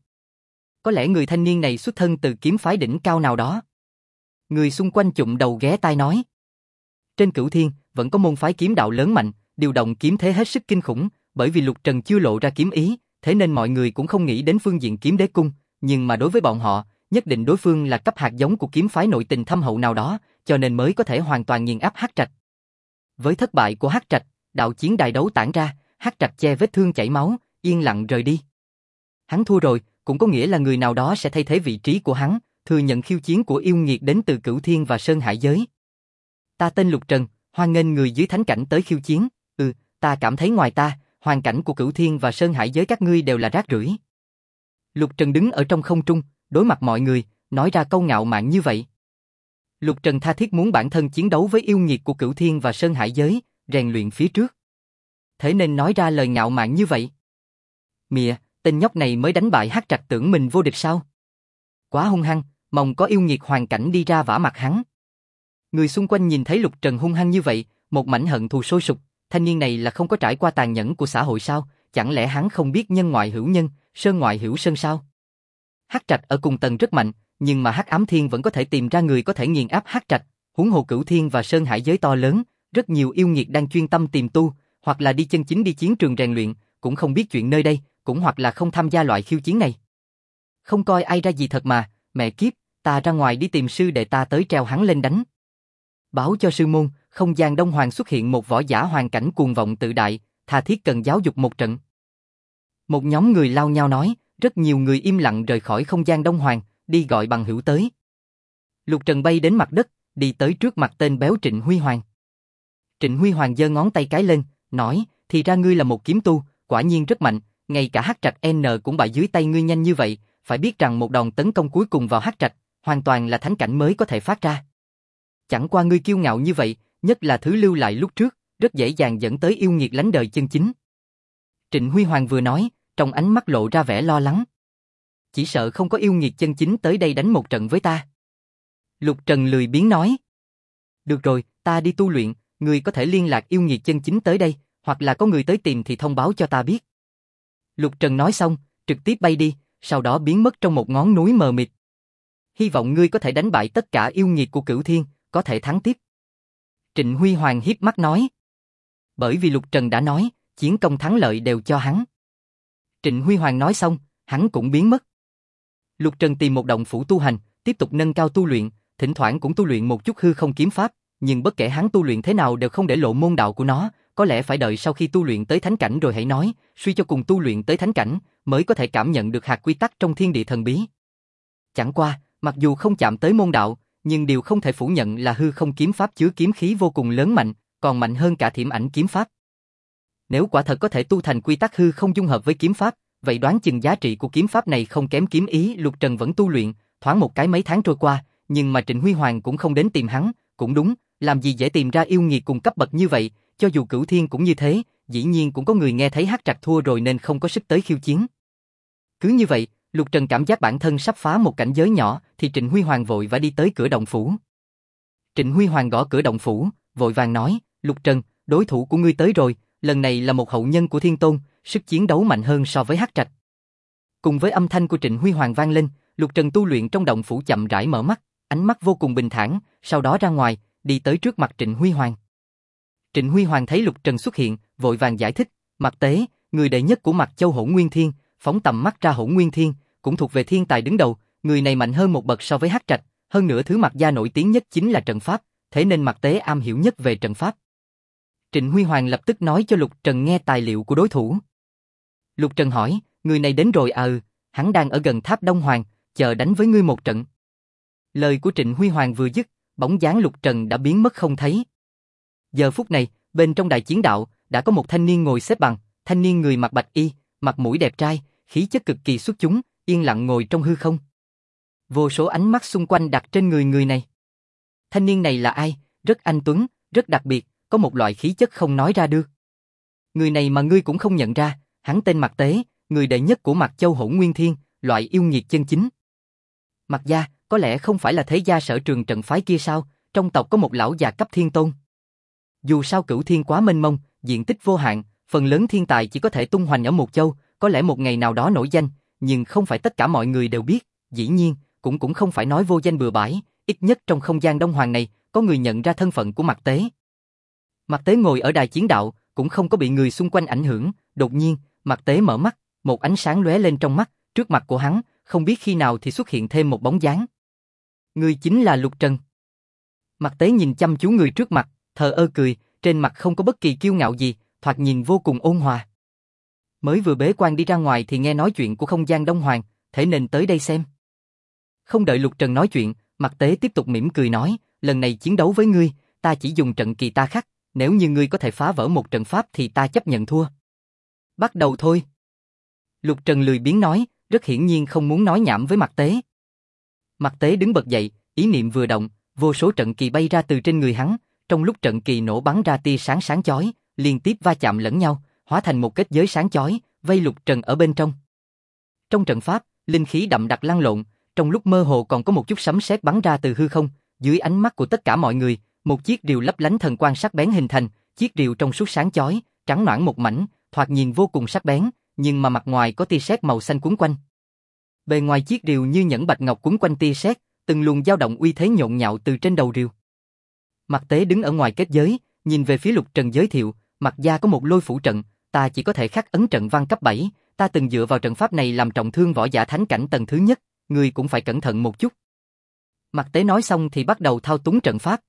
Có lẽ người thanh niên này xuất thân từ kiếm phái đỉnh cao nào đó. Người xung quanh chụm đầu ghé tai nói. Trên Cửu Thiên, vẫn có môn phái kiếm đạo lớn mạnh, điều động kiếm thế hết sức kinh khủng, bởi vì Lục Trần chưa lộ ra kiếm ý, thế nên mọi người cũng không nghĩ đến phương diện kiếm đế cung, nhưng mà đối với bọn họ, nhất định đối phương là cấp hạt giống của kiếm phái nội tình thâm hậu nào đó, cho nên mới có thể hoàn toàn nghiền áp Hắc Trạch. Với thất bại của Hắc Trạch, đạo chiến đài đấu tản ra, Hắc Trạch che vết thương chảy máu, yên lặng rời đi. Hắn thua rồi, cũng có nghĩa là người nào đó sẽ thay thế vị trí của hắn, thừa nhận khiêu chiến của yêu nghiệt đến từ Cửu Thiên và Sơn Hải giới. Ta tên Lục Trần, hoan nghênh người dưới thánh cảnh tới khiêu chiến. Ta cảm thấy ngoài ta, hoàn cảnh của Cửu Thiên và Sơn Hải giới các ngươi đều là rác rưởi. Lục Trần đứng ở trong không trung, đối mặt mọi người, nói ra câu ngạo mạn như vậy. Lục Trần tha thiết muốn bản thân chiến đấu với yêu nghiệt của Cửu Thiên và Sơn Hải giới, rèn luyện phía trước. Thế nên nói ra lời ngạo mạn như vậy. Mịa, tên nhóc này mới đánh bại Hắc Trạch tưởng mình vô địch sao? Quá hung hăng, mong có yêu nghiệt hoàn cảnh đi ra vả mặt hắn. Người xung quanh nhìn thấy Lục Trần hung hăng như vậy, một mảnh hận thù sôi sục, thanh niên này là không có trải qua tàn nhẫn của xã hội sao, chẳng lẽ hắn không biết nhân ngoại hữu nhân, sơn ngoại hữu sơn sao? Hắc Trạch ở cùng tầng rất mạnh, nhưng mà Hắc Ám Thiên vẫn có thể tìm ra người có thể nghiền áp Hắc Trạch, huống hồ Cửu Thiên và Sơn Hải giới to lớn, rất nhiều yêu nghiệt đang chuyên tâm tìm tu, hoặc là đi chân chính đi chiến trường rèn luyện, cũng không biết chuyện nơi đây, cũng hoặc là không tham gia loại khiêu chiến này. Không coi ai ra gì thật mà, mẹ kiếp, ta ra ngoài đi tìm sư đệ ta tới treo hắn lên đánh. Báo cho sư môn, không gian Đông Hoàng xuất hiện một võ giả hoàn cảnh cuồng vọng tự đại, tha thiết cần giáo dục một trận. Một nhóm người lao nhau nói, rất nhiều người im lặng rời khỏi không gian Đông Hoàng, đi gọi bằng hữu tới. Lục Trần bay đến mặt đất, đi tới trước mặt tên béo Trịnh Huy Hoàng. Trịnh Huy Hoàng giơ ngón tay cái lên, nói, thì ra ngươi là một kiếm tu, quả nhiên rất mạnh, ngay cả Hắc Trạch N cũng bại dưới tay ngươi nhanh như vậy, phải biết rằng một đòn tấn công cuối cùng vào Hắc Trạch, hoàn toàn là thánh cảnh mới có thể phát ra. Chẳng qua ngươi kiêu ngạo như vậy, nhất là thứ lưu lại lúc trước, rất dễ dàng dẫn tới yêu nghiệt lánh đời chân chính. Trịnh Huy Hoàng vừa nói, trong ánh mắt lộ ra vẻ lo lắng. Chỉ sợ không có yêu nghiệt chân chính tới đây đánh một trận với ta. Lục Trần lười biếng nói. Được rồi, ta đi tu luyện, ngươi có thể liên lạc yêu nghiệt chân chính tới đây, hoặc là có người tới tìm thì thông báo cho ta biết. Lục Trần nói xong, trực tiếp bay đi, sau đó biến mất trong một ngón núi mờ mịt. Hy vọng ngươi có thể đánh bại tất cả yêu nghiệt của Cửu Thiên, có thể thắng tiếp. Trịnh Huy Hoàng hiếp mắt nói. Bởi vì Lục Trần đã nói, chiến công thắng lợi đều cho hắn. Trịnh Huy Hoàng nói xong, hắn cũng biến mất. Lục Trần tìm một động phủ tu hành, tiếp tục nâng cao tu luyện, thỉnh thoảng cũng tu luyện một chút hư không kiếm pháp, nhưng bất kể hắn tu luyện thế nào đều không để lộ môn đạo của nó, có lẽ phải đợi sau khi tu luyện tới thánh cảnh rồi hãy nói, suy cho cùng tu luyện tới thánh cảnh, mới có thể cảm nhận được hạt quy tắc trong thiên địa thần bí. Chẳng qua, mặc dù không chạm tới môn đạo, nhưng điều không thể phủ nhận là hư không kiếm pháp chứa kiếm khí vô cùng lớn mạnh, còn mạnh hơn cả thiểm ảnh kiếm pháp. Nếu quả thật có thể tu thành quy tắc hư không dung hợp với kiếm pháp, vậy đoán chừng giá trị của kiếm pháp này không kém kiếm ý. Lục Trần vẫn tu luyện, thoáng một cái mấy tháng trôi qua, nhưng mà Trịnh Huy Hoàng cũng không đến tìm hắn, cũng đúng, làm gì dễ tìm ra yêu nghiệt cùng cấp bậc như vậy, cho dù Cửu Thiên cũng như thế, dĩ nhiên cũng có người nghe thấy Hắc Trạch thua rồi nên không có sức tới khiêu chiến. Cứ như vậy, Lục Trần cảm giác bản thân sắp phá một cảnh giới nhỏ thì Trịnh Huy Hoàng vội và đi tới cửa động phủ. Trịnh Huy Hoàng gõ cửa động phủ, vội vàng nói, Lục Trần, đối thủ của ngươi tới rồi, lần này là một hậu nhân của Thiên Tôn, sức chiến đấu mạnh hơn so với Hắc Trạch. Cùng với âm thanh của Trịnh Huy Hoàng vang lên, Lục Trần tu luyện trong động phủ chậm rãi mở mắt, ánh mắt vô cùng bình thản, sau đó ra ngoài, đi tới trước mặt Trịnh Huy Hoàng. Trịnh Huy Hoàng thấy Lục Trần xuất hiện, vội vàng giải thích, Mạc Tế, người đệ nhất của Mạc Châu Hỗn Nguyên Thiên, phóng tầm mắt ra Hỗn Nguyên Thiên, cũng thuộc về thiên tài đứng đầu, người này mạnh hơn một bậc so với Hắc Trạch, hơn nữa thứ Mạc gia nổi tiếng nhất chính là trận pháp, thế nên Mạc Tế am hiểu nhất về trận pháp. Trịnh Huy Hoàng lập tức nói cho Lục Trần nghe tài liệu của đối thủ. Lục Trần hỏi, người này đến rồi à? Hắn đang ở gần tháp Đông Hoàng, chờ đánh với ngươi một trận. Lời của Trịnh Huy Hoàng vừa dứt, bóng dáng Lục Trần đã biến mất không thấy. Giờ phút này, bên trong đại chiến đạo, đã có một thanh niên ngồi xếp bằng, thanh niên người mặc bạch y, mặt mũi đẹp trai, khí chất cực kỳ xuất chúng, yên lặng ngồi trong hư không. Vô số ánh mắt xung quanh đặt trên người này. Thanh niên này là ai? Rất anh tuấn, rất đặc biệt, có một loại khí chất không nói ra được. Người này mà ngươi cũng không nhận ra, hắn tên Mạc Tế, người đệ nhất của Mạc Châu Hỗn Nguyên Thiên, loại yêu nghiệt chân chính. Mạc gia, có lẽ không phải là thế gia Sở Trường trận phái kia sao? Trong tộc có một lão già cấp thiên tôn. Dù sao Cửu Thiên quá mênh mông, diện tích vô hạn, phần lớn thiên tài chỉ có thể tung hoành ở một châu, có lẽ một ngày nào đó nổi danh, nhưng không phải tất cả mọi người đều biết, dĩ nhiên, cũng không phải nói vô danh bừa bãi, ít nhất trong không gian Đông Hoàng này, có người nhận ra thân phận của Mạc Tế. Mạc Tế ngồi ở đài chiến đạo, cũng không có bị người xung quanh ảnh hưởng, đột nhiên, Mạc Tế mở mắt, một ánh sáng lóe lên trong mắt, trước mặt của hắn, không biết khi nào thì xuất hiện thêm một bóng dáng. Người chính là Lục Trần. Mạc Tế nhìn chăm chú người trước mặt, thờ ơ cười, trên mặt không có bất kỳ kiêu ngạo gì, thoạt nhìn vô cùng ôn hòa. Mới vừa bế quan đi ra ngoài thì nghe nói chuyện của không gian Đông Hoàng, thế nên tới đây xem. Không đợi Lục Trần nói chuyện, Mạc Tế tiếp tục mỉm cười nói, lần này chiến đấu với ngươi, ta chỉ dùng trận kỳ ta khắc, nếu như ngươi có thể phá vỡ một trận pháp thì ta chấp nhận thua. Bắt đầu thôi. Lục Trần lười biếng nói, rất hiển nhiên không muốn nói nhảm với Mạc Tế. Mạc Tế đứng bật dậy, ý niệm vừa động, vô số trận kỳ bay ra từ trên người hắn, trong lúc trận kỳ nổ bắn ra tia sáng sáng chói, liên tiếp va chạm lẫn nhau, hóa thành một kết giới sáng chói, vây Lục Trần ở bên trong. Trong trận pháp, linh khí đậm đặc lăn lộn, trong lúc mơ hồ còn có một chút sấm sét bắn ra từ hư không, dưới ánh mắt của tất cả mọi người, một chiếc rìu lấp lánh thần quang sắc bén hình thành, chiếc rìu trong suốt sáng chói, trắng nõn một mảnh, thoạt nhìn vô cùng sắc bén, nhưng mà mặt ngoài có tia sét màu xanh quấn quanh. Bề ngoài chiếc rìu như nhẫn bạch ngọc quấn quanh tia sét, từng luồng dao động uy thế nhộn nhạo từ trên đầu rìu. Mạc Tế đứng ở ngoài kết giới, nhìn về phía Lục Trần giới thiệu, Mạc gia có một lôi phủ trận, ta chỉ có thể khắc ấn trận văn cấp 7, ta từng dựa vào trận pháp này làm trọng thương võ giả thánh cảnh tầng thứ nhất, ngươi cũng phải cẩn thận một chút. Mạc Tế nói xong thì bắt đầu thao túng trận pháp.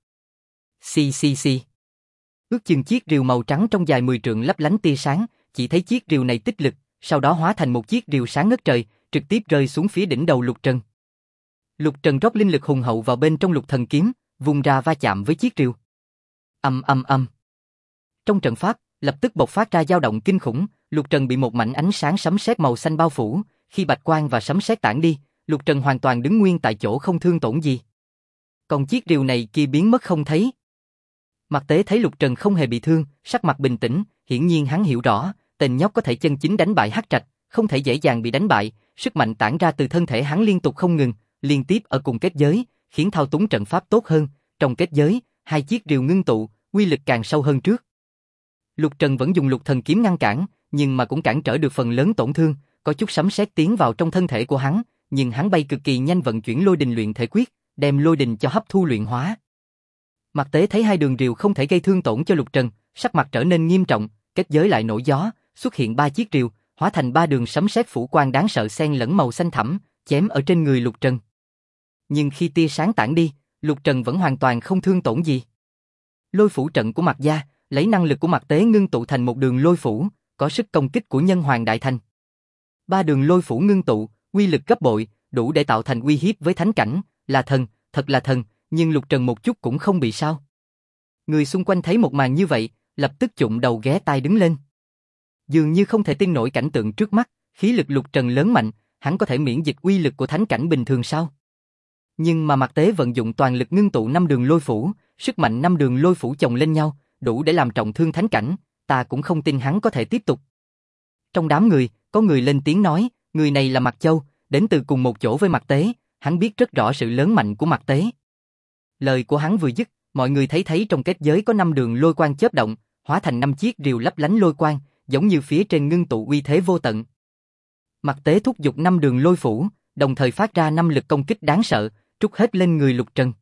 Xì. Ước chừng chiếc rìu màu trắng trong dài 10 trượng lấp lánh tia sáng, chỉ thấy chiếc rìu này tích lực, sau đó hóa thành một chiếc rìu sáng ngất trời, trực tiếp rơi xuống phía đỉnh đầu Lục Trần. Lục Trần rót linh lực hùng hậu vào bên trong Lục Thần kiếm, vung ra va chạm với chiếc rìu. Ầm. Trong trận pháp, lập tức bộc phát ra dao động kinh khủng, Lục Trần bị một mảnh ánh sáng sấm sét màu xanh bao phủ, khi bạch quang và sấm sét tản đi, Lục Trần hoàn toàn đứng nguyên tại chỗ không thương tổn gì. Còn chiếc rìu này kia biến mất không thấy. Mạc Tế thấy Lục Trần không hề bị thương, sắc mặt bình tĩnh, hiển nhiên hắn hiểu rõ, tên nhóc có thể chân chính đánh bại Hắc Trạch, không thể dễ dàng bị đánh bại, sức mạnh tản ra từ thân thể hắn liên tục không ngừng, liên tiếp ở cùng kết giới, khiến thao túng trận pháp tốt hơn, trong kết giới, hai chiếc rìu ngưng tụ, uy lực càng sâu hơn trước. Lục Trần vẫn dùng Lục Thần kiếm ngăn cản, nhưng mà cũng cản trở được phần lớn tổn thương, có chút sấm sét tiến vào trong thân thể của hắn, nhưng hắn bay cực kỳ nhanh vận chuyển lôi đình luyện thể quyết, đem lôi đình cho hấp thu luyện hóa. Mạc Tế thấy hai đường rìu không thể gây thương tổn cho Lục Trần, sắc mặt trở nên nghiêm trọng, kết giới lại nổi gió, xuất hiện 3 chiếc rìu, hóa thành 3 đường sấm sét phủ quang đáng sợ xen lẫn màu xanh thẳm, chém ở trên người Lục Trần. Nhưng khi tia sáng tản đi, Lục Trần vẫn hoàn toàn không thương tổn gì. Lôi phủ trận của Mạc gia, lấy năng lực của Mạc Tế ngưng tụ thành một đường lôi phủ, có sức công kích của Nhân Hoàng Đại Thành. 3 đường lôi phủ ngưng tụ, uy lực gấp bội, đủ để tạo thành uy hiếp với thánh cảnh, là thần, thật là thần, nhưng Lục Trần một chút cũng không bị sao. Người xung quanh thấy một màn như vậy, lập tức chụng đầu ghé tai đứng lên. Dường như không thể tin nổi cảnh tượng trước mắt, khí lực Lục Trần lớn mạnh, hắn có thể miễn dịch uy lực của thánh cảnh bình thường sao? Nhưng mà Mạc Tế vận dụng toàn lực ngưng tụ 5 đường lôi phủ, sức mạnh 5 đường lôi phủ chồng lên nhau, đủ để làm trọng thương thánh cảnh, ta cũng không tin hắn có thể tiếp tục. Trong đám người, có người lên tiếng nói, người này là Mạc Châu, đến từ cùng một chỗ với Mạc Tế, hắn biết rất rõ sự lớn mạnh của Mạc Tế. Lời của hắn vừa dứt, mọi người thấy trong kết giới có 5 đường lôi quang chớp động, hóa thành 5 chiếc rìu lấp lánh lôi quang, giống như phía trên ngưng tụ uy thế vô tận. Mạc Tế thúc giục 5 đường lôi phủ, đồng thời phát ra 5 lực công kích đáng sợ, trút hết lên người Lục Trần.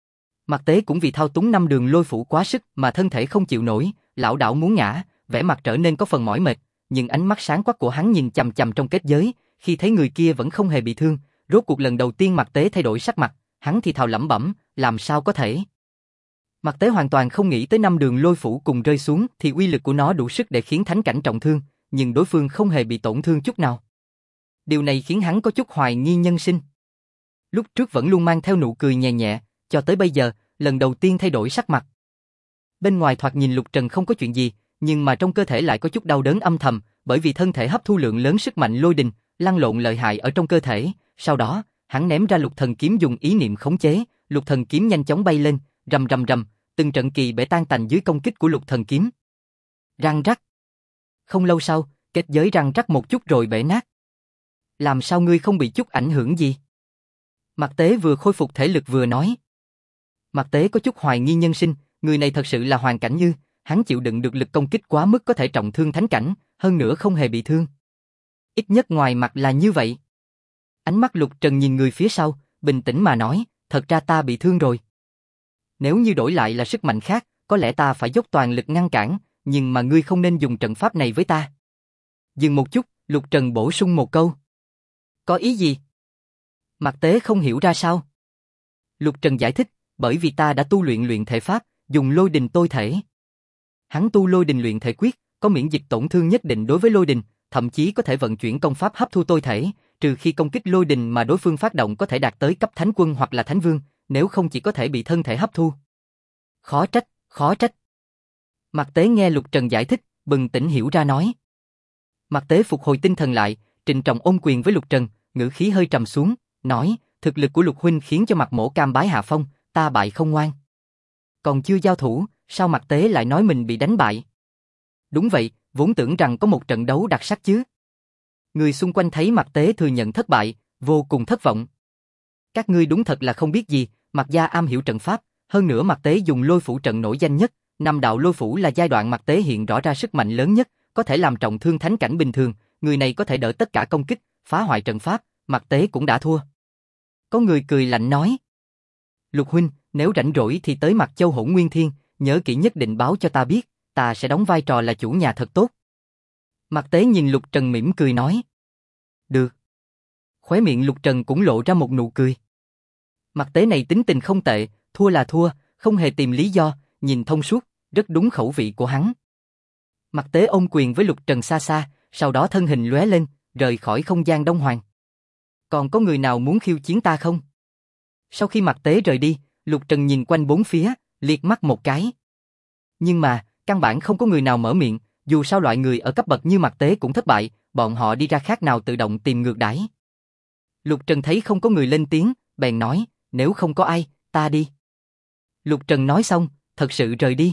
Mạc Tế cũng vì thao túng 5 đường lôi phủ quá sức mà thân thể không chịu nổi, lảo đảo muốn ngã, vẻ mặt trở nên có phần mỏi mệt, nhưng ánh mắt sáng quắc của hắn nhìn chằm chằm trong kết giới, khi thấy người kia vẫn không hề bị thương, rốt cuộc lần đầu tiên Mạc Tế thay đổi sắc mặt, hắn thì thào lẩm bẩm, làm sao có thể? Mạc Tế hoàn toàn không nghĩ tới 5 đường lôi phủ cùng rơi xuống thì uy lực của nó đủ sức để khiến thánh cảnh trọng thương, nhưng đối phương không hề bị tổn thương chút nào. Điều này khiến hắn có chút hoài nghi nhân sinh. Lúc trước vẫn luôn mang theo nụ cười nhẹ nhẹ, cho tới bây giờ, lần đầu tiên thay đổi sắc mặt. Bên ngoài thoạt nhìn Lục Trần không có chuyện gì, nhưng mà trong cơ thể lại có chút đau đớn âm thầm, bởi vì thân thể hấp thu lượng lớn sức mạnh lôi đình, lăn lộn lợi hại ở trong cơ thể. Sau đó, hắn ném ra Lục Thần kiếm dùng ý niệm khống chế, Lục Thần kiếm nhanh chóng bay lên, rầm rầm rầm, từng trận kỳ bể tan tành dưới công kích của Lục Thần kiếm. Răng rắc. Không lâu sau, kết giới răng rắc một chút rồi bể nát. Làm sao ngươi không bị chút ảnh hưởng gì? Mạc Tế vừa khôi phục thể lực vừa nói. Mạc Tế có chút hoài nghi nhân sinh, người này thật sự là hoàn cảnh ư? Hắn chịu đựng được lực công kích quá mức có thể trọng thương thánh cảnh, hơn nữa không hề bị thương. Ít nhất ngoài mặt là như vậy. Ánh mắt Lục Trần nhìn người phía sau, bình tĩnh mà nói, thật ra ta bị thương rồi. Nếu như đổi lại là sức mạnh khác, có lẽ ta phải dốc toàn lực ngăn cản, nhưng mà ngươi không nên dùng trận pháp này với ta. Dừng một chút, Lục Trần bổ sung một câu. Có ý gì? Mạc Tế không hiểu ra sao. Lục Trần giải thích, bởi vì ta đã tu luyện luyện thể pháp, dùng lôi đình tôi thể. Hắn tu lôi đình luyện thể quyết, có miễn dịch tổn thương nhất định đối với lôi đình, thậm chí có thể vận chuyển công pháp hấp thu tôi thể, trừ khi công kích lôi đình mà đối phương phát động có thể đạt tới cấp thánh quân hoặc là thánh vương, nếu không chỉ có thể bị thân thể hấp thu. Khó trách, khó trách. Mạc Tế nghe Lục Trần giải thích, bừng tỉnh hiểu ra nói. Mạc Tế phục hồi tinh thần lại, trịnh trọng ôm quyền với Lục Trần, ngữ khí hơi trầm xuống, nói, thực lực của Lục huynh khiến cho Mạc Mỗ cam bái hạ phong, ta bại không ngoan. Còn chưa giao thủ, sao Mạc Tế lại nói mình bị đánh bại? Đúng vậy, vốn tưởng rằng có một trận đấu đặc sắc chứ. Người xung quanh thấy Mạc Tế thừa nhận thất bại, vô cùng thất vọng. Các ngươi đúng thật là không biết gì, Mạc gia am hiểu trận pháp, hơn nữa Mạc Tế dùng lôi phủ trận nổi danh nhất, 5 đạo lôi phủ là giai đoạn Mạc Tế hiện rõ ra sức mạnh lớn nhất, có thể làm trọng thương thánh cảnh bình thường, người này có thể đỡ tất cả công kích, phá hoại trận pháp, Mạc Tế cũng đã thua. Có người cười lạnh nói. Lục huynh, nếu rảnh rỗi thì tới Mạc Châu Hỗn Nguyên Thiên, nhớ kỹ nhất định báo cho ta biết, ta sẽ đóng vai trò là chủ nhà thật tốt. Mạc Tế nhìn Lục Trần mỉm cười nói. Được. Khóe miệng Lục Trần cũng lộ ra một nụ cười. Mạc Tế này tính tình không tệ, thua là thua, không hề tìm lý do, nhìn thông suốt, rất đúng khẩu vị của hắn. Mạc Tế ôm quyền với Lục Trần xa xa, sau đó thân hình lóe lên, rời khỏi không gian Đông Hoàng. Còn có người nào muốn khiêu chiến ta không? Sau khi Mạc Tế rời đi, Lục Trần nhìn quanh bốn phía, liếc mắt một cái. Nhưng mà, căn bản không có người nào mở miệng, dù sao loại người ở cấp bậc như Mạc Tế cũng thất bại, bọn họ đi ra khác nào tự động tìm ngược đãi. Lục Trần thấy không có người lên tiếng, bèn nói, nếu không có ai, ta đi. Lục Trần nói xong, thật sự rời đi.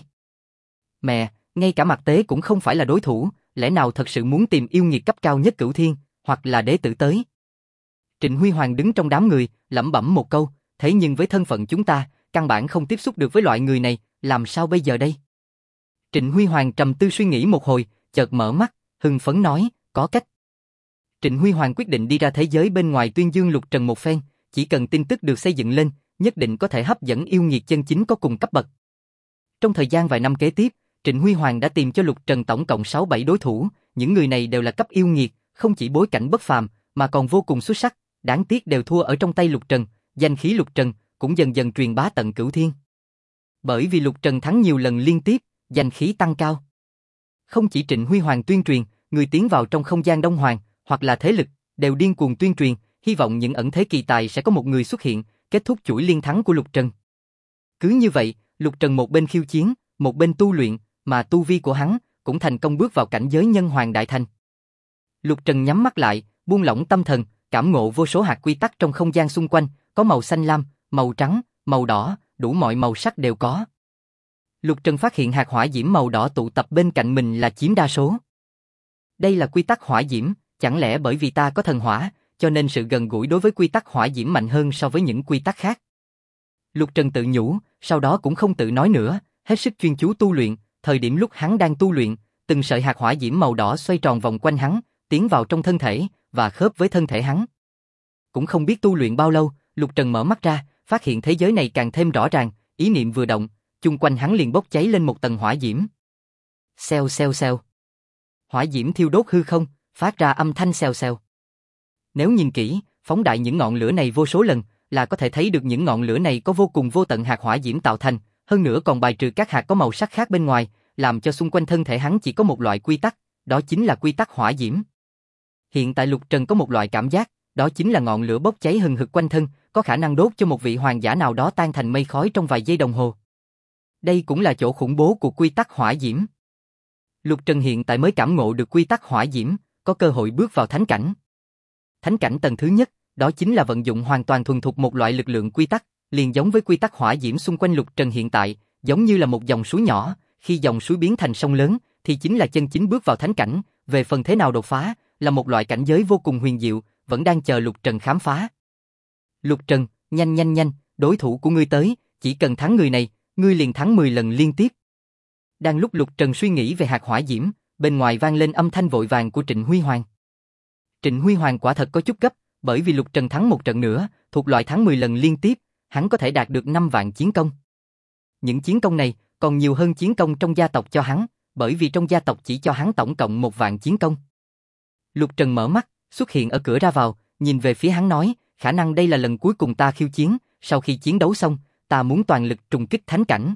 Mẹ, ngay cả Mạc Tế cũng không phải là đối thủ, lẽ nào thật sự muốn tìm yêu nghiệt cấp cao nhất Cửu Thiên, hoặc là đế tử tới. Trịnh Huy Hoàng đứng trong đám người, lẩm bẩm một câu, thế nhưng với thân phận chúng ta, căn bản không tiếp xúc được với loại người này, làm sao bây giờ đây? Trịnh Huy Hoàng trầm tư suy nghĩ một hồi, chợt mở mắt, hưng phấn nói, có cách. Trịnh Huy Hoàng quyết định đi ra thế giới bên ngoài tuyên dương Lục Trần một phen, chỉ cần tin tức được xây dựng lên, nhất định có thể hấp dẫn yêu nghiệt chân chính có cùng cấp bậc. Trong thời gian vài năm kế tiếp, Trịnh Huy Hoàng đã tìm cho Lục Trần tổng cộng 6-7 đối thủ, những người này đều là cấp yêu nghiệt, không chỉ bối cảnh bất phàm, mà còn vô cùng xuất sắc, đáng tiếc đều thua ở trong tay Lục Trần, danh khí Lục Trần cũng dần dần truyền bá tận Cửu Thiên. Bởi vì Lục Trần thắng nhiều lần liên tiếp, danh khí tăng cao. Không chỉ Trịnh Huy Hoàng tuyên truyền, người tiến vào trong không gian Đông Hoàng, hoặc là thế lực, đều điên cuồng tuyên truyền, hy vọng những ẩn thế kỳ tài sẽ có một người xuất hiện, kết thúc chuỗi liên thắng của Lục Trần. Cứ như vậy, Lục Trần một bên khiêu chiến, một bên tu luyện, mà tu vi của hắn cũng thành công bước vào cảnh giới nhân hoàng đại thành. Lục Trần nhắm mắt lại, buông lỏng tâm thần, cảm ngộ vô số hạt quy tắc trong không gian xung quanh, có màu xanh lam, màu trắng, màu đỏ, đủ mọi màu sắc đều có. Lục Trần phát hiện hạt hỏa diễm màu đỏ tụ tập bên cạnh mình là chiếm đa số. Đây là quy tắc hỏa diễm, chẳng lẽ bởi vì ta có thần hỏa, cho nên sự gần gũi đối với quy tắc hỏa diễm mạnh hơn so với những quy tắc khác. Lục Trần tự nhủ, sau đó cũng không tự nói nữa, hết sức chuyên chú tu luyện, thời điểm lúc hắn đang tu luyện, từng sợi hạt hỏa diễm màu đỏ xoay tròn vòng quanh hắn, tiến vào trong thân thể, và khớp với thân thể hắn. Cũng không biết tu luyện bao lâu, Lục Trần mở mắt ra, phát hiện thế giới này càng thêm rõ ràng, ý niệm vừa động, chung quanh hắn liền bốc cháy lên một tầng hỏa diễm. Xèo xèo xèo. Hỏa diễm thiêu đốt hư không, phát ra âm thanh xèo xèo. Nếu nhìn kỹ, phóng đại những ngọn lửa này vô số lần, là có thể thấy được những ngọn lửa này có vô cùng vô tận hạt hỏa diễm tạo thành, hơn nữa còn bài trừ các hạt có màu sắc khác bên ngoài, làm cho xung quanh thân thể hắn chỉ có một loại quy tắc, đó chính là quy tắc hỏa diễm. Hiện tại Lục Trần có một loại cảm giác, đó chính là ngọn lửa bốc cháy hừng hực quanh thân, có khả năng đốt cho một vị hoàng giả nào đó tan thành mây khói trong vài giây đồng hồ. Đây cũng là chỗ khủng bố của quy tắc hỏa diễm. Lục Trần hiện tại mới cảm ngộ được quy tắc hỏa diễm, có cơ hội bước vào thánh cảnh. Thánh cảnh tầng thứ nhất, đó chính là vận dụng hoàn toàn thuần thục một loại lực lượng quy tắc, liền giống với quy tắc hỏa diễm xung quanh Lục Trần hiện tại, giống như là một dòng suối nhỏ, khi dòng suối biến thành sông lớn, thì chính là chân chính bước vào thánh cảnh, về phần thế nào đột phá, là một loại cảnh giới vô cùng huyền diệu, vẫn đang chờ Lục Trần khám phá. Lục Trần, nhanh, đối thủ của ngươi tới, chỉ cần thắng người này, ngươi liền thắng 10 lần liên tiếp. Đang lúc Lục Trần suy nghĩ về hạt hỏa diễm, bên ngoài vang lên âm thanh vội vàng của Trịnh Huy Hoàng. Trịnh Huy Hoàng quả thật có chút gấp, bởi vì Lục Trần thắng một trận nữa, thuộc loại thắng 10 lần liên tiếp, hắn có thể đạt được 5 vạn chiến công. Những chiến công này còn nhiều hơn chiến công trong gia tộc cho hắn, bởi vì trong gia tộc chỉ cho hắn tổng cộng 1 vạn chiến công. Lục Trần mở mắt, xuất hiện ở cửa ra vào, nhìn về phía hắn nói, khả năng đây là lần cuối cùng ta khiêu chiến, sau khi chiến đấu xong, ta muốn toàn lực trùng kích thánh cảnh.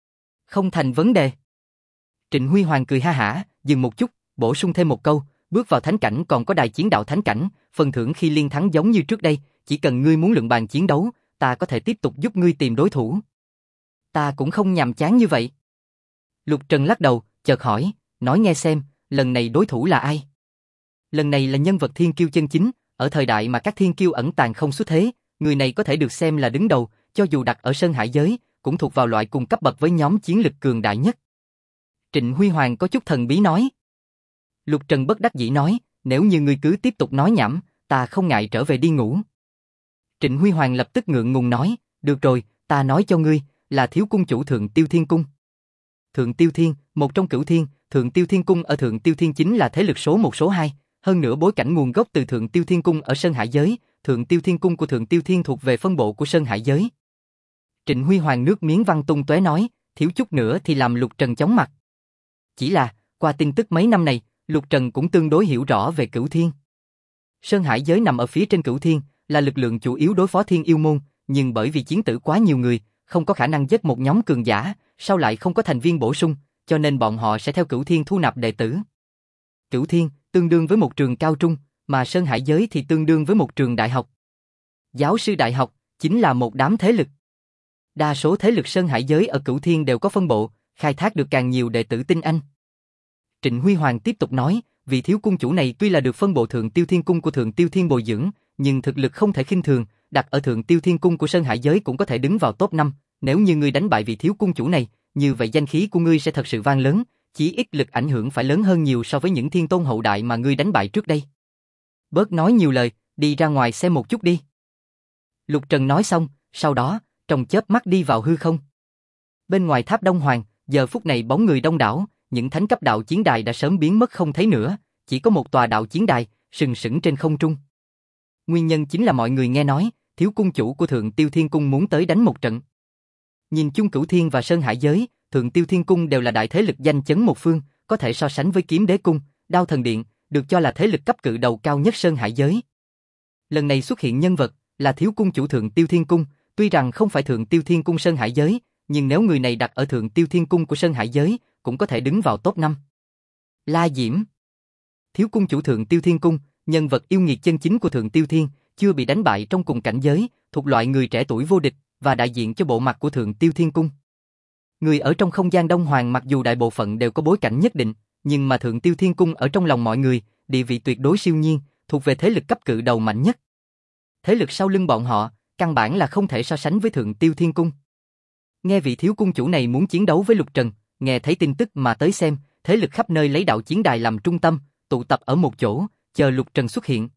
Không thành vấn đề. Trịnh Huy Hoàng cười ha hả, dừng một chút, bổ sung thêm một câu, bước vào thánh cảnh còn có đài chiến đạo thánh cảnh, phần thưởng khi liên thắng giống như trước đây, chỉ cần ngươi muốn luận bàn chiến đấu, ta có thể tiếp tục giúp ngươi tìm đối thủ. Ta cũng không nhàm chán như vậy. Lục Trần lắc đầu, chợt hỏi, nói nghe xem, lần này đối thủ là ai? Lần này là nhân vật thiên kiêu chân chính, ở thời đại mà các thiên kiêu ẩn tàng không xuất thế, người này có thể được xem là đứng đầu, cho dù đặt ở Sơn Hải giới, cũng thuộc vào loại cùng cấp bậc với nhóm chiến lực cường đại nhất. Trịnh Huy Hoàng có chút thần bí nói. Lục Trần bất đắc dĩ nói, nếu như ngươi cứ tiếp tục nói nhảm, ta không ngại trở về đi ngủ. Trịnh Huy Hoàng lập tức ngượng ngùng nói, được rồi, ta nói cho ngươi, là thiếu cung chủ Thượng Tiêu Thiên Cung. Thượng Tiêu Thiên, một trong cửu thiên, Thượng Tiêu Thiên Cung ở Thượng Tiêu Thiên chính là thế lực số 1 số 2, hơn nữa bối cảnh nguồn gốc từ Thượng Tiêu Thiên Cung ở Sơn Hải giới, Thượng Tiêu Thiên Cung của Thượng Tiêu Thiên thuộc về phân bộ của Sơn Hải giới. Trịnh Huy Hoàng nước miếng văng tung tóe nói, thiếu chút nữa thì làm Lục Trần chóng mặt. Chỉ là, qua tin tức mấy năm này, Lục Trần cũng tương đối hiểu rõ về Cửu Thiên. Sơn Hải giới nằm ở phía trên Cửu Thiên, là lực lượng chủ yếu đối phó Thiên Yêu Môn, nhưng bởi vì chiến tử quá nhiều người, không có khả năng giết một nhóm cường giả, sau lại không có thành viên bổ sung, cho nên bọn họ sẽ theo Cửu Thiên thu nạp đệ tử. Cửu Thiên tương đương với một trường cao trung, mà Sơn Hải giới thì tương đương với một trường đại học. Giáo sư đại học chính là một đám thế lực. Đa số thế lực Sơn Hải giới ở Cửu Thiên đều có phân bộ, khai thác được càng nhiều đệ tử tinh anh. Trịnh Huy Hoàng tiếp tục nói, vị thiếu cung chủ này tuy là được phân bộ Thượng Tiêu Thiên Cung của Thượng Tiêu Thiên bồi dưỡng, nhưng thực lực không thể khinh thường, đặt ở Thượng Tiêu Thiên Cung của Sơn Hải giới cũng có thể đứng vào top 5, nếu như ngươi đánh bại vị thiếu cung chủ này, như vậy danh khí của ngươi sẽ thật sự vang lớn, chí ít lực ảnh hưởng phải lớn hơn nhiều so với những thiên tôn hậu đại mà ngươi đánh bại trước đây. Bớt nói nhiều lời, đi ra ngoài xem một chút đi. Lục Trần nói xong, sau đó, trong chớp mắt đi vào hư không. Bên ngoài tháp Đông Hoàng, giờ phút này bóng người đông đảo, những thánh cấp đạo chiến đài đã sớm biến mất không thấy nữa, chỉ có một tòa đạo chiến đài, sừng sững trên không trung. Nguyên nhân chính là mọi người nghe nói, thiếu cung chủ của Thượng Tiêu Thiên Cung muốn tới đánh một trận. Nhìn chung Cửu Thiên và Sơn Hải giới, Thượng Tiêu Thiên Cung đều là đại thế lực danh chấn một phương, có thể so sánh với Kiếm Đế Cung, Đao Thần Điện, được cho là thế lực cấp cự đầu cao nhất Sơn Hải giới. Lần này xuất hiện nhân vật là thiếu cung chủ Thượng Tiêu Thiên Cung, tuy rằng không phải Thượng Tiêu Thiên Cung Sơn Hải giới, nhưng nếu người này đặt ở Thượng Tiêu Thiên Cung của Sơn Hải giới, cũng có thể đứng vào top 5. La Diễm, thiếu cung chủ Thượng Tiêu Thiên Cung, nhân vật yêu nghiệt chân chính của Thượng Tiêu Thiên, chưa bị đánh bại trong cùng cảnh giới, thuộc loại người trẻ tuổi vô địch và đại diện cho bộ mặt của Thượng Tiêu Thiên Cung. Người ở trong không gian Đông Hoàng mặc dù đại bộ phận đều có bối cảnh nhất định, nhưng mà Thượng Tiêu Thiên Cung ở trong lòng mọi người, địa vị tuyệt đối siêu nhiên, thuộc về thế lực cấp cự đầu mạnh nhất. Thế lực sau lưng bọn họ, căn bản là không thể so sánh với Thượng Tiêu Thiên Cung. Nghe vị thiếu cung chủ này muốn chiến đấu với Lục Trần, nghe thấy tin tức mà tới xem, thế lực khắp nơi lấy đạo chiến đài làm trung tâm, tụ tập ở một chỗ, chờ Lục Trần xuất hiện.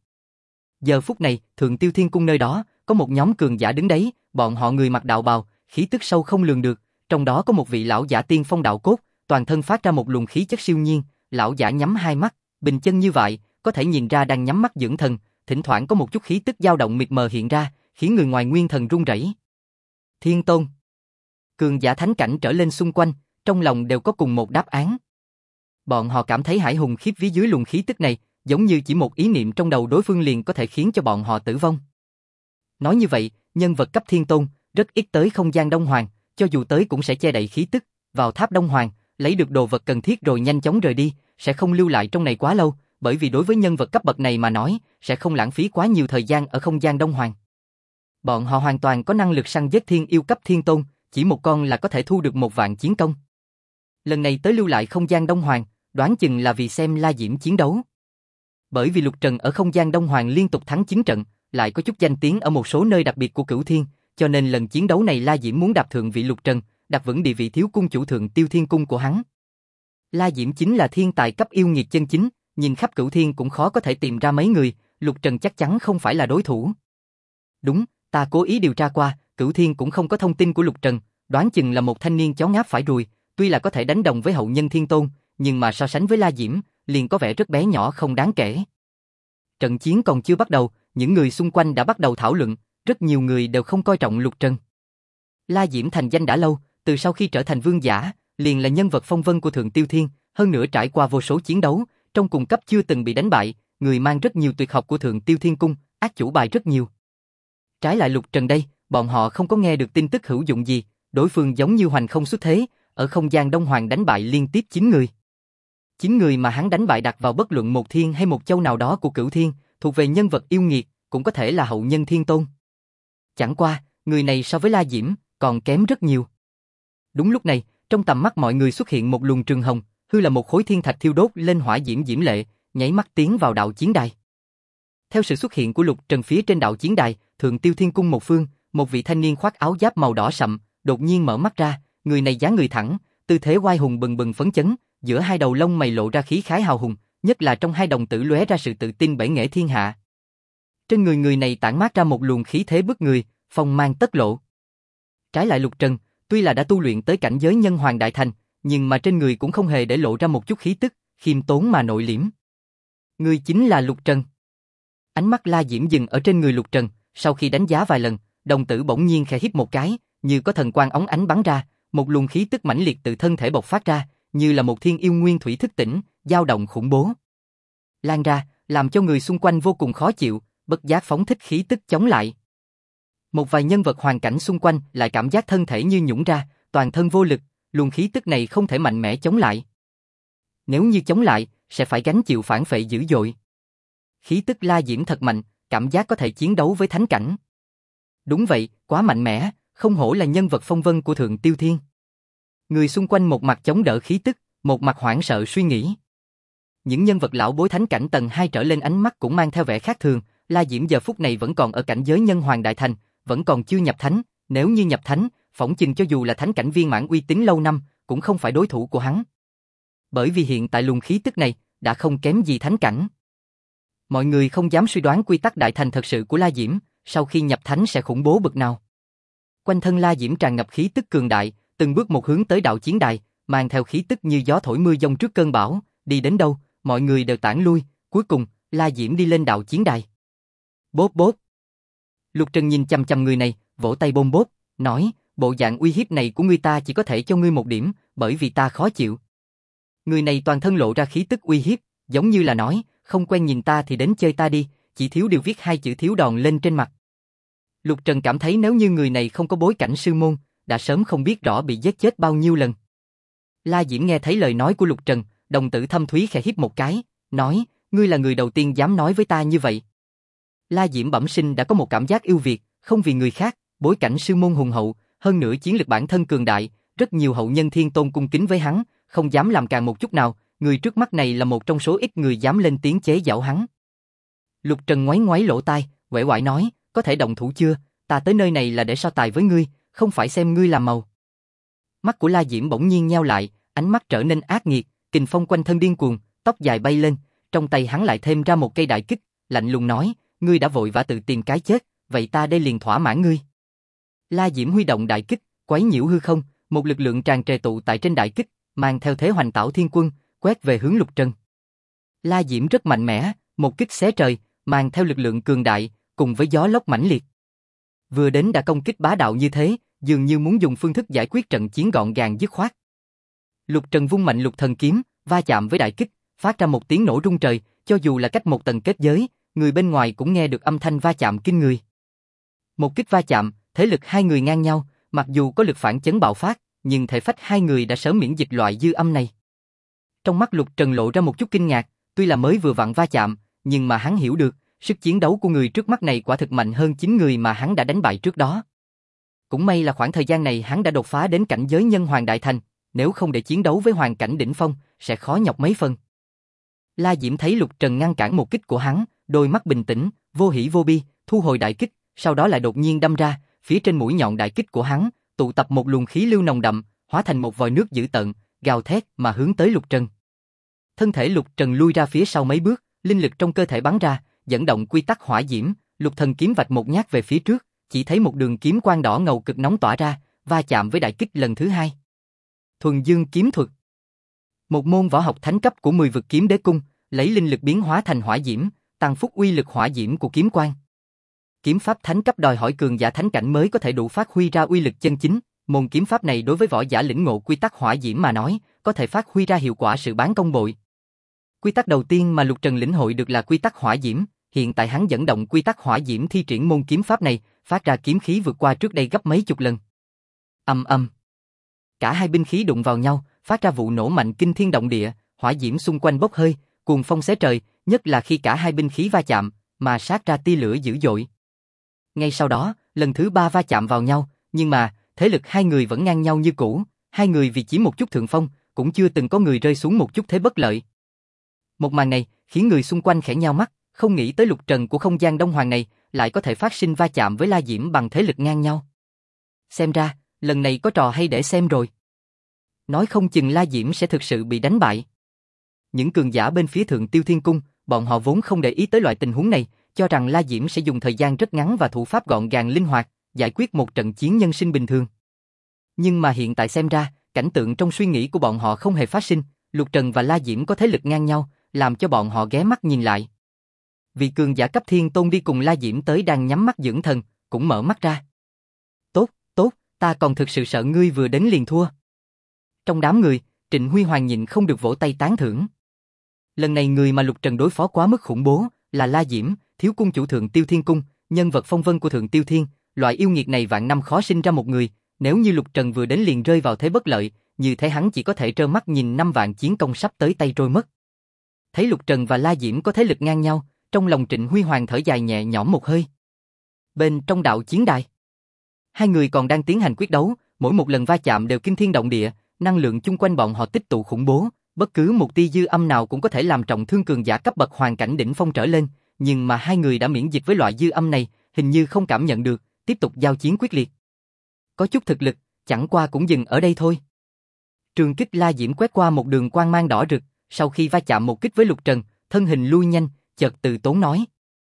Giờ phút này, Thượng Tiêu Thiên Cung nơi đó, có một nhóm cường giả đứng đấy, bọn họ người mặc đạo bào, khí tức sâu không lường được, trong đó có một vị lão giả tiên phong đạo cốt, toàn thân phát ra một luồng khí chất siêu nhiên, lão giả nhắm hai mắt, bình chân như vậy, có thể nhìn ra đang nhắm mắt dưỡng thần, thỉnh thoảng có một chút khí tức dao động mịt mờ hiện ra, khiến người ngoài nguyên thần run rẩy. Thiên Tôn. Cường giả thánh cảnh trở lên xung quanh, trong lòng đều có cùng một đáp án. Bọn họ cảm thấy hải hùng khiếp vía dưới luồng khí tức này, giống như chỉ một ý niệm trong đầu đối phương liền có thể khiến cho bọn họ tử vong. Nói như vậy, nhân vật cấp thiên tôn, rất ít tới không gian Đông Hoàng, cho dù tới cũng sẽ che đậy khí tức, vào tháp Đông Hoàng, lấy được đồ vật cần thiết rồi nhanh chóng rời đi, sẽ không lưu lại trong này quá lâu, bởi vì đối với nhân vật cấp bậc này mà nói, sẽ không lãng phí quá nhiều thời gian ở không gian Đông Hoàng. Bọn họ hoàn toàn có năng lực săn giết thiên yêu cấp thiên tôn, chỉ một con là có thể thu được 1 vạn chiến công. Lần này tới lưu lại không gian Đông Hoàng, đoán chừng là vì xem La Diễm chiến đấu. Bởi vì Lục Trần ở không gian Đông Hoàng liên tục thắng 9 trận, lại có chút danh tiếng ở một số nơi đặc biệt của Cửu Thiên, cho nên lần chiến đấu này La Diễm muốn đạp thượng vị Lục Trần, đặt vững địa vị thiếu cung chủ Thượng Tiêu Thiên Cung của hắn. La Diễm chính là thiên tài cấp yêu nghiệt chân chính, nhìn khắp Cửu Thiên cũng khó có thể tìm ra mấy người, Lục Trần chắc chắn không phải là đối thủ. Đúng, ta cố ý điều tra qua, Cửu Thiên cũng không có thông tin của Lục Trần, đoán chừng là một thanh niên chó ngáp phải ruồi, tuy là có thể đánh đồng với hậu nhân Thiên Tôn, nhưng mà so sánh với La Diễm, liền có vẻ rất bé nhỏ không đáng kể. Trận chiến còn chưa bắt đầu, những người xung quanh đã bắt đầu thảo luận, rất nhiều người đều không coi trọng Lục Trần. La Diễm thành danh đã lâu, từ sau khi trở thành vương giả, liền là nhân vật phong vân của Thượng Tiêu Thiên, hơn nữa trải qua vô số chiến đấu, trong cùng cấp chưa từng bị đánh bại, người mang rất nhiều tuyệt học của Thượng Tiêu Thiên Cung, ác chủ bài rất nhiều. Trái lại Lục Trần đây, bọn họ không có nghe được tin tức hữu dụng gì, đối phương giống như hoành không xuất thế, ở không gian Đông Hoàng đánh bại liên tiếp 9 người. 9 người mà hắn đánh bại đặt vào bất luận một thiên hay một châu nào đó của Cửu Thiên, thuộc về nhân vật yêu nghiệt, cũng có thể là hậu nhân Thiên Tôn. Chẳng qua, người này so với La Diễm, còn kém rất nhiều. Đúng lúc này, trong tầm mắt mọi người xuất hiện một luồng trường hồng, hư là một khối thiên thạch thiêu đốt lên hỏa diễm diễm lệ, nháy mắt tiến vào đạo chiến đài. Theo sự xuất hiện của Lục Trần phía trên đạo chiến đài, Thượng Tiêu Thiên Cung một phương, một vị thanh niên khoác áo giáp màu đỏ sậm, đột nhiên mở mắt ra, người này dáng người thẳng, tư thế oai hùng bừng bừng phấn chấn, giữa hai đầu lông mày lộ ra khí khái hào hùng, nhất là trong hai đồng tử lóe ra sự tự tin bể nghệ thiên hạ. Trên người người này tản mát ra một luồng khí thế bức người, phong mang tất lộ. Trái lại Lục Trần, tuy là đã tu luyện tới cảnh giới nhân hoàng đại thành, nhưng mà trên người cũng không hề để lộ ra một chút khí tức, khiêm tốn mà nội liễm. Người chính là Lục Trần. Ánh mắt La Diễm dừng ở trên người Lục Trần, sau khi đánh giá vài lần, đồng tử bỗng nhiên khẽ hít một cái, như có thần quang óng ánh bắn ra, một luồng khí tức mãnh liệt từ thân thể bộc phát ra, như là một thiên yêu nguyên thủy thức tỉnh, dao động khủng bố. Lan ra, làm cho người xung quanh vô cùng khó chịu, bất giác phóng thích khí tức chống lại. Một vài nhân vật hoàn cảnh xung quanh lại cảm giác thân thể như nhũn ra, toàn thân vô lực, luồng khí tức này không thể mạnh mẽ chống lại. Nếu như chống lại, sẽ phải gánh chịu phản phệ dữ dội. Khí tức La Diễm thật mạnh, cảm giác có thể chiến đấu với thánh cảnh. Đúng vậy, quá mạnh mẽ, không hổ là nhân vật phong vân của Thượng Tiêu Thiên. Người xung quanh một mặt chống đỡ khí tức, một mặt hoảng sợ suy nghĩ. Những nhân vật lão bối thánh cảnh tầng 2 trở lên ánh mắt cũng mang theo vẻ khác thường, La Diễm giờ phút này vẫn còn ở cảnh giới nhân hoàng đại thành, vẫn còn chưa nhập thánh, nếu như nhập thánh, phỏng chừng cho dù là thánh cảnh viên mãn uy tín lâu năm, cũng không phải đối thủ của hắn. Bởi vì hiện tại luồng khí tức này, đã không kém gì thánh cảnh. Mọi người không dám suy đoán quy tắc đại thành thật sự của La Diễm, sau khi nhập thánh sẽ khủng bố bực nào. Quanh thân La Diễm tràn ngập khí tức cường đại, từng bước một hướng tới đạo chiến đài, mang theo khí tức như gió thổi mưa giông trước cơn bão, đi đến đâu, mọi người đều tản lui, cuối cùng, La Diễm đi lên đạo chiến đài. Bốp bốp. Lục Trần nhìn chằm chằm người này, vỗ tay bôm bốp, nói, bộ dạng uy hiếp này của ngươi ta chỉ có thể cho ngươi một điểm, bởi vì ta khó chịu. Người này toàn thân lộ ra khí tức uy hiếp, giống như là nói, không quen nhìn ta thì đến chơi ta đi, chỉ thiếu điều viết 2 chữ thiếu đòn lên trên mặt. Lục Trần cảm thấy nếu như người này không có bối cảnh sư môn, đã sớm không biết rõ bị giết chết bao nhiêu lần. La Diễm nghe thấy lời nói của Lục Trần, đồng tử thâm thúy khẽ hít một cái, nói, ngươi là người đầu tiên dám nói với ta như vậy. La Diễm bẩm sinh đã có một cảm giác yêu Việt, không vì người khác, bối cảnh sư môn hùng hậu, hơn nữa chiến lực bản thân cường đại, rất nhiều hậu nhân Thiên Tôn cung kính với hắn, không dám làm càng một chút nào, người trước mắt này là một trong số ít người dám lên tiếng chế giễu hắn. Lục Trần ngoáy ngoáy lỗ tai, uể oải nói, có thể động thủ chưa, ta tới nơi này là để so tài với ngươi, không phải xem ngươi làm màu. Mắt của La Diễm bỗng nhiên nheo lại, ánh mắt trở nên ác nghiệt, kình phong quanh thân điên cuồng, tóc dài bay lên, trong tay hắn lại thêm ra một cây đại kích, lạnh lùng nói, ngươi đã vội vã tự tìm cái chết, vậy ta đây liền thỏa mãn ngươi. La Diễm huy động đại kích, quấy nhiễu hư không, một lực lượng tràn trề tụ tại trên đại kích, mang theo thế hoành tảo thiên quân, quét về hướng Lục Trần. La Diễm rất mạnh mẽ, một kích xé trời, mang theo lực lượng cường đại, cùng với gió lốc mãnh liệt. Vừa đến đã công kích bá đạo như thế, dường như muốn dùng phương thức giải quyết trận chiến gọn gàng dứt khoát. Lục Trần vung mạnh Lục Thần kiếm, va chạm với đại kích, phát ra một tiếng nổ rung trời, cho dù là cách một tầng kết giới, người bên ngoài cũng nghe được âm thanh va chạm kinh người. Một kích va chạm, thế lực hai người ngang nhau, mặc dù có lực phản chấn bạo phát, nhưng thể phách hai người đã sớm miễn dịch loại dư âm này. Trong mắt Lục Trần lộ ra một chút kinh ngạc, tuy là mới vừa vặn va chạm, nhưng mà hắn hiểu được, sức chiến đấu của người trước mắt này quả thực mạnh hơn 9 người mà hắn đã đánh bại trước đó. Cũng may là khoảng thời gian này hắn đã đột phá đến cảnh giới nhân hoàng đại thành, nếu không để chiến đấu với hoàng cảnh đỉnh phong, sẽ khó nhọc mấy phần. La Diễm thấy Lục Trần ngăn cản một kích của hắn, đôi mắt bình tĩnh, vô hỉ vô bi, thu hồi đại kích, sau đó lại đột nhiên đâm ra, phía trên mũi nhọn đại kích của hắn, tụ tập một luồng khí lưu nồng đậm, hóa thành một vòi nước dữ tợn, gào thét mà hướng tới Lục Trần. Thân thể Lục Trần lui ra phía sau mấy bước, linh lực trong cơ thể bắn ra, dẫn động quy tắc hỏa diễm, Lục Thần kiếm vạch một nhát về phía trước, chỉ thấy một đường kiếm quang đỏ ngầu cực nóng tỏa ra, va chạm với đại kích lần thứ hai. Thuần Dương kiếm thuật, một môn võ học thánh cấp của 10 vực kiếm đế cung, lấy linh lực biến hóa thành hỏa diễm, tăng phúc uy lực hỏa diễm của kiếm quang. Kiếm pháp thánh cấp đòi hỏi cường giả thánh cảnh mới có thể đủ phát huy ra uy lực chân chính. Môn kiếm pháp này đối với võ giả lĩnh ngộ quy tắc hỏa diễm mà nói, có thể phát huy ra hiệu quả sự bán công bội. Quy tắc đầu tiên mà Lục Trần lĩnh hội được là quy tắc hỏa diễm, hiện tại hắn dẫn động quy tắc hỏa diễm thi triển môn kiếm pháp này, phát ra kiếm khí vượt qua trước đây gấp mấy chục lần. Ầm ầm. Cả hai binh khí đụng vào nhau, phát ra vụ nổ mạnh kinh thiên động địa, hỏa diễm xung quanh bốc hơi, cuồng phong xé trời, nhất là khi cả hai binh khí va chạm, mà sát ra tia lửa dữ dội. Ngay sau đó, lần thứ ba va chạm vào nhau, nhưng mà thế lực hai người vẫn ngang nhau như cũ, hai người vì chỉ một chút thượng phong, cũng chưa từng có người rơi xuống một chút thế bất lợi. Một màn này khiến người xung quanh khẽ nhao mắt, không nghĩ tới Lục Trần của không gian Đông Hoàng này lại có thể phát sinh va chạm với La Diễm bằng thế lực ngang nhau. Xem ra, lần này có trò hay để xem rồi. Nói không chừng La Diễm sẽ thực sự bị đánh bại. Những cường giả bên phía Thượng Tiêu Thiên Cung, bọn họ vốn không để ý tới loại tình huống này, cho rằng La Diễm sẽ dùng thời gian rất ngắn và thủ pháp gọn gàng linh hoạt, giải quyết một trận chiến nhân sinh bình thường. Nhưng mà hiện tại xem ra, cảnh tượng trong suy nghĩ của bọn họ không hề phát sinh, Lục Trần và La Diễm có thế lực ngang nhau, làm cho bọn họ ghé mắt nhìn lại. Vị cường giả cấp thiên tôn đi cùng La Diễm tới đang nhắm mắt dưỡng thần, cũng mở mắt ra. Tốt, tốt, ta còn thực sự sợ ngươi vừa đến liền thua. Trong đám người, Trịnh Huy Hoàng nhịn không được vỗ tay tán thưởng. Lần này người mà Lục Trần đối phó quá mức khủng bố, là La Diễm, thiếu cung chủ Thượng Tiêu Thiên Cung, nhân vật phong vân của Thượng Tiêu Thiên, loại yêu nghiệt này vạn năm khó sinh ra một người, nếu như Lục Trần vừa đến liền rơi vào thế bất lợi, như thế hắn chỉ có thể trơ mắt nhìn 5 vạn chiến công sắp tới tay trôi mất. Thấy Lục Trần và La Diễm có thế lực ngang nhau, trong lòng Trịnh Huy Hoàng thở dài nhẹ nhõm một hơi. Bên trong đạo chiến đài, hai người còn đang tiến hành quyết đấu, mỗi một lần va chạm đều kinh thiên động địa, năng lượng chung quanh bọn họ tích tụ khủng bố, bất cứ một tia dư âm nào cũng có thể làm trọng thương cường giả cấp bậc hoàng cảnh đỉnh phong trở lên, nhưng mà hai người đã miễn dịch với loại dư âm này, hình như không cảm nhận được, tiếp tục giao chiến quyết liệt. Có chút thực lực, chẳng qua cũng dừng ở đây thôi. Trường kích La Diễm quét qua một đường quang mang đỏ rực, sau khi va chạm một kích với Lục Trần, thân hình lui nhanh, chợt từ tốn nói.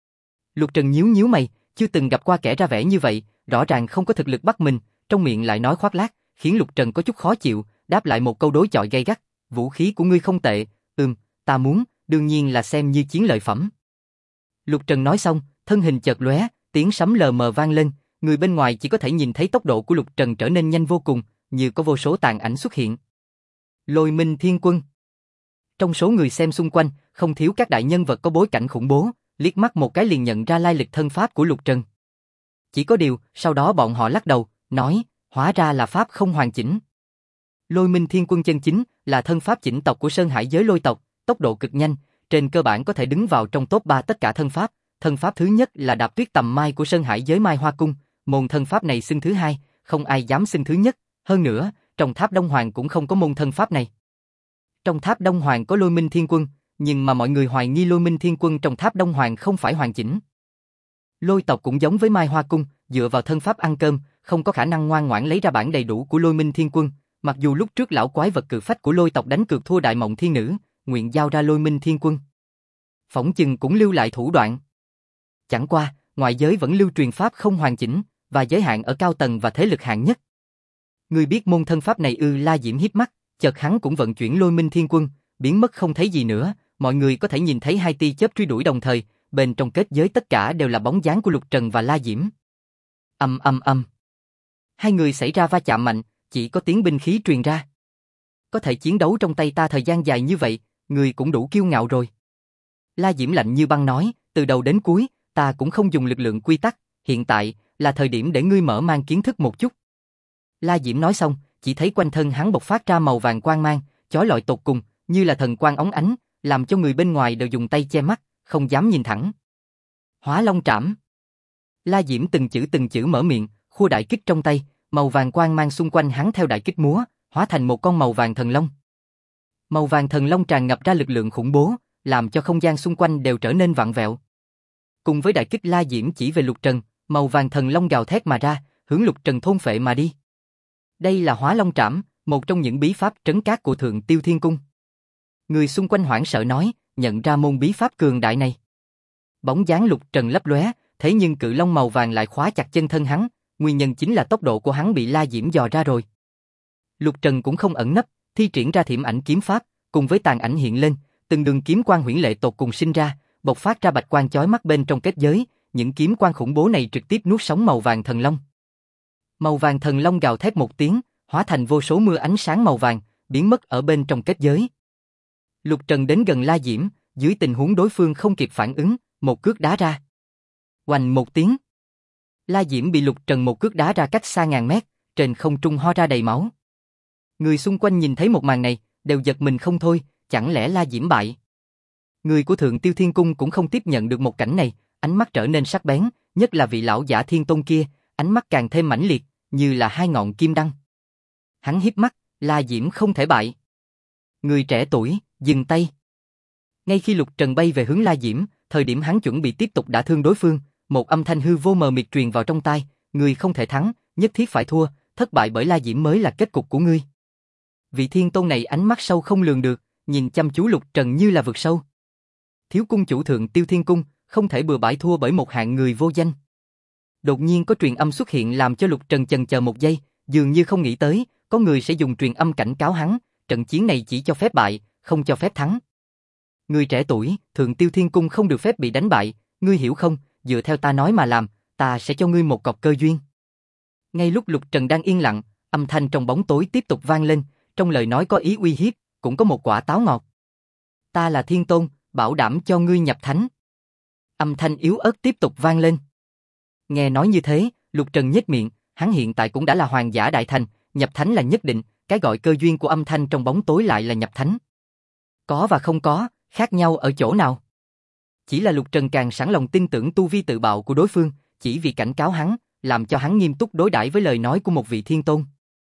Lục Trần nhíu nhíu mày, chưa từng gặp qua kẻ ra vẻ như vậy, rõ ràng không có thực lực bắt mình, trong miệng lại nói khoác lác, khiến Lục Trần có chút khó chịu, đáp lại một câu đối chọi gay gắt, vũ khí của ngươi không tệ, ta muốn, đương nhiên là xem như chiến lợi phẩm. Lục Trần nói xong, thân hình chợt lóe, tiếng sấm lờ mờ vang lên, người bên ngoài chỉ có thể nhìn thấy tốc độ của Lục Trần trở nên nhanh vô cùng, như có vô số tàn ảnh xuất hiện. Lôi Minh Thiên Quân. Trong số người xem xung quanh, không thiếu các đại nhân vật có bối cảnh khủng bố, liếc mắt một cái liền nhận ra lai lịch thân pháp của Lục Trần. Chỉ có điều, sau đó bọn họ lắc đầu, nói, hóa ra là pháp không hoàn chỉnh. Lôi Minh Thiên Quân chân chính là thân pháp chỉnh tộc của Sơn Hải giới lôi tộc, tốc độ cực nhanh, trên cơ bản có thể đứng vào trong top 3 tất cả thân pháp. Thân pháp thứ nhất là Đạp Tuyết Tầm Mai của Sơn Hải giới Mai Hoa Cung, môn thân pháp này xưng thứ hai, không ai dám xưng thứ nhất, hơn nữa, trong Tháp Đông Hoàng cũng không có môn thân pháp này. Trong Tháp Đông Hoàng có Lôi Minh Thiên Quân, nhưng mà mọi người hoài nghi Lôi Minh Thiên Quân trong Tháp Đông Hoàng không phải hoàn chỉnh. Lôi tộc cũng giống với Mai Hoa Cung, dựa vào thân pháp ăn cơm, không có khả năng ngoan ngoãn lấy ra bản đầy đủ của Lôi Minh Thiên Quân, Mặc dù lúc trước lão quái vật cự phách của Lôi tộc đánh cược thua Đại Mộng Thiên Nữ, nguyện giao ra Lôi Minh Thiên Quân. Phỏng chừng cũng lưu lại thủ đoạn. Chẳng qua, ngoại giới vẫn lưu truyền pháp không hoàn chỉnh, và giới hạn ở cao tầng và thế lực hạng nhất. Ngươi biết môn thân pháp này ư? La Diễm hiếp mắt, chợt hắn cũng vận chuyển Lôi Minh Thiên Quân, biến mất không thấy gì nữa, mọi người có thể nhìn thấy hai tia chớp truy đuổi đồng thời, bên trong kết giới tất cả đều là bóng dáng của Lục Trần và La Diễm. Ầm ầm ầm. Hai người xảy ra va chạm mạnh, chỉ có tiếng binh khí truyền ra. Có thể chiến đấu trong tay ta thời gian dài như vậy, người cũng đủ kiêu ngạo rồi. La Diễm lạnh như băng nói, từ đầu đến cuối, ta cũng không dùng lực lượng quy tắc, hiện tại là thời điểm để ngươi mở mang kiến thức một chút. La Diễm nói xong, chỉ thấy quanh thân hắn bộc phát ra màu vàng quang mang, chói lọi tột cùng, như là thần quang óng ánh, làm cho người bên ngoài đều dùng tay che mắt, không dám nhìn thẳng. Hóa Long Trảm. La Diễm từng chữ mở miệng, khua đại kích trong tay, màu vàng quang mang xung quanh hắn theo đại kích múa, hóa thành một con màu vàng thần long. Màu vàng thần long tràn ngập ra lực lượng khủng bố, làm cho không gian xung quanh đều trở nên vặn vẹo. Cùng với đại kích La Diễm chỉ về Lục Trần, màu vàng thần long gào thét mà ra, hướng Lục Trần thôn phệ mà đi. Đây là Hóa Long Trảm, một trong những bí pháp trấn cát của Thượng Tiêu Thiên Cung. Người xung quanh hoảng sợ nói, nhận ra môn bí pháp cường đại này. Bóng dáng Lục Trần lấp lóe, thế nhưng cự long màu vàng lại khóa chặt chân thân hắn, nguyên nhân chính là tốc độ của hắn bị La Diễm dò ra rồi. Lục Trần cũng không ẩn nấp, thi triển ra Thiểm Ảnh kiếm pháp, cùng với tàn ảnh hiện lên, từng đường kiếm quang huyễn lệ tột cùng sinh ra, bộc phát ra bạch quang chói mắt bên trong kết giới, những kiếm quang khủng bố này trực tiếp nuốt sống màu vàng thần long. Màu vàng thần long gào thét một tiếng, hóa thành vô số mưa ánh sáng màu vàng, biến mất ở bên trong kết giới. Lục Trần đến gần La Diễm, dưới tình huống đối phương không kịp phản ứng, một cước đá ra. Oành một tiếng. La Diễm bị Lục Trần một cước đá ra cách xa ngàn mét, trên không trung ho ra đầy máu. Người xung quanh nhìn thấy một màn này, đều giật mình không thôi, chẳng lẽ La Diễm bại? Người của Thượng Tiêu Thiên Cung cũng không tiếp nhận được một cảnh này, ánh mắt trở nên sắc bén, nhất là vị lão giả Thiên Tôn kia, ánh mắt càng thêm mãnh liệt, như là hai ngọn kim đăng. Hắn híp mắt, La Diễm không thể bại. Người trẻ tuổi, dừng tay. Ngay khi Lục Trần bay về hướng La Diễm, thời điểm hắn chuẩn bị tiếp tục đả thương đối phương, một âm thanh hư vô mờ mịt truyền vào trong tai, người không thể thắng, nhất thiết phải thua, thất bại bởi La Diễm mới là kết cục của ngươi. Vị Thiên Tôn này ánh mắt sâu không lường được, nhìn chăm chú Lục Trần như là vực sâu. Thiếu cung chủ Thượng Tiêu Thiên Cung, không thể bừa bãi thua bởi một hạng người vô danh. Đột nhiên có truyền âm xuất hiện làm cho Lục Trần chần chờ một giây, dường như không nghĩ tới, có người sẽ dùng truyền âm cảnh cáo hắn, trận chiến này chỉ cho phép bại, không cho phép thắng. Người trẻ tuổi, Thượng Tiêu Thiên Cung không được phép bị đánh bại, ngươi hiểu không, dựa theo ta nói mà làm, ta sẽ cho ngươi một cọc cơ duyên. Ngay lúc Lục Trần đang yên lặng, âm thanh trong bóng tối tiếp tục vang lên, trong lời nói có ý uy hiếp, cũng có một quả táo ngọt. Ta là Thiên Tôn, bảo đảm cho ngươi nhập thánh. Âm thanh yếu ớt tiếp tục vang lên. Nghe nói như thế, Lục Trần nhếch miệng, hắn hiện tại cũng đã là hoàng giả đại thành, nhập thánh là nhất định, cái gọi cơ duyên của âm thanh trong bóng tối lại là nhập thánh. Có và không có, khác nhau ở chỗ nào? Chỉ là Lục Trần càng sẵn lòng tin tưởng tu vi tự bạo của đối phương, chỉ vì cảnh cáo hắn, làm cho hắn nghiêm túc đối đãi với lời nói của một vị thiên tôn.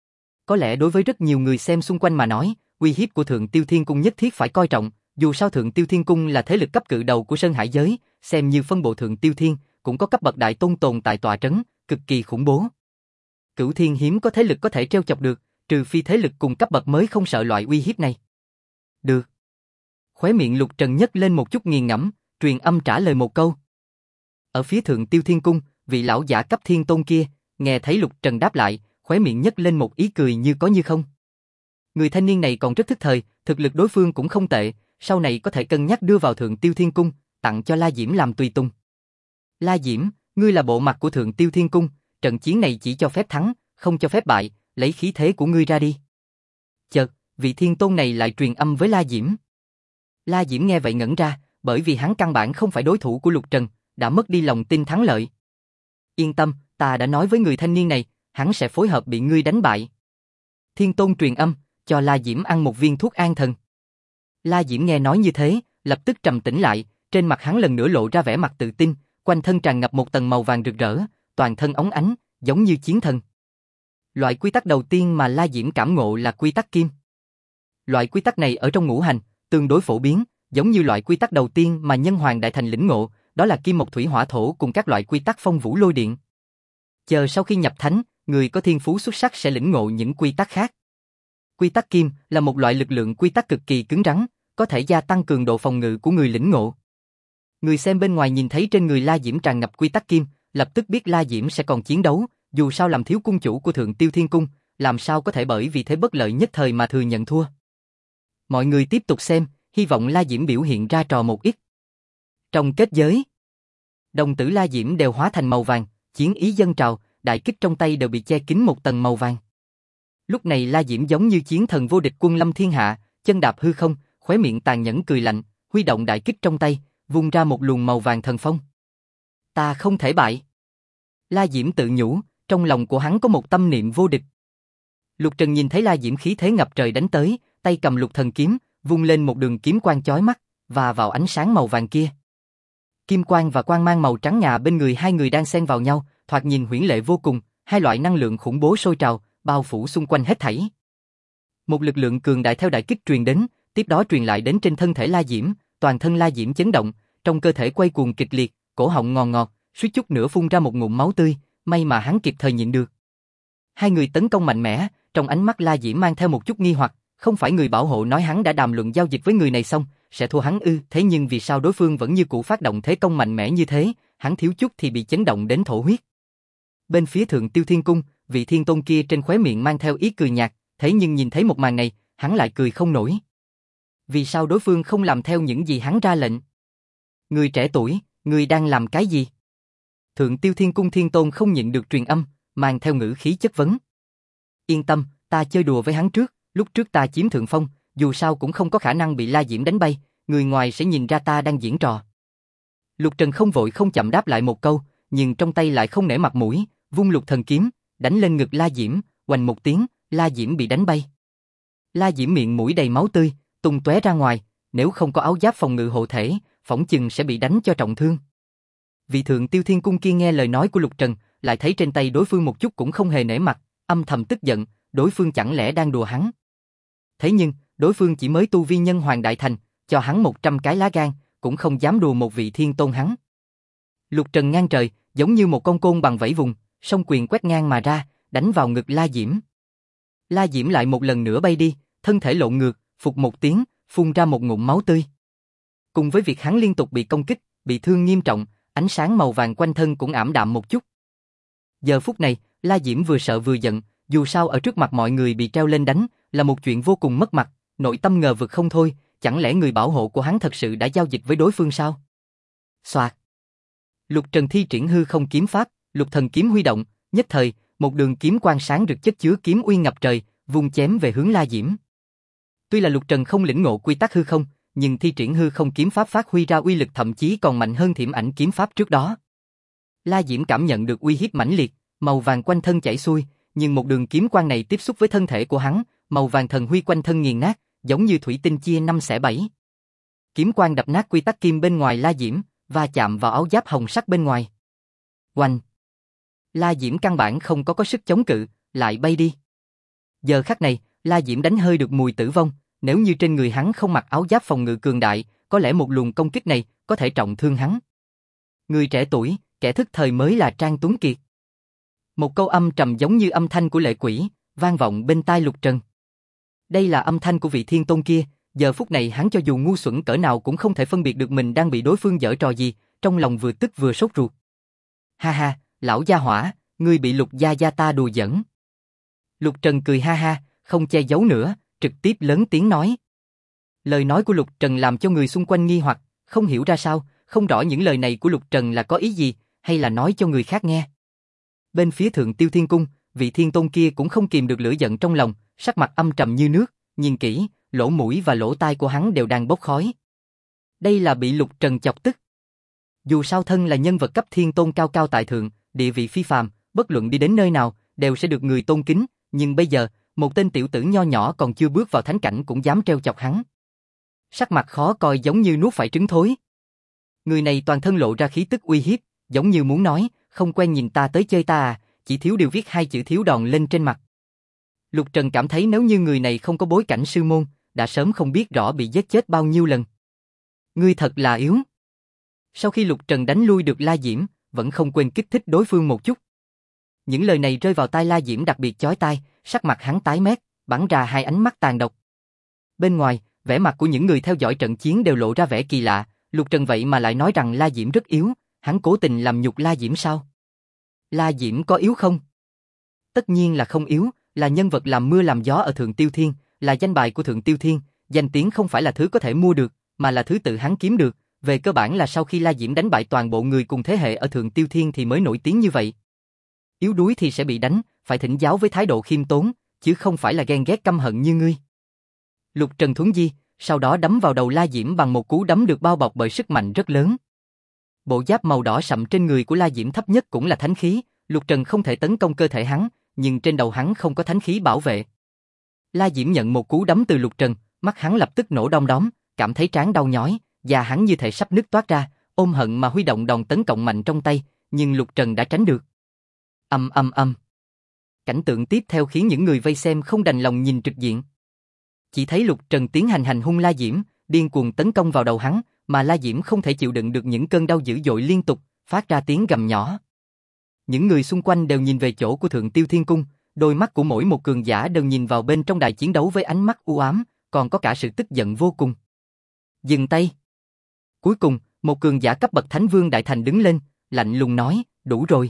Có lẽ đối với rất nhiều người xem xung quanh mà nói, uy hiếp của Thượng Tiêu Thiên Cung nhất thiết phải coi trọng, dù sao Thượng Tiêu Thiên Cung là thế lực cấp cự đầu của Sơn Hải giới, xem như phân bộ Thượng Tiêu Thiên, cũng có cấp bậc đại tôn tồn tại tọa trấn, cực kỳ khủng bố. Cửu Thiên hiếm có thế lực có thể treo chọc được, trừ phi thế lực cùng cấp bậc mới không sợ loại uy hiếp này. Được. Khóe miệng Lục Trần nhếch lên một chút nghiền ngẫm, truyền âm trả lời một câu. Ở phía Thượng Tiêu Thiên Cung, vị lão giả cấp thiên tôn kia, nghe thấy Lục Trần đáp lại, khóe miệng nhếch lên một ý cười như có như không. Người thanh niên này còn rất thức thời, thực lực đối phương cũng không tệ, sau này có thể cân nhắc đưa vào Thượng Tiêu Thiên Cung, tặng cho La Diễm làm tùy tùng. La Diễm, ngươi là bộ mặt của Thượng Tiêu Thiên Cung, trận chiến này chỉ cho phép thắng, không cho phép bại, lấy khí thế của ngươi ra đi. Chợt, vị thiên tôn này lại truyền âm với La Diễm. La Diễm nghe vậy ngẩn ra, bởi vì hắn căn bản không phải đối thủ của Lục Trần, đã mất đi lòng tin thắng lợi. Yên tâm, ta đã nói với người thanh niên này, hắn sẽ phối hợp bị ngươi đánh bại. Thiên tôn truyền âm, cho La Diễm ăn một viên thuốc an thần. La Diễm nghe nói như thế, lập tức trầm tĩnh lại, trên mặt hắn lần nữa lộ ra vẻ mặt tự tin, quanh thân tràn ngập một tầng màu vàng rực rỡ, toàn thân óng ánh, giống như chiến thần. Loại quy tắc đầu tiên mà La Diễm cảm ngộ là quy tắc kim. Loại quy tắc này ở trong ngũ hành, tương đối phổ biến, giống như loại quy tắc đầu tiên mà Nhân Hoàng Đại Thành lĩnh ngộ, đó là kim mộc thủy hỏa thổ cùng các loại quy tắc phong vũ lôi điện. Chờ sau khi nhập thánh, người có thiên phú xuất sắc sẽ lĩnh ngộ những quy tắc khác. Quy tắc kim là một loại lực lượng quy tắc cực kỳ cứng rắn, có thể gia tăng cường độ phòng ngự của người lĩnh ngộ. Người xem bên ngoài nhìn thấy trên người La Diễm tràn ngập quy tắc kim, lập tức biết La Diễm sẽ còn chiến đấu, dù sao làm thiếu cung chủ của Thượng Tiêu Thiên Cung, làm sao có thể bởi vì thế bất lợi nhất thời mà thừa nhận thua. Mọi người tiếp tục xem, hy vọng La Diễm biểu hiện ra trò một ít. Trong kết giới, đồng tử La Diễm đều hóa thành màu vàng, chiến ý dâng trào, đại kích trong tay đều bị che kín một tầng màu vàng. Lúc này La Diễm giống như chiến thần vô địch quân lâm thiên hạ, chân đạp hư không, khóe miệng tàn nhẫn cười lạnh, huy động đại kích trong tay, vung ra một luồng màu vàng thần phong. Ta không thể bại. La Diễm tự nhủ, trong lòng của hắn có một tâm niệm vô địch. Lục Trần nhìn thấy La Diễm khí thế ngập trời đánh tới, tay cầm lục thần kiếm, vung lên một đường kiếm quang chói mắt, và vào ánh sáng màu vàng kia. Kim quang và quang mang màu trắng ngà bên người hai người đang xen vào nhau, thoạt nhìn huyễn lệ vô cùng, hai loại năng lượng khủng bố sôi trào, bao phủ xung quanh hết thảy. Một lực lượng cường đại theo đại kích truyền đến, tiếp đó truyền lại đến trên thân thể La Diễm, toàn thân La Diễm chấn động, trong cơ thể quay cuồng kịch liệt, cổ họng ngọt ngọt, suýt chút nữa phun ra một ngụm máu tươi, may mà hắn kịp thời nhịn được. Hai người tấn công mạnh mẽ, trong ánh mắt La Diễm mang theo một chút nghi hoặc, không phải người bảo hộ nói hắn đã đàm luận giao dịch với người này xong, sẽ thua hắn ư? Thế nhưng vì sao đối phương vẫn như cũ phát động thế công mạnh mẽ như thế, hắn thiếu chút thì bị chấn động đến thổ huyết. Bên phía Thượng Tiêu Thiên Cung, vị thiên tôn kia trên khóe miệng mang theo ý cười nhạt, thế nhưng nhìn thấy một màn này, hắn lại cười không nổi. Vì sao đối phương không làm theo những gì hắn ra lệnh? Người trẻ tuổi, người đang làm cái gì? Thượng Tiêu Thiên Cung Thiên Tôn không nhịn được truyền âm, mang theo ngữ khí chất vấn. Yên tâm, ta chơi đùa với hắn trước, lúc trước ta chiếm thượng phong, dù sao cũng không có khả năng bị La Diễm đánh bay, người ngoài sẽ nhìn ra ta đang diễn trò. Lục Trần không vội không chậm đáp lại một câu, nhưng trong tay lại không nể mặt mũi, vung lục thần kiếm, đánh lên ngực La Diễm, oành một tiếng, La Diễm bị đánh bay. La Diễm miệng mũi đầy máu tươi, tung tóe ra ngoài, nếu không có áo giáp phòng ngự hộ thể, phỏng chừng sẽ bị đánh cho trọng thương. Vị Thượng Tiêu Thiên Cung kia nghe lời nói của Lục Trần, lại thấy trên tay đối phương một chút cũng không hề nể mặt, âm thầm tức giận, đối phương chẳng lẽ đang đùa hắn. Thế nhưng, đối phương chỉ mới tu vi nhân hoàng đại thành, cho hắn 100 cái lá gan, cũng không dám đùa một vị thiên tôn hắn. Lục Trần ngang trời, giống như một con côn bằng vẫy vùng, song quyền quét ngang mà ra, đánh vào ngực La Diễm. La Diễm lại một lần nữa bay đi, thân thể lộn ngược, phụt một tiếng, phun ra một ngụm máu tươi. Cùng với việc hắn liên tục bị công kích, bị thương nghiêm trọng, ánh sáng màu vàng quanh thân cũng ảm đạm một chút. Giờ phút này, La Diễm vừa sợ vừa giận, dù sao ở trước mặt mọi người bị treo lên đánh, là một chuyện vô cùng mất mặt, nội tâm ngờ vực không thôi, chẳng lẽ người bảo hộ của hắn thật sự đã giao dịch với đối phương sao? Soạt. Lục Trần thi triển hư không kiếm pháp, lục thần kiếm huy động, nhất thời, một đường kiếm quang sáng rực chất chứa kiếm uy ngập trời, vung chém về hướng La Diễm. Tuy là Lục Trần không lĩnh ngộ quy tắc hư không, nhưng thi triển hư không kiếm pháp phát huy ra uy lực thậm chí còn mạnh hơn Thiểm Ảnh kiếm pháp trước đó. La Diễm cảm nhận được uy hiếp mãnh liệt, màu vàng quanh thân chảy xuôi, nhưng một đường kiếm quang này tiếp xúc với thân thể của hắn, màu vàng thần huy quanh thân nghiền nát, giống như thủy tinh chia 5 xẻ 7. Kiếm quang đập nát quy tắc kim bên ngoài La Diễm, và chạm vào áo giáp hồng sắc bên ngoài. Oanh! La Diễm căn bản không có sức chống cự, lại bay đi. Giờ khắc này, La Diễm đánh hơi được mùi tử vong, nếu như trên người hắn không mặc áo giáp phòng ngự cường đại, có lẽ một luồng công kích này có thể trọng thương hắn. Người trẻ tuổi, kẻ thức thời mới là Trang Tuấn Kiệt. Một câu âm trầm giống như âm thanh của lệ quỷ, vang vọng bên tai Lục Trần. Đây là âm thanh của vị thiên tôn kia, giờ phút này hắn cho dù ngu xuẩn cỡ nào cũng không thể phân biệt được mình đang bị đối phương giở trò gì, trong lòng vừa tức vừa sốt ruột. Ha ha, lão gia hỏa, ngươi bị Lục gia gia ta đùa giỡn. Lục Trần cười ha ha, không che giấu nữa, trực tiếp lớn tiếng nói. Lời nói của Lục Trần làm cho người xung quanh nghi hoặc, không hiểu ra sao, không rõ những lời này của Lục Trần là có ý gì, hay là nói cho người khác nghe. Bên phía Thượng Tiêu Thiên Cung, vị thiên tôn kia cũng không kìm được lửa giận trong lòng, sắc mặt âm trầm như nước, nhìn kỹ, lỗ mũi và lỗ tai của hắn đều đang bốc khói. Đây là bị Lục Trần chọc tức. Dù sao thân là nhân vật cấp thiên tôn cao cao tại thượng, địa vị phi phàm, bất luận đi đến nơi nào, đều sẽ được người tôn kính, nhưng bây giờ, một tên tiểu tử nho nhỏ còn chưa bước vào thánh cảnh cũng dám trêu chọc hắn. Sắc mặt khó coi giống như nuốt phải trứng thối. Người này toàn thân lộ ra khí tức uy hiếp, giống như muốn nói, không quen nhìn ta tới chơi ta à, chỉ thiếu điều viết hai chữ thiếu đòn lên trên mặt. Lục Trần cảm thấy nếu như người này không có bối cảnh sư môn, đã sớm không biết rõ bị giết chết bao nhiêu lần. Ngươi thật là yếu. Sau khi Lục Trần đánh lui được La Diễm, vẫn không quên kích thích đối phương một chút. Những lời này rơi vào tai La Diễm đặc biệt chói tai, sắc mặt hắn tái mét, bắn ra hai ánh mắt tàn độc. Bên ngoài, vẻ mặt của những người theo dõi trận chiến đều lộ ra vẻ kỳ lạ, Lục Trần vậy mà lại nói rằng La Diễm rất yếu, hắn cố tình làm nhục La Diễm sao? La Diễm có yếu không? Tất nhiên là không yếu, là nhân vật làm mưa làm gió ở Thượng Tiêu Thiên, là danh bài của Thượng Tiêu Thiên, danh tiếng không phải là thứ có thể mua được, mà là thứ tự hắn kiếm được, về cơ bản là sau khi La Diễm đánh bại toàn bộ người cùng thế hệ ở Thượng Tiêu Thiên thì mới nổi tiếng như vậy. Yếu đuối thì sẽ bị đánh, phải thỉnh giáo với thái độ khiêm tốn, chứ không phải là ghen ghét căm hận như ngươi. Lục Trần thuấn di, sau đó đấm vào đầu La Diễm bằng một cú đấm được bao bọc bởi sức mạnh rất lớn. Bộ giáp màu đỏ sậm trên người của La Diễm thấp nhất cũng là thánh khí, Lục Trần không thể tấn công cơ thể hắn, nhưng trên đầu hắn không có thánh khí bảo vệ. La Diễm nhận một cú đấm từ Lục Trần, mắt hắn lập tức nổ đom đóm, cảm thấy trán đau nhói, da hắn như thể sắp nứt toát ra, ôm hận mà huy động đòn tấn công mạnh trong tay, nhưng Lục Trần đã tránh được. Ầm ầm ầm. Cảnh tượng tiếp theo khiến những người vây xem không đành lòng nhìn trực diện. Chỉ thấy Lục Trần tiến hành hành hung La Diễm, điên cuồng tấn công vào đầu hắn, mà La Diễm không thể chịu đựng được những cơn đau dữ dội liên tục, phát ra tiếng gầm nhỏ. Những người xung quanh đều nhìn về chỗ của Thượng Tiêu Thiên Cung, đôi mắt của mỗi một cường giả đều nhìn vào bên trong đài chiến đấu với ánh mắt u ám, còn có cả sự tức giận vô cùng. Dừng tay. Cuối cùng, một cường giả cấp bậc Thánh Vương Đại Thành đứng lên, lạnh lùng nói, đủ rồi.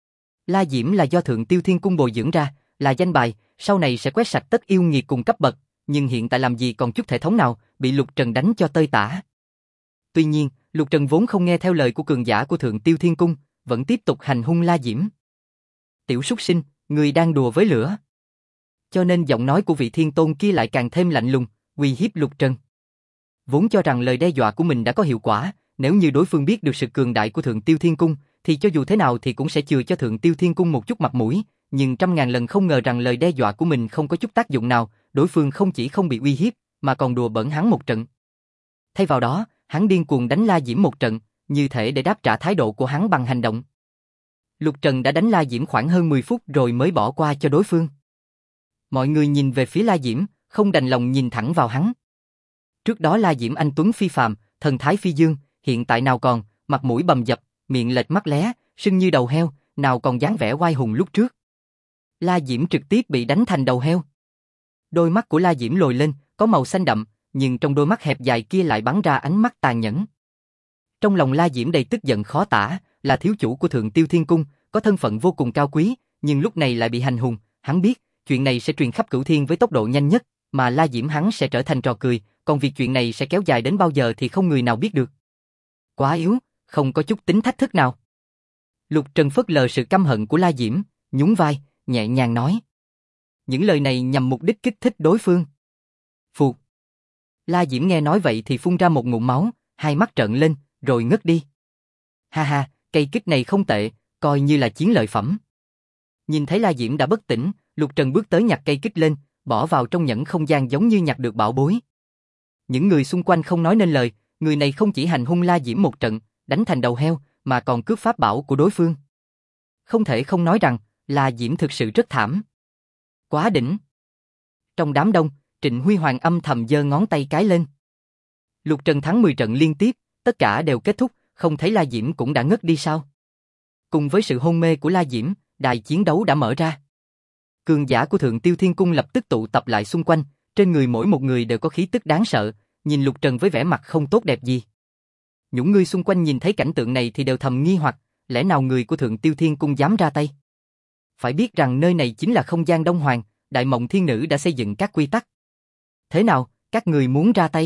La Diễm là do Thượng Tiêu Thiên Cung bồi dưỡng ra, là danh bài, sau này sẽ quét sạch tất yêu nghiệt cùng cấp bậc, nhưng hiện tại làm gì còn chút thể thống nào, bị Lục Trần đánh cho tơi tả. Tuy nhiên, Lục Trần vốn không nghe theo lời của cường giả của Thượng Tiêu Thiên Cung, vẫn tiếp tục hành hung La Diễm. Tiểu súc sinh, người đang đùa với lửa. Cho nên giọng nói của vị thiên tôn kia lại càng thêm lạnh lùng, uy hiếp Lục Trần. Vốn cho rằng lời đe dọa của mình đã có hiệu quả, nếu như đối phương biết được sự cường đại của Thượng Tiêu Thiên Cung, thì cho dù thế nào thì cũng sẽ chừa cho Thượng Tiêu Thiên Cung một chút mặt mũi, nhưng trăm ngàn lần không ngờ rằng lời đe dọa của mình không có chút tác dụng nào, đối phương không chỉ không bị uy hiếp, mà còn đùa bỡn hắn một trận. Thay vào đó, hắn điên cuồng đánh La Diễm một trận, như thể để đáp trả thái độ của hắn bằng hành động. Lục Trần đã đánh La Diễm khoảng hơn 10 phút rồi mới bỏ qua cho đối phương. Mọi người nhìn về phía La Diễm, không đành lòng nhìn thẳng vào hắn. Trước đó La Diễm anh tuấn phi phàm, thần thái phi dương, hiện tại nào còn, mặt mũi bầm dập, miệng lệch mắt lé, sưng như đầu heo, nào còn dáng vẻ oai hùng lúc trước. La Diễm trực tiếp bị đánh thành đầu heo. Đôi mắt của La Diễm lồi lên, có màu xanh đậm, nhưng trong đôi mắt hẹp dài kia lại bắn ra ánh mắt tàn nhẫn. Trong lòng La Diễm đầy tức giận khó tả, là thiếu chủ của Thượng Tiêu Thiên Cung, có thân phận vô cùng cao quý, nhưng lúc này lại bị hành hung, hắn biết, chuyện này sẽ truyền khắp Cửu Thiên với tốc độ nhanh nhất, mà La Diễm hắn sẽ trở thành trò cười, còn việc chuyện này sẽ kéo dài đến bao giờ thì không người nào biết được. Quá yếu, không có chút tính thách thức nào. Lục Trần phớt lờ sự căm hận của La Diễm, nhún vai, nhẹ nhàng nói. Những lời này nhằm mục đích kích thích đối phương. Phụt. La Diễm nghe nói vậy thì phun ra một ngụm máu, hai mắt trợn lên, rồi ngất đi. Ha ha, cây kích này không tệ, coi như là chiến lợi phẩm. Nhìn thấy La Diễm đã bất tỉnh, Lục Trần bước tới nhặt cây kích lên, bỏ vào trong nhẫn không gian giống như nhặt được bảo bối. Những người xung quanh không nói nên lời, người này không chỉ hành hung La Diễm một trận, đánh thành đầu heo, mà còn cướp pháp bảo của đối phương. Không thể không nói rằng, La Diễm thực sự rất thảm. Quá đỉnh. Trong đám đông, Trịnh Huy Hoàng âm thầm giơ ngón tay cái lên. Lục Trần thắng 10 trận liên tiếp, tất cả đều kết thúc, không thấy La Diễm cũng đã ngất đi sao? Cùng với sự hôn mê của La Diễm, đài chiến đấu đã mở ra. Cường giả của Thượng Tiêu Thiên Cung lập tức tụ tập lại xung quanh, trên người mỗi một người đều có khí tức đáng sợ, nhìn Lục Trần với vẻ mặt không tốt đẹp gì. Những người xung quanh nhìn thấy cảnh tượng này thì đều thầm nghi hoặc, lẽ nào người của Thượng Tiêu Thiên Cung dám ra tay? Phải biết rằng nơi này chính là không gian Đông Hoàng, Đại Mộng Thiên Nữ đã xây dựng các quy tắc. Thế nào, các người muốn ra tay?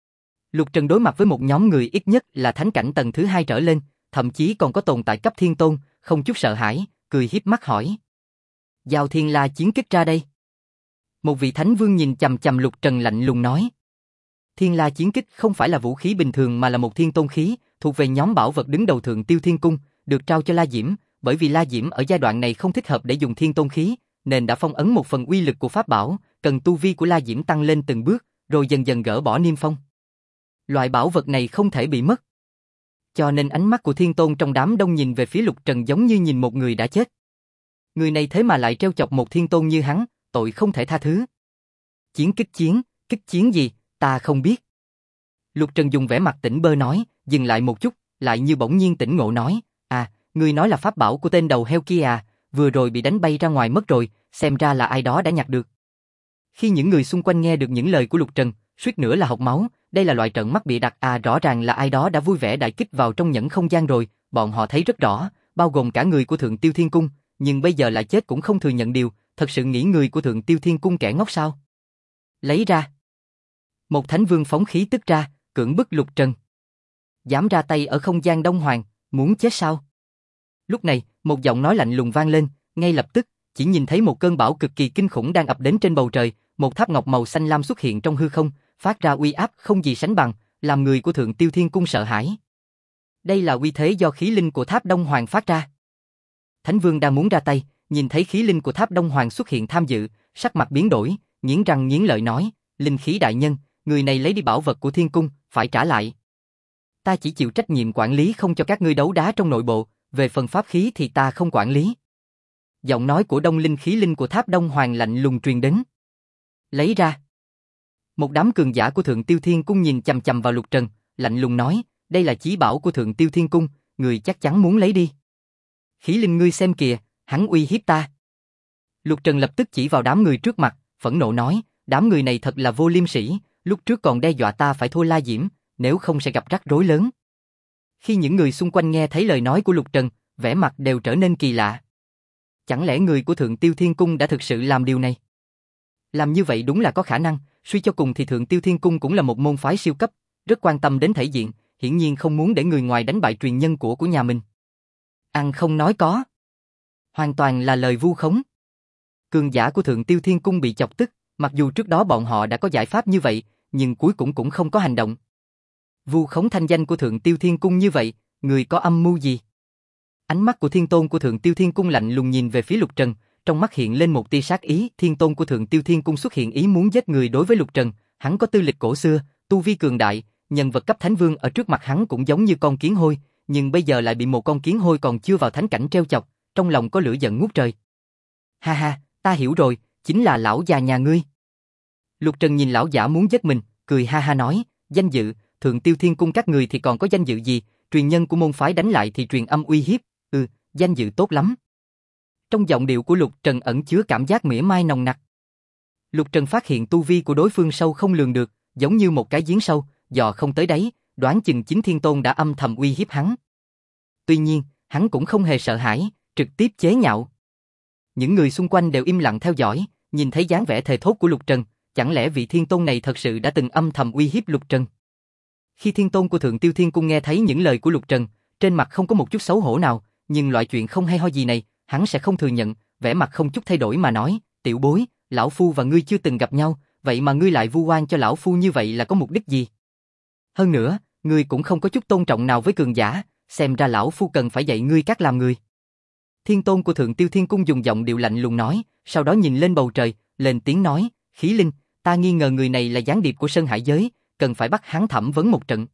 Lục Trần đối mặt với một nhóm người ít nhất là thánh cảnh tầng thứ 2 trở lên, thậm chí còn có tồn tại cấp thiên tôn, không chút sợ hãi, cười hiếp mắt hỏi. Giao Thiên La chiến kích ra đây. Một vị thánh vương nhìn chằm chằm Lục Trần lạnh lùng nói. Thiên La chiến kích không phải là vũ khí bình thường mà là một thiên tôn khí, thuộc về nhóm bảo vật đứng đầu Thượng Tiêu Thiên Cung, được trao cho La Diễm, bởi vì La Diễm ở giai đoạn này không thích hợp để dùng thiên tôn khí, nên đã phong ấn một phần uy lực của pháp bảo, cần tu vi của La Diễm tăng lên từng bước, rồi dần dần gỡ bỏ niêm phong. Loại bảo vật này không thể bị mất. Cho nên ánh mắt của thiên tôn trong đám đông nhìn về phía Lục Trần giống như nhìn một người đã chết. Người này thế mà lại trêu chọc một thiên tôn như hắn, tội không thể tha thứ. Kích chiến gì, ta không biết. Lục Trần dùng vẻ mặt tỉnh bơ nói, dừng lại một chút, lại như bỗng nhiên tỉnh ngộ nói, ngươi nói là pháp bảo của tên đầu heo kia à, vừa rồi bị đánh bay ra ngoài mất rồi, xem ra là ai đó đã nhặt được. Khi những người xung quanh nghe được những lời của Lục Trần, suýt nữa là học máu, đây là loại trợn mắt bịa đặt rõ ràng là ai đó đã vui vẻ đại kích vào trong nhẫn không gian rồi, bọn họ thấy rất rõ, bao gồm cả người của Thượng Tiêu Thiên Cung, nhưng bây giờ lại chết cũng không thừa nhận điều, thật sự nghĩ người của Thượng Tiêu Thiên Cung kẻ ngốc sao? Lấy ra. Một thánh vương phóng khí tức ra, cưỡng bức Lục Trần. Dám ra tay ở không gian Đông Hoàng, muốn chết sao? Lúc này, một giọng nói lạnh lùng vang lên, ngay lập tức, chỉ nhìn thấy một cơn bão cực kỳ kinh khủng đang ập đến trên bầu trời, một tháp ngọc màu xanh lam xuất hiện trong hư không, phát ra uy áp không gì sánh bằng, làm người của Thượng Tiêu Thiên Cung sợ hãi. Đây là uy thế do khí linh của tháp Đông Hoàng phát ra. Thánh Vương đang muốn ra tay, nhìn thấy khí linh của tháp Đông Hoàng xuất hiện tham dự, sắc mặt biến đổi, nghiến răng nghiến lợi nói, linh khí đại nhân, người này lấy đi bảo vật của Thiên Cung, phải trả lại. Ta chỉ chịu trách nhiệm quản lý không cho các ngươi đấu đá trong nội bộ, về phần pháp khí thì ta không quản lý. Giọng nói của Đông Linh khí linh của tháp Đông Hoàng lạnh lùng truyền đến. Lấy ra. Một đám cường giả của Thượng Tiêu Thiên Cung nhìn chằm chằm vào Lục Trần, lạnh lùng nói, đây là chí bảo của Thượng Tiêu Thiên Cung, người chắc chắn muốn lấy đi. Khí linh ngươi xem kìa, hắn uy hiếp ta. Lục Trần lập tức chỉ vào đám người trước mặt, phẫn nộ nói, đám người này thật là vô liêm sỉ, lúc trước còn đe dọa ta phải thôi La Diễm, nếu không sẽ gặp rắc rối lớn. Khi những người xung quanh nghe thấy lời nói của Lục Trần, vẻ mặt đều trở nên kỳ lạ. Chẳng lẽ người của Thượng Tiêu Thiên Cung đã thực sự làm điều này? Làm như vậy đúng là có khả năng, suy cho cùng thì Thượng Tiêu Thiên Cung cũng là một môn phái siêu cấp, rất quan tâm đến thể diện, hiển nhiên không muốn để người ngoài đánh bại truyền nhân của nhà mình. Ăn không nói có. Hoàn toàn là lời vu khống. Cường giả của Thượng Tiêu Thiên Cung bị chọc tức, mặc dù trước đó bọn họ đã có giải pháp như vậy, nhưng cuối cùng cũng không có hành động. Vu khống thanh danh của Thượng Tiêu Thiên Cung như vậy, người có âm mưu gì? Ánh mắt của Thiên Tôn của Thượng Tiêu Thiên Cung lạnh lùng nhìn về phía Lục Trần, trong mắt hiện lên một tia sát ý. Thiên Tôn của Thượng Tiêu Thiên Cung xuất hiện ý muốn giết người đối với Lục Trần, hắn có tư lịch cổ xưa, tu vi cường đại, nhân vật cấp thánh vương ở trước mặt hắn cũng giống như con kiến hôi, nhưng bây giờ lại bị một con kiến hôi còn chưa vào thánh cảnh treo chọc, trong lòng có lửa giận ngút trời. Ha ha, ta hiểu rồi, chính là lão già nhà ngươi. Lục Trần nhìn lão giả muốn giết mình, cười ha ha nói, danh dự, Thượng Tiêu Thiên Cung các người thì còn có danh dự gì, truyền nhân của môn phái đánh lại thì truyền âm uy hiếp, danh dự tốt lắm. Trong giọng điệu của Lục Trần ẩn chứa cảm giác mỉa mai nồng nặc. Lục Trần phát hiện tu vi của đối phương sâu không lường được, giống như một cái giếng sâu, dò không tới đáy, đoán chừng chính Thiên Tôn đã âm thầm uy hiếp hắn. Tuy nhiên, hắn cũng không hề sợ hãi, trực tiếp chế nhạo. Những người xung quanh đều im lặng theo dõi, nhìn thấy dáng vẻ thề thốt của Lục Trần, chẳng lẽ vị Thiên Tôn này thật sự đã từng âm thầm uy hiếp Lục Trần? Khi Thiên Tôn của Thượng Tiêu Thiên Cung nghe thấy những lời của Lục Trần, trên mặt không có một chút xấu hổ nào, nhưng loại chuyện không hay ho gì này, hắn sẽ không thừa nhận, vẻ mặt không chút thay đổi mà nói, tiểu bối, lão phu và ngươi chưa từng gặp nhau, vậy mà ngươi lại vu oan cho lão phu như vậy là có mục đích gì? Hơn nữa, ngươi cũng không có chút tôn trọng nào với cường giả, xem ra lão phu cần phải dạy ngươi cách làm người. Thiên Tôn của Thượng Tiêu Thiên Cung dùng giọng điệu lạnh lùng nói, sau đó nhìn lên bầu trời, lên tiếng nói, khí linh, ta nghi ngờ người này là gián điệp của Sơn Hải Giới, cần phải bắt hắn thẩm vấn một trận.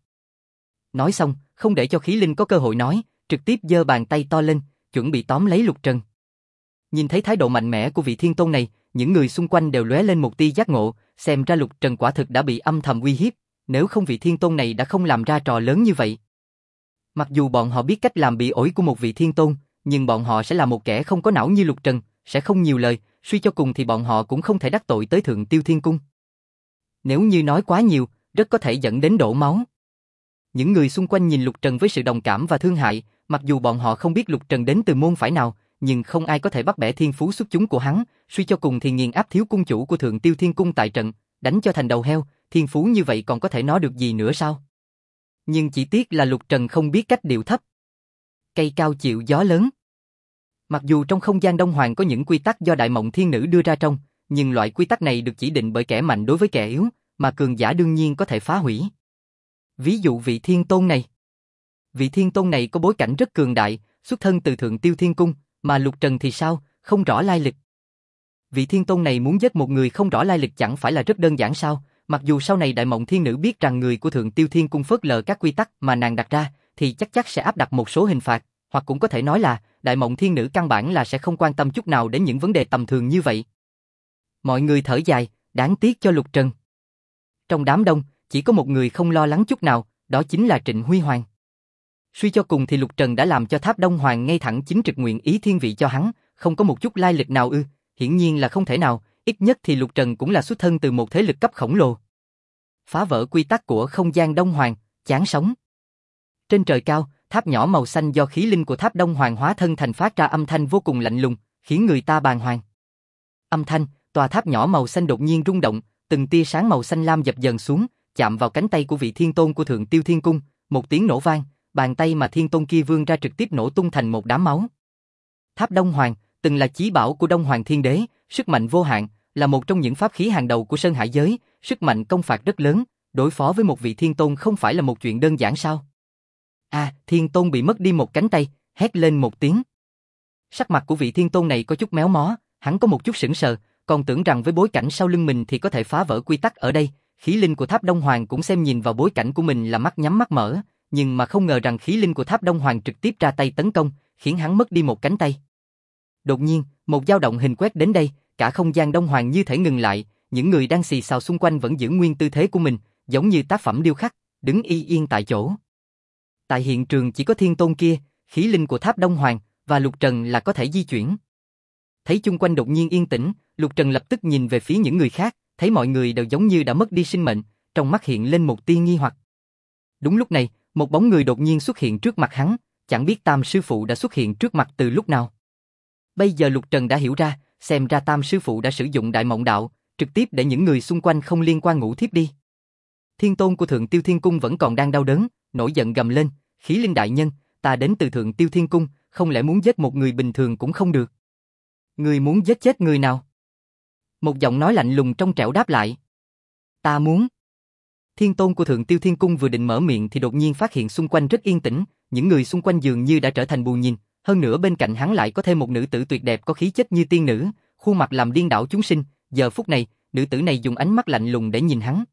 Nói xong, không để cho khí linh có cơ hội nói, trực tiếp giơ bàn tay to lên, chuẩn bị tóm lấy Lục Trần. Nhìn thấy thái độ mạnh mẽ của vị Thiên Tôn này, những người xung quanh đều lóe lên một tia giác ngộ, xem ra Lục Trần quả thực đã bị âm thầm uy hiếp, nếu không vị Thiên Tôn này đã không làm ra trò lớn như vậy. Mặc dù bọn họ biết cách làm bị ổi của một vị Thiên Tôn, nhưng bọn họ sẽ là một kẻ không có não như Lục Trần, sẽ không nhiều lời, suy cho cùng thì bọn họ cũng không thể đắc tội tới Thượng Tiêu Thiên Cung. Nếu như nói quá nhiều, rất có thể dẫn đến đổ máu. Những người xung quanh nhìn Lục Trần với sự đồng cảm và thương hại, mặc dù bọn họ không biết Lục Trần đến từ môn phái nào, nhưng không ai có thể bắt bẻ thiên phú xuất chúng của hắn, suy cho cùng thì nghiền áp thiếu cung chủ của Thượng Tiêu Thiên Cung tại trận, đánh cho thành đầu heo, thiên phú như vậy còn có thể nói được gì nữa sao? Nhưng chỉ tiếc là Lục Trần không biết cách điệu thấp. Cây cao chịu gió lớn. Mặc dù trong không gian Đông Hoàng có những quy tắc do Đại Mộng Thiên Nữ đưa ra trong, nhưng loại quy tắc này được chỉ định bởi kẻ mạnh đối với kẻ yếu, mà cường giả đương nhiên có thể phá hủy. Ví dụ vị Thiên Tôn này. Vị Thiên Tôn này có bối cảnh rất cường đại, xuất thân từ Thượng Tiêu Thiên Cung, mà Lục Trần thì sao, không rõ lai lịch. Vị Thiên Tôn này muốn giết một người không rõ lai lịch chẳng phải là rất đơn giản sao? Mặc dù sau này Đại Mộng Thiên Nữ biết rằng người của Thượng Tiêu Thiên Cung phớt lờ các quy tắc mà nàng đặt ra, thì chắc chắn sẽ áp đặt một số hình phạt, hoặc cũng có thể nói là Đại Mộng Thiên Nữ căn bản là sẽ không quan tâm chút nào đến những vấn đề tầm thường như vậy. Mọi người thở dài, đáng tiếc cho Lục Trần. Trong đám đông, chỉ có một người không lo lắng chút nào, đó chính là Trịnh Huy Hoàng. Suy cho cùng thì Lục Trần đã làm cho Tháp Đông Hoàng ngay thẳng chính trực nguyện ý thiên vị cho hắn, không có một chút lai lịch nào ư, hiển nhiên là không thể nào, ít nhất thì Lục Trần cũng là xuất thân từ một thế lực cấp khổng lồ. Phá vỡ quy tắc của không gian Đông Hoàng, chán sống. Trên trời cao, tháp nhỏ màu xanh do khí linh của tháp Đông Hoàng hóa thân thành phát ra âm thanh vô cùng lạnh lùng, khiến người ta bàng hoàng. Âm thanh, tòa tháp nhỏ màu xanh đột nhiên rung động, từng tia sáng màu xanh lam dập dần xuống, chạm vào cánh tay của vị thiên tôn của Thượng Tiêu Thiên Cung, một tiếng nổ vang, bàn tay mà thiên tôn kia vươn ra trực tiếp nổ tung thành một đám máu. Tháp Đông Hoàng, từng là chí bảo của Đông Hoàng Thiên Đế, sức mạnh vô hạn, là một trong những pháp khí hàng đầu của Sơn Hải giới, sức mạnh công phạt rất lớn, đối phó với một vị thiên tôn không phải là một chuyện đơn giản sao? Thiên tôn bị mất đi một cánh tay, hét lên một tiếng. Sắc mặt của vị thiên tôn này có chút méo mó, hắn có một chút sững sờ, còn tưởng rằng với bối cảnh sau lưng mình thì có thể phá vỡ quy tắc ở đây, khí linh của tháp Đông Hoàng cũng xem nhìn vào bối cảnh của mình là mắt nhắm mắt mở, nhưng mà không ngờ rằng khí linh của tháp Đông Hoàng trực tiếp ra tay tấn công, khiến hắn mất đi một cánh tay. Đột nhiên, một dao động hình quét đến đây, cả không gian Đông Hoàng như thể ngừng lại, những người đang xì xào xung quanh vẫn giữ nguyên tư thế của mình, giống như tác phẩm điêu khắc, đứng y yên tại chỗ. Tại hiện trường chỉ có thiên tôn kia, khí linh của tháp Đông Hoàng và Lục Trần là có thể di chuyển. Thấy chung quanh đột nhiên yên tĩnh, Lục Trần lập tức nhìn về phía những người khác, thấy mọi người đều giống như đã mất đi sinh mệnh, trong mắt hiện lên một tia nghi hoặc. Đúng lúc này, một bóng người đột nhiên xuất hiện trước mặt hắn, chẳng biết Tam sư phụ đã xuất hiện trước mặt từ lúc nào. Bây giờ Lục Trần đã hiểu ra, xem ra Tam sư phụ đã sử dụng Đại Mộng Đạo, trực tiếp để những người xung quanh không liên quan ngủ thiếp đi. Thiên tôn của Thượng Tiêu Thiên Cung vẫn còn đang đau đớn, nổi giận gầm lên, khí linh đại nhân, ta đến từ Thượng Tiêu Thiên Cung, không lẽ muốn giết một người bình thường cũng không được. Người muốn giết chết người nào? Một giọng nói lạnh lùng trong trẻo đáp lại. Ta muốn. Thiên tôn của Thượng Tiêu Thiên Cung vừa định mở miệng thì đột nhiên phát hiện xung quanh rất yên tĩnh, những người xung quanh dường như đã trở thành bù nhìn, hơn nữa bên cạnh hắn lại có thêm một nữ tử tuyệt đẹp có khí chất như tiên nữ, khuôn mặt làm điên đảo chúng sinh, giờ phút này, nữ tử này dùng ánh mắt lạnh lùng để nhìn hắn.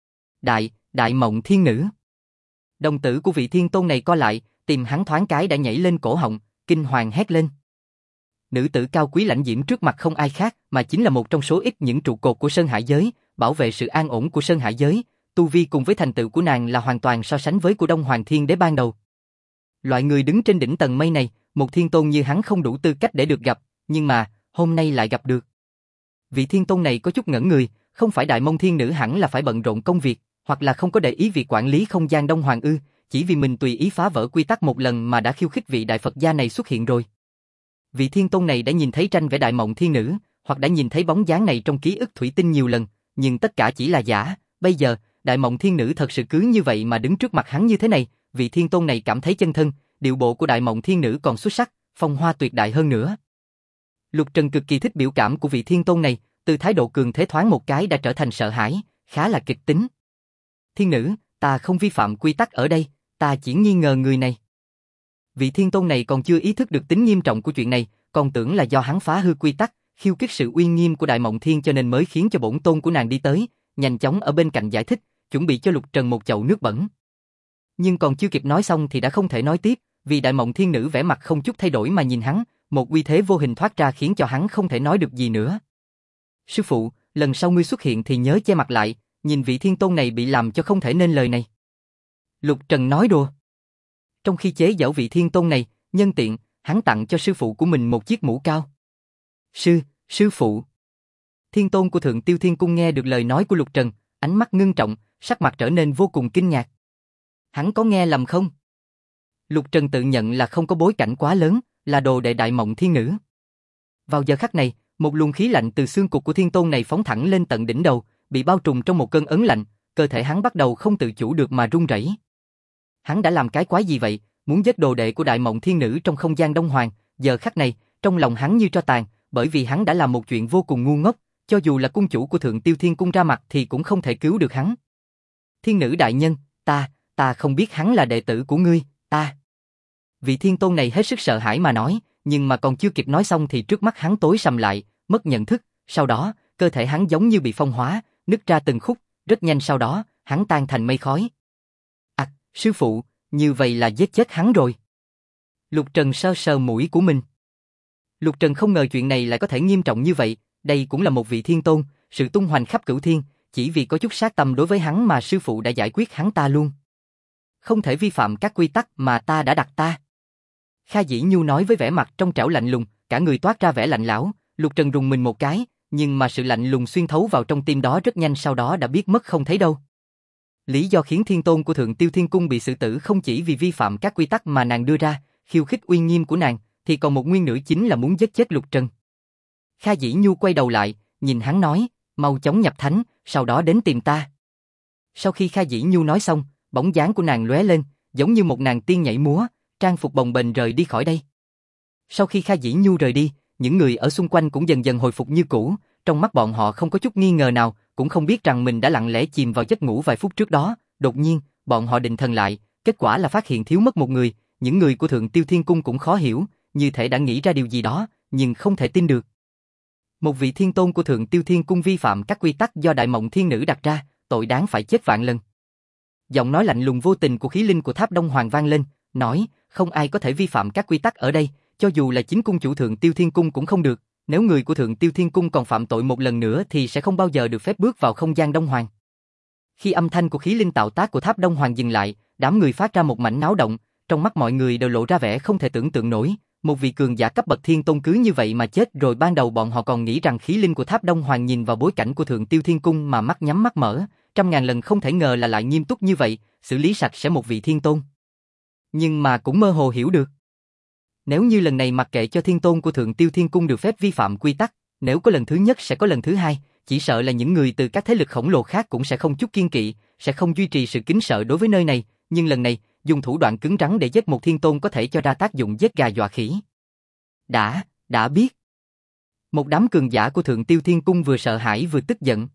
Đại Mộng Thiên Nữ. Đồng tử của vị thiên tôn này co lại, tìm hắn thoáng cái đã nhảy lên cổ họng, kinh hoàng hét lên. Nữ tử cao quý lãnh diễm trước mặt không ai khác mà chính là một trong số ít những trụ cột của Sơn Hải giới, bảo vệ sự an ổn của Sơn Hải giới, tu vi cùng với thành tựu của nàng là hoàn toàn so sánh với của Đông Hoàng Thiên Đế ban đầu. Loại người đứng trên đỉnh tầng mây này, một thiên tôn như hắn không đủ tư cách để được gặp, nhưng mà, hôm nay lại gặp được. Vị thiên tôn này có chút ngẩn người, không phải Đại Mộng Thiên Nữ hẳn là phải bận rộn công việc, hoặc là không có để ý việc quản lý không gian Đông Hoàng ư, chỉ vì mình tùy ý phá vỡ quy tắc một lần mà đã khiêu khích vị đại Phật gia này xuất hiện rồi. Vị thiên tôn này đã nhìn thấy tranh vẽ Đại Mộng Thiên Nữ, hoặc đã nhìn thấy bóng dáng này trong ký ức thủy tinh nhiều lần, nhưng tất cả chỉ là giả, bây giờ, Đại Mộng Thiên Nữ thật sự cứ như vậy mà đứng trước mặt hắn như thế này, vị thiên tôn này cảm thấy chân thân, điệu bộ của Đại Mộng Thiên Nữ còn xuất sắc, phong hoa tuyệt đại hơn nữa. Lục Trần cực kỳ thích biểu cảm của vị thiên tôn này, từ thái độ cường thế thoáng một cái đã trở thành sợ hãi, khá là kịch tính. Thiên nữ, ta không vi phạm quy tắc ở đây, ta chỉ nghi ngờ người này. Vị thiên tôn này còn chưa ý thức được tính nghiêm trọng của chuyện này, còn tưởng là do hắn phá hư quy tắc, khiêu khích sự uy nghiêm của Đại Mộng Thiên cho nên mới khiến cho bổn tôn của nàng đi tới, nhanh chóng ở bên cạnh giải thích, chuẩn bị cho Lục Trần một chậu nước bẩn. Nhưng còn chưa kịp nói xong thì đã không thể nói tiếp, vì Đại Mộng Thiên Nữ vẻ mặt không chút thay đổi mà nhìn hắn, một uy thế vô hình thoát ra khiến cho hắn không thể nói được gì nữa. Sư phụ, lần sau ngươi xuất hiện thì nhớ che mặt lại, nhìn vị thiên tôn này bị làm cho không thể nên lời này. Lục Trần nói đùa. Trong khi chế giễu vị thiên tôn này, nhân tiện, hắn tặng cho sư phụ của mình một chiếc mũ cao. Sư phụ. Thiên tôn của Thượng Tiêu Thiên Cung nghe được lời nói của Lục Trần, ánh mắt ngưng trọng, sắc mặt trở nên vô cùng kinh ngạc. Hắn có nghe lầm không? Lục Trần tự nhận là không có bối cảnh quá lớn, là đồ đệ Đại Mộng Thiên Nữ. Vào giờ khắc này, một luồng khí lạnh từ xương cục của thiên tôn này phóng thẳng lên tận đỉnh đầu, bị bao trùm trong một cơn ấn lạnh, cơ thể hắn bắt đầu không tự chủ được mà run rẩy. Hắn đã làm cái quái gì vậy, muốn giết đồ đệ của Đại Mộng Thiên Nữ trong không gian Đông Hoàng, giờ khắc này, trong lòng hắn như tro tàn, bởi vì hắn đã làm một chuyện vô cùng ngu ngốc, cho dù là cung chủ của Thượng Tiêu Thiên Cung ra mặt thì cũng không thể cứu được hắn. Thiên nữ đại nhân, ta không biết hắn là đệ tử của ngươi, ta. Vị thiên tôn này hết sức sợ hãi mà nói, nhưng mà còn chưa kịp nói xong thì trước mắt hắn tối sầm lại, mất nhận thức, sau đó, cơ thể hắn giống như bị phong hóa, nứt ra từng khúc, rất nhanh sau đó, hắn tan thành mây khói. Sư phụ, như vậy là giết chết hắn rồi. Lục Trần sờ sờ mũi của mình. Lục Trần không ngờ chuyện này lại có thể nghiêm trọng như vậy, đây cũng là một vị thiên tôn, sự tung hoành khắp cửu thiên, chỉ vì có chút sát tâm đối với hắn mà sư phụ đã giải quyết hắn ta luôn. Không thể vi phạm các quy tắc mà ta đã đặt ta. Kha Dĩ Nhu nói với vẻ mặt trong trẻo lạnh lùng, cả người toát ra vẻ lạnh lẽo. Lục Trần rùng mình một cái, nhưng mà sự lạnh lùng xuyên thấu vào trong tim đó rất nhanh sau đó đã biết mất không thấy đâu. Lý do khiến thiên tôn của Thượng Tiêu Thiên Cung bị xử tử không chỉ vì vi phạm các quy tắc mà nàng đưa ra, khiêu khích uy nghiêm của nàng, thì còn một nguyên nữa chính là muốn giết chết Lục Trần. Kha Dĩ Nhu quay đầu lại, nhìn hắn nói, mau chóng nhập thánh, sau đó đến tìm ta. Sau khi Kha Dĩ Nhu nói xong, bóng dáng của nàng lóe lên, giống như một nàng tiên nhảy múa, trang phục bồng bềnh rời đi khỏi đây. Sau khi Kha Dĩ Nhu rời đi, những người ở xung quanh cũng dần dần hồi phục như cũ, trong mắt bọn họ không có chút nghi ngờ nào, cũng không biết rằng mình đã lặng lẽ chìm vào giấc ngủ vài phút trước đó. Đột nhiên, bọn họ định thần lại, kết quả là phát hiện thiếu mất một người. Những người của Thượng Tiêu Thiên Cung cũng khó hiểu, như thể đã nghĩ ra điều gì đó, nhưng không thể tin được. Một vị thiên tôn của Thượng Tiêu Thiên Cung vi phạm các quy tắc do Đại Mộng Thiên Nữ đặt ra, tội đáng phải chết vạn lần. Giọng nói lạnh lùng vô tình của khí linh của Tháp Đông Hoàng vang lên, nói, không ai có thể vi phạm các quy tắc ở đây, cho dù là chính cung chủ Thượng Tiêu Thiên Cung cũng không được. Nếu người của Thượng Tiêu Thiên Cung còn phạm tội một lần nữa thì sẽ không bao giờ được phép bước vào không gian Đông Hoàng. Khi âm thanh của khí linh tạo tác của Tháp Đông Hoàng dừng lại, đám người phát ra một mảnh náo động, trong mắt mọi người đều lộ ra vẻ không thể tưởng tượng nổi, một vị cường giả cấp bậc thiên tôn cứ như vậy mà chết rồi. Ban đầu bọn họ còn nghĩ rằng khí linh của Tháp Đông Hoàng nhìn vào bối cảnh của Thượng Tiêu Thiên Cung mà mắt nhắm mắt mở, trăm ngàn lần không thể ngờ là lại nghiêm túc như vậy, xử lý sạch sẽ một vị thiên tôn. Nhưng mà cũng mơ hồ hiểu được. Nếu như lần này mặc kệ cho thiên tôn của Thượng Tiêu Thiên Cung được phép vi phạm quy tắc, nếu có lần thứ nhất sẽ có lần thứ hai, chỉ sợ là những người từ các thế lực khổng lồ khác cũng sẽ không chút kiêng kỵ, sẽ không duy trì sự kính sợ đối với nơi này, nhưng lần này, dùng thủ đoạn cứng rắn để giết một thiên tôn có thể cho ra tác dụng giết gà dọa khỉ. Đã biết. Một đám cường giả của Thượng Tiêu Thiên Cung vừa sợ hãi vừa tức giận.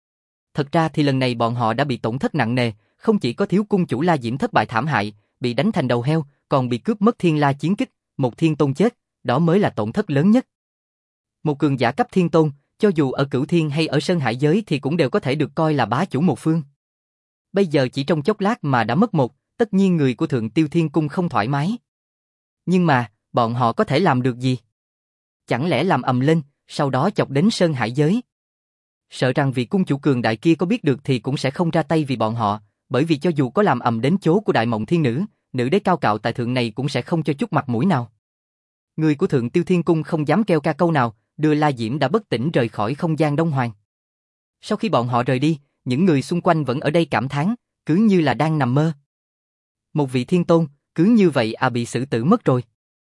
Thật ra thì lần này bọn họ đã bị tổn thất nặng nề, không chỉ có thiếu cung chủ La Diễm thất bại thảm hại, bị đánh thành đầu heo, còn bị cướp mất Thiên La chiến kích, một thiên tôn chết, đó mới là tổn thất lớn nhất. Một cường giả cấp thiên tôn, cho dù ở Cửu Thiên hay ở Sơn Hải giới thì cũng đều có thể được coi là bá chủ một phương. Bây giờ chỉ trong chốc lát mà đã mất một, tất nhiên người của Thượng Tiêu Thiên Cung không thoải mái. Nhưng mà, bọn họ có thể làm được gì? Chẳng lẽ làm ầm lên, sau đó chọc đến Sơn Hải giới? Sợ rằng vị cung chủ cường đại kia có biết được thì cũng sẽ không ra tay vì bọn họ, bởi vì cho dù có làm ầm đến chố của Đại Mộng Thiên Nữ, nữ đế cao cạo tại thượng này cũng sẽ không cho chút mặt mũi nào. Người của Thượng Tiêu Thiên Cung không dám kêu ca câu nào, đưa La Diễm đã bất tỉnh rời khỏi không gian Đông Hoàng. Sau khi bọn họ rời đi, những người xung quanh vẫn ở đây cảm thán, cứ như là đang nằm mơ. Một vị thiên tôn, cứ như vậy bị xử tử mất rồi.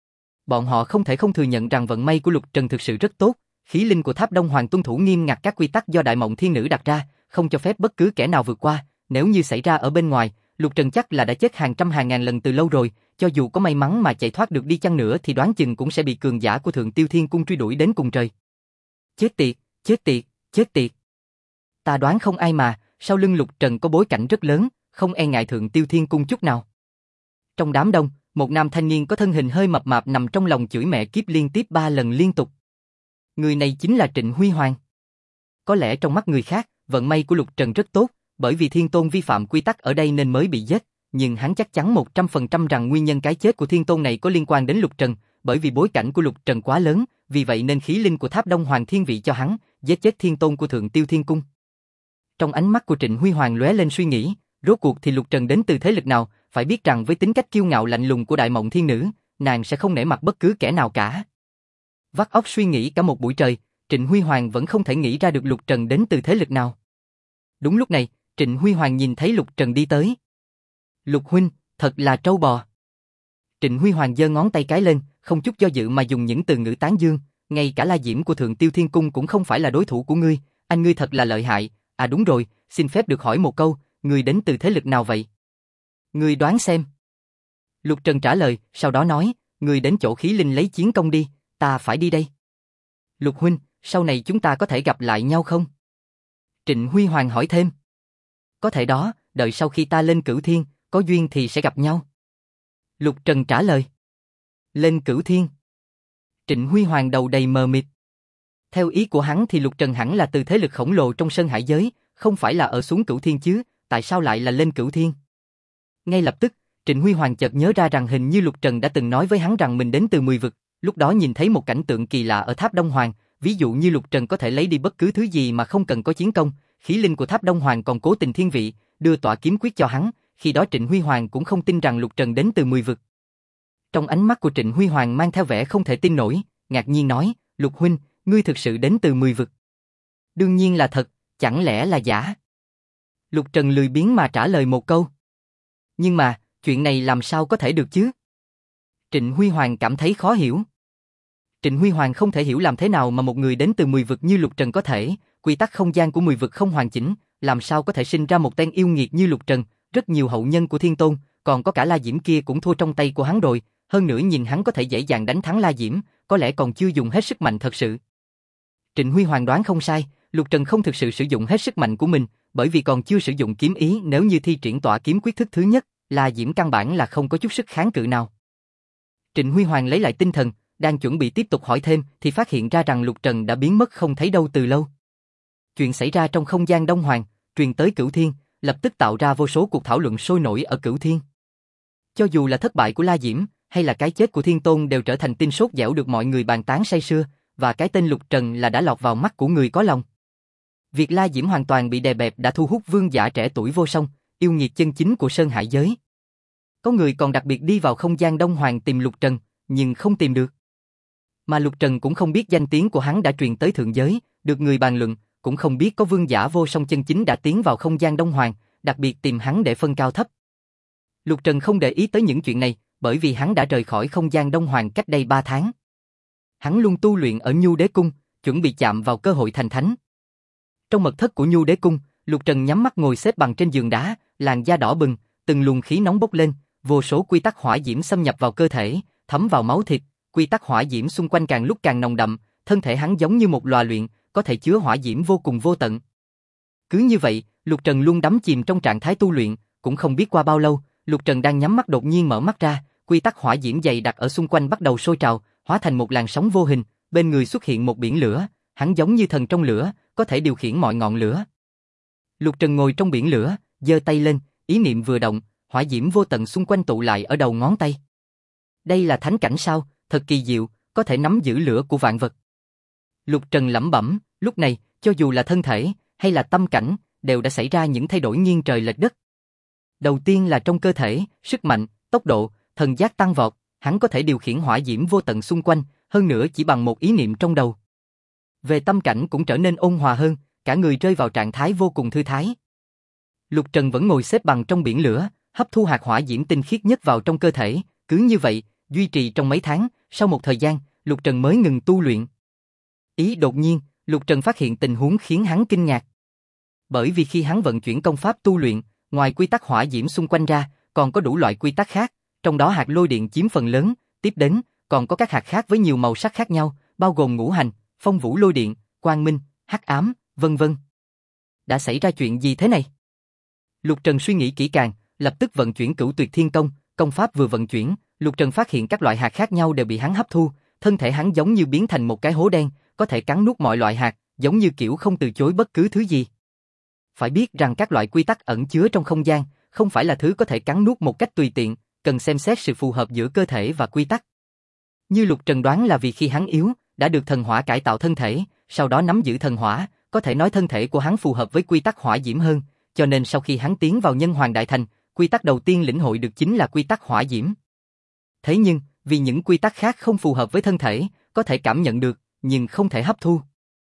Bọn họ không thể không thừa nhận rằng vận may của Lục Trần thực sự rất tốt, khí linh của Tháp Đông Hoàng tuân thủ nghiêm ngặt các quy tắc do Đại Mộng Thiên Nữ đặt ra, không cho phép bất cứ kẻ nào vượt qua, nếu như xảy ra ở bên ngoài, Lục Trần chắc là đã chết hàng trăm hàng ngàn lần từ lâu rồi, cho dù có may mắn mà chạy thoát được đi chăng nữa thì đoán chừng cũng sẽ bị cường giả của Thượng Tiêu Thiên Cung truy đuổi đến cùng trời. Chết tiệt, chết tiệt, chết tiệt. Ta đoán không ai mà, sau lưng Lục Trần có bối cảnh rất lớn, không e ngại Thượng Tiêu Thiên Cung chút nào. Trong đám đông, một nam thanh niên có thân hình hơi mập mạp nằm trong lòng chửi mẹ kiếp liên tiếp 3 lần liên tục. Người này chính là Trịnh Huy Hoàng. Có lẽ trong mắt người khác, vận may của Lục Trần rất tốt, bởi vì thiên tôn vi phạm quy tắc ở đây nên mới bị giết, nhưng hắn chắc chắn 100% rằng nguyên nhân cái chết của thiên tôn này có liên quan đến Lục Trần, bởi vì bối cảnh của Lục Trần quá lớn, vì vậy nên khí linh của Tháp Đông Hoàng thiên vị cho hắn, giết chết thiên tôn của Thượng Tiêu Thiên Cung. Trong ánh mắt của Trịnh Huy Hoàng lóe lên suy nghĩ, rốt cuộc thì Lục Trần đến từ thế lực nào, phải biết rằng với tính cách kiêu ngạo lạnh lùng của Đại Mộng Thiên Nữ, nàng sẽ không nể mặt bất cứ kẻ nào cả. Vắt óc suy nghĩ cả một buổi trời, Trịnh Huy Hoàng vẫn không thể nghĩ ra được Lục Trần đến từ thế lực nào. Đúng lúc này, Trịnh Huy Hoàng nhìn thấy Lục Trần đi tới. Lục huynh, thật là trâu bò. Trịnh Huy Hoàng giơ ngón tay cái lên, không chút do dự mà dùng những từ ngữ tán dương, ngay cả La Diễm của Thượng Tiêu Thiên Cung cũng không phải là đối thủ của ngươi, anh ngươi thật là lợi hại. À đúng rồi, xin phép được hỏi một câu, ngươi đến từ thế lực nào vậy? Ngươi đoán xem. Lục Trần trả lời, sau đó nói, ngươi đến chỗ khí linh lấy chiến công đi, ta phải đi đây. Lục huynh, sau này chúng ta có thể gặp lại nhau không? Trịnh Huy Hoàng hỏi thêm. Có thể đó, đợi sau khi ta lên Cửu Thiên, có duyên thì sẽ gặp nhau. Lục Trần trả lời. Lên Cửu Thiên. Trịnh Huy Hoàng đầu đầy mờ mịt. Theo ý của hắn thì Lục Trần hẳn là từ thế lực khổng lồ trong Sơn Hải giới, không phải là ở xuống Cửu Thiên chứ, tại sao lại là lên Cửu Thiên? Ngay lập tức, Trịnh Huy Hoàng chợt nhớ ra rằng hình như Lục Trần đã từng nói với hắn rằng mình đến từ 10 vực, lúc đó nhìn thấy một cảnh tượng kỳ lạ ở Tháp Đông Hoàng, ví dụ như Lục Trần có thể lấy đi bất cứ thứ gì mà không cần có chiến công, khí linh của Tháp Đông Hoàng còn cố tình thiên vị, đưa tỏa kiếm quyết cho hắn, khi đó Trịnh Huy Hoàng cũng không tin rằng Lục Trần đến từ 10 vực. Trong ánh mắt của Trịnh Huy Hoàng mang theo vẻ không thể tin nổi, ngạc nhiên nói, Lục huynh, ngươi thực sự đến từ 10 vực. Đương nhiên là thật, chẳng lẽ là giả? Lục Trần lười biếng mà trả lời một câu. Nhưng mà, chuyện này làm sao có thể được chứ? Trịnh Huy Hoàng cảm thấy khó hiểu. Trịnh Huy Hoàng không thể hiểu làm thế nào mà một người đến từ 10 vực như Lục Trần có thể, quy tắc không gian của 10 vực không hoàn chỉnh, làm sao có thể sinh ra một tên yêu nghiệt như Lục Trần, rất nhiều hậu nhân của Thiên Tôn, còn có cả La Diễm kia cũng thua trong tay của hắn rồi, hơn nữa nhìn hắn có thể dễ dàng đánh thắng La Diễm, có lẽ còn chưa dùng hết sức mạnh thật sự. Trịnh Huy Hoàng đoán không sai, Lục Trần không thực sự sử dụng hết sức mạnh của mình, bởi vì còn chưa sử dụng kiếm ý, nếu như thi triển tỏa kiếm quyết thức thứ nhất, La Diễm căn bản là không có chút sức kháng cự nào. Trịnh Huy Hoàng lấy lại tinh thần, đang chuẩn bị tiếp tục hỏi thêm thì phát hiện ra rằng Lục Trần đã biến mất không thấy đâu từ lâu. Chuyện xảy ra trong không gian Đông Hoàng, truyền tới Cửu Thiên, lập tức tạo ra vô số cuộc thảo luận sôi nổi ở Cửu Thiên. Cho dù là thất bại của La Diễm, hay là cái chết của Thiên Tôn đều trở thành tin sốt dẻo được mọi người bàn tán say sưa, và cái tên Lục Trần là đã lọt vào mắt của người có lòng. Việc La Diễm hoàn toàn bị đè bẹp đã thu hút vương giả trẻ tuổi vô song, yêu nghiệt chân chính của Sơn Hải giới. Có người còn đặc biệt đi vào không gian Đông Hoàng tìm Lục Trần, nhưng không tìm được. Mà Lục Trần cũng không biết danh tiếng của hắn đã truyền tới thượng giới, được người bàn luận, cũng không biết có vương giả vô song chân chính đã tiến vào không gian Đông Hoàng, đặc biệt tìm hắn để phân cao thấp. Lục Trần không để ý tới những chuyện này, bởi vì hắn đã rời khỏi không gian Đông Hoàng cách đây 3 tháng. Hắn luôn tu luyện ở Nhu Đế Cung, chuẩn bị chạm vào cơ hội thành thánh. Trong mật thất của Nhu Đế Cung, Lục Trần nhắm mắt ngồi xếp bằng trên giường đá, làn da đỏ bừng, từng luồng khí nóng bốc lên, vô số quy tắc hỏa diễm xâm nhập vào cơ thể, thấm vào máu thịt, quy tắc hỏa diễm xung quanh càng lúc càng nồng đậm, thân thể hắn giống như một lò luyện, có thể chứa hỏa diễm vô cùng vô tận. Cứ như vậy, Lục Trần luôn đắm chìm trong trạng thái tu luyện, cũng không biết qua bao lâu, Lục Trần đang nhắm mắt đột nhiên mở mắt ra, quy tắc hỏa diễm dày đặc ở xung quanh bắt đầu sôi trào, hóa thành một làn sóng vô hình, bên người xuất hiện một biển lửa, hắn giống như thần trong lửa, có thể điều khiển mọi ngọn lửa. Lục Trần ngồi trong biển lửa, giơ tay lên, ý niệm vừa động, hỏa diễm vô tận xung quanh tụ lại ở đầu ngón tay. Đây là thánh cảnh sao, thật kỳ diệu, có thể nắm giữ lửa của vạn vật. Lục Trần lẩm bẩm, lúc này, cho dù là thân thể, hay là tâm cảnh, đều đã xảy ra những thay đổi nghiêng trời lệch đất. Đầu tiên là trong cơ thể, sức mạnh, tốc độ, thần giác tăng vọt, hắn có thể điều khiển hỏa diễm vô tận xung quanh, hơn nữa chỉ bằng một ý niệm trong đầu. Về tâm cảnh cũng trở nên ôn hòa hơn, cả người rơi vào trạng thái vô cùng thư thái. Lục Trần vẫn ngồi xếp bằng trong biển lửa, hấp thu hạt hỏa diễm tinh khiết nhất vào trong cơ thể, cứ như vậy, duy trì trong mấy tháng, sau một thời gian, Lục Trần mới ngừng tu luyện. Đột nhiên, Lục Trần phát hiện tình huống khiến hắn kinh ngạc. Bởi vì khi hắn vận chuyển công pháp tu luyện, ngoài quy tắc hỏa diễm xung quanh ra, còn có đủ loại quy tắc khác, trong đó hạt lôi điện chiếm phần lớn, tiếp đến, còn có các hạt khác với nhiều màu sắc khác nhau, bao gồm ngũ hành, phong vũ lôi điện, quang minh, hắc ám, vân vân. Đã xảy ra chuyện gì thế này? Lục Trần suy nghĩ kỹ càng, lập tức vận chuyển Cửu Tuyệt Thiên Công, công pháp vừa vận chuyển, Lục Trần phát hiện các loại hạt khác nhau đều bị hắn hấp thu, thân thể hắn giống như biến thành một cái hố đen, có thể cắn nuốt mọi loại hạt, giống như kiểu không từ chối bất cứ thứ gì. Phải biết rằng các loại quy tắc ẩn chứa trong không gian, không phải là thứ có thể cắn nuốt một cách tùy tiện, cần xem xét sự phù hợp giữa cơ thể và quy tắc. Như Lục Trần đoán là vì khi hắn yếu, đã được thần hỏa cải tạo thân thể, sau đó nắm giữ thần hỏa, có thể nói thân thể của hắn phù hợp với quy tắc hỏa diễm hơn, cho nên sau khi hắn tiến vào Nhân Hoàng Đại Thành, quy tắc đầu tiên lĩnh hội được chính là quy tắc hỏa diễm. Thế nhưng, vì những quy tắc khác không phù hợp với thân thể, có thể cảm nhận được, nhưng không thể hấp thu.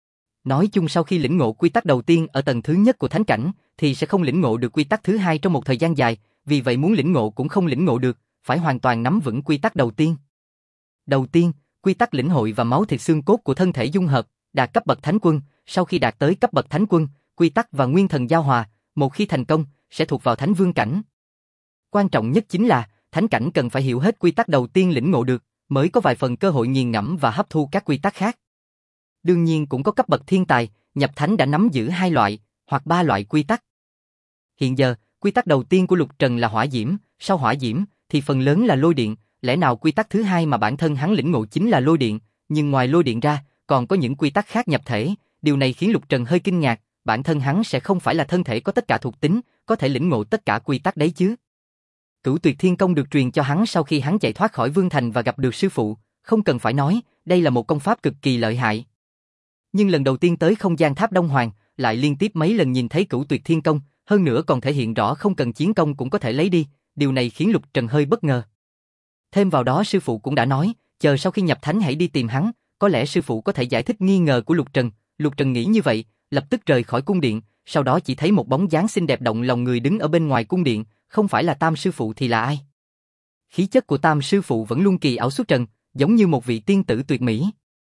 Nói chung sau khi lĩnh ngộ quy tắc đầu tiên ở tầng thứ nhất của thánh cảnh, thì sẽ không lĩnh ngộ được quy tắc thứ hai trong một thời gian dài, vì vậy muốn lĩnh ngộ cũng không lĩnh ngộ được, phải hoàn toàn nắm vững quy tắc đầu tiên. Đầu tiên, quy tắc lĩnh hội và máu thịt xương cốt của thân thể dung hợp, đạt cấp bậc thánh quân, sau khi đạt tới cấp bậc thánh quân, quy tắc và nguyên thần giao hòa, một khi thành công, sẽ thuộc vào thánh vương cảnh. Quan trọng nhất chính là, thánh cảnh cần phải hiểu hết quy tắc đầu tiên lĩnh ngộ được, mới có vài phần cơ hội nghiền ngẫm và hấp thu các quy tắc khác. Đương nhiên cũng có cấp bậc thiên tài, nhập thánh đã nắm giữ 2 loại, hoặc 3 loại quy tắc. Hiện giờ, quy tắc đầu tiên của Lục Trần là hỏa diễm, sau hỏa diễm thì phần lớn là lôi điện, lẽ nào quy tắc thứ hai mà bản thân hắn lĩnh ngộ chính là lôi điện, nhưng ngoài lôi điện ra, còn có những quy tắc khác nhập thể, điều này khiến Lục Trần hơi kinh ngạc, bản thân hắn sẽ không phải là thân thể có tất cả thuộc tính, có thể lĩnh ngộ tất cả quy tắc đấy chứ. Cửu Tuyệt Thiên Công được truyền cho hắn sau khi hắn chạy thoát khỏi Vương Thành và gặp được sư phụ, không cần phải nói, đây là một công pháp cực kỳ lợi hại. Nhưng lần đầu tiên tới không gian tháp Đông Hoàng, lại liên tiếp mấy lần nhìn thấy Cửu Tuyệt Thiên Công, hơn nữa còn thể hiện rõ không cần chiến công cũng có thể lấy đi, điều này khiến Lục Trần hơi bất ngờ. Thêm vào đó sư phụ cũng đã nói, chờ sau khi nhập thánh hãy đi tìm hắn, có lẽ sư phụ có thể giải thích nghi ngờ của Lục Trần nghĩ như vậy, lập tức rời khỏi cung điện, sau đó chỉ thấy một bóng dáng xinh đẹp động lòng người đứng ở bên ngoài cung điện, không phải là Tam sư phụ thì là ai? Khí chất của Tam sư phụ vẫn luôn kỳ ảo xuất trần, giống như một vị tiên tử tuyệt mỹ.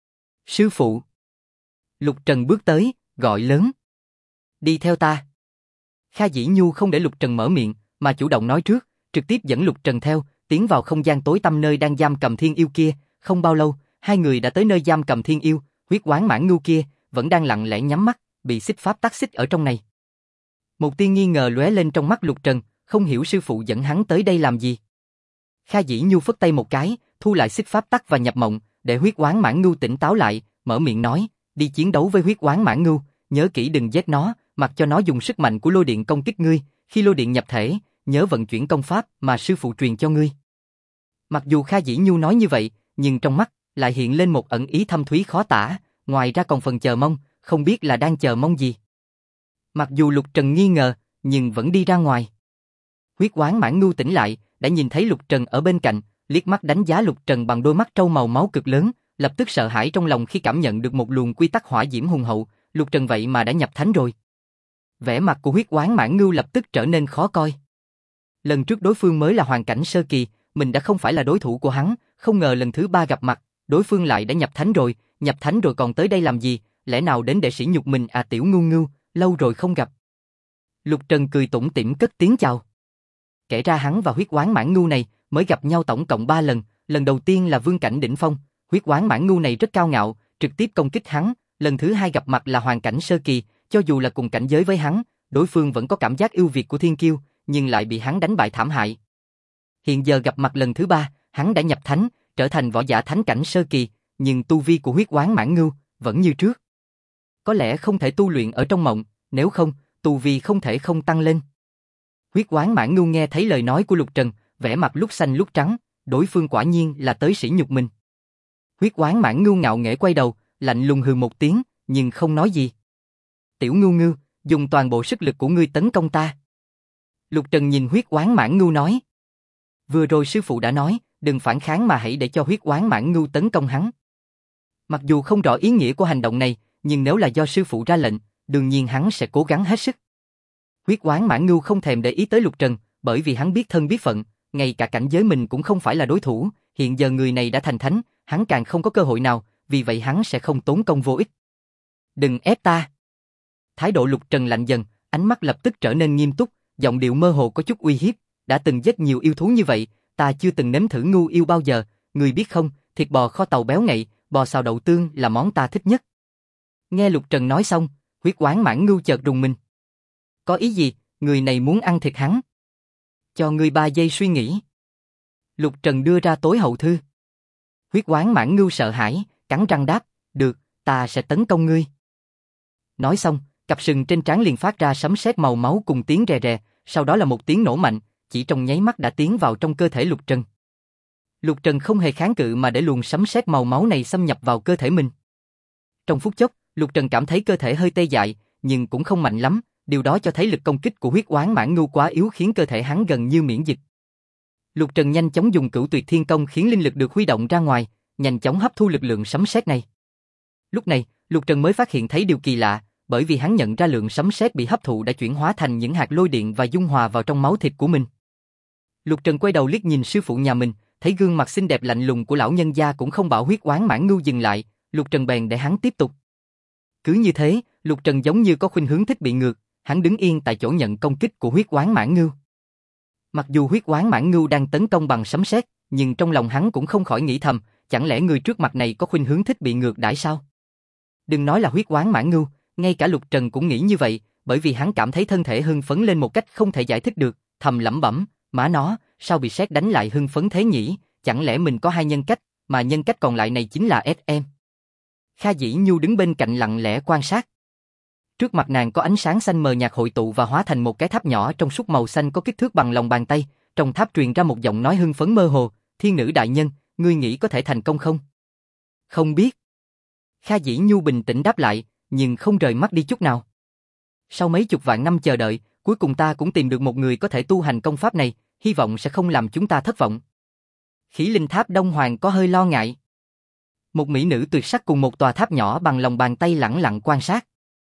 Sư phụ. Lục Trần bước tới, gọi lớn. Đi theo ta. Kha Dĩ Nhu không để Lục Trần mở miệng, mà chủ động nói trước, trực tiếp dẫn Lục Trần theo, tiến vào không gian tối tăm nơi đang giam cầm thiên yêu kia. Không bao lâu, hai người đã tới nơi giam cầm thiên yêu, huyết oán mãn ngưu kia vẫn đang lặng lẽ nhắm mắt, bị xích pháp tắc xích ở trong này. Một tia nghi ngờ lóe lên trong mắt Lục Trần, không hiểu sư phụ dẫn hắn tới đây làm gì. Kha Dĩ Nhu phất tay một cái, thu lại xích pháp tắc và nhập mộng, để huyết oán mãn ngưu tỉnh táo lại, mở miệng nói, đi chiến đấu với huyết oán mãn ngưu, nhớ kỹ đừng giết nó, mặc cho nó dùng sức mạnh của lôi điện công kích ngươi, khi lôi điện nhập thể, nhớ vận chuyển công pháp mà sư phụ truyền cho ngươi. Mặc dù Kha Dĩ Nhu nói như vậy, nhưng trong mắt lại hiện lên một ẩn ý thâm thúy khó tả, ngoài ra còn phần chờ mong, không biết là đang chờ mong gì. Mặc dù Lục Trần nghi ngờ, nhưng vẫn đi ra ngoài. Huyết oán mãn ngưu tỉnh lại, đã nhìn thấy Lục Trần ở bên cạnh, liếc mắt đánh giá Lục Trần bằng đôi mắt trâu màu máu cực lớn, lập tức sợ hãi trong lòng khi cảm nhận được một luồng quy tắc hỏa diễm hùng hậu, Lục Trần vậy mà đã nhập thánh rồi. Vẻ mặt của huyết oán mãn ngưu lập tức trở nên khó coi. Lần trước đối phương mới là hoàn cảnh sơ kỳ, mình đã không phải là đối thủ của hắn, không ngờ lần thứ 3 gặp mặt, đối phương lại đã nhập thánh rồi còn tới đây làm gì, lẽ nào đến để sỉ nhục mình à tiểu ngưu ngưu, lâu rồi không gặp. Lục Trần cười tủm tỉm cất tiếng chào. Kể ra hắn và huyết oán mãn ngưu này mới gặp nhau tổng cộng 3 lần, lần đầu tiên là vương cảnh đỉnh phong, huyết oán mãn ngưu này rất cao ngạo, trực tiếp công kích hắn, lần thứ 2 gặp mặt là hoàn cảnh sơ kỳ, cho dù là cùng cảnh giới với hắn, đối phương vẫn có cảm giác ưu việt của thiên kiêu, nhưng lại bị hắn đánh bại thảm hại. Hiện giờ gặp mặt lần thứ 3, hắn đã nhập thánh, trở thành võ giả thánh cảnh sơ kỳ, nhưng tu vi của huyết oán mãn ngưu vẫn như trước. Có lẽ không thể tu luyện ở trong mộng, nếu không, tu vi không thể không tăng lên. Huyết oán mãn ngưu nghe thấy lời nói của Lục Trần, vẻ mặt lúc xanh lúc trắng, đối phương quả nhiên là tới sỉ nhục mình. Huyết oán mãn ngưu ngạo nghễ quay đầu, lạnh lùng hừ một tiếng, nhưng không nói gì. Tiểu ngưu ngưu, dùng toàn bộ sức lực của ngươi tấn công ta. Lục Trần nhìn huyết oán mãn ngưu nói. Vừa rồi sư phụ đã nói, đừng phản kháng mà hãy để cho huyết oán mãn ngưu tấn công hắn. Mặc dù không rõ ý nghĩa của hành động này, nhưng nếu là do sư phụ ra lệnh, đương nhiên hắn sẽ cố gắng hết sức. Huyết oán mãn ngưu không thèm để ý tới Lục Trần, bởi vì hắn biết thân biết phận, ngay cả cảnh giới mình cũng không phải là đối thủ, hiện giờ người này đã thành thánh, hắn càng không có cơ hội nào, vì vậy hắn sẽ không tốn công vô ích. Đừng ép ta. Thái độ Lục Trần lạnh dần, ánh mắt lập tức trở nên nghiêm túc, giọng điệu mơ hồ có chút uy hiếp, đã từng giết nhiều yêu thú như vậy, ta chưa từng nếm thử ngưu yêu bao giờ, người biết không, thịt bò kho tàu béo ngậy, bò xào đậu tương là món ta thích nhất. Nghe Lục Trần nói xong, huyết oán mãn ngưu chợt rùng mình. Có ý gì, người này muốn ăn thịt hắn? Cho ngươi 3 giây suy nghĩ. Lục Trần đưa ra tối hậu thư. Huyết oán mãn ngưu sợ hãi, cắn răng đáp, được, ta sẽ tấn công ngươi. Nói xong, cặp sừng trên trán liền phát ra sấm sét màu máu cùng tiếng rè rè, sau đó là một tiếng nổ mạnh, chỉ trong nháy mắt đã tiến vào trong cơ thể Lục Trần. Lục Trần không hề kháng cự mà để luồng sấm sét màu máu này xâm nhập vào cơ thể mình. Trong phút chốc, Lục Trần cảm thấy cơ thể hơi tê dại, nhưng cũng không mạnh lắm, điều đó cho thấy lực công kích của huyết oán mãn ngưu quá yếu khiến cơ thể hắn gần như miễn dịch. Lục Trần nhanh chóng dùng Cửu Tuyệt Thiên Công khiến linh lực được huy động ra ngoài, nhanh chóng hấp thu lực lượng sấm sét này. Lúc này, Lục Trần mới phát hiện thấy điều kỳ lạ, bởi vì hắn nhận ra lượng sấm sét bị hấp thụ đã chuyển hóa thành những hạt lôi điện và dung hòa vào trong máu thịt của mình. Lục Trần quay đầu liếc nhìn sư phụ nhà mình, thấy gương mặt xinh đẹp lạnh lùng của lão nhân gia cũng không bảo huyết oán mãn ngưu dừng lại, Lục Trần bèn để hắn tiếp tục. Cứ như thế, Lục Trần giống như có khuynh hướng thích bị ngược, hắn đứng yên tại chỗ nhận công kích của huyết oán mãn ngưu. Mặc dù huyết oán mãn ngưu đang tấn công bằng sấm sét, nhưng trong lòng hắn cũng không khỏi nghĩ thầm, chẳng lẽ người trước mặt này có khuynh hướng thích bị ngược đãi sao? Đừng nói là huyết oán mãn ngưu, ngay cả Lục Trần cũng nghĩ như vậy, bởi vì hắn cảm thấy thân thể hưng phấn lên một cách không thể giải thích được, thầm lẩm bẩm, má nó, sao bị sét đánh lại hưng phấn thế nhỉ, chẳng lẽ mình có 2 nhân cách, mà nhân cách còn lại này chính là SM. Kha Dĩ Nhu đứng bên cạnh lặng lẽ quan sát. Trước mặt nàng có ánh sáng xanh mờ nhạt hội tụ và hóa thành một cái tháp nhỏ trong suốt màu xanh có kích thước bằng lòng bàn tay, trong tháp truyền ra một giọng nói hưng phấn mơ hồ, thiên nữ đại nhân, ngươi nghĩ có thể thành công không? Không biết. Kha Dĩ Nhu bình tĩnh đáp lại, nhưng không rời mắt đi chút nào. Sau mấy chục vạn năm chờ đợi, cuối cùng ta cũng tìm được một người có thể tu hành công pháp này, hy vọng sẽ không làm chúng ta thất vọng. Khí linh tháp Đông Hoàng có hơi lo ngại. Một mỹ nữ tuyệt sắc cùng một tòa tháp nhỏ bằng lòng bàn tay lẳng lặng quan sát.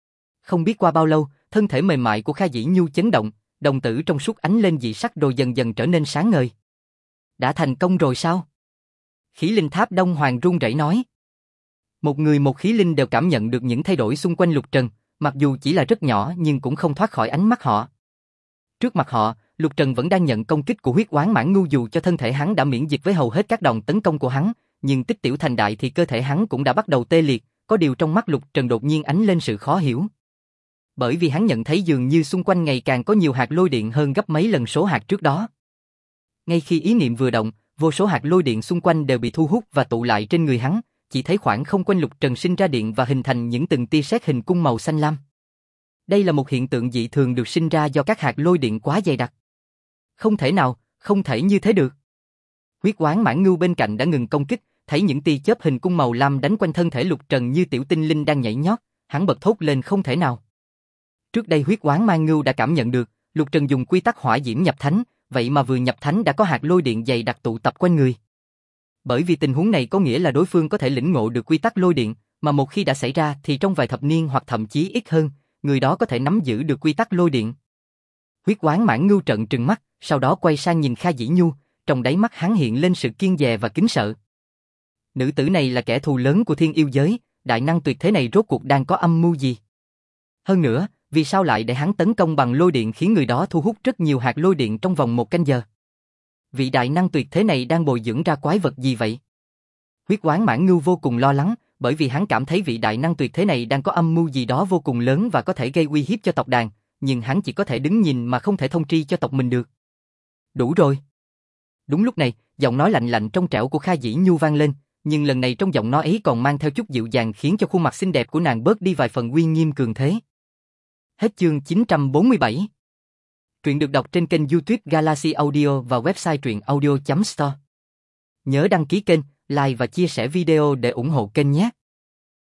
Không biết qua bao lâu, thân thể mềm mại của Kha Dĩ Nhu chấn động, đồng tử trong suốt ánh lên dị sắc rồi dần dần trở nên sáng ngời. Đã thành công rồi sao? Khí linh tháp Đông Hoàng run rẩy nói. Một người một khí linh đều cảm nhận được những thay đổi xung quanh Lục Trần, mặc dù chỉ là rất nhỏ nhưng cũng không thoát khỏi ánh mắt họ. Trước mặt họ, Lục Trần vẫn đang nhận công kích của huyết oán mãn ngu dù cho thân thể hắn đã miễn dịch với hầu hết các đòn tấn công của hắn, nhưng tích tiểu thành đại thì cơ thể hắn cũng đã bắt đầu tê liệt, có điều trong mắt Lục Trần đột nhiên ánh lên sự khó hiểu. Bởi vì hắn nhận thấy dường như xung quanh ngày càng có nhiều hạt lôi điện hơn gấp mấy lần số hạt trước đó. Ngay khi ý niệm vừa động, vô số hạt lôi điện xung quanh đều bị thu hút và tụ lại trên người hắn, chỉ thấy khoảng không quanh Lục Trần sinh ra điện và hình thành những từng tia sét hình cung màu xanh lam. Đây là một hiện tượng dị thường được sinh ra do các hạt lôi điện quá dày đặc. Không thể nào, không thể như thế được. Huyết oán mãn ngưu bên cạnh đã ngừng công kích, thấy những tia chớp hình cung màu lam đánh quanh thân thể Lục Trần như tiểu tinh linh đang nhảy nhót, hắn bật thốt lên không thể nào. Trước đây huyết oán mãn ngưu đã cảm nhận được, Lục Trần dùng quy tắc hỏa diễm nhập thánh, vậy mà vừa nhập thánh đã có hạt lôi điện dày đặc tụ tập quanh người. Bởi vì tình huống này có nghĩa là đối phương có thể lĩnh ngộ được quy tắc lôi điện, mà một khi đã xảy ra thì trong vài thập niên hoặc thậm chí ít hơn, người đó có thể nắm giữ được quy tắc lôi điện. Huyết oán mãn ngưu trợn trừng mắt, sau đó quay sang nhìn Kha Dĩ Nhu, trong đáy mắt hắn hiện lên sự kiêng dè và kính sợ. Nữ tử này là kẻ thù lớn của thiên yêu giới, đại năng tuyệt thế này rốt cuộc đang có âm mưu gì? Hơn nữa, vì sao lại để hắn tấn công bằng lôi điện khiến người đó thu hút rất nhiều hạt lôi điện trong vòng 1 canh giờ? Vị đại năng tuyệt thế này đang bồi dưỡng ra quái vật gì vậy? Huyết oán mãn ngưu vô cùng lo lắng, bởi vì hắn cảm thấy vị đại năng tuyệt thế này đang có âm mưu gì đó vô cùng lớn và có thể gây uy hiếp cho tộc đàn, nhưng hắn chỉ có thể đứng nhìn mà không thể thông tri cho tộc mình được. Đủ rồi. Đúng lúc này, giọng nói lạnh lạnh trong trẻo của Kha Dĩ Nhu vang lên, nhưng lần này trong giọng nói ấy còn mang theo chút dịu dàng khiến cho khuôn mặt xinh đẹp của nàng bớt đi vài phần uy nghiêm cường thế. Hết chương 947. Truyện được đọc trên kênh YouTube Galaxy Audio và website truyệnaudio.store. Nhớ đăng ký kênh, like và chia sẻ video để ủng hộ kênh nhé.